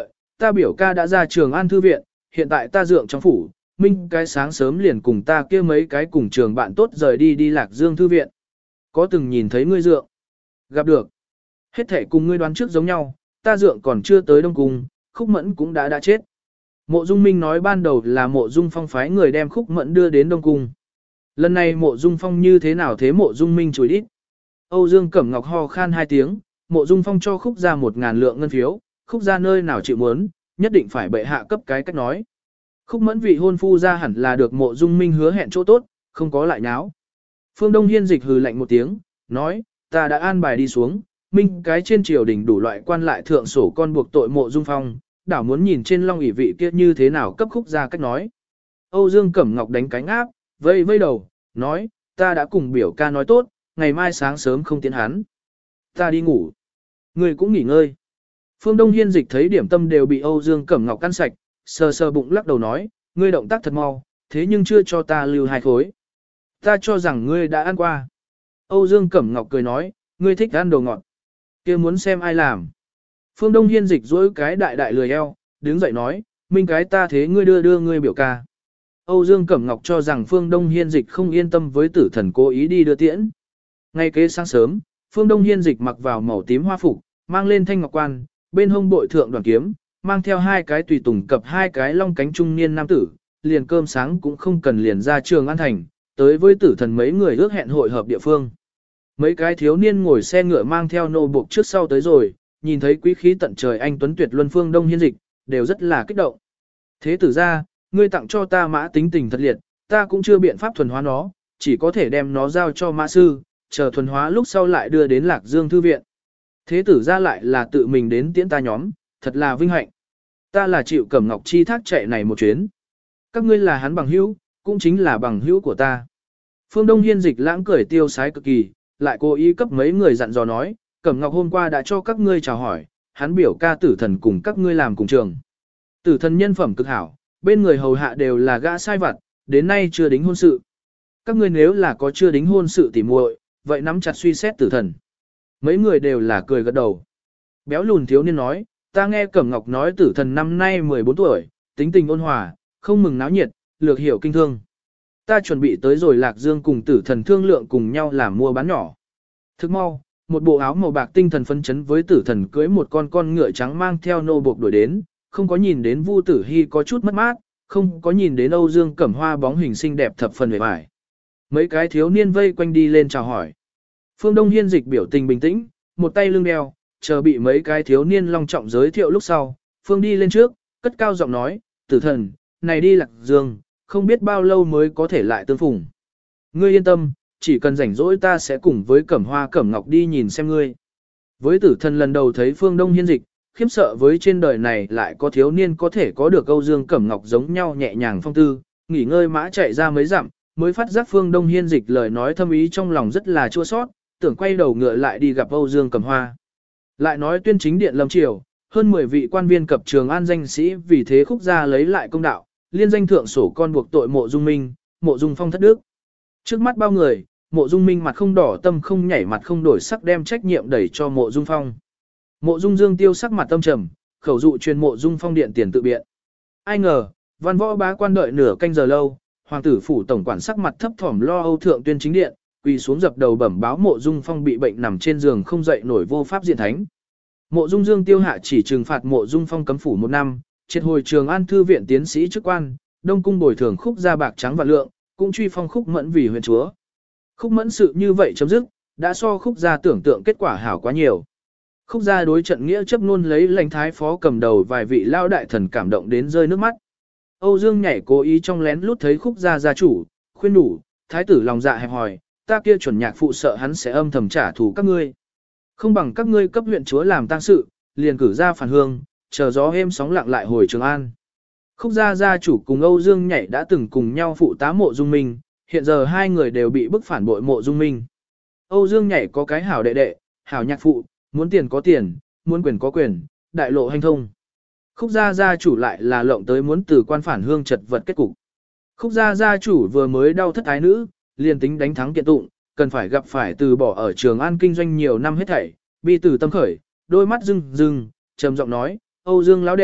ta biểu ca đã ra Trường An thư viện, hiện tại ta dượng trong phủ, Minh cái sáng sớm liền cùng ta kia mấy cái cùng trường bạn tốt rời đi đi Lạc Dương thư viện. Có từng nhìn thấy ngươi dượng? Gặp được. Hết thể cùng ngươi đoán trước giống nhau, ta dượng còn chưa tới Đông Cung, Khúc Mẫn cũng đã đã chết. Mộ Dung Minh nói ban đầu là Mộ Dung Phong phái người đem Khúc Mẫn đưa đến Đông Cung. Lần này Mộ Dung Phong như thế nào thế Mộ Dung Minh chối đít. Âu Dương Cẩm Ngọc ho khan hai tiếng, Mộ Dung Phong cho Khúc ra một ngàn lượng ngân phiếu, Khúc ra nơi nào chịu muốn, nhất định phải bệ hạ cấp cái cách nói. Khúc Mẫn vị hôn phu ra hẳn là được Mộ Dung Minh hứa hẹn chỗ tốt, không có lại nháo. Phương Đông Hiên dịch hừ lạnh một tiếng, nói, ta đã an bài đi xuống, Minh cái trên triều đình đủ loại quan lại thượng sổ con buộc tội Mộ Dung Phong, đảo muốn nhìn trên long ỷ vị kia như thế nào cấp Khúc ra cách nói. Âu Dương Cẩm Ngọc đánh cánh áp, vây vây đầu, nói, ta đã cùng biểu ca nói tốt, ngày mai sáng sớm không tiến hắn. Ta đi ngủ. Người cũng nghỉ ngơi. Phương Đông Hiên dịch thấy điểm tâm đều bị Âu Dương Cẩm Ngọc căn sạch, sờ sờ bụng lắc đầu nói, ngươi động tác thật mau, thế nhưng chưa cho ta lưu hai khối. Ta cho rằng ngươi đã ăn qua. Âu Dương Cẩm Ngọc cười nói, ngươi thích ăn đồ ngọt. Kia muốn xem ai làm. Phương Đông Hiên dịch dỗi cái đại đại lười eo, đứng dậy nói, Minh cái ta thế ngươi đưa đưa ngươi biểu ca. Âu Dương Cẩm Ngọc cho rằng Phương Đông Hiên dịch không yên tâm với tử thần cố ý đi đưa tiễn. Ngay kế sáng sớm, Phương Đông Hiên dịch mặc vào màu tím hoa phục, mang lên thanh ngọc quan, bên hông bội thượng đoàn kiếm, mang theo hai cái tùy tùng cập hai cái long cánh trung niên nam tử, liền cơm sáng cũng không cần liền ra Trường An thành, tới với tử thần mấy người ước hẹn hội hợp địa phương. Mấy cái thiếu niên ngồi xe ngựa mang theo nô buộc trước sau tới rồi, nhìn thấy quý khí tận trời anh tuấn tuyệt luân Phương Đông Hiên dịch, đều rất là kích động. Thế tử ra, ngươi tặng cho ta mã tính tình thật liệt, ta cũng chưa biện pháp thuần hóa nó, chỉ có thể đem nó giao cho mã sư, chờ thuần hóa lúc sau lại đưa đến Lạc Dương thư viện. Thế tử ra lại là tự mình đến tiễn ta nhóm, thật là vinh hạnh. Ta là chịu Cẩm Ngọc chi thác chạy này một chuyến. Các ngươi là hắn bằng hữu, cũng chính là bằng hữu của ta. Phương Đông Hiên dịch lãng cười tiêu sái cực kỳ, lại cố ý cấp mấy người dặn dò nói, Cẩm Ngọc hôm qua đã cho các ngươi chào hỏi, hắn biểu ca tử thần cùng các ngươi làm cùng trường. Tử thần nhân phẩm cực hảo, bên người hầu hạ đều là gã sai vặt, đến nay chưa đính hôn sự. Các ngươi nếu là có chưa đính hôn sự tỉ muội, vậy nắm chặt suy xét tử thần. Mấy người đều là cười gật đầu. Béo lùn thiếu niên nói, ta nghe Cẩm Ngọc nói tử thần năm nay mười bốn tuổi, tính tình ôn hòa, không mừng náo nhiệt, lược hiểu kinh thương. Ta chuẩn bị tới rồi Lạc Dương cùng tử thần thương lượng cùng nhau làm mua bán nhỏ. Thức mau, một bộ áo màu bạc tinh thần phấn chấn với tử thần cưới một con con ngựa trắng mang theo nô buộc đuổi đến, không có nhìn đến Vu Tử Hy có chút mất mát, không có nhìn đến Âu Dương Cẩm Hoa bóng hình xinh đẹp thập phần vẻ vải. Mấy cái thiếu niên vây quanh đi lên chào hỏi. Phương Đông Hiên dịch biểu tình bình tĩnh, một tay lưng đeo, chờ bị mấy cái thiếu niên long trọng giới thiệu lúc sau, Phương đi lên trước, cất cao giọng nói, tử thần, này đi Lạc Dương, không biết bao lâu mới có thể lại tương phùng. Ngươi yên tâm, chỉ cần rảnh rỗi ta sẽ cùng với Cẩm Hoa Cẩm Ngọc đi nhìn xem ngươi. Với tử thần lần đầu thấy Phương Đông Hiên dịch, khiếp sợ với trên đời này lại có thiếu niên có thể có được Âu Dương Cẩm Ngọc giống nhau nhẹ nhàng phong tư, nghỉ ngơi mã chạy ra mấy dặm, mới phát giác Phương Đông Hiên dịch lời nói thâm ý trong lòng rất là chua sót, tưởng quay đầu ngựa lại đi gặp Âu Dương Cẩm Hoa. Lại nói tuyên chính điện lâm triều, hơn mười vị quan viên cập Trường An danh sĩ vì thế Khúc gia lấy lại công đạo, liên danh thượng sổ con buộc tội Mộ Dung Minh, Mộ Dung Phong thất đức. Trước mắt bao người, Mộ Dung Minh mặt không đỏ tâm không nhảy mặt không đổi sắc đem trách nhiệm đẩy cho Mộ Dung Phong. Mộ Dung Dương tiêu sắc mặt tâm trầm, khẩu dụ truyền Mộ Dung Phong điện tiền tự biện. Ai ngờ, văn võ bá quan đợi nửa canh giờ lâu, hoàng tử phủ tổng quản sắc mặt thấp thỏm lo âu thượng tuyên chính điện, quỳ xuống dập đầu bẩm báo Mộ Dung Phong bị bệnh nằm trên giường không dậy nổi vô pháp diện thánh. Mộ Dung Dương tiêu hạ chỉ trừng phạt Mộ Dung Phong cấm phủ một năm, triệt hồi Trường An thư viện tiến sĩ chức quan, Đông cung bồi thường Khúc gia bạc trắng và lượng, cũng truy phong Khúc Mẫn vì huyện chúa. Khúc Mẫn sự như vậy chấm dứt, đã so Khúc gia tưởng tượng kết quả hảo quá nhiều. Khúc gia đối trận nghĩa chấp luôn lấy lãnh thái phó cầm đầu vài vị lao đại thần cảm động đến rơi nước mắt. Âu Dương nhảy cố ý trong lén lút thấy Khúc gia gia chủ, khuyên đủ, thái tử lòng dạ hẹp hòi, ta kia chuẩn nhạc phụ sợ hắn sẽ âm thầm trả thù các ngươi. Không bằng các ngươi cấp huyện chúa làm tang sự, liền cử ra phản hương, chờ gió êm sóng lặng lại hồi Trường An. Khúc gia gia chủ cùng Âu Dương nhảy đã từng cùng nhau phụ tá Mộ Dung Minh, hiện giờ hai người đều bị bức phản bội Mộ Dung Minh. Âu Dương nhảy có cái hảo đệ đệ, hảo nhạc phụ, muốn tiền có tiền, muốn quyền có quyền, đại lộ hành thông. Khúc gia gia chủ lại là lộng tới muốn từ quan phản hương chật vật kết cục. Khúc gia gia chủ vừa mới đau thất ái nữ, liền tính đánh thắng kiện tụng, cần phải gặp phải từ bỏ ở Trường An kinh doanh nhiều năm hết thảy, bi từ tâm khởi, đôi mắt rưng rưng, trầm giọng nói, Âu Dương lão đệ,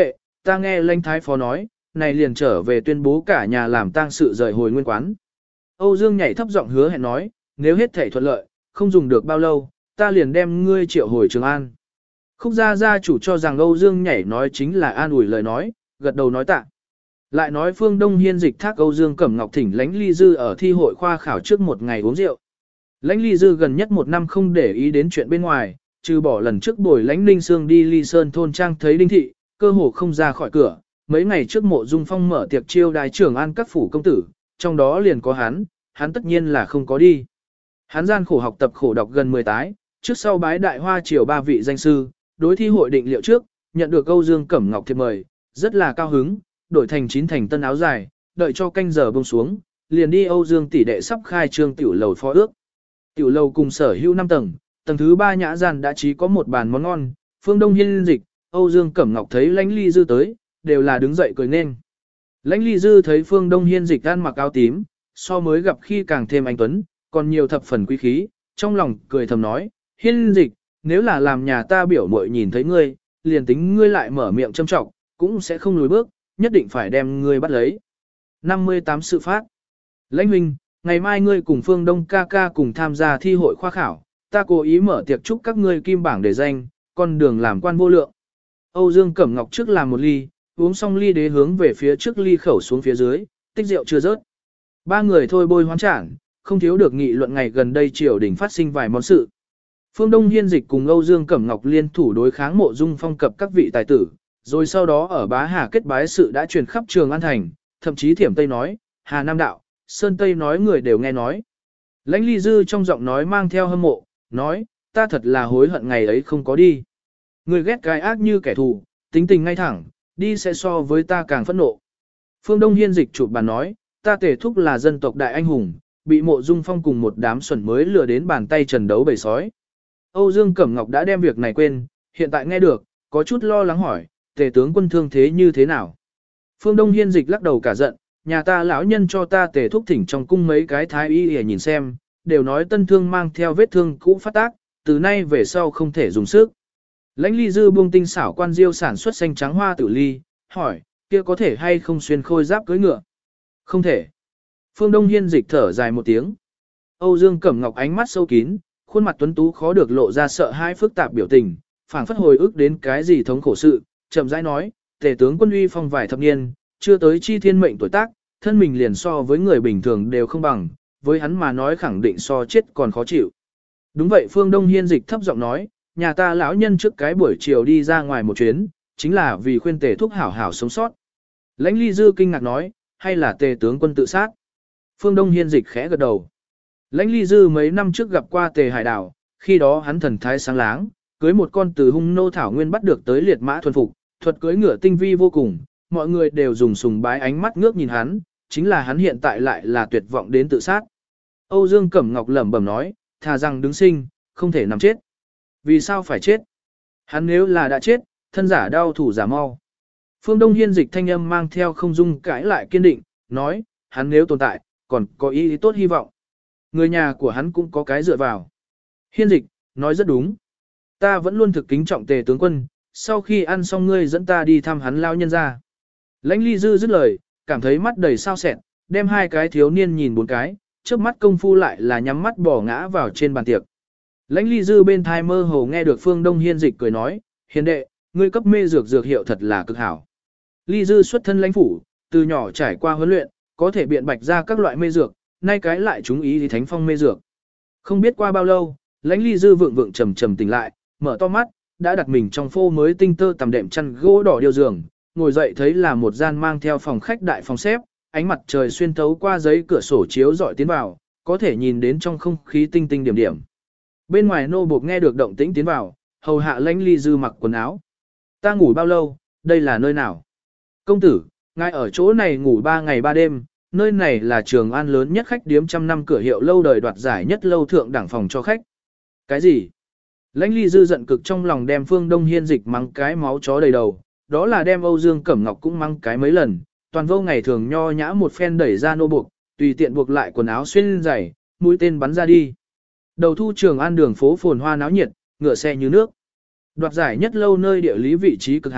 ta nghe lãnh thái phó nói, này liền trở về tuyên bố cả nhà làm tang sự rời hồi nguyên quán. Âu Dương nhảy thấp giọng hứa hẹn nói, nếu hết thể thuận lợi, không dùng được bao lâu, ta liền đem ngươi triệu hồi Trường An. Khúc gia gia chủ cho rằng Âu Dương nhảy nói chính là an ủi lời nói, gật đầu nói tạ. Lại nói Phương Đông Hiên dịch thác Âu Dương Cẩm Ngọc thỉnh Lãnh Ly Dư ở thi hội khoa khảo trước một ngày uống rượu. Lãnh Ly Dư gần nhất một năm không để ý đến chuyện bên ngoài, trừ bỏ lần trước buổi Lãnh Ninh Sương đi Ly Sơn thôn trang thấy Đinh Thị, cơ hồ không ra khỏi cửa. Mấy ngày trước Mộ Dung Phong mở tiệc chiêu đái Trường An các phủ công tử, trong đó liền có hắn, hắn tất nhiên là không có đi. Hắn gian khổ học tập khổ đọc gần mười tái, trước sau bái đại hoa triều ba vị danh sư, đối thi hội định liệu trước, nhận được Âu Dương Cẩm Ngọc thiệp mời, rất là cao hứng, đổi thành chín thành tân áo dài, đợi cho canh giờ buông xuống, liền đi Âu Dương tỷ đệ sắp khai trương tiểu lầu phó ước. Tiểu lầu cùng sở hữu năm tầng, tầng thứ ba nhã gian đã chỉ có một bàn món ngon, Phương Đông Hiên dịch, Âu Dương Cẩm Ngọc thấy Lãnh Ly Dư tới, đều là đứng dậy cười nên. Lãnh Ly Dư thấy Phương Đông Hiên dịch ăn mặc áo tím, so mới gặp khi càng thêm anh tuấn, còn nhiều thập phần quý khí, trong lòng cười thầm nói, Hiên dịch, nếu là làm nhà ta biểu muội nhìn thấy ngươi, liền tính ngươi lại mở miệng châm trọng, cũng sẽ không lùi bước, nhất định phải đem ngươi bắt lấy. năm mươi tám sự phát. Lãnh huynh, ngày mai ngươi cùng Phương Đông ca ca cùng tham gia thi hội khoa khảo, ta cố ý mở tiệc chúc các ngươi kim bảng để danh, con đường làm quan vô lượng. Âu Dương Cẩm Ngọc trước làm một ly, uống xong ly đế hướng về phía trước ly khẩu xuống phía dưới, tích rượu chưa rớt. Ba người thôi bôi hoán trảng, không thiếu được nghị luận ngày gần đây triều đình phát sinh vài món sự. Phương Đông Hiên dịch cùng Âu Dương Cẩm Ngọc liên thủ đối kháng Mộ Dung Phong cập các vị tài tử, rồi sau đó ở Bá Hà kết bái sự đã truyền khắp Trường An thành, thậm chí Thiểm Tây nói, Hà Nam đạo, Sơn Tây nói người đều nghe nói. Lãnh Ly Dư trong giọng nói mang theo hâm mộ, nói, ta thật là hối hận ngày ấy không có đi. Người ghét cái ác như kẻ thù, tính tình ngay thẳng, đi sẽ so với ta càng phẫn nộ. Phương Đông Hiên dịch chụp bàn nói, ta Tề Thúc là dân tộc đại anh hùng, bị Mộ Dung Phong cùng một đám xuẩn mới lừa đến bàn tay trần đấu bầy sói. Âu Dương Cẩm Ngọc đã đem việc này quên, hiện tại nghe được, có chút lo lắng hỏi, Tề tướng quân thương thế như thế nào? Phương Đông Hiên dịch lắc đầu cả giận, nhà ta lão nhân cho ta Tề Thúc thỉnh trong cung mấy cái thái y để nhìn xem, đều nói tân thương mang theo vết thương cũ phát tác, từ nay về sau không thể dùng sức. Lãnh Ly Dư buông tinh xảo quan diêu sản xuất xanh trắng hoa tử ly, hỏi, kia có thể hay không xuyên khôi giáp cưỡi ngựa? Không thể. Phương Đông Hiên dịch thở dài một tiếng. Âu Dương Cẩm Ngọc ánh mắt sâu kín, khuôn mặt tuấn tú khó được lộ ra sợ hãi phức tạp biểu tình, phảng phất hồi ức đến cái gì thống khổ sự, chậm rãi nói, Tề tướng quân uy phong vài thập niên, chưa tới chi thiên mệnh tuổi tác, thân mình liền so với người bình thường đều không bằng, với hắn mà nói khẳng định so chết còn khó chịu. Đúng vậy, Phương Đông Hiên dịch thấp giọng nói, nhà ta lão nhân trước cái buổi chiều đi ra ngoài một chuyến, chính là vì khuyên Tề thúc hảo hảo sống sót. Lãnh Ly Dư kinh ngạc nói, hay là Tề tướng quân tự sát? Phương Đông Hiên dịch khẽ gật đầu. Lãnh Ly Dư mấy năm trước gặp qua Tề Hải Đảo, khi đó hắn thần thái sáng láng, cưới một con từ hung nô thảo nguyên bắt được tới liệt mã thuần phục, thuật cưới ngựa tinh vi vô cùng, mọi người đều dùng sùng bái ánh mắt ngước nhìn hắn, chính là hắn hiện tại lại là tuyệt vọng đến tự sát. Âu Dương Cẩm Ngọc lẩm bẩm nói, thà rằng đứng sinh, không thể nằm chết. Vì sao phải chết? Hắn nếu là đã chết, thân giả đau thủ giả mau. Phương Đông Hiên dịch thanh âm mang theo không dung cãi lại kiên định, nói, hắn nếu tồn tại, còn có ý, ý tốt hy vọng. Người nhà của hắn cũng có cái dựa vào. Hiên dịch, nói rất đúng. Ta vẫn luôn thực kính trọng Tề tướng quân, sau khi ăn xong ngươi dẫn ta đi thăm hắn lao nhân ra. Lãnh Ly Dư dứt lời, cảm thấy mắt đầy sao sẹn, đem hai cái thiếu niên nhìn bốn cái, trước mắt công phu lại là nhắm mắt bỏ ngã vào trên bàn tiệc. Lãnh Ly Dư bên thai mơ hồ nghe được Phương Đông Hiên dịch cười nói, hiền đệ, ngươi cấp mê dược dược hiệu thật là cực hảo. Ly Dư xuất thân lãnh phủ, từ nhỏ trải qua huấn luyện, có thể biện bạch ra các loại mê dược, nay cái lại chúng ý thì thánh phong mê dược. Không biết qua bao lâu, Lãnh Ly Dư vượng vượng trầm trầm tỉnh lại, mở to mắt, đã đặt mình trong phô mới tinh tơ tằm đệm chăn gỗ đỏ điêu giường, ngồi dậy thấy là một gian mang theo phòng khách đại phòng xếp, ánh mặt trời xuyên thấu qua giấy cửa sổ chiếu rọi tiến vào, có thể nhìn đến trong không khí tinh tinh điểm điểm. Bên ngoài nô buộc nghe được động tĩnh tiến vào, hầu hạ Lãnh Ly Dư mặc quần áo. Ta ngủ bao lâu, đây là nơi nào? Công tử, ngài ở chỗ này ngủ ba ngày ba đêm, nơi này là Trường An lớn nhất khách điếm trăm năm cửa hiệu lâu đời đoạt giải nhất lâu thượng đẳng phòng cho khách. Cái gì? Lãnh Ly Dư giận cực trong lòng đem Phương Đông Hiên dịch mắng cái máu chó đầy đầu, đó là đem Âu Dương Cẩm Ngọc cũng mắng cái mấy lần, toàn vô ngày thường nho nhã một phen đẩy ra nô buộc, tùy tiện buộc lại quần áo xuyên giày, mũi tên bắn ra đi. Đầu thu Trường An đường phố phồn hoa náo nhiệt, ngựa xe như nước. Đoạt giải nhất lâu nơi địa lý vị trí cực hảo,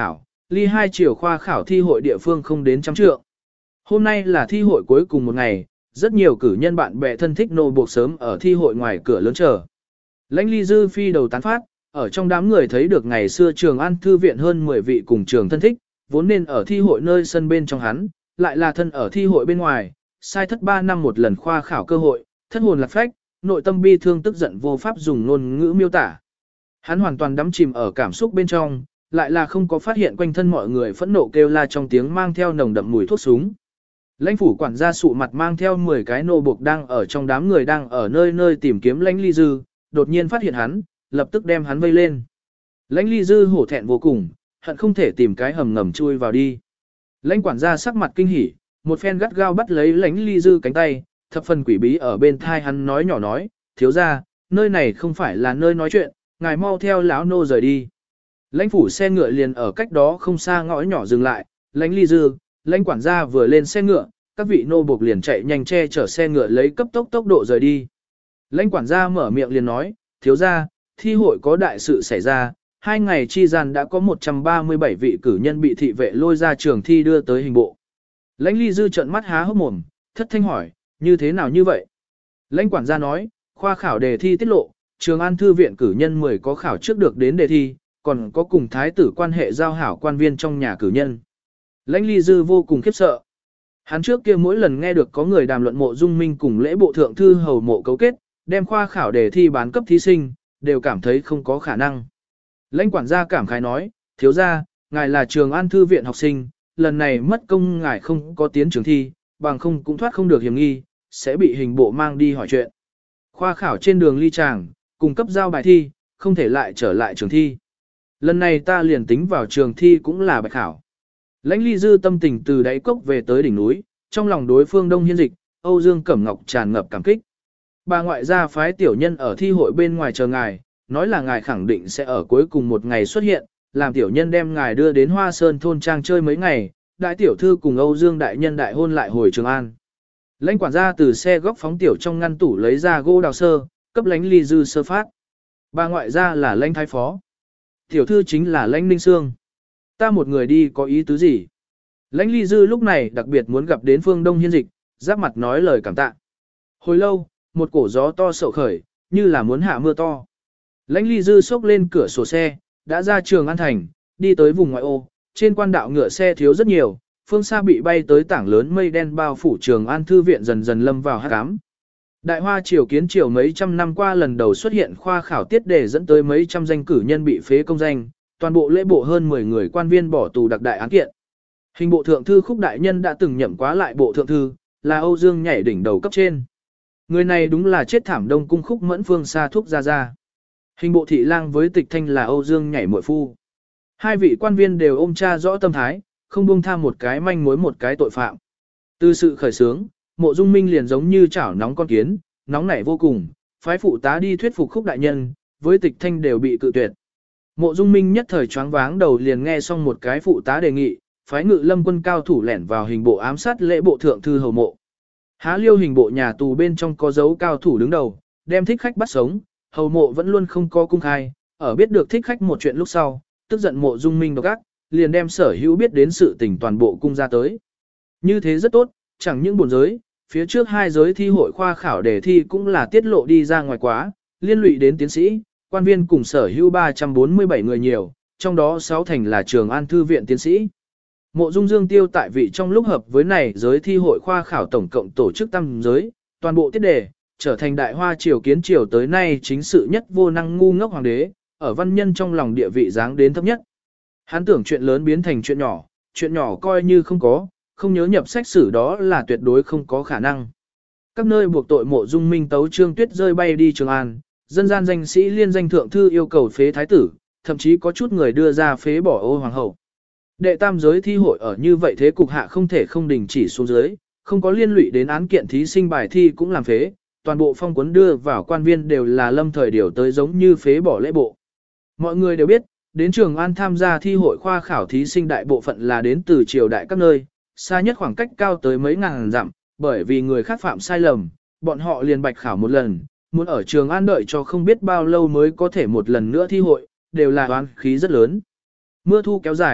ly hai chiều khoa khảo thi hội địa phương không đến trăm trượng. Hôm nay là thi hội cuối cùng một ngày, rất nhiều cử nhân bạn bè thân thích nô buộc sớm ở thi hội ngoài cửa lớn chờ. Lãnh Ly Dư phi đầu tán phát, ở trong đám người thấy được ngày xưa Trường An thư viện hơn mười vị cùng trường thân thích, vốn nên ở thi hội nơi sân bên trong hắn, lại là thân ở thi hội bên ngoài, sai thất ba năm một lần khoa khảo cơ hội, thất hồn lạc phách, nội tâm bi thương tức giận vô pháp dùng ngôn ngữ miêu tả. Hắn hoàn toàn đắm chìm ở cảm xúc bên trong, lại là không có phát hiện quanh thân mọi người phẫn nộ kêu la trong tiếng mang theo nồng đậm mùi thuốc súng. Lãnh phủ quản gia sụ mặt mang theo mười cái nô buộc đang ở trong đám người đang ở nơi nơi tìm kiếm Lãnh Ly Dư, đột nhiên phát hiện hắn, lập tức đem hắn vây lên. Lãnh Ly Dư hổ thẹn vô cùng, hận không thể tìm cái hầm ngầm chui vào đi. Lãnh quản gia sắc mặt kinh hỉ, một phen gắt gao bắt lấy Lãnh Ly Dư cánh tay, thập phần quỷ bí ở bên thai hắn nói nhỏ nói, thiếu gia, nơi này không phải là nơi nói chuyện, ngài mau theo lão nô rời đi. Lãnh phủ xe ngựa liền ở cách đó không xa ngõ nhỏ dừng lại, Lãnh Ly Dư, Lãnh quản gia vừa lên xe ngựa, các vị nô buộc liền chạy nhanh che chở xe ngựa lấy cấp tốc tốc độ rời đi. Lãnh quản gia mở miệng liền nói, thiếu gia, thi hội có đại sự xảy ra, hai ngày chi gian đã có một trăm ba mươi bảy vị cử nhân bị thị vệ lôi ra trường thi đưa tới hình bộ. Lãnh Ly Dư trợn mắt há hốc mồm, thất thanh hỏi, như thế nào như vậy? Lãnh quản gia nói, khoa khảo đề thi tiết lộ, Trường An thư viện cử nhân mười có khảo trước được đến đề thi, còn có cùng thái tử quan hệ giao hảo quan viên trong nhà cử nhân. Lãnh Ly Dư vô cùng khiếp sợ. Hắn trước kia mỗi lần nghe được có người đàm luận Mộ Dung Minh cùng lễ bộ thượng thư hầu mộ cấu kết, đem khoa khảo đề thi bán cấp thí sinh, đều cảm thấy không có khả năng. Lãnh quản gia cảm khái nói, thiếu gia, ngài là Trường An thư viện học sinh, lần này mất công ngài không có tiến trường thi, bằng không cũng thoát không được hiểm nghi, sẽ bị hình bộ mang đi hỏi chuyện. Khoa khảo trên đường ly tràng, cung cấp giao bài thi, không thể lại trở lại trường thi. Lần này ta liền tính vào trường thi cũng là bạch khảo. Lãnh Ly Dư tâm tình từ đáy cốc về tới đỉnh núi, trong lòng đối phương Đông Hiên Dịch, Âu Dương Cẩm Ngọc tràn ngập cảm kích. Bà ngoại gia phái tiểu nhân ở thi hội bên ngoài chờ ngài, nói là ngài khẳng định sẽ ở cuối cùng một ngày xuất hiện, làm tiểu nhân đem ngài đưa đến Hoa Sơn thôn trang chơi mấy ngày, đại tiểu thư cùng Âu Dương đại nhân đại hôn lại hồi Trường An. Lãnh quản gia từ xe góc phóng tiểu trong ngăn tủ lấy ra gỗ đào sơ, cấp Lãnh Ly Dư sơ phát. Bà ngoại gia là Lãnh thái phó. Tiểu thư chính là Lãnh Ninh Sương. Ta một người đi có ý tứ gì? Lãnh Ly Dư lúc này đặc biệt muốn gặp đến Phương Đông Hiên Dịch, giáp mặt nói lời cảm tạ. Hồi lâu, một cổ gió to sậu khởi, như là muốn hạ mưa to. Lãnh Ly Dư xốc lên cửa sổ xe, đã ra Trường An thành, đi tới vùng ngoại ô, trên quan đạo ngựa xe thiếu rất nhiều, phương xa bị bay tới tảng lớn mây đen bao phủ Trường An thư viện dần dần lâm vào hắc ám. Đại Hoa triều kiến triều mấy trăm năm qua lần đầu xuất hiện khoa khảo tiết đề dẫn tới mấy trăm danh cử nhân bị phế công danh, toàn bộ lễ bộ hơn mười người quan viên bỏ tù đặc đại án kiện. Hình bộ thượng thư Khúc đại nhân đã từng nhậm quá lại bộ thượng thư, là Âu Dương nhảy đỉnh đầu cấp trên. Người này đúng là chết thảm Đông cung Khúc Mẫn Phương xa thuốc ra ra. Hình bộ thị lang với Tịch Thanh là Âu Dương nhảy muội phu. Hai vị quan viên đều ôm tra rõ tâm thái, không buông tha một cái manh mối một cái tội phạm. Từ sự khởi sướng, Mộ Dung Minh liền giống như chảo nóng con kiến, nóng nảy vô cùng, phái phụ tá đi thuyết phục Khúc đại nhân, với Tịch Thanh đều bị cự tuyệt. Mộ Dung Minh nhất thời choáng váng đầu liền nghe xong một cái phụ tá đề nghị, phái Ngự Lâm quân cao thủ lẻn vào hình bộ ám sát lễ bộ thượng thư hầu mộ. Há liêu hình bộ nhà tù bên trong có dấu cao thủ đứng đầu, đem thích khách bắt sống, hầu mộ vẫn luôn không có cung khai, ở biết được thích khách một chuyện lúc sau, tức giận Mộ Dung Minh độc ác, liền đem sở hữu biết đến sự tình toàn bộ cung ra tới. Như thế rất tốt, chẳng những bổn giới, phía trước hai giới thi hội khoa khảo đề thi cũng là tiết lộ đi ra ngoài quá, liên lụy đến tiến sĩ, quan viên cùng sở hữu ba trăm bốn mươi bảy người nhiều, trong đó sáu thành là Trường An thư viện tiến sĩ. Mộ Dung Dương tiêu tại vị trong lúc hợp với này giới thi hội khoa khảo tổng cộng tổ chức tam giới, toàn bộ tiết đề, trở thành Đại Hoa triều kiến triều tới nay chính sự nhất vô năng ngu ngốc hoàng đế, ở văn nhân trong lòng địa vị giáng đến thấp nhất. Hắn tưởng chuyện lớn biến thành chuyện nhỏ, chuyện nhỏ coi như không có, không nhớ nhập sách sử đó là tuyệt đối không có khả năng. Các nơi buộc tội Mộ Dung Minh tấu trương tuyết rơi bay đi Trường An, dân gian danh sĩ liên danh thượng thư yêu cầu phế thái tử, thậm chí có chút người đưa ra phế bỏ ô hoàng hậu. Đệ tam giới thi hội ở như vậy thế cục hạ không thể không đình chỉ xuống dưới, không có liên lụy đến án kiện thí sinh bài thi cũng làm phế, toàn bộ phong cuốn đưa vào quan viên đều là lâm thời điều tới giống như phế bỏ lễ bộ. Mọi người đều biết, đến Trường An tham gia thi hội khoa khảo thí sinh đại bộ phận là đến từ triều đại các nơi, xa nhất khoảng cách cao tới mấy ngàn dặm, bởi vì người khác phạm sai lầm, bọn họ liền bạch khảo một lần, muốn ở Trường An đợi cho không biết bao lâu mới có thể một lần nữa thi hội, đều là oán khí rất lớn. Mưa thu kéo dài,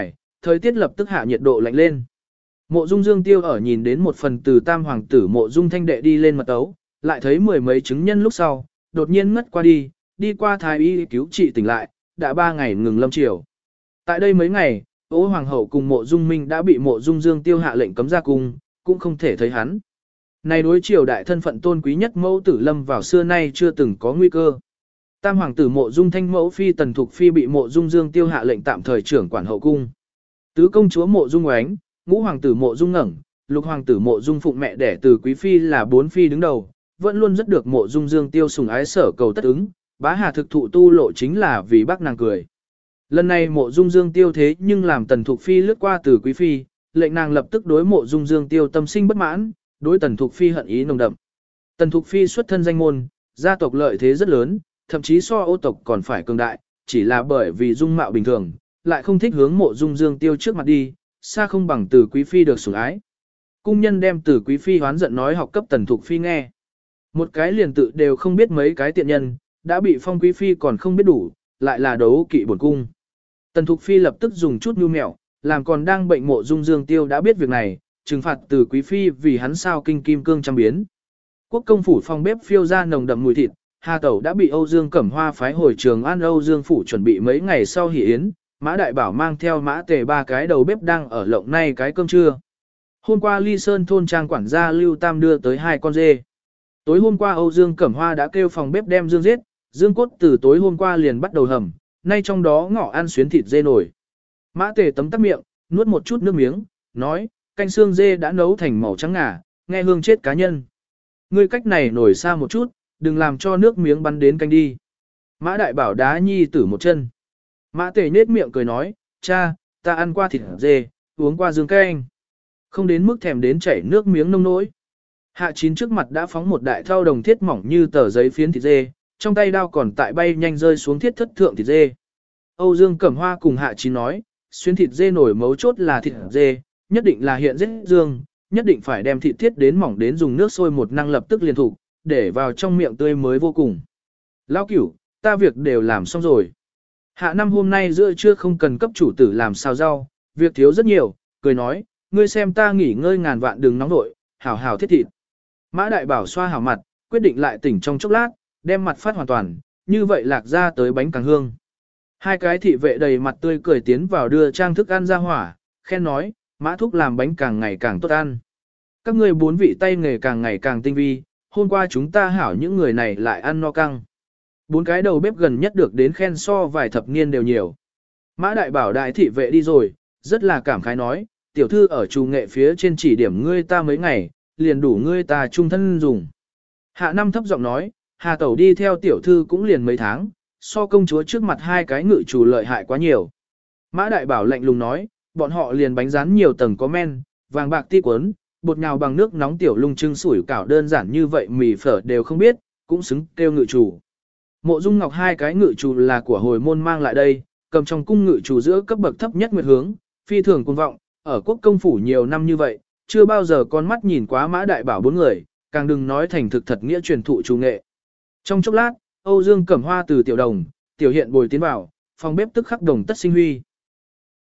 Thời tiết lập tức hạ nhiệt độ lạnh lên. Mộ Dung Dương Tiêu ở nhìn đến một phần từ tam hoàng tử Mộ Dung Thanh Đệ đi lên mật ấu, lại thấy mười mấy chứng nhân lúc sau, đột nhiên ngất qua đi, đi qua thái y cứu trị tỉnh lại, đã ba ngày ngừng lâm triều. Tại đây mấy ngày, Ô Hoàng hậu cùng Mộ Dung Minh đã bị Mộ Dung Dương Tiêu hạ lệnh cấm ra cung, cũng không thể thấy hắn. Này đối triều đại thân phận tôn quý nhất mẫu tử lâm vào xưa nay chưa từng có nguy cơ. Tam hoàng tử Mộ Dung Thanh mẫu phi Tần Thục phi bị Mộ Dung Dương Tiêu hạ lệnh tạm thời trưởng quản hậu cung. Tứ công chúa Mộ Dung Oánh, ngũ hoàng tử Mộ Dung Ngẩng, lục hoàng tử Mộ Dung Phụng mẹ đẻ từ quý phi là bốn phi đứng đầu, vẫn luôn rất được Mộ Dung Dương Tiêu sủng ái sở cầu tất ứng, bá hà thực thụ tu lộ chính là vì bác nàng cười. Lần này Mộ Dung Dương Tiêu thế nhưng làm Tần Thục phi lướt qua từ quý phi, lệnh nàng lập tức đối Mộ Dung Dương Tiêu tâm sinh bất mãn, đối Tần Thục phi hận ý nồng đậm. Tần Thục phi xuất thân danh môn, gia tộc lợi thế rất lớn, thậm chí so Ô tộc còn phải cường đại, chỉ là bởi vì dung mạo bình thường, lại không thích hướng Mộ Dung Dương Tiêu trước mặt đi, xa không bằng từ quý phi được sủng ái. Cung nhân đem từ quý phi hoán giận nói học cấp Tần Thục phi nghe. Một cái liền tự đều không biết mấy cái tiện nhân, đã bị phong quý phi còn không biết đủ, lại là đấu kỵ bổn cung. Tần Thục phi lập tức dùng chút nhu mẹo, làm còn đang bệnh Mộ Dung Dương Tiêu đã biết việc này, trừng phạt từ quý phi vì hắn sao kinh kim cương trăm biến. Quốc công phủ phòng bếp phiêu ra nồng đậm mùi thịt, Hà Tẩu đã bị Âu Dương Cẩm Hoa phái hồi Trường An Âu Dương phủ chuẩn bị mấy ngày sau hỷ yến, Mã Đại Bảo mang theo Mã Tề ba cái đầu bếp đang ở lộng nay cái cơm trưa. Hôm qua Ly Sơn thôn trang quản gia Lưu Tam đưa tới hai con dê. Tối hôm qua Âu Dương Cẩm Hoa đã kêu phòng bếp đem dương giết, dương cốt từ tối hôm qua liền bắt đầu hầm, nay trong đó ngọ ăn xuyến thịt dê nổi. Mã Tề tấm tắc miệng, nuốt một chút nước miếng, nói, canh xương dê đã nấu thành màu trắng ngà, nghe hương chết cá nhân. Ngươi cách này nổi xa một chút, đừng làm cho nước miếng bắn đến canh đi. Mã Đại Bảo đá nhi tử một chân. Mã Tề nết miệng cười nói, cha, ta ăn qua thịt dê, uống qua dương canh. Không đến mức thèm đến chảy nước miếng nông nỗi. Hạ Chín trước mặt đã phóng một đại thau đồng thiết mỏng như tờ giấy phiến thịt dê, trong tay đao còn tại bay nhanh rơi xuống thiết thất thượng thịt dê. Âu Dương Cẩm Hoa cùng Hạ Chín nói, xuyến thịt dê nổi mấu chốt là thịt dê, nhất định là hiện giết dương, nhất định phải đem thịt thiết đến mỏng đến dùng nước sôi một năng lập tức liền thủ, để vào trong miệng tươi mới vô cùng. Lão cửu, ta việc đều làm xong rồi. Hạ năm hôm nay giữa trưa không cần cấp chủ tử làm xào rau, việc thiếu rất nhiều, cười nói, ngươi xem ta nghỉ ngơi ngàn vạn đừng nóng nội, hảo hảo thiết thịt. Mã Đại Bảo xoa hảo mặt, quyết định lại tỉnh trong chốc lát, đem mặt phát hoàn toàn, như vậy lạc ra tới bánh càng hương. Hai cái thị vệ đầy mặt tươi cười tiến vào đưa trang thức ăn ra hỏa, khen nói, Mã Thúc làm bánh càng ngày càng tốt ăn. Các ngươi bốn vị tay nghề càng ngày càng tinh vi, hôm qua chúng ta hảo những người này lại ăn no căng. Bốn cái đầu bếp gần nhất được đến khen so vài thập niên đều nhiều. Mã Đại Bảo đại thị vệ đi rồi, rất là cảm khái nói, tiểu thư ở trù nghệ phía trên chỉ điểm ngươi ta mấy ngày, liền đủ ngươi ta trung thân dùng. Hạ năm thấp giọng nói, Hà Tẩu đi theo tiểu thư cũng liền mấy tháng, so công chúa trước mặt hai cái ngự chủ lợi hại quá nhiều. Mã Đại Bảo lạnh lùng nói, bọn họ liền bánh rán nhiều tầng có men, vàng bạc ti quấn, bột nhào bằng nước nóng tiểu lung trưng sủi cảo đơn giản như vậy mì phở đều không biết, cũng xứng kêu ngự chủ. Mộ Dung Ngọc hai cái ngự chủ là của hồi môn mang lại đây, cầm trong cung ngự chủ giữa cấp bậc thấp nhất nguyệt hướng, phi thường cuồng vọng, ở quốc công phủ nhiều năm như vậy, chưa bao giờ con mắt nhìn quá Mã Đại Bảo bốn người, càng đừng nói thành thực thật nghĩa truyền thụ chủ nghệ. Trong chốc lát, Âu Dương Cẩm Hoa từ tiểu đồng, tiểu hiện bồi tiến vào, phòng bếp tức khắc đồng tất sinh huy.